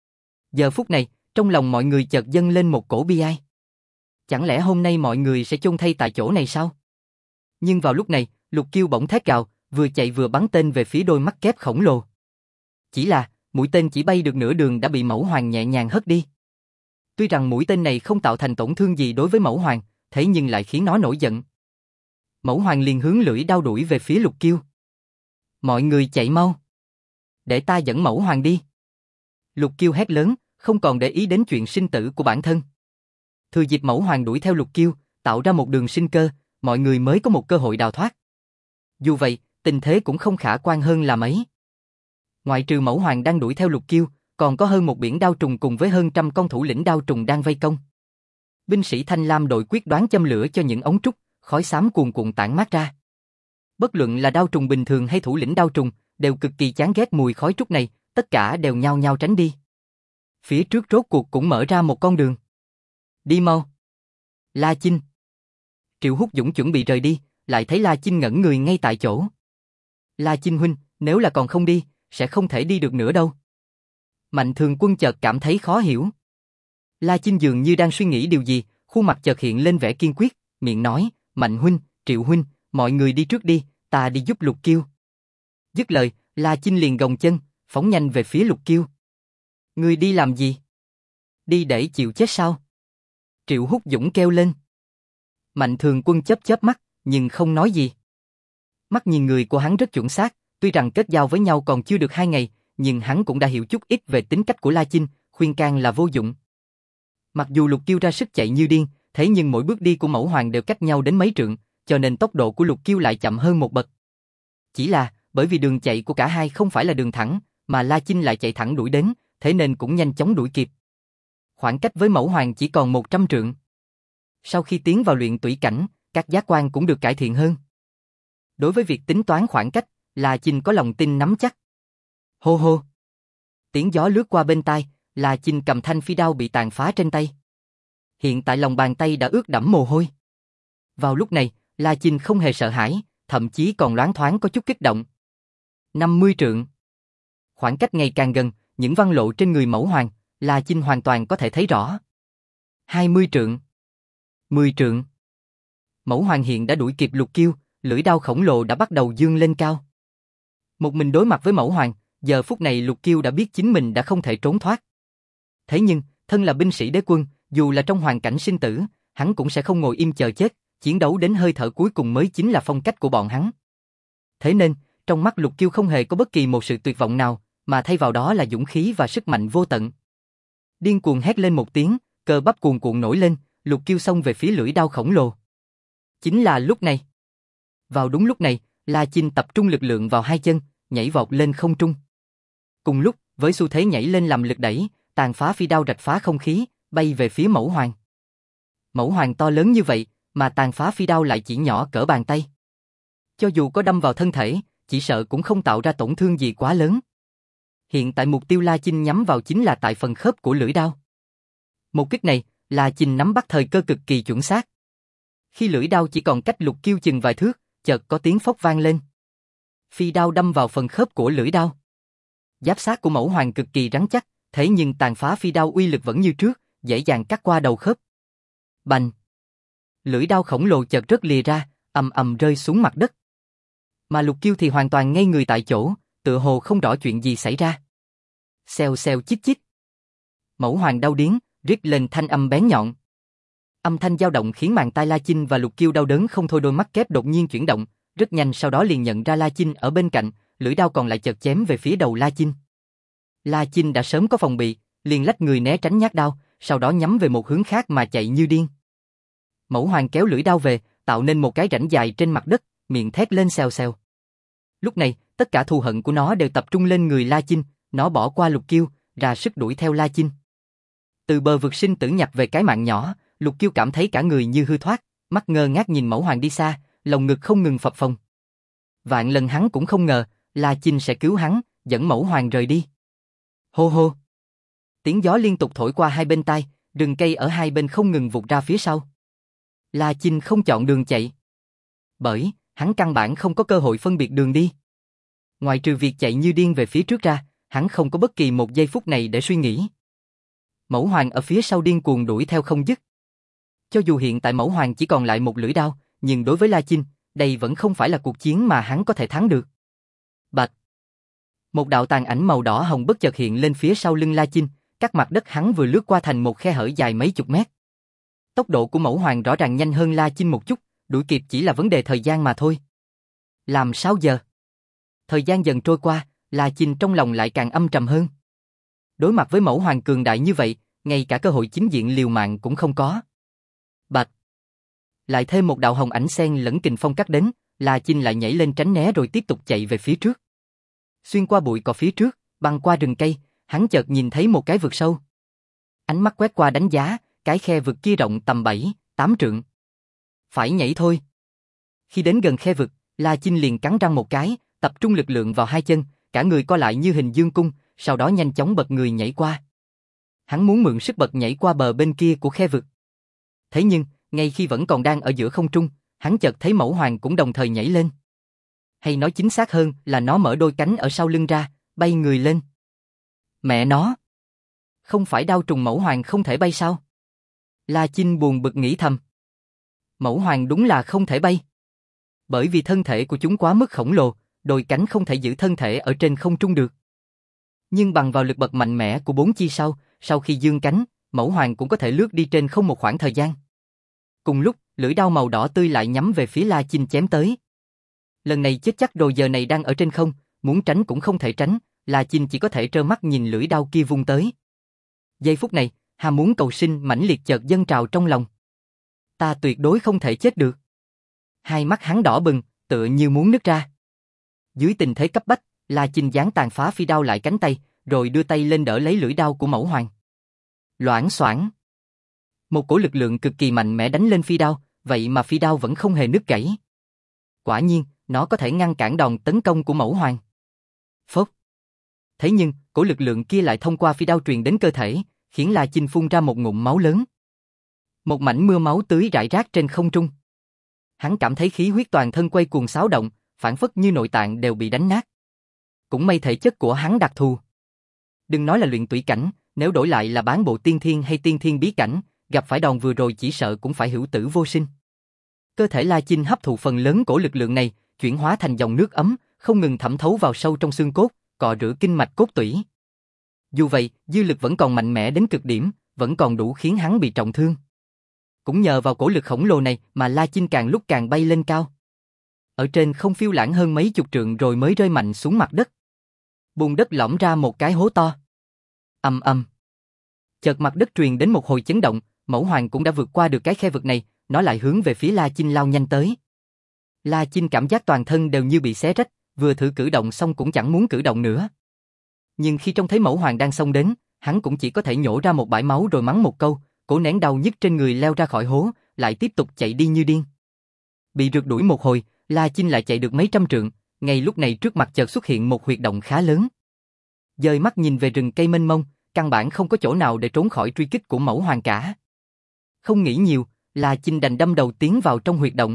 A: Giờ phút này, trong lòng mọi người chợt dâng lên một cổ bi ai. Chẳng lẽ hôm nay mọi người sẽ chôn thây tại chỗ này sao? Nhưng vào lúc này, Lục Kiêu bỗng thét gào, vừa chạy vừa bắn tên về phía đôi mắt kép khổng lồ. Chỉ là, mũi tên chỉ bay được nửa đường đã bị Mẫu Hoàng nhẹ nhàng hất đi. Tuy rằng mũi tên này không tạo thành tổn thương gì đối với Mẫu Hoàng, thế nhưng lại khiến nó nổi giận. Mẫu Hoàng liền hướng lưỡi đao đuổi về phía Lục Kiêu. Mọi người chạy mau. Để ta dẫn Mẫu Hoàng đi. Lục Kiêu hét lớn, không còn để ý đến chuyện sinh tử của bản thân. Thừa dịp Mẫu Hoàng đuổi theo Lục Kiêu, tạo ra một đường sinh cơ, mọi người mới có một cơ hội đào thoát. Dù vậy, tình thế cũng không khả quan hơn là mấy. Ngoại trừ Mẫu Hoàng đang đuổi theo Lục Kiêu, còn có hơn một biển đao trùng cùng với hơn trăm con thủ lĩnh đao trùng đang vây công. Binh sĩ Thanh Lam đội quyết đoán châm lửa cho những ống trúc, khói xám cuồn cuộn tản mát ra. Bất luận là đao trùng bình thường hay thủ lĩnh đao trùng, đều cực kỳ chán ghét mùi khói trúc này, tất cả đều nhao nhao tránh đi. Phía trước rốt cuộc cũng mở ra một con đường. Đi mau. La Chinh. Triệu Húc Dũng chuẩn bị rời đi, lại thấy La Chinh ngẩn người ngay tại chỗ. La Chinh huynh, nếu là còn không đi, sẽ không thể đi được nữa đâu. Mạnh Thường Quân chợt cảm thấy khó hiểu. La Chinh dường như đang suy nghĩ điều gì, khuôn mặt chợt hiện lên vẻ kiên quyết, miệng nói, Mạnh huynh, Triệu huynh, mọi người đi trước đi, ta đi giúp Lục Kiêu. Dứt lời, La Chinh liền gồng chân, phóng nhanh về phía Lục Kiêu. Ngươi đi làm gì? Đi để chịu chết sao? Triệu Húc Dũng kêu lên. Mạnh Thường Quân chớp chớp mắt, nhưng không nói gì. Mắt nhìn người của hắn rất chuẩn xác, tuy rằng kết giao với nhau còn chưa được hai ngày, nhưng hắn cũng đã hiểu chút ít về tính cách của La Chinh, khuyên can là vô dụng. Mặc dù Lục Kiêu ra sức chạy như điên, thế nhưng mỗi bước đi của Mẫu Hoàng đều cách nhau đến mấy trượng, cho nên tốc độ của Lục Kiêu lại chậm hơn một bậc. Chỉ là, bởi vì đường chạy của cả hai không phải là đường thẳng, mà La Chinh lại chạy thẳng đuổi đến, thế nên cũng nhanh chóng đuổi kịp. Khoảng cách với Mẫu Hoàng chỉ còn một trăm trượng. Sau khi tiến vào luyện tủy cảnh, các giác quan cũng được cải thiện hơn. Đối với việc tính toán khoảng cách, La Chinh có lòng tin nắm chắc. Hô hô. Tiếng gió lướt qua bên tai, La Chinh cầm thanh phi đao bị tàn phá trên tay. Hiện tại lòng bàn tay đã ướt đẫm mồ hôi. Vào lúc này, La Chinh không hề sợ hãi, thậm chí còn loáng thoáng có chút kích động. năm mươi trượng. Khoảng cách ngày càng gần, những văn lộ trên người Mẫu Hoàng, La Chinh hoàn toàn có thể thấy rõ. hai mươi trượng. mười trượng. Mẫu Hoàng hiện đã đuổi kịp Lục Kiêu, lưỡi đao khổng lồ đã bắt đầu dương lên cao. Một mình đối mặt với Mẫu Hoàng, giờ phút này Lục Kiêu đã biết chính mình đã không thể trốn thoát. Thế nhưng, thân là binh sĩ đế quân, dù là trong hoàn cảnh sinh tử, hắn cũng sẽ không ngồi im chờ chết, chiến đấu đến hơi thở cuối cùng mới chính là phong cách của bọn hắn. Thế nên, trong mắt Lục Kiêu không hề có bất kỳ một sự tuyệt vọng nào, mà thay vào đó là dũng khí và sức mạnh vô tận. Điên cuồng hét lên một tiếng, cơ bắp cuồn cuộn nổi lên, Lục Kiêu xông về phía lưỡi đao khổng lồ. Chính là lúc này. Vào đúng lúc này, La Chinh tập trung lực lượng vào hai chân, nhảy vọt lên không trung. Cùng lúc, với xu thế nhảy lên làm lực đẩy, tàn phá phi đao rạch phá không khí, bay về phía Mẫu Hoàng. Mẫu Hoàng to lớn như vậy, mà tàn phá phi đao lại chỉ nhỏ cỡ bàn tay. Cho dù có đâm vào thân thể, chỉ sợ cũng không tạo ra tổn thương gì quá lớn. Hiện tại mục tiêu La Chinh nhắm vào chính là tại phần khớp của lưỡi đao. Một kích này, La Chinh nắm bắt thời cơ cực kỳ chuẩn xác. Khi lưỡi đao chỉ còn cách Lục Kiêu chừng vài thước, chợt có tiếng phốc vang lên. Phi đao đâm vào phần khớp của lưỡi đao. Giáp xác của Mẫu Hoàng cực kỳ rắn chắc, thế nhưng tàn phá phi đao uy lực vẫn như trước, dễ dàng cắt qua đầu khớp. Bành! Lưỡi đao khổng lồ chợt rớt lìa ra, ầm ầm rơi xuống mặt đất. Mà Lục Kiêu thì hoàn toàn ngây người tại chỗ, tựa hồ không rõ chuyện gì xảy ra. Xèo xèo chích chích. Mẫu Hoàng đau điếng, rít lên thanh âm bén nhọn. Âm thanh dao động khiến màng tai La Chinh và Lục Kiêu đau đớn không thôi, đôi mắt kép đột nhiên chuyển động, rất nhanh sau đó liền nhận ra La Chinh ở bên cạnh, lưỡi đao còn lại chợt chém về phía đầu La Chinh. La Chinh đã sớm có phòng bị, liền lách người né tránh nhát đao, sau đó nhắm về một hướng khác mà chạy như điên. Mẫu Hoàng kéo lưỡi đao về, tạo nên một cái rãnh dài trên mặt đất, miệng thét lên xèo xèo. Lúc này, tất cả thù hận của nó đều tập trung lên người La Chinh, nó bỏ qua Lục Kiêu, ra sức đuổi theo La Chinh. Từ bờ vực sinh tử nhặt về cái mạng nhỏ, Lục Kiêu cảm thấy cả người như hư thoát, mắt ngơ ngác nhìn Mẫu Hoàng đi xa, lồng ngực không ngừng phập phồng. Vạn lần hắn cũng không ngờ, La Chinh sẽ cứu hắn, dẫn Mẫu Hoàng rời đi. Hô hô. Tiếng gió liên tục thổi qua hai bên tai, rừng cây ở hai bên không ngừng vụt ra phía sau. La Chinh không chọn đường chạy. Bởi, hắn căn bản không có cơ hội phân biệt đường đi. Ngoài trừ việc chạy như điên về phía trước ra, hắn không có bất kỳ một giây phút này để suy nghĩ. Mẫu Hoàng ở phía sau điên cuồng đuổi theo không dứt. Cho dù hiện tại Mẫu Hoàng chỉ còn lại một lưỡi đao, nhưng đối với La Chinh, đây vẫn không phải là cuộc chiến mà hắn có thể thắng được. Bạch! Một đạo tàn ảnh màu đỏ hồng bất chợt hiện lên phía sau lưng La Chinh, cắt mặt đất hắn vừa lướt qua thành một khe hở dài mấy chục mét. Tốc độ của Mẫu Hoàng rõ ràng nhanh hơn La Chinh một chút, đuổi kịp chỉ là vấn đề thời gian mà thôi. Làm sao giờ? Thời gian dần trôi qua, La Chinh trong lòng lại càng âm trầm hơn. Đối mặt với Mẫu Hoàng cường đại như vậy, ngay cả cơ hội chính diện liều mạng cũng không có. Bạch! Lại thêm một đạo hồng ảnh xen lẫn kình phong cắt đến, La Chinh lại nhảy lên tránh né rồi tiếp tục chạy về phía trước. Xuyên qua bụi cỏ phía trước, băng qua rừng cây, hắn chợt nhìn thấy một cái vực sâu. Ánh mắt quét qua đánh giá, cái khe vực kia rộng tầm bảy, tám trượng. Phải nhảy thôi. Khi đến gần khe vực, La Chinh liền cắn răng một cái, tập trung lực lượng vào hai chân, cả người co lại như hình dương cung, sau đó nhanh chóng bật người nhảy qua. Hắn muốn mượn sức bật nhảy qua bờ bên kia của khe vực. Thế nhưng, ngay khi vẫn còn đang ở giữa không trung, hắn chợt thấy Mẫu Hoàng cũng đồng thời nhảy lên. Hay nói chính xác hơn là nó mở đôi cánh ở sau lưng ra, bay người lên. Mẹ nó! Không phải đao trùng Mẫu Hoàng không thể bay sao? La Chinh buồn bực nghĩ thầm. Mẫu Hoàng đúng là không thể bay. Bởi vì thân thể của chúng quá mức khổng lồ, đôi cánh không thể giữ thân thể ở trên không trung được. Nhưng bằng vào lực bật mạnh mẽ của bốn chi sau, sau khi dương cánh, Mẫu Hoàng cũng có thể lướt đi trên không một khoảng thời gian. Cùng lúc, lưỡi đao màu đỏ tươi lại nhắm về phía La Chinh chém tới. Lần này chết chắc rồi, giờ này đang ở trên không, muốn tránh cũng không thể tránh, La Chinh chỉ có thể trơ mắt nhìn lưỡi đao kia vung tới. Giây phút này, ham muốn cầu sinh mãnh liệt chợt dâng trào trong lòng. Ta tuyệt đối không thể chết được. Hai mắt hắn đỏ bừng, tựa như muốn nứt ra. Dưới tình thế cấp bách, La Chinh giáng tàn phá phi đao lại cánh tay, rồi đưa tay lên đỡ lấy lưỡi đao của Mẫu Hoàng. Loảng xoảng. Một cổ lực lượng cực kỳ mạnh mẽ đánh lên phi đao, vậy mà phi đao vẫn không hề nứt gãy. Quả nhiên, nó có thể ngăn cản đòn tấn công của Mẫu Hoàng. Phốc. Thế nhưng, cổ lực lượng kia lại thông qua phi đao truyền đến cơ thể, khiến La Chinh phun ra một ngụm máu lớn. Một mảnh mưa máu tưới rải rác trên không trung. Hắn cảm thấy khí huyết toàn thân quay cuồng xáo động, phản phất như nội tạng đều bị đánh nát. Cũng may thể chất của hắn đặc thù. Đừng nói là luyện tủy cảnh, nếu đổi lại là bán bộ tiên thiên hay tiên thiên bí cảnh, gặp phải đòn vừa rồi chỉ sợ cũng phải hữu tử vô sinh. Cơ thể La Chinh hấp thụ phần lớn cổ lực lượng này, chuyển hóa thành dòng nước ấm, không ngừng thẩm thấu vào sâu trong xương cốt, cọ rửa kinh mạch cốt tủy. Dù vậy, dư lực vẫn còn mạnh mẽ đến cực điểm, vẫn còn đủ khiến hắn bị trọng thương. Cũng nhờ vào cổ lực khổng lồ này mà La Chinh càng lúc càng bay lên cao. Ở trên không phiêu lãng hơn mấy chục trượng rồi mới rơi mạnh xuống mặt đất. Bùn đất lõm ra một cái hố to. Ầm ầm. Chợt mặt đất truyền đến một hồi chấn động, Mẫu Hoàng cũng đã vượt qua được cái khe vực này, nó lại hướng về phía La Chinh lao nhanh tới. La Chinh cảm giác toàn thân đều như bị xé rách, vừa thử cử động xong cũng chẳng muốn cử động nữa. Nhưng khi trông thấy Mẫu Hoàng đang xông đến, hắn cũng chỉ có thể nhổ ra một bãi máu rồi mắng một câu, cố nén đau nhức trên người leo ra khỏi hố, lại tiếp tục chạy đi như điên. Bị rượt đuổi một hồi, La Chinh lại chạy được mấy trăm trượng, ngay lúc này trước mặt chợt xuất hiện một huyệt động khá lớn. Dời mắt nhìn về rừng cây mênh mông, căn bản không có chỗ nào để trốn khỏi truy kích của Mẫu Hoàng cả. Không nghĩ nhiều, La Chinh đành đâm đầu tiến vào trong huyệt động.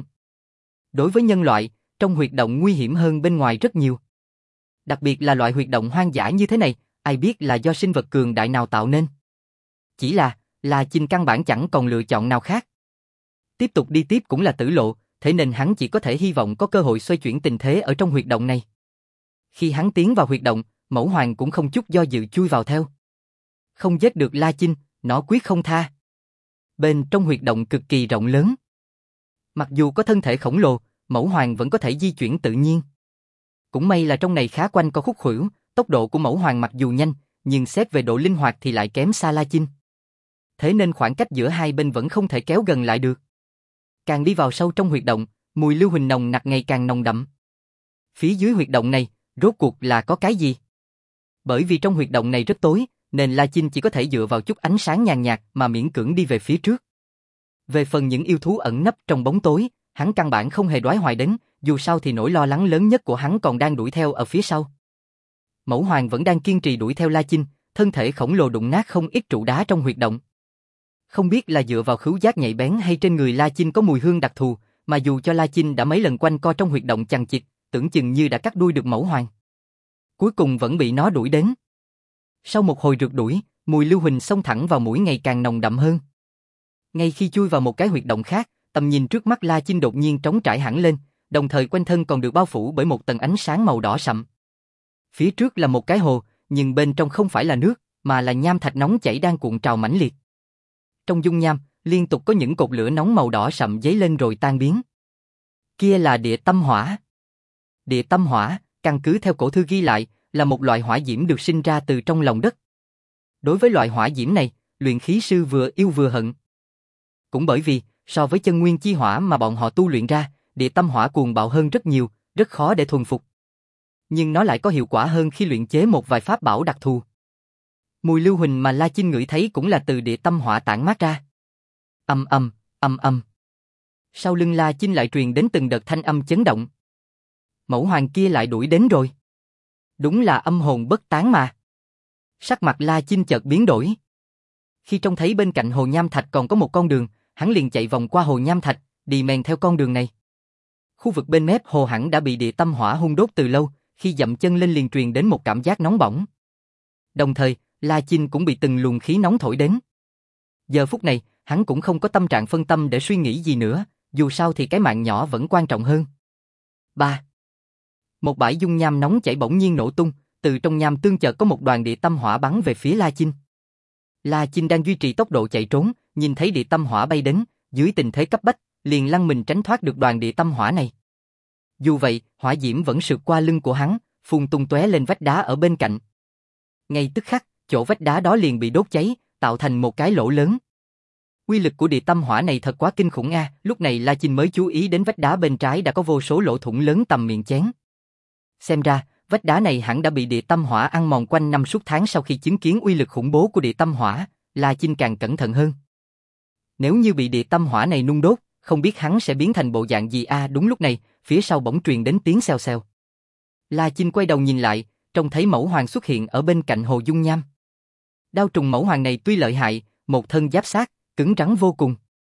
A: Đối với nhân loại, trong huyệt động nguy hiểm hơn bên ngoài rất nhiều. Đặc biệt là loại huyệt động hoang dã như thế này, ai biết là do sinh vật cường đại nào tạo nên. Chỉ là, La Chinh căn bản chẳng còn lựa chọn nào khác. Tiếp tục đi tiếp cũng là tử lộ, thế nên hắn chỉ có thể hy vọng có cơ hội xoay chuyển tình thế ở trong huyệt động này. Khi hắn tiến vào huyệt động, Mẫu Hoàng cũng không chút do dự chui vào theo. Không giết được La Chinh, nó quyết không tha. Bên trong huyệt động cực kỳ rộng lớn. Mặc dù có thân thể khổng lồ, Mẫu Hoàng vẫn có thể di chuyển tự nhiên. Cũng may là trong này khá quanh co khúc khuỷu, tốc độ của Mẫu Hoàng mặc dù nhanh, nhưng xét về độ linh hoạt thì lại kém xa La Chinh. Thế nên khoảng cách giữa hai bên vẫn không thể kéo gần lại được. Càng đi vào sâu trong huyệt động, mùi lưu huỳnh nồng nặc ngày càng nồng đậm. Phía dưới huyệt động này, rốt cuộc là có cái gì? Bởi vì trong huyệt động này rất tối, nên La Chinh chỉ có thể dựa vào chút ánh sáng nhàn nhạt mà miễn cưỡng đi về phía trước. Về phần những yêu thú ẩn nấp trong bóng tối, hắn căn bản không hề đoái hoài đến, dù sao thì nỗi lo lắng lớn nhất của hắn còn đang đuổi theo ở phía sau. Mẫu Hoàng vẫn đang kiên trì đuổi theo La Chinh, thân thể khổng lồ đụng nát không ít trụ đá trong huyệt động. Không biết là dựa vào khứu giác nhạy bén hay trên người La Chinh có mùi hương đặc thù, mà dù cho La Chinh đã mấy lần quanh co trong huyệt động chằng chịt, tưởng chừng như đã cắt đuôi được mẫu hoàng. Cuối cùng vẫn bị nó đuổi đến. Sau một hồi rượt đuổi, mùi lưu huỳnh xông thẳng vào mũi ngày càng nồng đậm hơn. Ngay khi chui vào một cái huyệt động khác, tầm nhìn trước mắt La Chinh đột nhiên trống trải hẳn lên, đồng thời quanh thân còn được bao phủ bởi một tầng ánh sáng màu đỏ sậm. Phía trước là một cái hồ, nhưng bên trong không phải là nước, mà là nham thạch nóng chảy đang cuộn trào mãnh liệt. Trong dung nham, liên tục có những cột lửa nóng màu đỏ sậm dấy lên rồi tan biến. Kia là địa tâm hỏa. Địa tâm hỏa, căn cứ theo cổ thư ghi lại, là một loại hỏa diễm được sinh ra từ trong lòng đất. Đối với loại hỏa diễm này, luyện khí sư vừa yêu vừa hận. Cũng bởi vì, so với chân nguyên chi hỏa mà bọn họ tu luyện ra, địa tâm hỏa cuồng bạo hơn rất nhiều, rất khó để thuần phục. Nhưng nó lại có hiệu quả hơn khi luyện chế một vài pháp bảo đặc thù. Mùi lưu huỳnh mà La Chinh ngửi thấy cũng là từ địa tâm hỏa tản mát ra. Âm âm, âm âm. Sau lưng La Chinh lại truyền đến từng đợt thanh âm chấn động. Mẫu hoàng kia lại đuổi đến rồi. Đúng là âm hồn bất tán mà. Sắc mặt La Chinh chợt biến đổi. Khi trông thấy bên cạnh hồ nham thạch còn có một con đường, hắn liền chạy vòng qua hồ nham thạch, đi men theo con đường này. Khu vực bên mép hồ hẳn đã bị địa tâm hỏa hun đốt từ lâu, khi dậm chân lên liền truyền đến một cảm giác nóng bỏng. Đồng thời, La Chinh cũng bị từng luồng khí nóng thổi đến. Giờ phút này, hắn cũng không có tâm trạng phân tâm để suy nghĩ gì nữa, dù sao thì cái mạng nhỏ vẫn quan trọng hơn. ba. Một bãi dung nham nóng chảy bỗng nhiên nổ tung, từ trong nham tương chợt có một đoàn địa tâm hỏa bắn về phía La Chinh. La Chinh đang duy trì tốc độ chạy trốn, nhìn thấy địa tâm hỏa bay đến, dưới tình thế cấp bách, liền lăn mình tránh thoát được đoàn địa tâm hỏa này. Dù vậy, hỏa diễm vẫn sượt qua lưng của hắn, phun tung tóe lên vách đá ở bên cạnh. Ngay tức khắc, chỗ vách đá đó liền bị đốt cháy, tạo thành một cái lỗ lớn. Uy lực của địa tâm hỏa này thật quá kinh khủng a, lúc này La Chinh mới chú ý đến vách đá bên trái đã có vô số lỗ thủng lớn tầm miệng chén. Xem ra, vách đá này hẳn đã bị địa tâm hỏa ăn mòn quanh năm suốt tháng. Sau khi chứng kiến uy lực khủng bố của địa tâm hỏa, La Chinh càng cẩn thận hơn. Nếu như bị địa tâm hỏa này nung đốt, không biết hắn sẽ biến thành bộ dạng gì a. À, đúng lúc này, phía sau bỗng truyền đến tiếng xèo xèo. La Chinh quay đầu nhìn lại, trông thấy mẫu hoàng xuất hiện ở bên cạnh hồ dung nham. Đao trùng mẫu hoàng này tuy lợi hại, một thân giáp xác, cứng rắn vô cùng.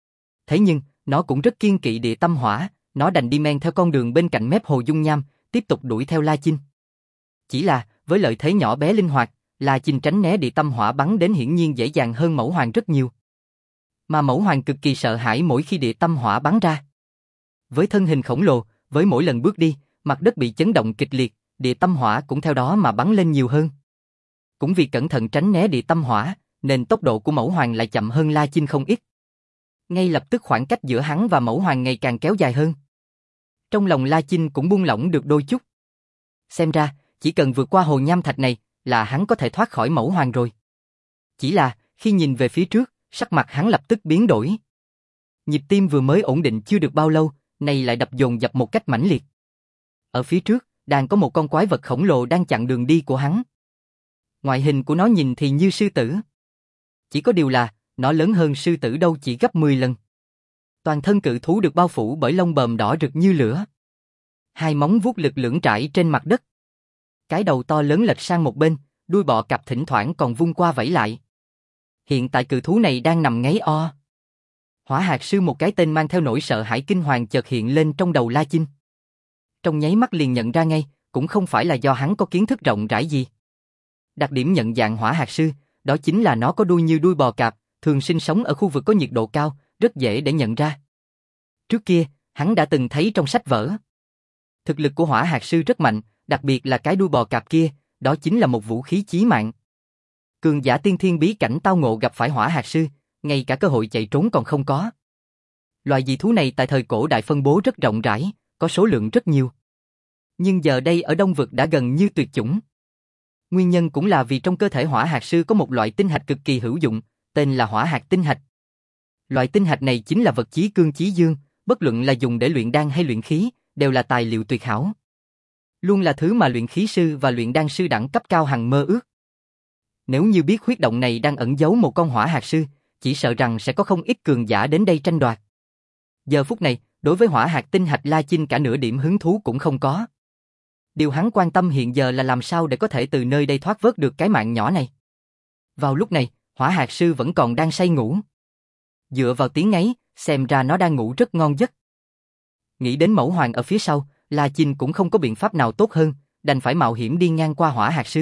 A: Thế nhưng, nó cũng rất kiêng kỵ địa tâm hỏa, nó đành đi men theo con đường bên cạnh mép hồ dung nham, tiếp tục đuổi theo La Chinh. Chỉ là, với lợi thế nhỏ bé linh hoạt, La Chinh tránh né địa tâm hỏa bắn đến hiển nhiên dễ dàng hơn mẫu hoàng rất nhiều. Mà mẫu hoàng cực kỳ sợ hãi mỗi khi địa tâm hỏa bắn ra. Với thân hình khổng lồ, với mỗi lần bước đi, mặt đất bị chấn động kịch liệt, địa tâm hỏa cũng theo đó mà bắn lên nhiều hơn. Cũng vì cẩn thận tránh né địa tâm hỏa, nên tốc độ của mẫu hoàng lại chậm hơn La Chinh không ít. Ngay lập tức khoảng cách giữa hắn và mẫu hoàng ngày càng kéo dài hơn. Trong lòng La Chinh cũng buông lỏng được đôi chút. Xem ra, chỉ cần vượt qua hồ nham thạch này, là hắn có thể thoát khỏi mẫu hoàng rồi. Chỉ là, khi nhìn về phía trước, sắc mặt hắn lập tức biến đổi. Nhịp tim vừa mới ổn định chưa được bao lâu, nay lại đập dồn dập một cách mãnh liệt. Ở phía trước, đang có một con quái vật khổng lồ đang chặn đường đi của hắn. Ngoại hình của nó nhìn thì như sư tử. Chỉ có điều là, nó lớn hơn sư tử đâu chỉ gấp mười lần. Toàn thân cự thú được bao phủ bởi lông bờm đỏ rực như lửa. Hai móng vuốt lực lưỡng trải trên mặt đất. Cái đầu to lớn lệch sang một bên, đuôi bọ cạp thỉnh thoảng còn vung qua vẫy lại. Hiện tại cự thú này đang nằm ngáy o. Hỏa hạt sư, một cái tên mang theo nỗi sợ hãi kinh hoàng chợt hiện lên trong đầu La Chinh. Trong nháy mắt liền nhận ra ngay, cũng không phải là do hắn có kiến thức rộng rãi gì. Đặc điểm nhận dạng hỏa hạt sư, đó chính là nó có đuôi như đuôi bò cạp, thường sinh sống ở khu vực có nhiệt độ cao, rất dễ để nhận ra. Trước kia, hắn đã từng thấy trong sách vở. Thực lực của hỏa hạt sư rất mạnh, đặc biệt là cái đuôi bò cạp kia, đó chính là một vũ khí chí mạng. Cường giả tiên thiên bí cảnh tao ngộ gặp phải hỏa hạt sư, ngay cả cơ hội chạy trốn còn không có. Loài dị thú này tại thời cổ đại phân bố rất rộng rãi, có số lượng rất nhiều. Nhưng giờ đây ở Đông Vực đã gần như tuyệt chủng. Nguyên nhân cũng là vì trong cơ thể hỏa hạt sư có một loại tinh hạch cực kỳ hữu dụng, tên là hỏa hạt tinh hạch. Loại tinh hạch này chính là vật chí cương chí dương, bất luận là dùng để luyện đan hay luyện khí, đều là tài liệu tuyệt hảo. Luôn là thứ mà luyện khí sư và luyện đan sư đẳng cấp cao hằng mơ ước. Nếu như biết huyết động này đang ẩn giấu một con hỏa hạt sư, chỉ sợ rằng sẽ có không ít cường giả đến đây tranh đoạt. Giờ phút này, đối với hỏa hạt tinh hạch La Chinh cả nửa điểm hứng thú cũng không có. Điều hắn quan tâm hiện giờ là làm sao để có thể từ nơi đây thoát vớt được cái mạng nhỏ này. Vào lúc này, hỏa hạt sư vẫn còn đang say ngủ. Dựa vào tiếng ấy, xem ra nó đang ngủ rất ngon giấc. Nghĩ đến Mẫu Hoàng ở phía sau, La Chinh cũng không có biện pháp nào tốt hơn, đành phải mạo hiểm đi ngang qua Hỏa Hạt Sư.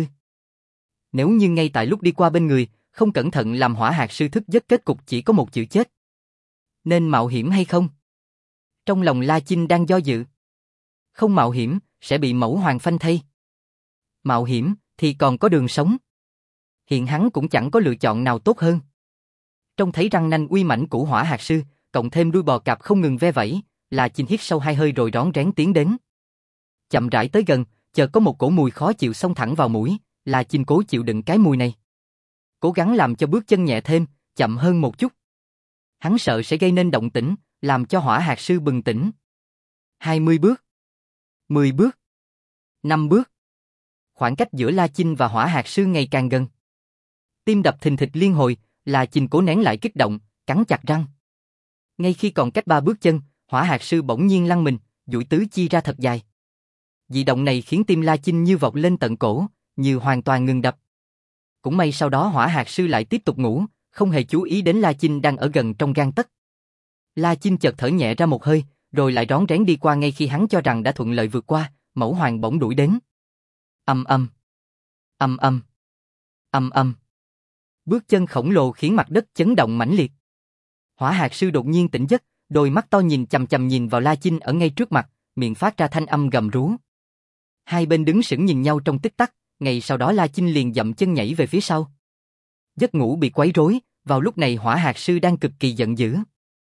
A: Nếu như ngay tại lúc đi qua bên người, không cẩn thận làm Hỏa Hạt Sư thức giấc, kết cục chỉ có một chữ chết. Nên mạo hiểm hay không? Trong lòng La Chinh đang do dự. Không mạo hiểm, sẽ bị Mẫu Hoàng phanh thây. Mạo hiểm, thì còn có đường sống. Hiện hắn cũng chẳng có lựa chọn nào tốt hơn. Trông thấy răng nanh uy mãnh của Hỏa Hạt Sư, cộng thêm đuôi bò cạp không ngừng ve vẫy, La Chinh hít sâu hai hơi rồi rón rén tiến đến. Chậm rãi tới gần, chợt có một cổ mùi khó chịu xông thẳng vào mũi, La Chinh cố chịu đựng cái mùi này. Cố gắng làm cho bước chân nhẹ thêm, chậm hơn một chút. Hắn sợ sẽ gây nên động tĩnh, làm cho Hỏa Hạt Sư bừng tỉnh. hai mươi bước, mười bước, năm bước. Khoảng cách giữa La Chinh và Hỏa Hạt Sư ngày càng gần. Tim đập thình thịch liên hồi, La Chinh cố nén lại kích động, cắn chặt răng. Ngay khi còn cách ba bước chân, Hỏa Hạt Sư bỗng nhiên lăn mình, duỗi tứ chi ra thật dài. Dị động này khiến tim La Chinh như vọt lên tận cổ, như hoàn toàn ngừng đập. Cũng may sau đó Hỏa Hạt Sư lại tiếp tục ngủ, không hề chú ý đến La Chinh đang ở gần trong gang tấc. La Chinh chợt thở nhẹ ra một hơi, rồi lại rón rén đi qua. Ngay khi hắn cho rằng đã thuận lợi vượt qua, Mẫu Hoàng bỗng đuổi đến. Ầm ầm, ầm ầm, ầm ầm. Bước chân khổng lồ khiến mặt đất chấn động mãnh liệt. Hỏa Hạt Sư đột nhiên tỉnh giấc, đôi mắt to nhìn chằm chằm nhìn vào La Chinh ở ngay trước mặt, miệng phát ra thanh âm gầm rú. Hai bên đứng sững nhìn nhau trong tích tắc, ngay sau đó La Chinh liền dậm chân nhảy về phía sau. Giấc ngủ bị quấy rối, vào lúc này Hỏa Hạt Sư đang cực kỳ giận dữ.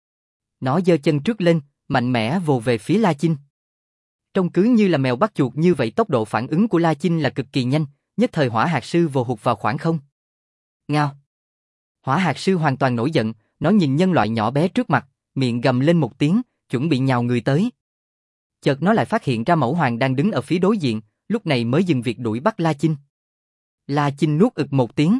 A: Nó giơ chân trước lên, mạnh mẽ vồ về phía La Chinh. Trông cứ như là mèo bắt chuột như vậy, tốc độ phản ứng của La Chinh là cực kỳ nhanh, nhất thời Hỏa Hạt Sư vồ hụt vào khoảng không. Ngao! Hỏa Hạt Sư hoàn toàn nổi giận, nó nhìn nhân loại nhỏ bé trước mặt, miệng gầm lên một tiếng, chuẩn bị nhào người tới. Chợt nó lại phát hiện ra Mẫu Hoàng đang đứng ở phía đối diện, lúc này mới dừng việc đuổi bắt La Chinh. La Chinh nuốt ực một tiếng.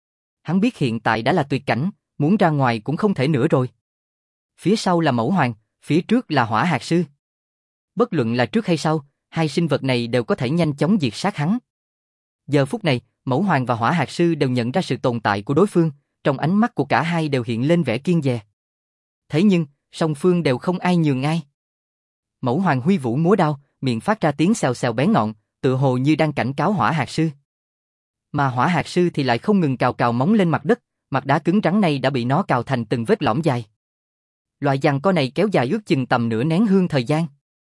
A: Hắn biết hiện tại đã là tuyệt cảnh, muốn ra ngoài cũng không thể nữa rồi. Phía sau là Mẫu Hoàng, phía trước là Hỏa Hạt Sư. Bất luận là trước hay sau, hai sinh vật này đều có thể nhanh chóng diệt sát hắn. Giờ phút này, Mẫu Hoàng và Hỏa Hạt Sư đều nhận ra sự tồn tại của đối phương, trong ánh mắt của cả hai đều hiện lên vẻ kiêng dè. Thế nhưng, song phương đều không ai nhường ai. Mẫu Hoàng huy vũ múa đao, miệng phát ra tiếng xèo xèo bén ngọn, tựa hồ như đang cảnh cáo Hỏa Hạt Sư. Mà Hỏa Hạt Sư thì lại không ngừng cào cào móng lên mặt đất, mặt đá cứng rắn này đã bị nó cào thành từng vết lõm dài. Loại giằng co này kéo dài ước chừng tầm nửa nén hương thời gian.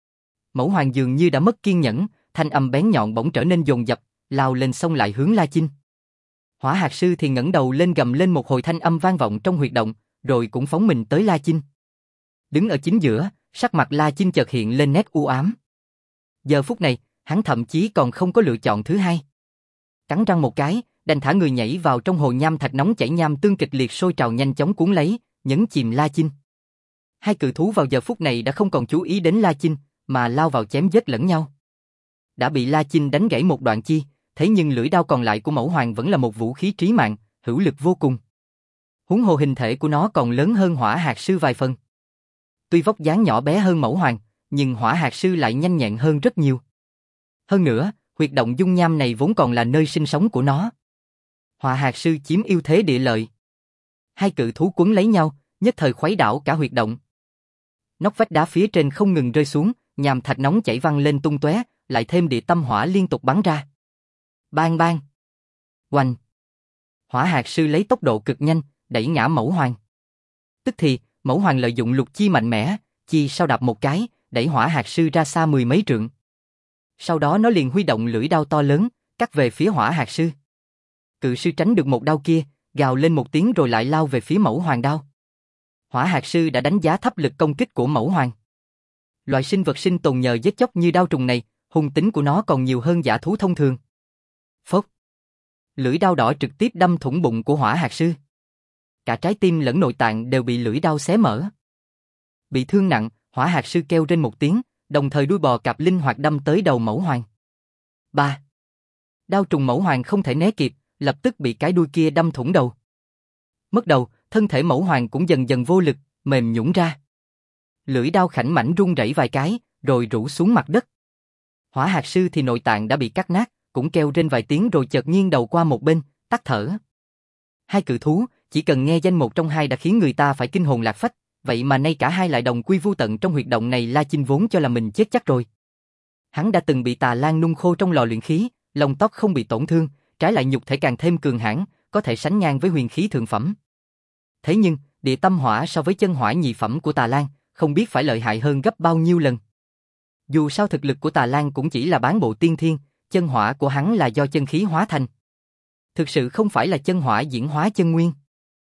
A: Mẫu Hoàng dường như đã mất kiên nhẫn, thanh âm bén nhọn bỗng trở nên dồn dập, lao lên xông lại hướng La Chinh. Hỏa Hạt Sư thì ngẩng đầu lên gầm lên một hồi, thanh âm vang vọng trong huyệt động, rồi cũng phóng mình tới La Chinh. Đứng ở chính giữa, sắc mặt La Chinh chợt hiện lên nét u ám. Giờ phút này, hắn thậm chí còn không có lựa chọn thứ hai. Cắn răng một cái, đành thả người nhảy vào trong hồ nham thạch nóng chảy, nham tương kịch liệt sôi trào nhanh chóng cuốn lấy, nhấn chìm La Chinh. Hai cự thú vào giờ phút này đã không còn chú ý đến La Chinh, mà lao vào chém giết lẫn nhau. Đã bị La Chinh đánh gãy một đoạn chi, thế nhưng lưỡi đao còn lại của Mẫu Hoàng vẫn là một vũ khí trí mạng, hữu lực vô cùng. Huống hồ hình thể của nó còn lớn hơn Hỏa Hạt Sư vài phần. Tuy vóc dáng nhỏ bé hơn Mẫu Hoàng, nhưng Hỏa Hạt Sư lại nhanh nhẹn hơn rất nhiều. Hơn nữa, huyệt động dung nham này vốn còn là nơi sinh sống của nó. Hỏa Hạt Sư chiếm ưu thế địa lợi. Hai cự thú quấn lấy nhau, nhất thời khuấy đảo cả huyệt động. Nóc vách đá phía trên không ngừng rơi xuống, nham thạch nóng chảy văng lên tung tóe, lại thêm địa tâm hỏa liên tục bắn ra. Bang bang, oanh. Hỏa Hạt Sư lấy tốc độ cực nhanh, đẩy ngã Mẫu Hoàng. Tức thì, Mẫu Hoàng lợi dụng lục chi mạnh mẽ, chi sau đạp một cái, đẩy Hỏa Hạt Sư ra xa mười mấy trượng. Sau đó nó liền huy động lưỡi đao to lớn, cắt về phía Hỏa Hạt Sư. Cự sư tránh được một đao kia, gào lên một tiếng rồi lại lao về phía Mẫu Hoàng đao. Hỏa Hạt Sư đã đánh giá thấp lực công kích của Mẫu Hoàng. Loại sinh vật sinh tồn nhờ giết chóc như đao trùng này, hung tính của nó còn nhiều hơn dã thú thông thường. Phốc. Lưỡi đao đỏ trực tiếp đâm thủng bụng của Hỏa Hạt Sư. Cả trái tim lẫn nội tạng đều bị lưỡi đao xé mở. Bị thương nặng, Hỏa Hạt Sư kêu trên một tiếng, đồng thời đuôi bò cạp linh hoạt đâm tới đầu Mẫu Hoàng. Ba. Đao trùng Mẫu Hoàng không thể né kịp, lập tức bị cái đuôi kia đâm thủng đầu. Mất đầu, thân thể Mẫu Hoàng cũng dần dần vô lực, mềm nhũn ra. Lưỡi đao khảnh mảnh rung rẩy vài cái, rồi rũ xuống mặt đất. Hỏa Hạt Sư thì nội tạng đã bị cắt nát, cũng kêu trên vài tiếng rồi chợt nghiêng đầu qua một bên, tắt thở. Hai cự thú, chỉ cần nghe danh một trong hai đã khiến người ta phải kinh hồn lạc phách, vậy mà nay cả hai lại đồng quy vu tận trong huyệt động này. La Chinh vốn cho là mình chết chắc rồi. Hắn đã từng bị tà lang nung khô trong lò luyện khí, lông tóc không bị tổn thương, trái lại nhục thể càng thêm cường hãn, có thể sánh ngang với huyền khí thượng phẩm. Thế nhưng, địa tâm hỏa so với chân hỏa nhị phẩm của tà lang, không biết phải lợi hại hơn gấp bao nhiêu lần. Dù sao thực lực của tà lang cũng chỉ là bán bộ tiên thiên, chân hỏa của hắn là do chân khí hóa thành. Thực sự không phải là chân hỏa diễn hóa chân nguyên.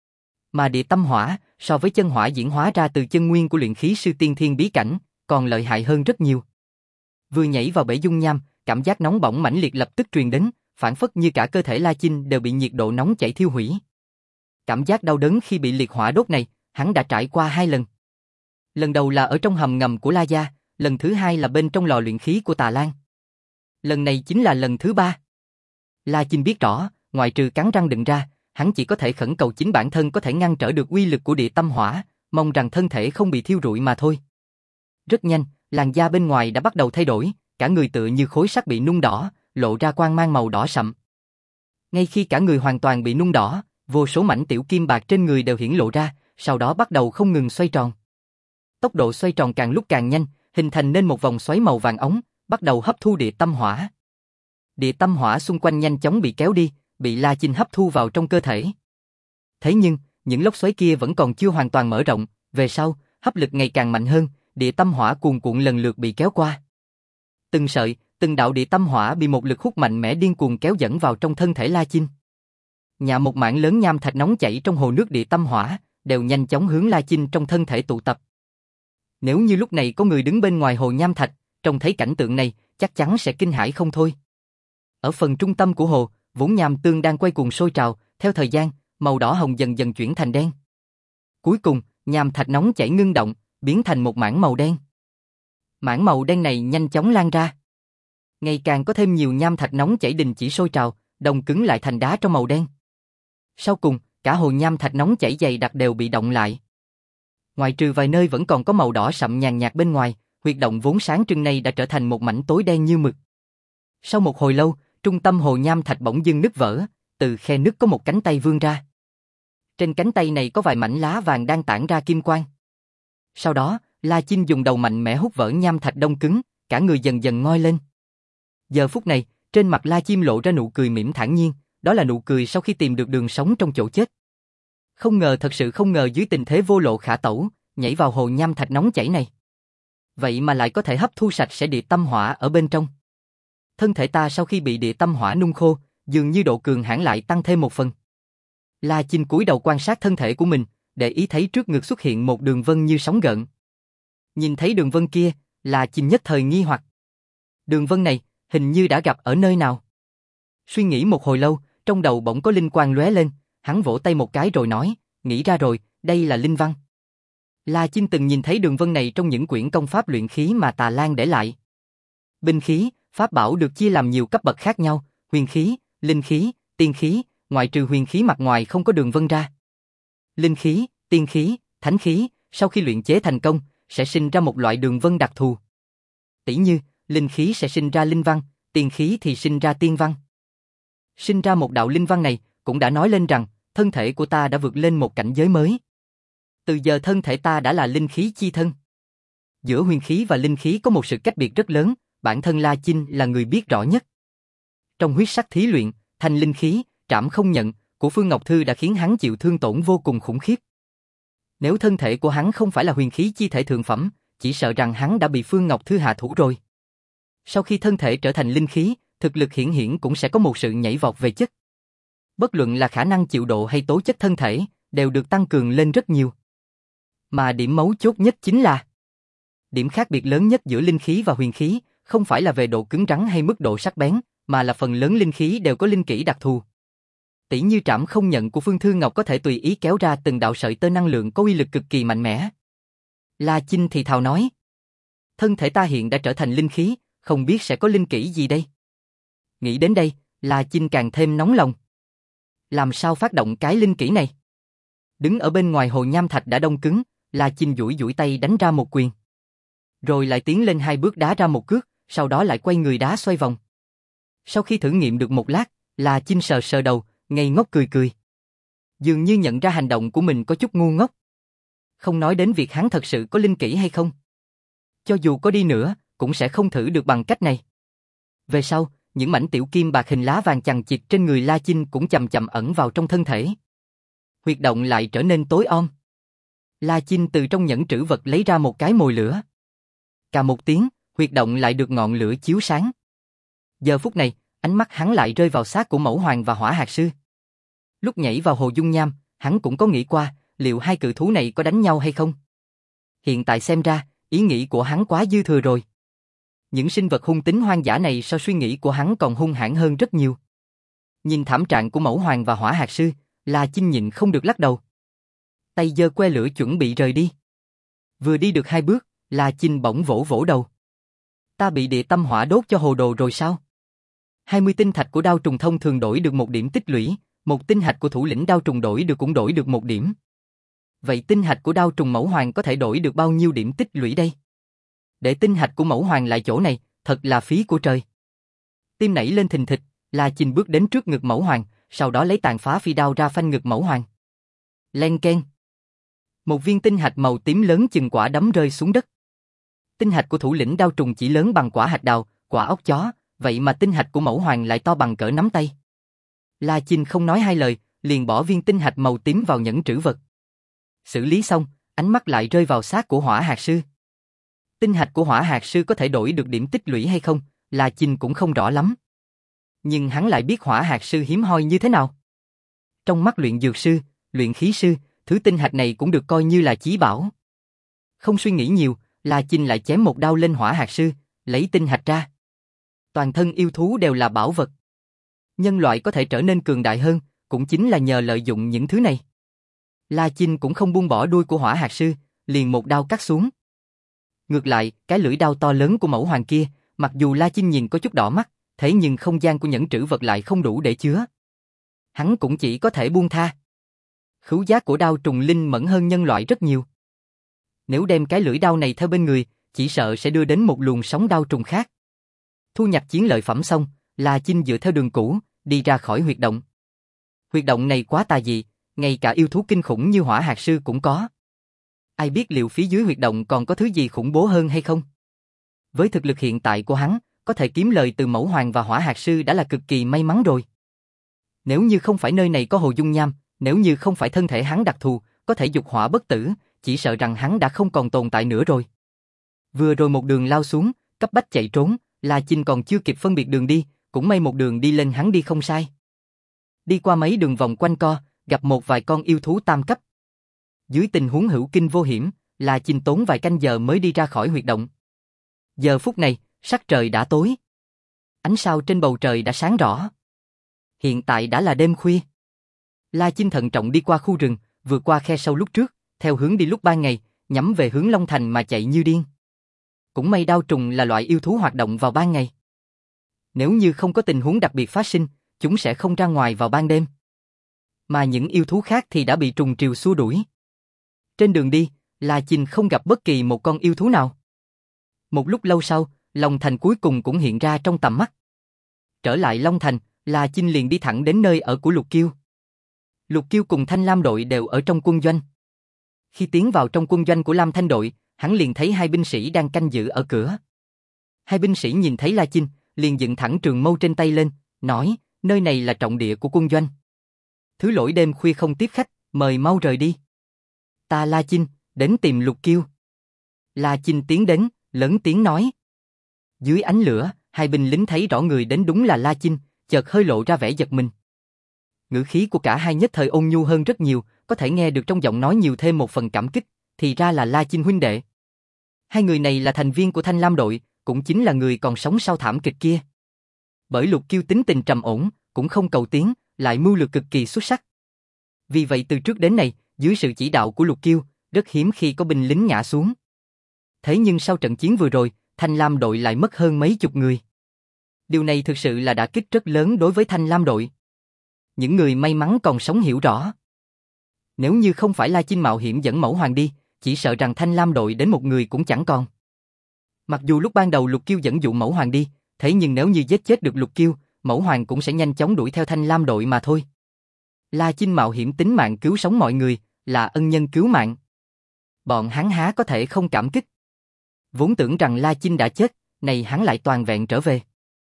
A: Mà địa tâm hỏa, so với chân hỏa diễn hóa ra từ chân nguyên của luyện khí sư tiên thiên bí cảnh, còn lợi hại hơn rất nhiều. Vừa nhảy vào bể dung nham, cảm giác nóng bỏng mãnh liệt lập tức truyền đến, phản phất như cả cơ thể La Chinh đều bị nhiệt độ nóng chảy thiêu hủy. Cảm giác đau đớn khi bị liệt hỏa đốt này, hắn đã trải qua hai lần. Lần đầu là ở trong hầm ngầm của La Gia, lần thứ hai là bên trong lò luyện khí của Tà Lang. Lần này chính là lần thứ ba. La Chinh biết rõ, ngoại trừ cắn răng đựng ra, hắn chỉ có thể khẩn cầu chính bản thân có thể ngăn trở được uy lực của địa tâm hỏa, mong rằng thân thể không bị thiêu rụi mà thôi. Rất nhanh, làn da bên ngoài đã bắt đầu thay đổi, cả người tựa như khối sắt bị nung đỏ, lộ ra quang mang màu đỏ sậm. Ngay khi cả người hoàn toàn bị nung đỏ, vô số mảnh tiểu kim bạc trên người đều hiển lộ ra, sau đó bắt đầu không ngừng xoay tròn. Tốc độ xoay tròn càng lúc càng nhanh, hình thành nên một vòng xoáy màu vàng ống, bắt đầu hấp thu địa tâm hỏa. Địa tâm hỏa xung quanh nhanh chóng bị kéo đi, bị La Chinh hấp thu vào trong cơ thể. Thế nhưng, những lốc xoáy kia vẫn còn chưa hoàn toàn mở rộng, về sau, hấp lực ngày càng mạnh hơn, địa tâm hỏa cuồn cuộn lần lượt bị kéo qua. Từng sợi, từng đạo địa tâm hỏa bị một lực hút mạnh mẽ điên cuồng kéo dẫn vào trong thân thể La Chinh. Nhạ một mảng lớn nham thạch nóng chảy trong hồ nước địa tâm hỏa, đều nhanh chóng hướng La Chinh trong thân thể tụ tập. Nếu như lúc này có người đứng bên ngoài hồ nham thạch, trông thấy cảnh tượng này, chắc chắn sẽ kinh hãi không thôi. Ở phần trung tâm của hồ, vũng nham tương đang quay cuồng sôi trào, theo thời gian, màu đỏ hồng dần dần chuyển thành đen. Cuối cùng, nham thạch nóng chảy ngưng động, biến thành một mảng màu đen. Mảng màu đen này nhanh chóng lan ra. Ngày càng có thêm nhiều nham thạch nóng chảy đình chỉ sôi trào, đông cứng lại thành đá trong màu đen. Sau cùng, cả hồ nham thạch nóng chảy dày đặc đều bị động lại. Ngoài trừ vài nơi vẫn còn có màu đỏ sậm nhàn nhạt bên ngoài, huyệt động vốn sáng trưng này đã trở thành một mảnh tối đen như mực. Sau một hồi lâu, trung tâm hồ nham thạch bỗng dưng nứt vỡ, từ khe nứt có một cánh tay vươn ra. Trên cánh tay này có vài mảnh lá vàng đang tản ra kim quang. Sau đó, La Chinh dùng đầu mạnh mẽ hút vỡ nham thạch đông cứng, cả người dần dần ngoi lên. Giờ phút này, trên mặt La Chinh lộ ra nụ cười mỉm thản nhiên, đó là nụ cười sau khi tìm được đường sống trong chỗ chết. Không ngờ, thật sự không ngờ dưới tình thế vô lộ khả tẩu, nhảy vào hồ nham thạch nóng chảy này. Vậy mà lại có thể hấp thu sạch sẽ địa tâm hỏa ở bên trong. Thân thể ta sau khi bị địa tâm hỏa nung khô, dường như độ cường hãn lại tăng thêm một phần. La Chinh cúi đầu quan sát thân thể của mình, để ý thấy trước ngực xuất hiện một đường vân như sóng gợn. Nhìn thấy đường vân kia, La Chinh nhất thời nghi hoặc. Đường vân này, hình như đã gặp ở nơi nào. Suy nghĩ một hồi lâu, trong đầu bỗng có linh quang lóe lên, hắn vỗ tay một cái rồi nói, nghĩ ra rồi, đây là linh văn. La Chinh từng nhìn thấy đường vân này trong những quyển công pháp luyện khí mà Tà Lang để lại. Binh khí, pháp bảo được chia làm nhiều cấp bậc khác nhau, huyền khí, linh khí, tiên khí, ngoại trừ huyền khí mặt ngoài không có đường vân ra. Linh khí, tiên khí, thánh khí, sau khi luyện chế thành công, sẽ sinh ra một loại đường vân đặc thù. Tỷ như, linh khí sẽ sinh ra linh văn, tiên khí thì sinh ra tiên văn. Sinh ra một đạo linh văn này, cũng đã nói lên rằng, thân thể của ta đã vượt lên một cảnh giới mới. Từ giờ thân thể ta đã là linh khí chi thân. Giữa huyền khí và linh khí có một sự cách biệt rất lớn, bản thân La Chinh là người biết rõ nhất. Trong huyết sắc thí luyện, thành linh khí, trảm không nhận, của Phương Ngọc Thư đã khiến hắn chịu thương tổn vô cùng khủng khiếp. Nếu thân thể của hắn không phải là huyền khí chi thể thượng phẩm, chỉ sợ rằng hắn đã bị Phương Ngọc Thư hạ thủ rồi. Sau khi thân thể trở thành linh khí, thực lực hiển hiển cũng sẽ có một sự nhảy vọt về chất. Bất luận là khả năng chịu độ hay tố chất thân thể, đều được tăng cường lên rất nhiều. Mà điểm mấu chốt nhất chính là điểm khác biệt lớn nhất giữa linh khí và huyền khí, không phải là về độ cứng rắn hay mức độ sắc bén, mà là phần lớn linh khí đều có linh kỹ đặc thù. Tỷ như trảm không nhận của Phương Thư Ngọc có thể tùy ý kéo ra từng đạo sợi tơ năng lượng có uy lực cực kỳ mạnh mẽ. La Chinh thì thào nói, thân thể ta hiện đã trở thành linh khí, không biết sẽ có linh kỹ gì đây. Nghĩ đến đây, La Chinh càng thêm nóng lòng. Làm sao phát động cái linh kỹ này? Đứng ở bên ngoài hồ nham thạch đã đông cứng, La Chinh duỗi duỗi tay đánh ra một quyền. Rồi lại tiến lên hai bước đá ra một cước, sau đó lại quay người đá xoay vòng. Sau khi thử nghiệm được một lát, La Chinh sờ sờ đầu, ngây ngốc cười cười. Dường như nhận ra hành động của mình có chút ngu ngốc. Không nói đến việc hắn thật sự có linh kỹ hay không. Cho dù có đi nữa, cũng sẽ không thử được bằng cách này. Về sau, những mảnh tiểu kim bạc hình lá vàng chằng chịt trên người La Chinh cũng chậm chậm ẩn vào trong thân thể. Huyệt động lại trở nên tối om. La Chinh từ trong nhẫn trữ vật lấy ra một cái mồi lửa. Cà một tiếng, huyệt động lại được ngọn lửa chiếu sáng. Giờ phút này, ánh mắt hắn lại rơi vào xác của Mẫu Hoàng và Hỏa Hạt Sư. Lúc nhảy vào hồ dung nham, hắn cũng có nghĩ qua, liệu hai cự thú này có đánh nhau hay không? Hiện tại xem ra, ý nghĩ của hắn quá dư thừa rồi. Những sinh vật hung tính hoang dã này so suy nghĩ của hắn còn hung hãn hơn rất nhiều. Nhìn thảm trạng của Mẫu Hoàng và Hỏa Hạt Sư, La Chinh nhịn không được lắc đầu. Tay giơ que lửa chuẩn bị rời đi. Vừa đi được hai bước, La Chinh bỗng vỗ vỗ đầu. Ta bị địa tâm hỏa đốt cho hồ đồ rồi sao? hai mươi tinh thạch của đao trùng thông thường đổi được một điểm tích lũy, một tinh hạch của thủ lĩnh đao trùng đổi được cũng đổi được một điểm. Vậy tinh hạch của đao trùng Mẫu Hoàng có thể đổi được bao nhiêu điểm tích lũy đây? Để tinh hạch của Mẫu Hoàng lại chỗ này, thật là phí của trời. Tim nảy lên thình thịch, La Chinh bước đến trước ngực Mẫu Hoàng, sau đó lấy tàn phá phi đao ra phanh ngực Mẫu Hoàng. Len keng. Một viên tinh hạch màu tím lớn chừng quả đấm rơi xuống đất. Tinh hạch của thủ lĩnh đao trùng chỉ lớn bằng quả hạch đào, quả ốc chó, vậy mà tinh hạch của Mẫu Hoàng lại to bằng cỡ nắm tay. La Chinh không nói hai lời, liền bỏ viên tinh hạch màu tím vào nhẫn trữ vật. Xử lý xong, ánh mắt lại rơi vào xác của Hỏa Hạt Sư. Tinh hạch của Hỏa Hạt Sư có thể đổi được điểm tích lũy hay không, La Chinh cũng không rõ lắm. Nhưng hắn lại biết Hỏa Hạt Sư hiếm hoi như thế nào. Trong mắt luyện dược sư, luyện khí sư, thứ tinh hạch này cũng được coi như là chí bảo. Không suy nghĩ nhiều, La Chinh lại chém một đao lên Hỏa Hạt Sư, lấy tinh hạch ra. Toàn thân yêu thú đều là bảo vật. Nhân loại có thể trở nên cường đại hơn, cũng chính là nhờ lợi dụng những thứ này. La Chinh cũng không buông bỏ đuôi của Hỏa Hạt Sư, liền một đao cắt xuống. Ngược lại, cái lưỡi đao to lớn của Mẫu Hoàng kia, mặc dù La Chinh nhìn có chút đỏ mắt, thế nhưng không gian của nhẫn trữ vật lại không đủ để chứa. Hắn cũng chỉ có thể buông tha. Khứu giác của đao trùng linh mẫn hơn nhân loại rất nhiều. Nếu đem cái lưỡi đao này theo bên người, chỉ sợ sẽ đưa đến một luồng sóng đao trùng khác. Thu nhặt chiến lợi phẩm xong, La Chinh dựa theo đường cũ, đi ra khỏi huyệt động. Huyệt động này quá tà dị, ngay cả yêu thú kinh khủng như Hỏa Hạt Sư cũng có. Ai biết liệu phía dưới huyệt động còn có thứ gì khủng bố hơn hay không? Với thực lực hiện tại của hắn, có thể kiếm lời từ Mẫu Hoàng và Hỏa Hạt Sư đã là cực kỳ may mắn rồi. Nếu như không phải nơi này có hồ dung nham, nếu như không phải thân thể hắn đặc thù, có thể dục hỏa bất tử, chỉ sợ rằng hắn đã không còn tồn tại nữa rồi. Vừa rồi một đường lao xuống, cấp bách chạy trốn, La Chinh còn chưa kịp phân biệt đường đi, cũng may một đường đi lên hắn đi không sai. Đi qua mấy đường vòng quanh co, gặp một vài con yêu thú tam cấp. Dưới tình huống hữu kinh vô hiểm, La Chinh tốn vài canh giờ mới đi ra khỏi huyệt động. Giờ phút này, sắc trời đã tối. Ánh sao trên bầu trời đã sáng rõ. Hiện tại đã là đêm khuya. La Chinh thận trọng đi qua khu rừng, vượt qua khe sâu lúc trước, theo hướng đi lúc ban ngày, nhắm về hướng Long Thành mà chạy như điên. Cũng may đao trùng là loại yêu thú hoạt động vào ban ngày. Nếu như không có tình huống đặc biệt phát sinh, chúng sẽ không ra ngoài vào ban đêm. Mà những yêu thú khác thì đã bị trùng triều xua đuổi. Trên đường đi, La Chinh không gặp bất kỳ một con yêu thú nào. Một lúc lâu sau, Long Thành cuối cùng cũng hiện ra trong tầm mắt. Trở lại Long Thành, La Chinh liền đi thẳng đến nơi ở của Lục Kiêu. Lục Kiêu cùng Thanh Lam đội đều ở trong quân doanh. Khi tiến vào trong quân doanh của Lam Thanh đội, hắn liền thấy hai binh sĩ đang canh giữ ở cửa. Hai binh sĩ nhìn thấy La Chinh, liền dựng thẳng trường mâu trên tay lên, nói, nơi này là trọng địa của quân doanh. Thứ lỗi đêm khuya không tiếp khách, mời mau rời đi. Ta La Chinh, đến tìm Lục Kiêu. La Chinh tiến đến, lớn tiếng nói. Dưới ánh lửa, hai binh lính thấy rõ người đến đúng là La Chinh, chợt hơi lộ ra vẻ giật mình. Ngữ khí của cả hai nhất thời ôn nhu hơn rất nhiều, có thể nghe được trong giọng nói nhiều thêm một phần cảm kích, thì ra là La Chinh huynh đệ. Hai người này là thành viên của Thanh Lam đội, cũng chính là người còn sống sau thảm kịch kia. Bởi Lục Kiêu tính tình trầm ổn, cũng không cầu tiến, lại mưu lược cực kỳ xuất sắc. Vì vậy từ trước đến nay, dưới sự chỉ đạo của Lục Kiêu, rất hiếm khi có binh lính ngã xuống. Thế nhưng sau trận chiến vừa rồi, Thanh Lam đội lại mất hơn mấy chục người. Điều này thực sự là đả kích rất lớn đối với Thanh Lam đội. Những người may mắn còn sống hiểu rõ. Nếu như không phải La Chinh mạo hiểm dẫn Mẫu Hoàng đi, chỉ sợ rằng Thanh Lam đội đến một người cũng chẳng còn. Mặc dù lúc ban đầu Lục Kiêu dẫn dụ Mẫu Hoàng đi, thế nhưng nếu như giết chết được Lục Kiêu, Mẫu Hoàng cũng sẽ nhanh chóng đuổi theo Thanh Lam đội mà thôi. La Chinh mạo hiểm tính mạng cứu sống mọi người, là ân nhân cứu mạng. Bọn hắn há có thể không cảm kích. Vốn tưởng rằng La Chinh đã chết, này hắn lại toàn vẹn trở về.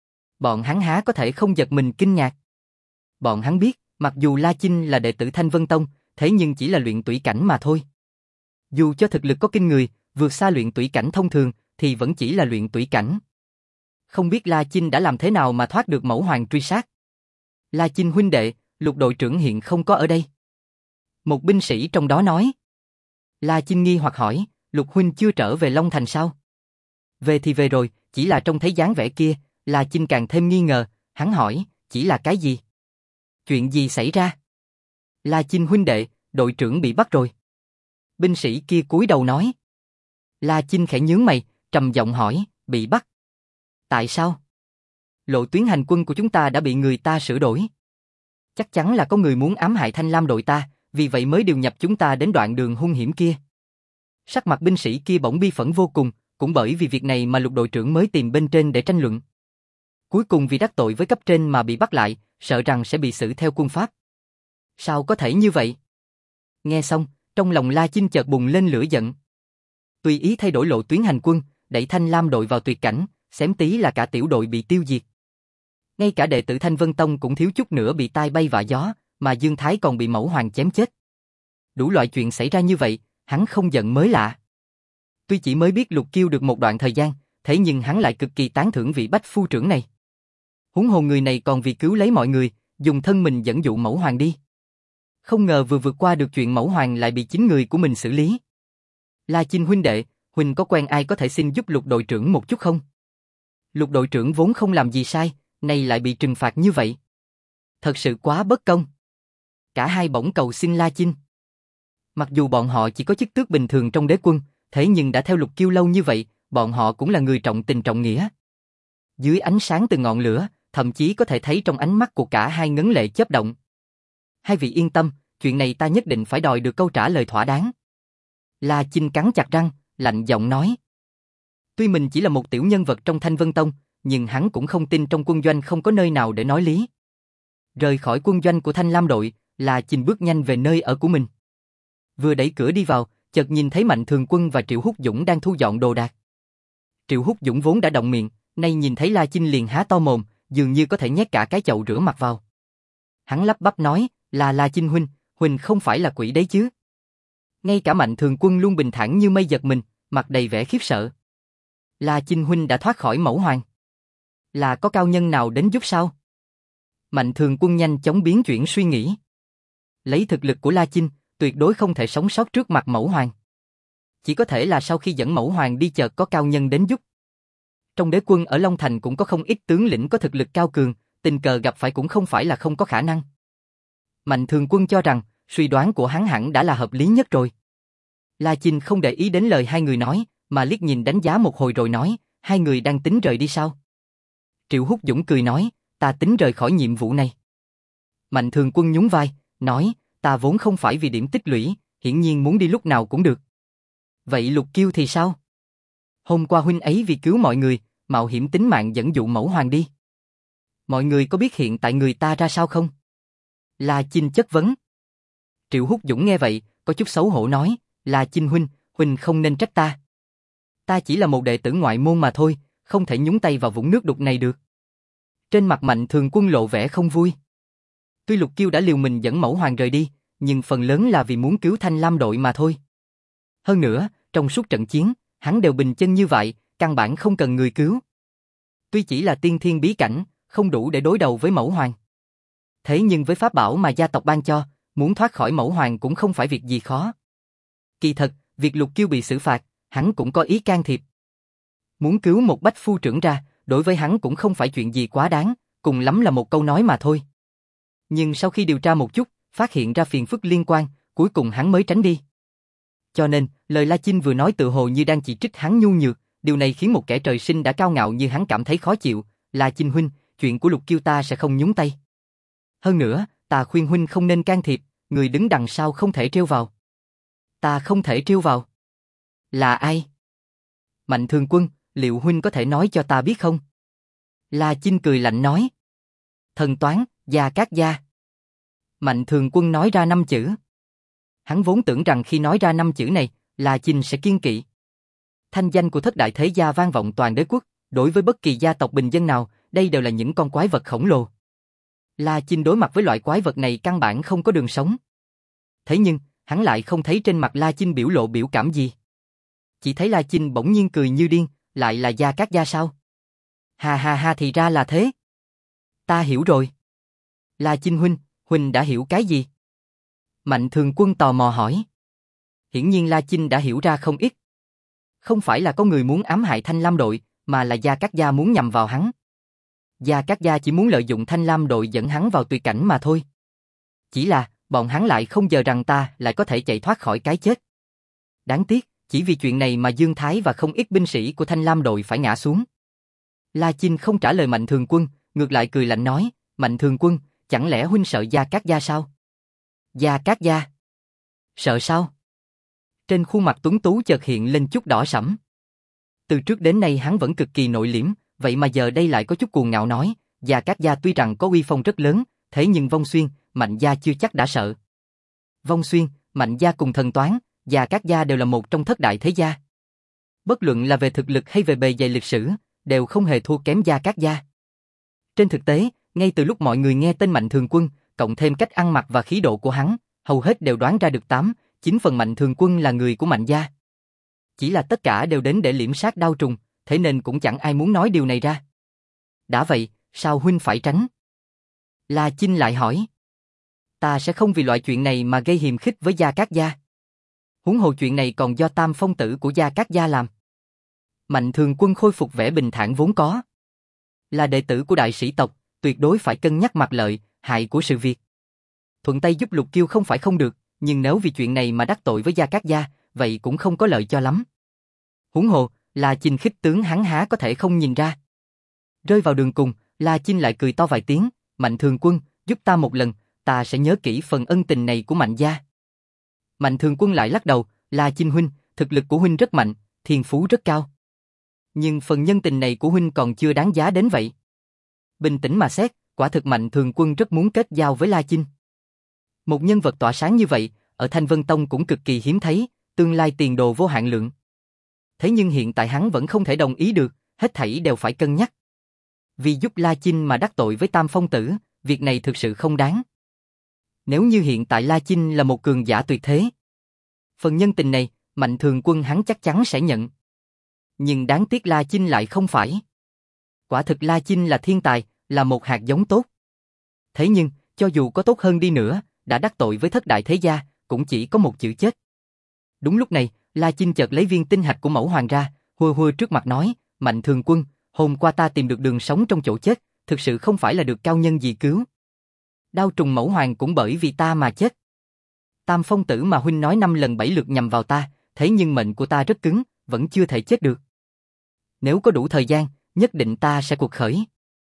A: Bọn hắn há có thể không giật mình kinh ngạc. Bọn hắn biết, mặc dù La Chinh là đệ tử Thanh Vân Tông, thế nhưng chỉ là luyện tủy cảnh mà thôi. Dù cho thực lực có kinh người, vượt xa luyện tủy cảnh thông thường, thì vẫn chỉ là luyện tủy cảnh. Không biết La Chinh đã làm thế nào mà thoát được mẫu hoàng truy sát. La Chinh huynh đệ, Lục đội trưởng hiện không có ở đây. Một binh sĩ trong đó nói. La Chinh nghi hoặc hỏi, Lục huynh chưa trở về Long Thành sao? Về thì về rồi, chỉ là trông thấy dáng vẻ kia, La Chinh càng thêm nghi ngờ, hắn hỏi, chỉ là cái gì? Chuyện gì xảy ra? La Chinh huynh đệ, đội trưởng bị bắt rồi. Binh sĩ kia cúi đầu nói. La Chinh khẽ nhướng mày, trầm giọng hỏi, bị bắt. Tại sao? Lộ tuyến hành quân của chúng ta đã bị người ta sửa đổi. Chắc chắn là có người muốn ám hại Thanh Lam đội ta, vì vậy mới điều nhập chúng ta đến đoạn đường hung hiểm kia. Sắc mặt binh sĩ kia bỗng bi phẫn vô cùng, cũng bởi vì việc này mà Lục đội trưởng mới tìm bên trên để tranh luận. Cuối cùng vì đắc tội với cấp trên mà bị bắt lại, sợ rằng sẽ bị xử theo quân pháp. Sao có thể như vậy? Nghe xong, trong lòng La Chinh chợt bùng lên lửa giận. Tùy ý thay đổi lộ tuyến hành quân, đẩy Thanh Lam đội vào tuyệt cảnh, xém tí là cả tiểu đội bị tiêu diệt. Ngay cả đệ tử Thanh Vân Tông cũng thiếu chút nữa bị tai bay vạ gió, mà Dương Thái còn bị mẫu hoàng chém chết. Đủ loại chuyện xảy ra như vậy, hắn không giận mới lạ. Tuy chỉ mới biết Lục Kiêu được một đoạn thời gian, thế nhưng hắn lại cực kỳ tán thưởng vị bách phu trưởng này. Huống hồ người này còn vì cứu lấy mọi người, dùng thân mình dẫn dụ mẫu hoàng đi. Không ngờ vừa vượt qua được chuyện mẫu hoàng lại bị chính người của mình xử lý. La Chinh huynh đệ, huynh có quen ai có thể xin giúp Lục đội trưởng một chút không? Lục đội trưởng vốn không làm gì sai, nay lại bị trừng phạt như vậy. Thật sự quá bất công. Cả hai bỗng cầu xin La Chinh. Mặc dù bọn họ chỉ có chức tước bình thường trong đế quân, thế nhưng đã theo Lục Kiêu lâu như vậy, bọn họ cũng là người trọng tình trọng nghĩa. Dưới ánh sáng từ ngọn lửa, thậm chí có thể thấy trong ánh mắt của cả hai ngấn lệ chớp động. Hai vị yên tâm, chuyện này ta nhất định phải đòi được câu trả lời thỏa đáng. La Chinh cắn chặt răng, lạnh giọng nói. Tuy mình chỉ là một tiểu nhân vật trong Thanh Vân Tông, nhưng hắn cũng không tin trong quân doanh không có nơi nào để nói lý. Rời khỏi quân doanh của Thanh Lam đội, La Chinh bước nhanh về nơi ở của mình. Vừa đẩy cửa đi vào, chợt nhìn thấy Mạnh Thường Quân và Triệu Húc Dũng đang thu dọn đồ đạc. Triệu Húc Dũng vốn đã động miệng, nay nhìn thấy La Chinh liền há to mồm, dường như có thể nhét cả cái chậu rửa mặt vào. Hắn lắp bắp nói, là La Chinh huynh, huynh không phải là quỷ đấy chứ? Ngay cả Mạnh Thường Quân luôn bình thản như mây giật mình, mặt đầy vẻ khiếp sợ. La Chinh huynh đã thoát khỏi mẫu hoàng. Là có cao nhân nào đến giúp sao? Mạnh Thường Quân nhanh chóng biến chuyển suy nghĩ. Lấy thực lực của La Chinh, tuyệt đối không thể sống sót trước mặt mẫu hoàng. Chỉ có thể là sau khi dẫn mẫu hoàng đi chợt có cao nhân đến giúp. Trong đế quân ở Long Thành cũng có không ít tướng lĩnh có thực lực cao cường, tình cờ gặp phải cũng không phải là không có khả năng. Mạnh Thường Quân cho rằng, suy đoán của hắn hẳn đã là hợp lý nhất rồi. La Chinh không để ý đến lời hai người nói, mà liếc nhìn đánh giá một hồi rồi nói, hai người đang tính rời đi sao? Triệu Húc Dũng cười nói, ta tính rời khỏi nhiệm vụ này. Mạnh Thường Quân nhún vai, nói, ta vốn không phải vì điểm tích lũy, hiển nhiên muốn đi lúc nào cũng được. Vậy Lục Kiêu thì sao? Hôm qua huynh ấy vì cứu mọi người, mạo hiểm tính mạng dẫn dụ mẫu hoàng đi. Mọi người có biết hiện tại người ta ra sao không? La Chinh chất vấn. Triệu Húc Dũng nghe vậy, có chút xấu hổ nói, La Chinh huynh, huynh không nên trách ta. Ta chỉ là một đệ tử ngoại môn mà thôi, không thể nhúng tay vào vũng nước đục này được. Trên mặt Mạnh Thường Quân lộ vẻ không vui. Tuy Lục Kiêu đã liều mình dẫn mẫu hoàng rời đi, nhưng phần lớn là vì muốn cứu Thanh Lam đội mà thôi. Hơn nữa, trong suốt trận chiến, hắn đều bình chân như vậy, căn bản không cần người cứu. Tuy chỉ là tiên thiên bí cảnh, không đủ để đối đầu với mẫu hoàng. Thế nhưng với pháp bảo mà gia tộc ban cho, muốn thoát khỏi mẫu hoàng cũng không phải việc gì khó. Kỳ thật, việc Lục Kiêu bị xử phạt, hắn cũng có ý can thiệp. Muốn cứu một bách phu trưởng ra, đối với hắn cũng không phải chuyện gì quá đáng, cùng lắm là một câu nói mà thôi. Nhưng sau khi điều tra một chút, phát hiện ra phiền phức liên quan, cuối cùng hắn mới tránh đi. Cho nên, lời La Chinh vừa nói tự hồ như đang chỉ trích hắn nhu nhược, điều này khiến một kẻ trời sinh đã cao ngạo như hắn cảm thấy khó chịu. La Chinh huynh, chuyện của Lục Kiêu ta sẽ không nhúng tay. Hơn nữa, ta khuyên huynh không nên can thiệp, người đứng đằng sau không thể trêu vào. Ta không thể trêu vào. Là ai? Mạnh Thường Quân, liệu huynh có thể nói cho ta biết không? La Chinh cười lạnh nói. Thần toán, Gia Cát Gia. Mạnh Thường Quân nói ra năm chữ. Hắn vốn tưởng rằng khi nói ra năm chữ này, La Chinh sẽ kiêng kỵ. Thanh danh của thất đại thế gia vang vọng toàn đế quốc, đối với bất kỳ gia tộc bình dân nào, đây đều là những con quái vật khổng lồ. La Chinh đối mặt với loại quái vật này căn bản không có đường sống. Thế nhưng, hắn lại không thấy trên mặt La Chinh biểu lộ biểu cảm gì. Chỉ thấy La Chinh bỗng nhiên cười như điên, lại là Gia Cát Gia sao? Ha ha ha, thì ra là thế. Ta hiểu rồi. La Chinh huynh, huynh đã hiểu cái gì? Mạnh Thường Quân tò mò hỏi. Hiển nhiên La Chinh đã hiểu ra không ít. Không phải là có người muốn ám hại Thanh Lam đội, mà là Gia Cát Gia muốn nhằm vào hắn. Gia Cát Gia chỉ muốn lợi dụng Thanh Lam đội dẫn hắn vào tuyệt cảnh mà thôi. Chỉ là, bọn hắn lại không ngờ rằng ta lại có thể chạy thoát khỏi cái chết. Đáng tiếc, chỉ vì chuyện này mà Dương Thái và không ít binh sĩ của Thanh Lam đội phải ngã xuống. La Chinh không trả lời Mạnh Thường Quân, ngược lại cười lạnh nói, Mạnh Thường Quân, chẳng lẽ huynh sợ Gia Cát Gia sao? Gia Cát Gia? Sợ sao? Trên khuôn mặt tuấn tú chợt hiện lên chút đỏ sẫm. Từ trước đến nay hắn vẫn cực kỳ nội liễm, vậy mà giờ đây lại có chút cuồng ngạo nói, Gia Cát Gia tuy rằng có uy phong rất lớn, thế nhưng Vong Xuyên, Mạnh Gia chưa chắc đã sợ. Vong Xuyên, Mạnh Gia cùng Thần Toán, Gia Cát Gia đều là một trong thất đại thế gia. Bất luận là về thực lực hay về bề dày lịch sử, đều không hề thua kém Gia Cát Gia. Trên thực tế, ngay từ lúc mọi người nghe tên Mạnh Thường Quân, cộng thêm cách ăn mặc và khí độ của hắn, hầu hết đều đoán ra được tám, chín phần Mạnh Thường Quân là người của Mạnh Gia. Chỉ là tất cả đều đến để liễm sát đao trùng, thế nên cũng chẳng ai muốn nói điều này ra. Đã vậy, sao huynh phải tránh? La Chinh lại hỏi. Ta sẽ không vì loại chuyện này mà gây hiềm khích với Gia Cát Gia. Huống hồ chuyện này còn do Tam Phong tử của Gia Cát Gia làm. Mạnh Thường Quân khôi phục vẻ bình thản vốn có. Là đệ tử của đại sĩ tộc, tuyệt đối phải cân nhắc mặt lợi, hại của sự việc. Thuận tay giúp Lục Kiêu không phải không được, nhưng nếu vì chuyện này mà đắc tội với Gia Cát Gia, vậy cũng không có lợi cho lắm. Huống hồ, La Chinh khích tướng hắn há có thể không nhìn ra. Rơi vào đường cùng, La Chinh lại cười to vài tiếng, Mạnh Thường Quân, giúp ta một lần, ta sẽ nhớ kỹ phần ân tình này của Mạnh Gia. Mạnh Thường Quân lại lắc đầu, La Chinh huynh, thực lực của huynh rất mạnh, thiên phú rất cao. Nhưng phần nhân tình này của huynh còn chưa đáng giá đến vậy. Bình tĩnh mà xét, quả thực Mạnh Thường Quân rất muốn kết giao với La Chinh. Một nhân vật tỏa sáng như vậy, ở Thanh Vân Tông cũng cực kỳ hiếm thấy, tương lai tiền đồ vô hạn lượng. Thế nhưng hiện tại hắn vẫn không thể đồng ý được, hết thảy đều phải cân nhắc. Vì giúp La Chinh mà đắc tội với Tam Phong tử, việc này thực sự không đáng. Nếu như hiện tại La Chinh là một cường giả tuyệt thế, phần nhân tình này, Mạnh Thường Quân hắn chắc chắn sẽ nhận. Nhưng đáng tiếc La Chinh lại không phải. Quả thực La Chinh là thiên tài, là một hạt giống tốt. Thế nhưng, cho dù có tốt hơn đi nữa, đã đắc tội với thất đại thế gia, cũng chỉ có một chữ chết. Đúng lúc này, La Chinh chợt lấy viên tinh hạch của Mẫu Hoàng ra, hùa hùa trước mặt nói, Mạnh Thường Quân, hôm qua ta tìm được đường sống trong chỗ chết, thực sự không phải là được cao nhân gì cứu. Đao trùng Mẫu Hoàng cũng bởi vì ta mà chết. Tam Phong tử mà huynh nói năm lần bảy lượt nhằm vào ta, thế nhưng mệnh của ta rất cứng, vẫn chưa thể chết được. Nếu có đủ thời gian, nhất định ta sẽ cuộc khởi.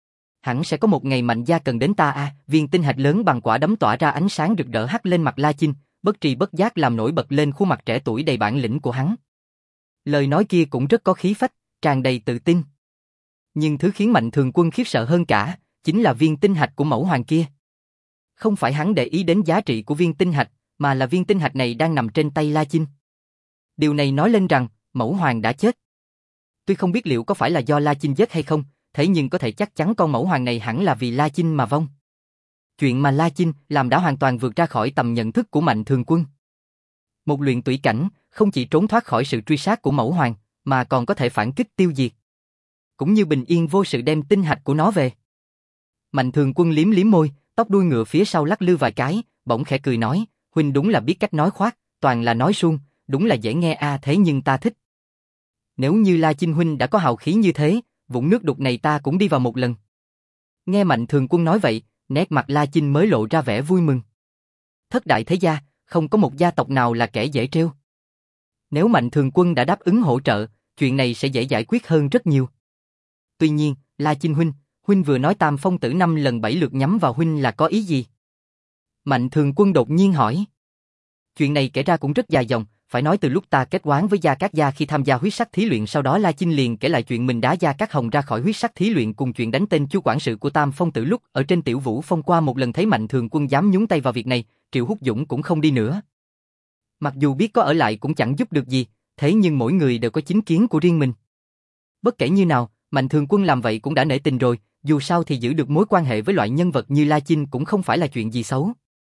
A: Hẳn sẽ có một ngày Mạnh Gia cần đến ta a. À, viên tinh hạch lớn bằng quả đấm tỏa ra ánh sáng rực rỡ hắt lên mặt La Chinh, bất tri bất giác làm nổi bật lên khuôn mặt trẻ tuổi đầy bản lĩnh của hắn. Lời nói kia cũng rất có khí phách, tràn đầy tự tin. Nhưng thứ khiến Mạnh Thường Quân khiếp sợ hơn cả, chính là viên tinh hạch của Mẫu Hoàng kia. Không phải hắn để ý đến giá trị của viên tinh hạch, mà là viên tinh hạch này đang nằm trên tay La Chinh. Điều này nói lên rằng, Mẫu Hoàng đã chết. Tuy không biết liệu có phải là do La Chinh giết hay không, thế nhưng có thể chắc chắn con Mẫu Hoàng này hẳn là vì La Chinh mà vong. Chuyện mà La Chinh làm đã hoàn toàn vượt ra khỏi tầm nhận thức của Mạnh Thường Quân. Một luyện tủy cảnh, không chỉ trốn thoát khỏi sự truy sát của Mẫu Hoàng, mà còn có thể phản kích tiêu diệt. Cũng như bình yên vô sự đem tinh hạch của nó về. Mạnh Thường Quân liếm liếm môi, tóc đuôi ngựa phía sau lắc lư vài cái, bỗng khẽ cười nói, huynh đúng là biết cách nói khoác, toàn là nói suông, đúng là dễ nghe a à, thế nhưng ta thích. Nếu như La Chinh huynh đã có hào khí như thế, vũng nước đục này ta cũng đi vào một lần. Nghe Mạnh Thường Quân nói vậy, nét mặt La Chinh mới lộ ra vẻ vui mừng. Thất đại thế gia, không có một gia tộc nào là kẻ dễ trêu. Nếu Mạnh Thường Quân đã đáp ứng hỗ trợ, chuyện này sẽ dễ giải quyết hơn rất nhiều. Tuy nhiên, La Chinh huynh, huynh vừa nói Tam Phong tử năm lần bảy lượt nhắm vào huynh là có ý gì? Mạnh Thường Quân đột nhiên hỏi. Chuyện này kể ra cũng rất dài dòng, phải nói từ lúc ta kết oán với Gia Cát Gia khi tham gia huyết sắc thí luyện, sau đó La Chinh liền kể lại chuyện mình đá Gia Cát Hồng ra khỏi huyết sắc thí luyện cùng chuyện đánh tên chu quản sự của Tam Phong tử lúc ở trên Tiểu Vũ Phong. Qua một lần thấy Mạnh Thường Quân dám nhúng tay vào việc này, Triệu Húc Dũng cũng không đi nữa. Mặc dù biết có ở lại cũng chẳng giúp được gì, thế nhưng mỗi người đều có chính kiến của riêng mình. Bất kể như nào, Mạnh Thường Quân làm vậy cũng đã nể tình rồi, dù sao thì giữ được mối quan hệ với loại nhân vật như La Chinh cũng không phải là chuyện gì xấu.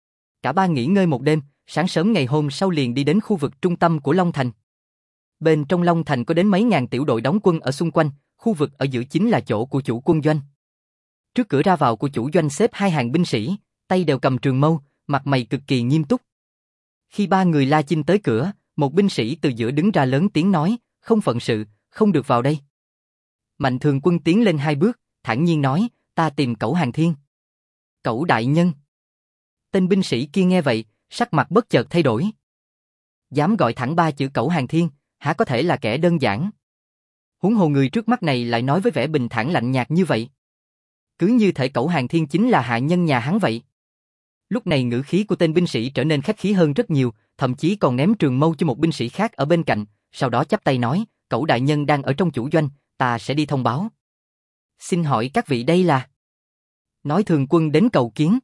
A: Cả ba nghỉ ngơi một đêm, sáng sớm ngày hôm sau liền đi đến khu vực trung tâm của Long Thành. Bên trong Long Thành có đến mấy ngàn tiểu đội đóng quân ở xung quanh, khu vực ở giữa chính là chỗ của chủ quân doanh. Trước cửa ra vào của chủ doanh xếp hai hàng binh sĩ, tay đều cầm trường mâu, mặt mày cực kỳ nghiêm túc. Khi ba người La Chinh tới cửa, một binh sĩ từ giữa đứng ra lớn tiếng nói, không phận sự, không được vào đây. Mạnh Thường Quân tiến lên hai bước, thản nhiên nói, ta tìm Cẩu Hàng Thiên. Cẩu đại nhân. Tên binh sĩ kia nghe vậy, sắc mặt bất chợt thay đổi. Dám gọi thẳng ba chữ Cẩu Hàng Thiên, há có thể là kẻ đơn giản. Huống hồ người trước mắt này lại nói với vẻ bình thản lạnh nhạt như vậy. Cứ như thể Cẩu Hàng Thiên chính là hạ nhân nhà hắn vậy. Lúc này ngữ khí của tên binh sĩ trở nên khách khí hơn rất nhiều, thậm chí còn ném trường mâu cho một binh sĩ khác ở bên cạnh, sau đó chắp tay nói, Cẩu đại nhân đang ở trong chủ doanh, ta sẽ đi thông báo. Xin hỏi các vị đây là? Nói Thường Quân đến cầu kiến.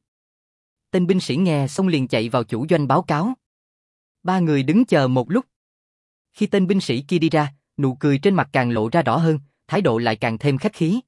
A: Tên binh sĩ nghe xong liền chạy vào chủ doanh báo cáo. Ba người đứng chờ một lúc. Khi tên binh sĩ kia đi ra, nụ cười trên mặt càng lộ ra rõ hơn, thái độ lại càng thêm khách khí.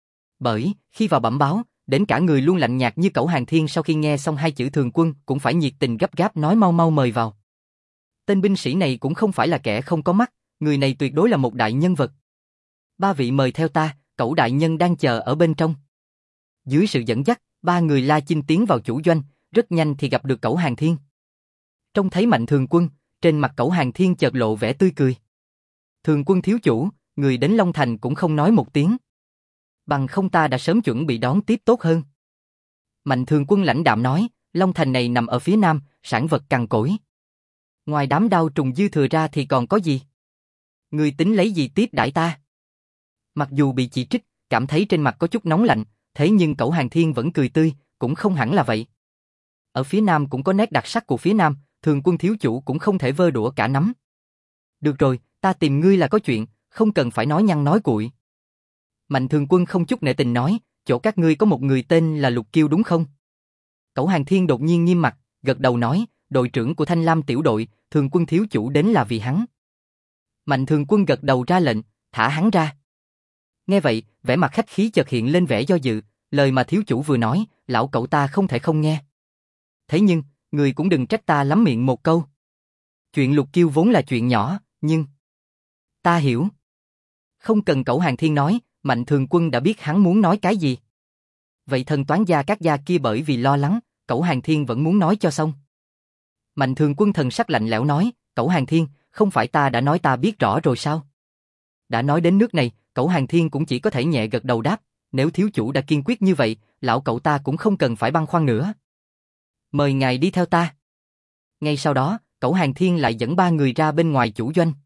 A: Bởi, khi vào bẩm báo, đến cả người luôn lạnh nhạt như Cẩu Hàng Thiên sau khi nghe xong hai chữ Thường Quân cũng phải nhiệt tình gấp gáp nói mau mau mời vào. Tên binh sĩ này cũng không phải là kẻ không có mắt, người này tuyệt đối là một đại nhân vật. Ba vị mời theo ta, Cẩu đại nhân đang chờ ở bên trong. Dưới sự dẫn dắt, ba người La Chinh tiến vào chủ doanh, rất nhanh thì gặp được Cẩu Hàng Thiên. Trông thấy Mạnh Thường Quân, trên mặt Cẩu Hàng Thiên chợt lộ vẻ tươi cười. Thường Quân thiếu chủ, người đến Long Thành cũng không nói một tiếng. Bằng không ta đã sớm chuẩn bị đón tiếp tốt hơn. Mạnh Thường Quân lãnh đạm nói, Long Thành này nằm ở phía nam, sản vật cằn cỗi. Ngoài đám đao trùng dư thừa ra thì còn có gì? Người tính lấy gì tiếp đãi ta? Mặc dù bị chỉ trích, cảm thấy trên mặt có chút nóng lạnh, thế nhưng Cẩu Hàng Thiên vẫn cười tươi, cũng không hẳn là vậy. Ở phía nam cũng có nét đặc sắc của phía nam, Thường Quân thiếu chủ cũng không thể vơ đũa cả nắm. Được rồi, ta tìm ngươi là có chuyện, không cần phải nói nhăng nói cuội. Mạnh Thường Quân không chút nể tình nói, chỗ các ngươi có một người tên là Lục Kiêu đúng không? Cẩu Hàng Thiên đột nhiên nghiêm mặt, gật đầu nói, đội trưởng của Thanh Lam tiểu đội, Thường Quân thiếu chủ đến là vì hắn. Mạnh Thường Quân gật đầu ra lệnh, thả hắn ra. Nghe vậy, vẻ mặt khách khí chợt hiện lên vẻ do dự, lời mà thiếu chủ vừa nói, lão cậu ta không thể không nghe. Thế nhưng, người cũng đừng trách ta lắm miệng một câu. Chuyện Lục Kiêu vốn là chuyện nhỏ, nhưng... Ta hiểu. Không cần Cẩu Hàng Thiên nói, Mạnh Thường Quân đã biết hắn muốn nói cái gì. Vậy thần toán gia các gia kia bởi vì lo lắng, Cẩu Hàng Thiên vẫn muốn nói cho xong. Mạnh Thường Quân thần sắc lạnh lẽo nói, Cẩu Hàng Thiên, không phải ta đã nói ta biết rõ rồi sao? Đã nói đến nước này, Cẩu Hàng Thiên cũng chỉ có thể nhẹ gật đầu đáp, nếu thiếu chủ đã kiên quyết như vậy, lão cậu ta cũng không cần phải băn khoăn nữa. Mời ngài đi theo ta. Ngay sau đó, Cẩu Hàng Thiên lại dẫn ba người ra bên ngoài chủ doanh.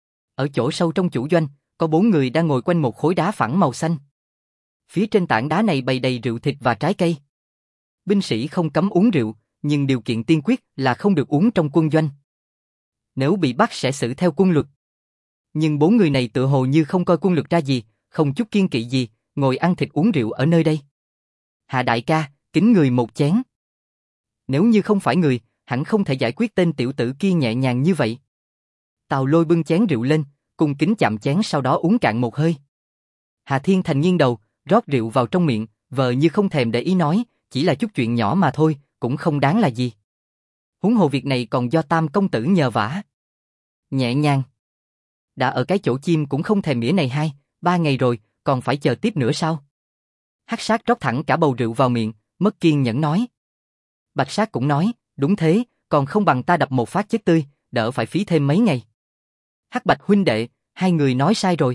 A: Ở chỗ sâu trong chủ doanh, có bốn người đang ngồi quanh một khối đá phẳng màu xanh. Phía trên tảng đá này bày đầy rượu thịt và trái cây. Binh sĩ không cấm uống rượu, nhưng điều kiện tiên quyết là không được uống trong quân doanh. Nếu bị bắt sẽ xử theo quân luật. Nhưng bốn người này tựa hồ như không coi quân luật ra gì, không chút kiêng kỵ gì, ngồi ăn thịt uống rượu ở nơi đây. Hạ đại ca, kính người một chén. Nếu như không phải người, hẳn không thể giải quyết tên tiểu tử kia nhẹ nhàng như vậy. Tào Lôi bưng chén rượu lên, cùng kính chạm chén sau đó uống cạn một hơi. Hà Thiên Thành nghiêng đầu, rót rượu vào trong miệng, vờ như không thèm để ý nói, chỉ là chút chuyện nhỏ mà thôi, cũng không đáng là gì. Huống hồ việc này còn do Tam công tử nhờ vả. Nhẹ nhàng. Đã ở cái chỗ chim cũng không thèm mỉa này hai, ba ngày rồi, còn phải chờ tiếp nữa sao? Hắc Sát rót thẳng cả bầu rượu vào miệng, mất kiên nhẫn nói. Bạch Sát cũng nói, đúng thế, còn không bằng ta đập một phát chết tươi, đỡ phải phí thêm mấy ngày. Hắc Bạch huynh đệ, hai người nói sai rồi.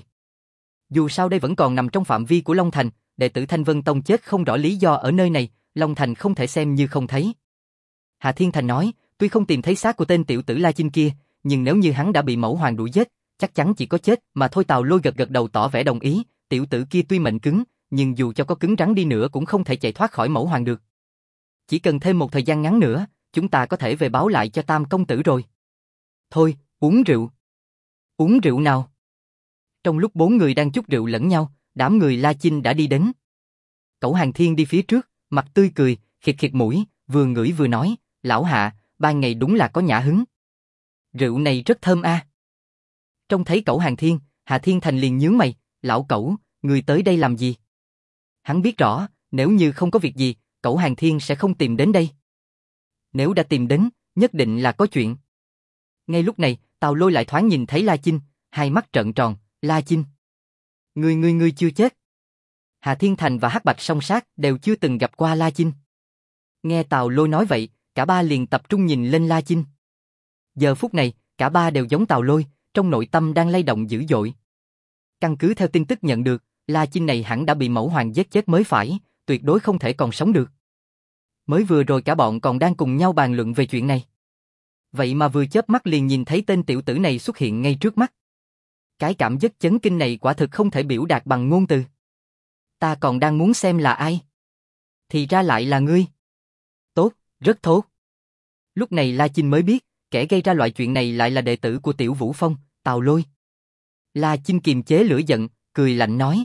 A: Dù sao đây vẫn còn nằm trong phạm vi của Long Thành, đệ tử Thanh Vân Tông chết không rõ lý do ở nơi này, Long Thành không thể xem như không thấy. Hà Thiên Thành nói, tuy không tìm thấy xác của tên tiểu tử La Chinh kia, nhưng nếu như hắn đã bị mẫu hoàng đuổi giết, chắc chắn chỉ có chết mà thôi. Tào Lôi gật gật đầu tỏ vẻ đồng ý, tiểu tử kia tuy mệnh cứng, nhưng dù cho có cứng rắn đi nữa cũng không thể chạy thoát khỏi mẫu hoàng được. Chỉ cần thêm một thời gian ngắn nữa, chúng ta có thể về báo lại cho Tam công tử rồi. Thôi, uống rượu. Uống rượu nào? Trong lúc bốn người đang chúc rượu lẫn nhau, đám người La Chinh đã đi đến. Cẩu Hàng Thiên đi phía trước, mặt tươi cười, khịt khịt mũi, vừa ngửi vừa nói, lão hạ, ban ngày đúng là có nhã hứng. rượu này rất thơm a. Trông thấy Cẩu Hàng Thiên, Hà Thiên Thành liền nhướng mày, lão Cẩu, người tới đây làm gì? Hắn biết rõ, nếu như không có việc gì, Cẩu Hàng Thiên sẽ không tìm đến đây. Nếu đã tìm đến, nhất định là có chuyện. Ngay lúc này, Tào Lôi lại thoáng nhìn thấy La Chinh, hai mắt trợn tròn, La Chinh. Ngươi ngươi ngươi chưa chết. Hà Thiên Thành và Hắc Bạch Song Sát đều chưa từng gặp qua La Chinh. Nghe Tào Lôi nói vậy, cả ba liền tập trung nhìn lên La Chinh. Giờ phút này, cả ba đều giống Tào Lôi, trong nội tâm đang lay động dữ dội. Căn cứ theo tin tức nhận được, La Chinh này hẳn đã bị Mẫu Hoàng giết chết mới phải, tuyệt đối không thể còn sống được. Mới vừa rồi cả bọn còn đang cùng nhau bàn luận về chuyện này. Vậy mà vừa chớp mắt liền nhìn thấy tên tiểu tử này xuất hiện ngay trước mắt. Cái cảm giác chấn kinh này quả thực không thể biểu đạt bằng ngôn từ. Ta còn đang muốn xem là ai. Thì ra lại là ngươi. Tốt, rất tốt. Lúc này La Chinh mới biết, kẻ gây ra loại chuyện này lại là đệ tử của Tiểu Vũ Phong, Tào Lôi. La Chinh kiềm chế lửa giận, cười lạnh nói.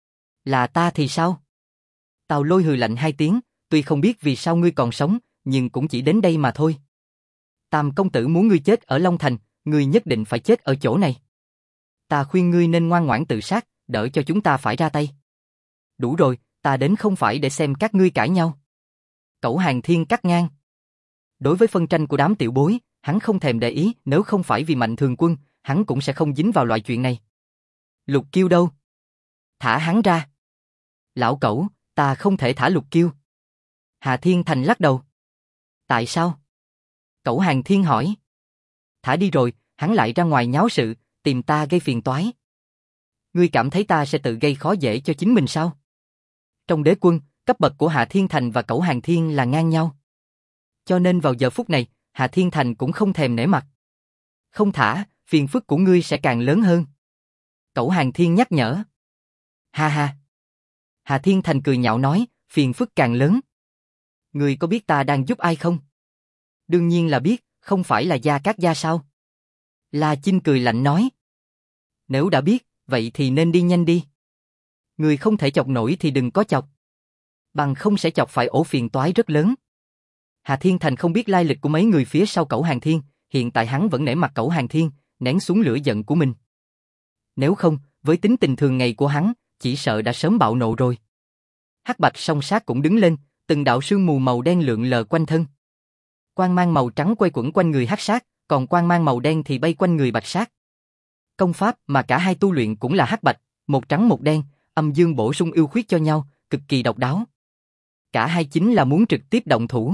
A: Là ta thì sao? Tào Lôi hừ lạnh hai tiếng, tuy không biết vì sao ngươi còn sống, nhưng cũng chỉ đến đây mà thôi. Tam công tử muốn ngươi chết ở Long Thành, ngươi nhất định phải chết ở chỗ này. Ta khuyên ngươi nên ngoan ngoãn tự sát, đỡ cho chúng ta phải ra tay. Đủ rồi, ta đến không phải để xem các ngươi cãi nhau. Cẩu Hàng Thiên cắt ngang. Đối với phân tranh của đám tiểu bối, hắn không thèm để ý, nếu không phải vì Mạnh Thường Quân, hắn cũng sẽ không dính vào loại chuyện này. Lục Kiêu đâu? Thả hắn ra. Lão Cẩu, ta không thể thả Lục Kiêu. Hà Thiên Thành lắc đầu. Tại sao? Cẩu Hàng Thiên hỏi. Thả đi rồi, hắn lại ra ngoài nháo sự, tìm ta gây phiền toái. Ngươi cảm thấy ta sẽ tự gây khó dễ cho chính mình sao? Trong đế quân, cấp bậc của Hà Thiên Thành và Cẩu Hàng Thiên là ngang nhau. Cho nên vào giờ phút này, Hà Thiên Thành cũng không thèm nể mặt. Không thả, phiền phức của ngươi sẽ càng lớn hơn. Cẩu Hàng Thiên nhắc nhở. Ha ha. Hà Thiên Thành cười nhạo nói, phiền phức càng lớn. Ngươi có biết ta đang giúp ai không? Đương nhiên là biết, không phải là Gia Cát Gia sao? La Chinh cười lạnh nói. Nếu đã biết, vậy thì nên đi nhanh đi. Người không thể chọc nổi thì đừng có chọc. Bằng không sẽ chọc phải ổ phiền toái rất lớn. Hà Thiên Thành không biết lai lịch của mấy người phía sau Cẩu Hàng Thiên, hiện tại hắn vẫn nể mặt Cẩu Hàng Thiên, nén xuống lửa giận của mình. Nếu không, với tính tình thường ngày của hắn, chỉ sợ đã sớm bạo nộ rồi. Hắc Bạch Song Sát cũng đứng lên, từng đạo sương mù màu đen lượn lờ quanh thân. Quang mang màu trắng quay quẩn quanh người Hắc Sát, còn quang mang màu đen thì bay quanh người Bạch Sát. Công pháp mà cả hai tu luyện cũng là hắc bạch, một trắng một đen, âm dương bổ sung yêu khuyết cho nhau, cực kỳ độc đáo. Cả hai chính là muốn trực tiếp động thủ.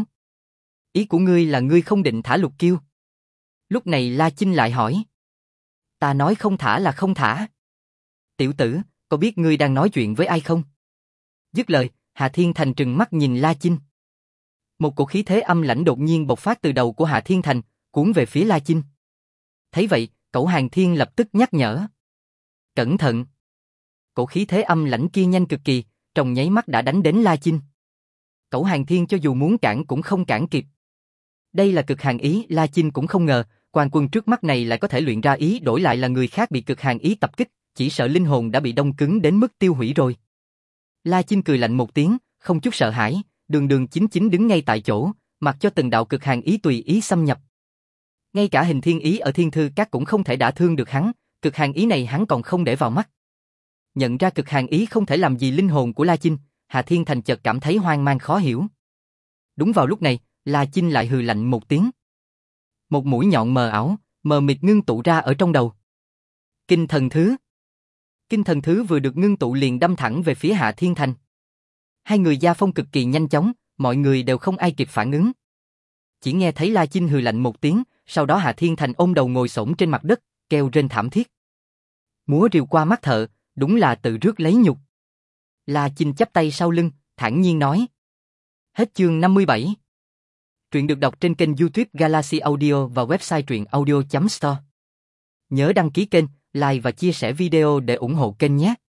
A: Ý của ngươi là ngươi không định thả Lục Kiêu? Lúc này La Chinh lại hỏi. Ta nói không thả là không thả. Tiểu tử, có biết ngươi đang nói chuyện với ai không? Dứt lời, Hà Thiên Thành trừng mắt nhìn La Chinh. Một cổ khí thế âm lãnh đột nhiên bộc phát từ đầu của Hà Thiên Thành, cuốn về phía La Chinh. Thấy vậy, Cẩu Hàng Thiên lập tức nhắc nhở. Cẩn thận! Cổ khí thế âm lãnh kia nhanh cực kỳ, trong nháy mắt đã đánh đến La Chinh. Cẩu Hàng Thiên cho dù muốn cản cũng không cản kịp. Đây là cực hàn ý, La Chinh cũng không ngờ, quan quân trước mắt này lại có thể luyện ra ý, đổi lại là người khác bị cực hàn ý tập kích, chỉ sợ linh hồn đã bị đông cứng đến mức tiêu hủy rồi. La Chinh cười lạnh một tiếng, không chút sợ hãi, đường đường chính chính đứng ngay tại chỗ, mặc cho từng đạo cực hàn ý tùy ý xâm nhập. Ngay cả hình thiên ý ở Thiên Thư Các cũng không thể đả thương được hắn, cực hàn ý này hắn còn không để vào mắt. Nhận ra cực hàn ý không thể làm gì linh hồn của La Chinh, Hà Thiên Thành chợt cảm thấy hoang mang khó hiểu. Đúng vào lúc này, La Chinh lại hừ lạnh một tiếng. Một mũi nhọn mờ ảo, mờ mịt ngưng tụ ra ở trong đầu. Kinh thần thứ. Kinh thần thứ vừa được ngưng tụ liền đâm thẳng về phía Hà Thiên Thành. Hai người gia phong cực kỳ nhanh chóng, mọi người đều không ai kịp phản ứng. Chỉ nghe thấy La Chinh hừ lạnh một tiếng, sau đó Hà Thiên Thành ôm đầu ngồi xổm trên mặt đất, kêu rên thảm thiết. Múa rìu qua mắt thợ, đúng là tự rước lấy nhục. La Chinh chắp tay sau lưng, thản nhiên nói. Hết chương năm mươi bảy. Truyện được đọc trên kênh YouTube Galaxy Audio và website truyện audio chấm store. Nhớ đăng ký kênh, like và chia sẻ video để ủng hộ kênh nhé.